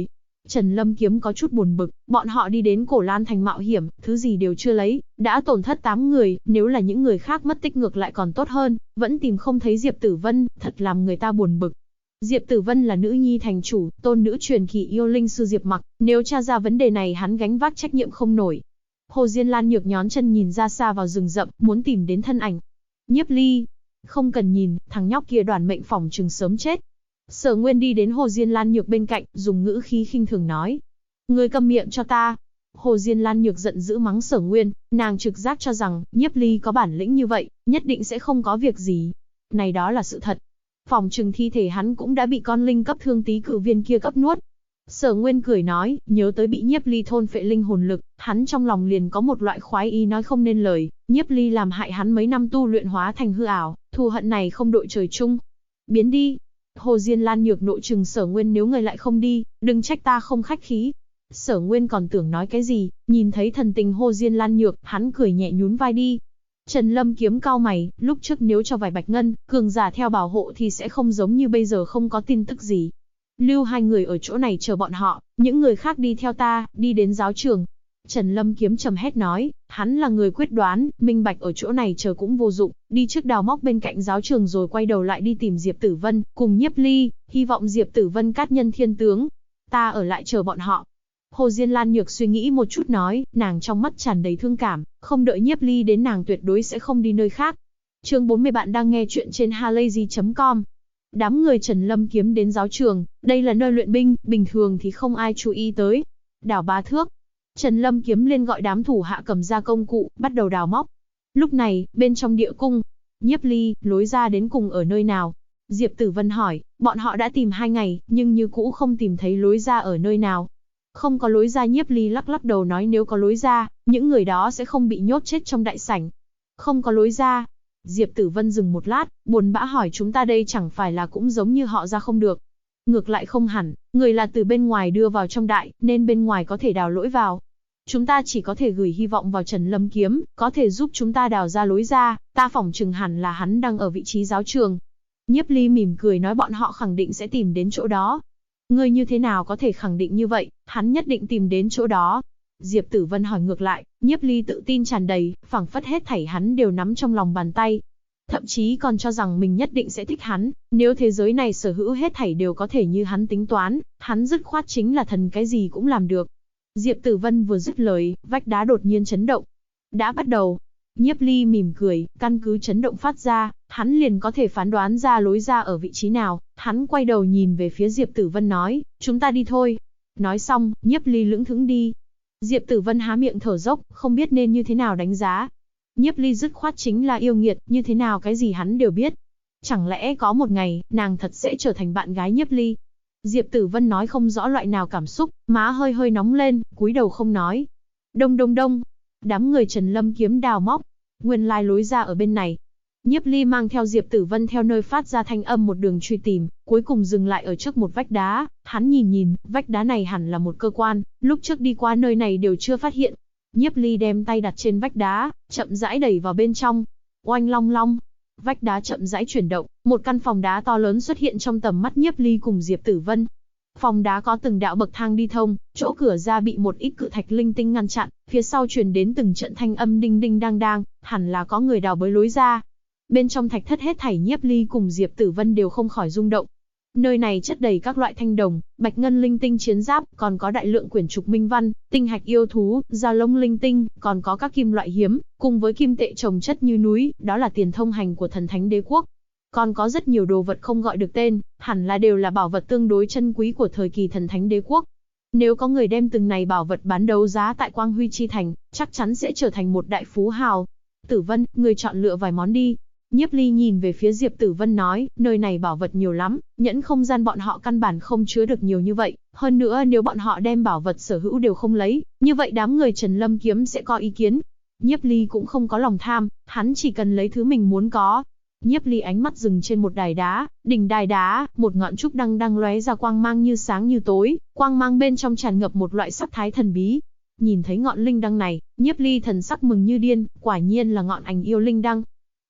Trần Lâm Kiếm có chút buồn bực, bọn họ đi đến Cổ Lan Thành mạo hiểm, thứ gì đều chưa lấy, đã tổn thất 8 người, nếu là những người khác mất tích ngược lại còn tốt hơn, vẫn tìm không thấy Diệp Tử Vân, thật làm người ta buồn bực. Diệp Tử Vân là nữ nhi thành chủ, tôn nữ truyền kỳ yêu linh sư Diệp Mặc, nếu tra ra vấn đề này hắn gánh vác trách nhiệm không nổi. Hồ Diên Lan nhược nhón chân nhìn ra xa vào rừng rậm, muốn tìm đến thân ảnh. Nhiếp Ly, không cần nhìn, thằng nhóc kia đoản mệnh phỏng chừng sớm chết. Sở Nguyên đi đến Hồ Diên Lan nhược bên cạnh, dùng ngữ khí khinh thường nói. Ngươi câm miệng cho ta. Hồ Diên Lan nhược giận dữ mắng Sở Nguyên, nàng trực giác cho rằng, Nhiếp Ly có bản lĩnh như vậy, nhất định sẽ không có việc gì. Này đó là sự thật. Phỏng chừng thi thể hắn cũng đã bị con linh cấp thương tí cự viên kia cấp nuốt. Sở Nguyên cười nói, nhớ tới bị Nhiếp Ly thôn phệ linh hồn lực, hắn trong lòng liền có một loại khoái ý nói không nên lời, Nhiếp Ly làm hại hắn mấy năm tu luyện hóa thành hư ảo, thù hận này không đội trời chung. Biến đi. Hồ Diên Lan nhược nội trừng Sở Nguyên, nếu người lại không đi, đừng trách ta không khách khí. Sở Nguyên còn tưởng nói cái gì, nhìn thấy thần tình Hồ Diên Lan nhược, hắn cười nhẹ nhún vai đi. Trần Lâm Kiếm cau mày, lúc trước nếu cho vài bạch ngân, cường giả theo bảo hộ thì sẽ không giống như bây giờ không có tin tức gì. Lưu hai người ở chỗ này chờ bọn họ, những người khác đi theo ta, đi đến giáo trường. Trần Lâm Kiếm trầm hét nói, hắn là người quyết đoán, minh bạch ở chỗ này chờ cũng vô dụng, đi trước đào móc bên cạnh giáo trường rồi quay đầu lại đi tìm Diệp Tử Vân, cùng Nhiếp Ly, hy vọng Diệp Tử Vân cát nhân thiên tướng. Ta ở lại chờ bọn họ. Hồ Diên Lan nhược suy nghĩ một chút nói, nàng trong mắt tràn đầy thương cảm, không đợi Nhiếp Ly đến nàng tuyệt đối sẽ không đi nơi khác. Chương 40 bạn đang nghe chuyện trên halayzi.com. Đám người Trần Lâm Kiếm đến giáo trường, đây là nơi luyện binh, bình thường thì không ai chú ý tới. Đào 3 thước. Trần Lâm Kiếm lên gọi đám thủ hạ cầm ra công cụ, bắt đầu đào móc. Lúc này, bên trong địa cung, Nhiếp Ly, lối ra đến cùng ở nơi nào? Diệp Tử Vân hỏi, bọn họ đã tìm 2 ngày, nhưng như cũ không tìm thấy lối ra ở nơi nào. Không có lối ra. Nhiếp Ly lắc lắc đầu nói, nếu có lối ra, những người đó sẽ không bị nhốt chết trong đại sảnh. Không có lối ra. Diệp Tử Vân dừng một lát, buồn bã hỏi, chúng ta đây chẳng phải là cũng giống như họ ra không được. Ngược lại không hẳn, người là từ bên ngoài đưa vào trong đại, nên bên ngoài có thể đào lối vào. Chúng ta chỉ có thể gửi hy vọng vào Trần Lâm Kiếm, có thể giúp chúng ta đào ra lối ra, ta phỏng chừng hẳn là hắn đang ở vị trí giáo trường. Nhiếp Ly mỉm cười nói, bọn họ khẳng định sẽ tìm đến chỗ đó. Ngươi như thế nào có thể khẳng định như vậy, hắn nhất định tìm đến chỗ đó. Diệp Tử Vân hỏi ngược lại, Nhiếp Ly tự tin tràn đầy, phảng phất hết thảy hắn đều nắm trong lòng bàn tay. Thậm chí còn cho rằng mình nhất định sẽ thích hắn, nếu thế giới này sở hữu hết thảy đều có thể như hắn tính toán, hắn dứt khoát chính là thần, cái gì cũng làm được. Diệp Tử Vân vừa dứt lời, vách đá đột nhiên chấn động. Đã bắt đầu. Nhiếp Ly mỉm cười, căn cứ chấn động phát ra, hắn liền có thể phán đoán ra lối ra ở vị trí nào. Hắn quay đầu nhìn về phía Diệp Tử Vân nói, chúng ta đi thôi. Nói xong, Nhiếp Ly lững thững đi. Diệp Tử Vân há miệng thở dốc, không biết nên như thế nào đánh giá. Nhiếp Ly dứt khoát chính là yêu nghiệt, như thế nào cái gì hắn đều biết. Chẳng lẽ có một ngày, nàng thật sẽ trở thành bạn gái Nhiếp Ly? Diệp Tử Vân nói không rõ loại nào cảm xúc, má hơi hơi nóng lên, cúi đầu không nói. Đông đông đông. Đám người Trần Lâm Kiếm đào móc. Nguyên lai lối ra ở bên này. Nhiếp Ly mang theo Diệp Tử Vân theo nơi phát ra thanh âm một đường truy tìm, cuối cùng dừng lại ở trước một vách đá. Hắn nhìn, vách đá này hẳn là một cơ quan, lúc trước đi qua nơi này đều chưa phát hiện. Nhiếp Ly đem tay đặt trên vách đá, chậm rãi đẩy vào bên trong. Oanh long long. Vách đá chậm rãi chuyển động, một căn phòng đá to lớn xuất hiện trong tầm mắt Nhiếp Ly cùng Diệp Tử Vân. Phòng đá có từng đạo bậc thang đi thông, chỗ cửa ra bị một ít cự thạch linh tinh ngăn chặn, phía sau truyền đến từng trận thanh âm đinh đinh đang đang, hẳn là có người đào bới lối ra. Bên trong thạch thất hết thảy Nhiếp Ly cùng Diệp Tử Vân đều không khỏi rung động. Nơi này chất đầy các loại thanh đồng, bạch ngân linh tinh chiến giáp, còn có đại lượng quyển trục minh văn, tinh hạch yêu thú, da lông linh tinh, còn có các kim loại hiếm, cùng với kim tệ chồng chất như núi, đó là tiền thông hành của thần thánh đế quốc. Còn có rất nhiều đồ vật không gọi được tên, hẳn là đều là bảo vật tương đối chân quý của thời kỳ thần thánh đế quốc. Nếu có người đem từng này bảo vật bán đấu giá tại Quang Huy Chi Thành, chắc chắn sẽ trở thành một đại phú hào. Tử Vân, người chọn lựa vài món đi. Nhiếp Ly nhìn về phía Diệp Tử Vân nói, nơi này bảo vật nhiều lắm, nhẫn không gian bọn họ căn bản không chứa được nhiều như vậy. Hơn nữa nếu bọn họ đem bảo vật sở hữu đều không lấy, như vậy đám người Trần Lâm Kiếm sẽ có ý kiến. Nhiếp Ly cũng không có lòng tham, hắn chỉ cần lấy thứ mình muốn có. Nhiếp Ly ánh mắt dừng trên một đài đá, đỉnh đài đá, một ngọn trúc đăng đang lóe ra quang mang như sáng như tối, quang mang bên trong tràn ngập một loại sắc thái thần bí. Nhìn thấy ngọn linh đăng này, Nhiếp Ly thần sắc mừng như điên, quả nhiên là ngọn ảnh yêu linh đăng.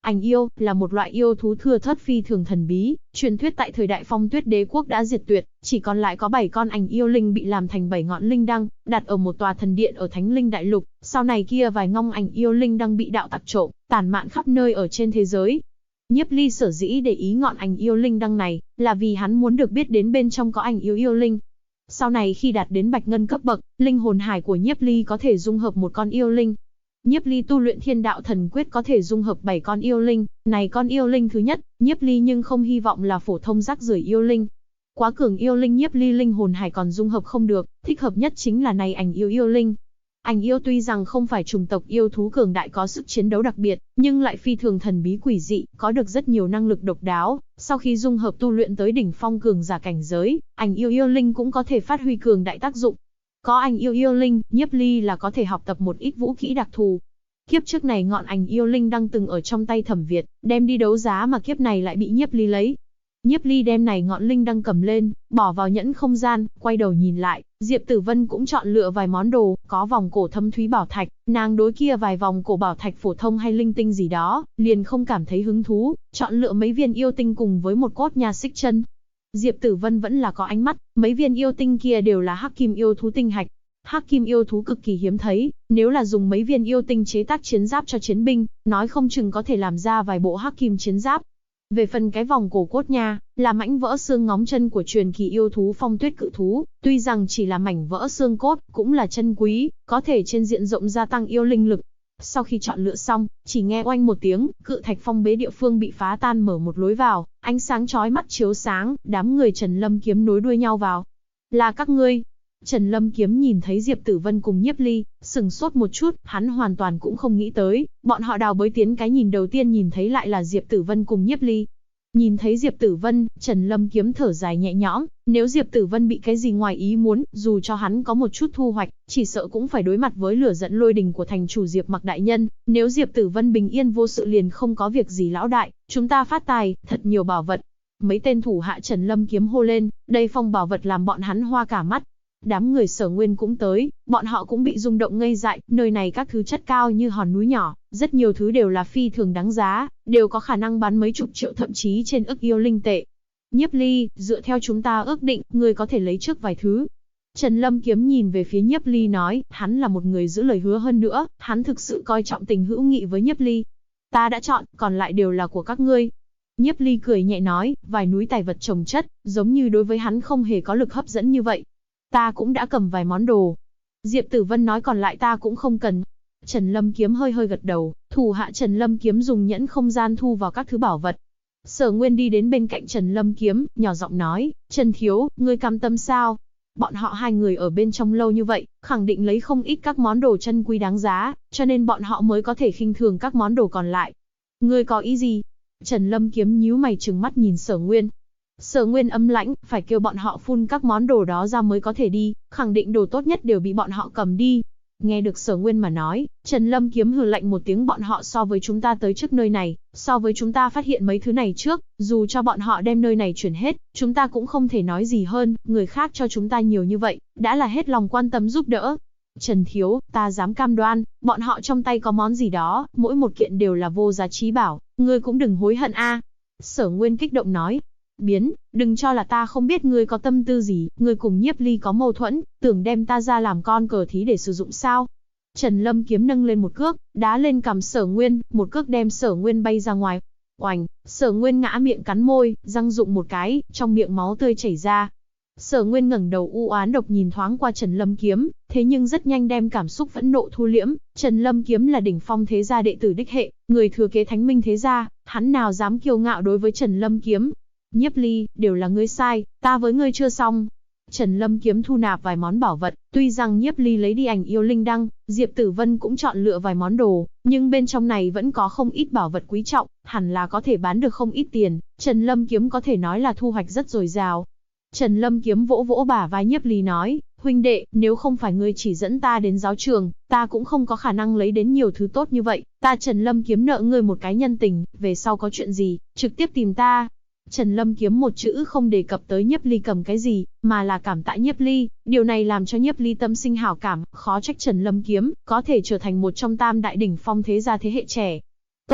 Ảnh yêu là một loại yêu thú thưa thớt phi thường thần bí, truyền thuyết tại thời đại Phong Tuyết Đế quốc đã diệt tuyệt, chỉ còn lại có 7 con ảnh yêu linh bị làm thành 7 ngọn linh đăng, đặt ở một tòa thần điện ở Thánh Linh Đại Lục, sau này kia vài ngông ảnh yêu linh đăng bị đạo tặc trộm, tản mạn khắp nơi ở trên thế giới. Nhiếp Ly sở dĩ để ý ngọn ảnh yêu linh đăng này, là vì hắn muốn được biết đến bên trong có ảnh yêu linh. Sau này khi đạt đến bạch ngân cấp bậc, linh hồn hải của Nhiếp Ly có thể dung hợp một con yêu linh. Nhiếp Ly tu luyện Thiên Đạo Thần Quyết có thể dung hợp 7 con yêu linh, này con yêu linh thứ nhất, Nhiếp Ly nhưng không hy vọng là phổ thông rác rưởi yêu linh. Quá cường yêu linh Nhiếp Ly linh hồn hải còn dung hợp không được, thích hợp nhất chính là này ảnh yêu linh. Ảnh yêu tuy rằng không phải chủng tộc yêu thú cường đại có sức chiến đấu đặc biệt, nhưng lại phi thường thần bí quỷ dị, có được rất nhiều năng lực độc đáo. Sau khi dung hợp tu luyện tới đỉnh phong cường giả cảnh giới, ảnh yêu linh cũng có thể phát huy cường đại tác dụng. Có ảnh yêu linh, Nhiếp Ly là có thể học tập một ít vũ khí đặc thù. Kiếp trước này ngọn ảnh yêu linh đang từng ở trong tay Thẩm Việt, đem đi đấu giá mà kiếp này lại bị Nhiếp Ly lấy. Nhiếp Ly đem này ngọn linh đăng cầm lên, bỏ vào nhẫn không gian, quay đầu nhìn lại, Diệp Tử Vân cũng chọn lựa vài món đồ, có vòng cổ thâm thúy bảo thạch, nàng đối kia vài vòng cổ bảo thạch phổ thông hay linh tinh gì đó, liền không cảm thấy hứng thú, chọn lựa mấy viên yêu tinh cùng với một cốt nha xích chân. Diệp Tử Vân vẫn là có ánh mắt, mấy viên yêu tinh kia đều là hắc kim yêu thú tinh hạch. Hắc kim yêu thú cực kỳ hiếm thấy, nếu là dùng mấy viên yêu tinh chế tác chiến giáp cho chiến binh, nói không chừng có thể làm ra vài bộ hắc kim chiến giáp. Về phần cái vòng cổ cốt nha, là mảnh vỡ xương ngóng chân của truyền kỳ yêu thú Phong Tuyết Cự Thú, tuy rằng chỉ là mảnh vỡ xương cốt, cũng là chân quý, có thể trên diện rộng gia tăng yêu linh lực. Sau khi chọn lựa xong, chỉ nghe oanh một tiếng, cự thạch phong bế địa phương bị phá tan mở một lối vào, ánh sáng chói mắt chiếu sáng, đám người Trần Lâm Kiếm nối đuôi nhau vào. Là các ngươi? Trần Lâm Kiếm nhìn thấy Diệp Tử Vân cùng Nhiếp Ly, sừng sốt một chút, hắn hoàn toàn cũng không nghĩ tới, bọn họ đào bới tiến cái nhìn đầu tiên nhìn thấy lại là Diệp Tử Vân cùng Nhiếp Ly. Nhìn thấy Diệp Tử Vân, Trần Lâm Kiếm thở dài nhẹ nhõm, nếu Diệp Tử Vân bị cái gì ngoài ý muốn, dù cho hắn có một chút thu hoạch, chỉ sợ cũng phải đối mặt với lửa giận lôi đình của thành chủ Diệp Mặc đại nhân, nếu Diệp Tử Vân bình yên vô sự liền không có việc gì lão đại, chúng ta phát tài, thật nhiều bảo vật. Mấy tên thủ hạ Trần Lâm Kiếm hô lên, đây phong bảo vật làm bọn hắn hoa cả mắt. Đám người Sở Nguyên cũng tới, bọn họ cũng bị rung động ngây dại, nơi này các thứ chất cao như hòn núi nhỏ, rất nhiều thứ đều là phi thường đáng giá, đều có khả năng bán mấy chục triệu thậm chí trên ức yêu linh tệ. Nhiếp Ly, dựa theo chúng ta ước định, ngươi có thể lấy trước vài thứ. Trần Lâm Kiếm nhìn về phía Nhiếp Ly nói, hắn là một người giữ lời hứa hơn nữa, hắn thực sự coi trọng tình hữu nghị với Nhiếp Ly. Ta đã chọn, còn lại đều là của các ngươi. Nhiếp Ly cười nhẹ nói, vài núi tài vật chồng chất, giống như đối với hắn không hề có lực hấp dẫn như vậy. Ta cũng đã cầm vài món đồ. Diệp Tử Vân nói còn lại ta cũng không cần. Trần Lâm Kiếm hơi hơi gật đầu, thủ hạ Trần Lâm Kiếm dùng nhẫn không gian thu vào các thứ bảo vật. Sở Nguyên đi đến bên cạnh Trần Lâm Kiếm, nhỏ giọng nói, Trần Thiếu, ngươi cam tâm sao? Bọn họ hai người ở bên trong lâu như vậy, khẳng định lấy không ít các món đồ chân quý đáng giá, cho nên bọn họ mới có thể khinh thường các món đồ còn lại. Ngươi có ý gì? Trần Lâm Kiếm nhíu mày trừng mắt nhìn Sở Nguyên. Sở Nguyên ấm lãnh, phải kêu bọn họ phun các món đồ đó ra mới có thể đi, khẳng định đồ tốt nhất đều bị bọn họ cầm đi. Nghe được Sở Nguyên mà nói, Trần Lâm Kiếm hừ lạnh một tiếng, bọn họ so với chúng ta tới trước nơi này, so với chúng ta phát hiện mấy thứ này trước, dù cho bọn họ đem nơi này chuyển hết, chúng ta cũng không thể nói gì hơn, người khác cho chúng ta nhiều như vậy, đã là hết lòng quan tâm giúp đỡ. Trần Thiếu, ta dám cam đoan, bọn họ trong tay có món gì đó, mỗi một kiện đều là vô giá trí bảo, ngươi cũng đừng hối hận a. Sở Nguyên kích động nói. Biến, đừng cho là ta không biết ngươi có tâm tư gì, ngươi cùng Nhiếp Ly có mâu thuẫn, tưởng đem ta ra làm con cờ thí để sử dụng sao? Trần Lâm Kiếm nâng lên một cước, đá lên cằm Sở Nguyên, một cước đem Sở Nguyên bay ra ngoài. Oành, Sở Nguyên ngã miệng cắn môi, răng rụng một cái, trong miệng máu tươi chảy ra. Sở Nguyên ngẩng đầu u oán độc nhìn thoáng qua Trần Lâm Kiếm, thế nhưng rất nhanh đem cảm xúc phẫn nộ thu liễm. Trần Lâm Kiếm là đỉnh phong thế gia đệ tử đích hệ, người thừa kế Thánh Minh thế gia, hắn nào dám kiêu ngạo đối với Trần Lâm Kiếm. Nhiếp Ly, đều là ngươi sai, ta với ngươi chưa xong. Trần Lâm Kiếm thu nạp vài món bảo vật, tuy rằng Nhiếp Ly lấy đi ảnh yêu linh đăng, Diệp Tử Vân cũng chọn lựa vài món đồ, nhưng bên trong này vẫn có không ít bảo vật quý trọng, hẳn là có thể bán được không ít tiền, Trần Lâm Kiếm có thể nói là thu hoạch rất dồi dào. Trần Lâm Kiếm vỗ vỗ bả vai Nhiếp Ly nói, huynh đệ, nếu không phải ngươi chỉ dẫn ta đến giáo trường, ta cũng không có khả năng lấy đến nhiều thứ tốt như vậy, ta Trần Lâm Kiếm nợ ngươi một cái nhân tình, về sau có chuyện gì, trực tiếp tìm ta. Trần Lâm Kiếm một chữ không đề cập tới Nhiếp Ly cầm cái gì, mà là cảm tạ Nhiếp Ly, điều này làm cho Nhiếp Ly tâm sinh hảo cảm, khó trách Trần Lâm Kiếm có thể trở thành một trong tam đại đỉnh phong thế gia thế hệ trẻ. Tốt,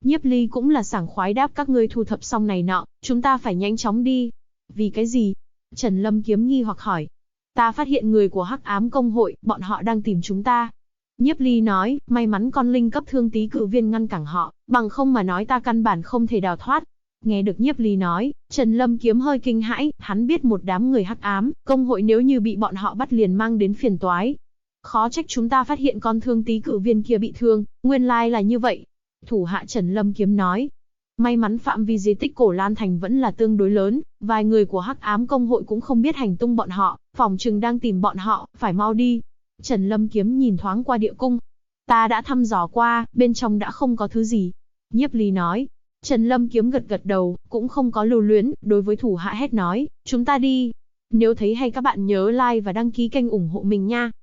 Nhiếp Ly cũng là sảng khoái đáp các ngươi thu thập xong này nọ, chúng ta phải nhanh chóng đi. Vì cái gì? Trần Lâm Kiếm nghi hoặc hỏi. Ta phát hiện người của Hắc Ám Công hội, bọn họ đang tìm chúng ta. Nhiếp Ly nói, may mắn con linh cấp thương tí cự viên ngăn cản họ, bằng không mà nói ta căn bản không thể đào thoát. Nghe được Nhiếp Ly nói, Trần Lâm Kiếm hơi kinh hãi, hắn biết một đám người Hắc Ám Công hội nếu như bị bọn họ bắt liền mang đến phiền toái. Khó trách chúng ta phát hiện con thương tí cự viên kia bị thương, nguyên lai là như vậy. Thủ hạ Trần Lâm Kiếm nói. May mắn phạm vi di tích Cổ Lan Thành vẫn là tương đối lớn, vài người của Hắc Ám Công hội cũng không biết hành tung bọn họ, phòng trừng đang tìm bọn họ, phải mau đi. Trần Lâm Kiếm nhìn thoáng qua địa cung. Ta đã thăm dò qua, bên trong đã không có thứ gì. Nhiếp Ly nói. Trần Lâm Kiếm gật gật đầu, cũng không có lưu luyến, đối với thủ hạ hét nói, chúng ta đi. Nếu thấy hay các bạn nhớ like và đăng ký kênh ủng hộ mình nha.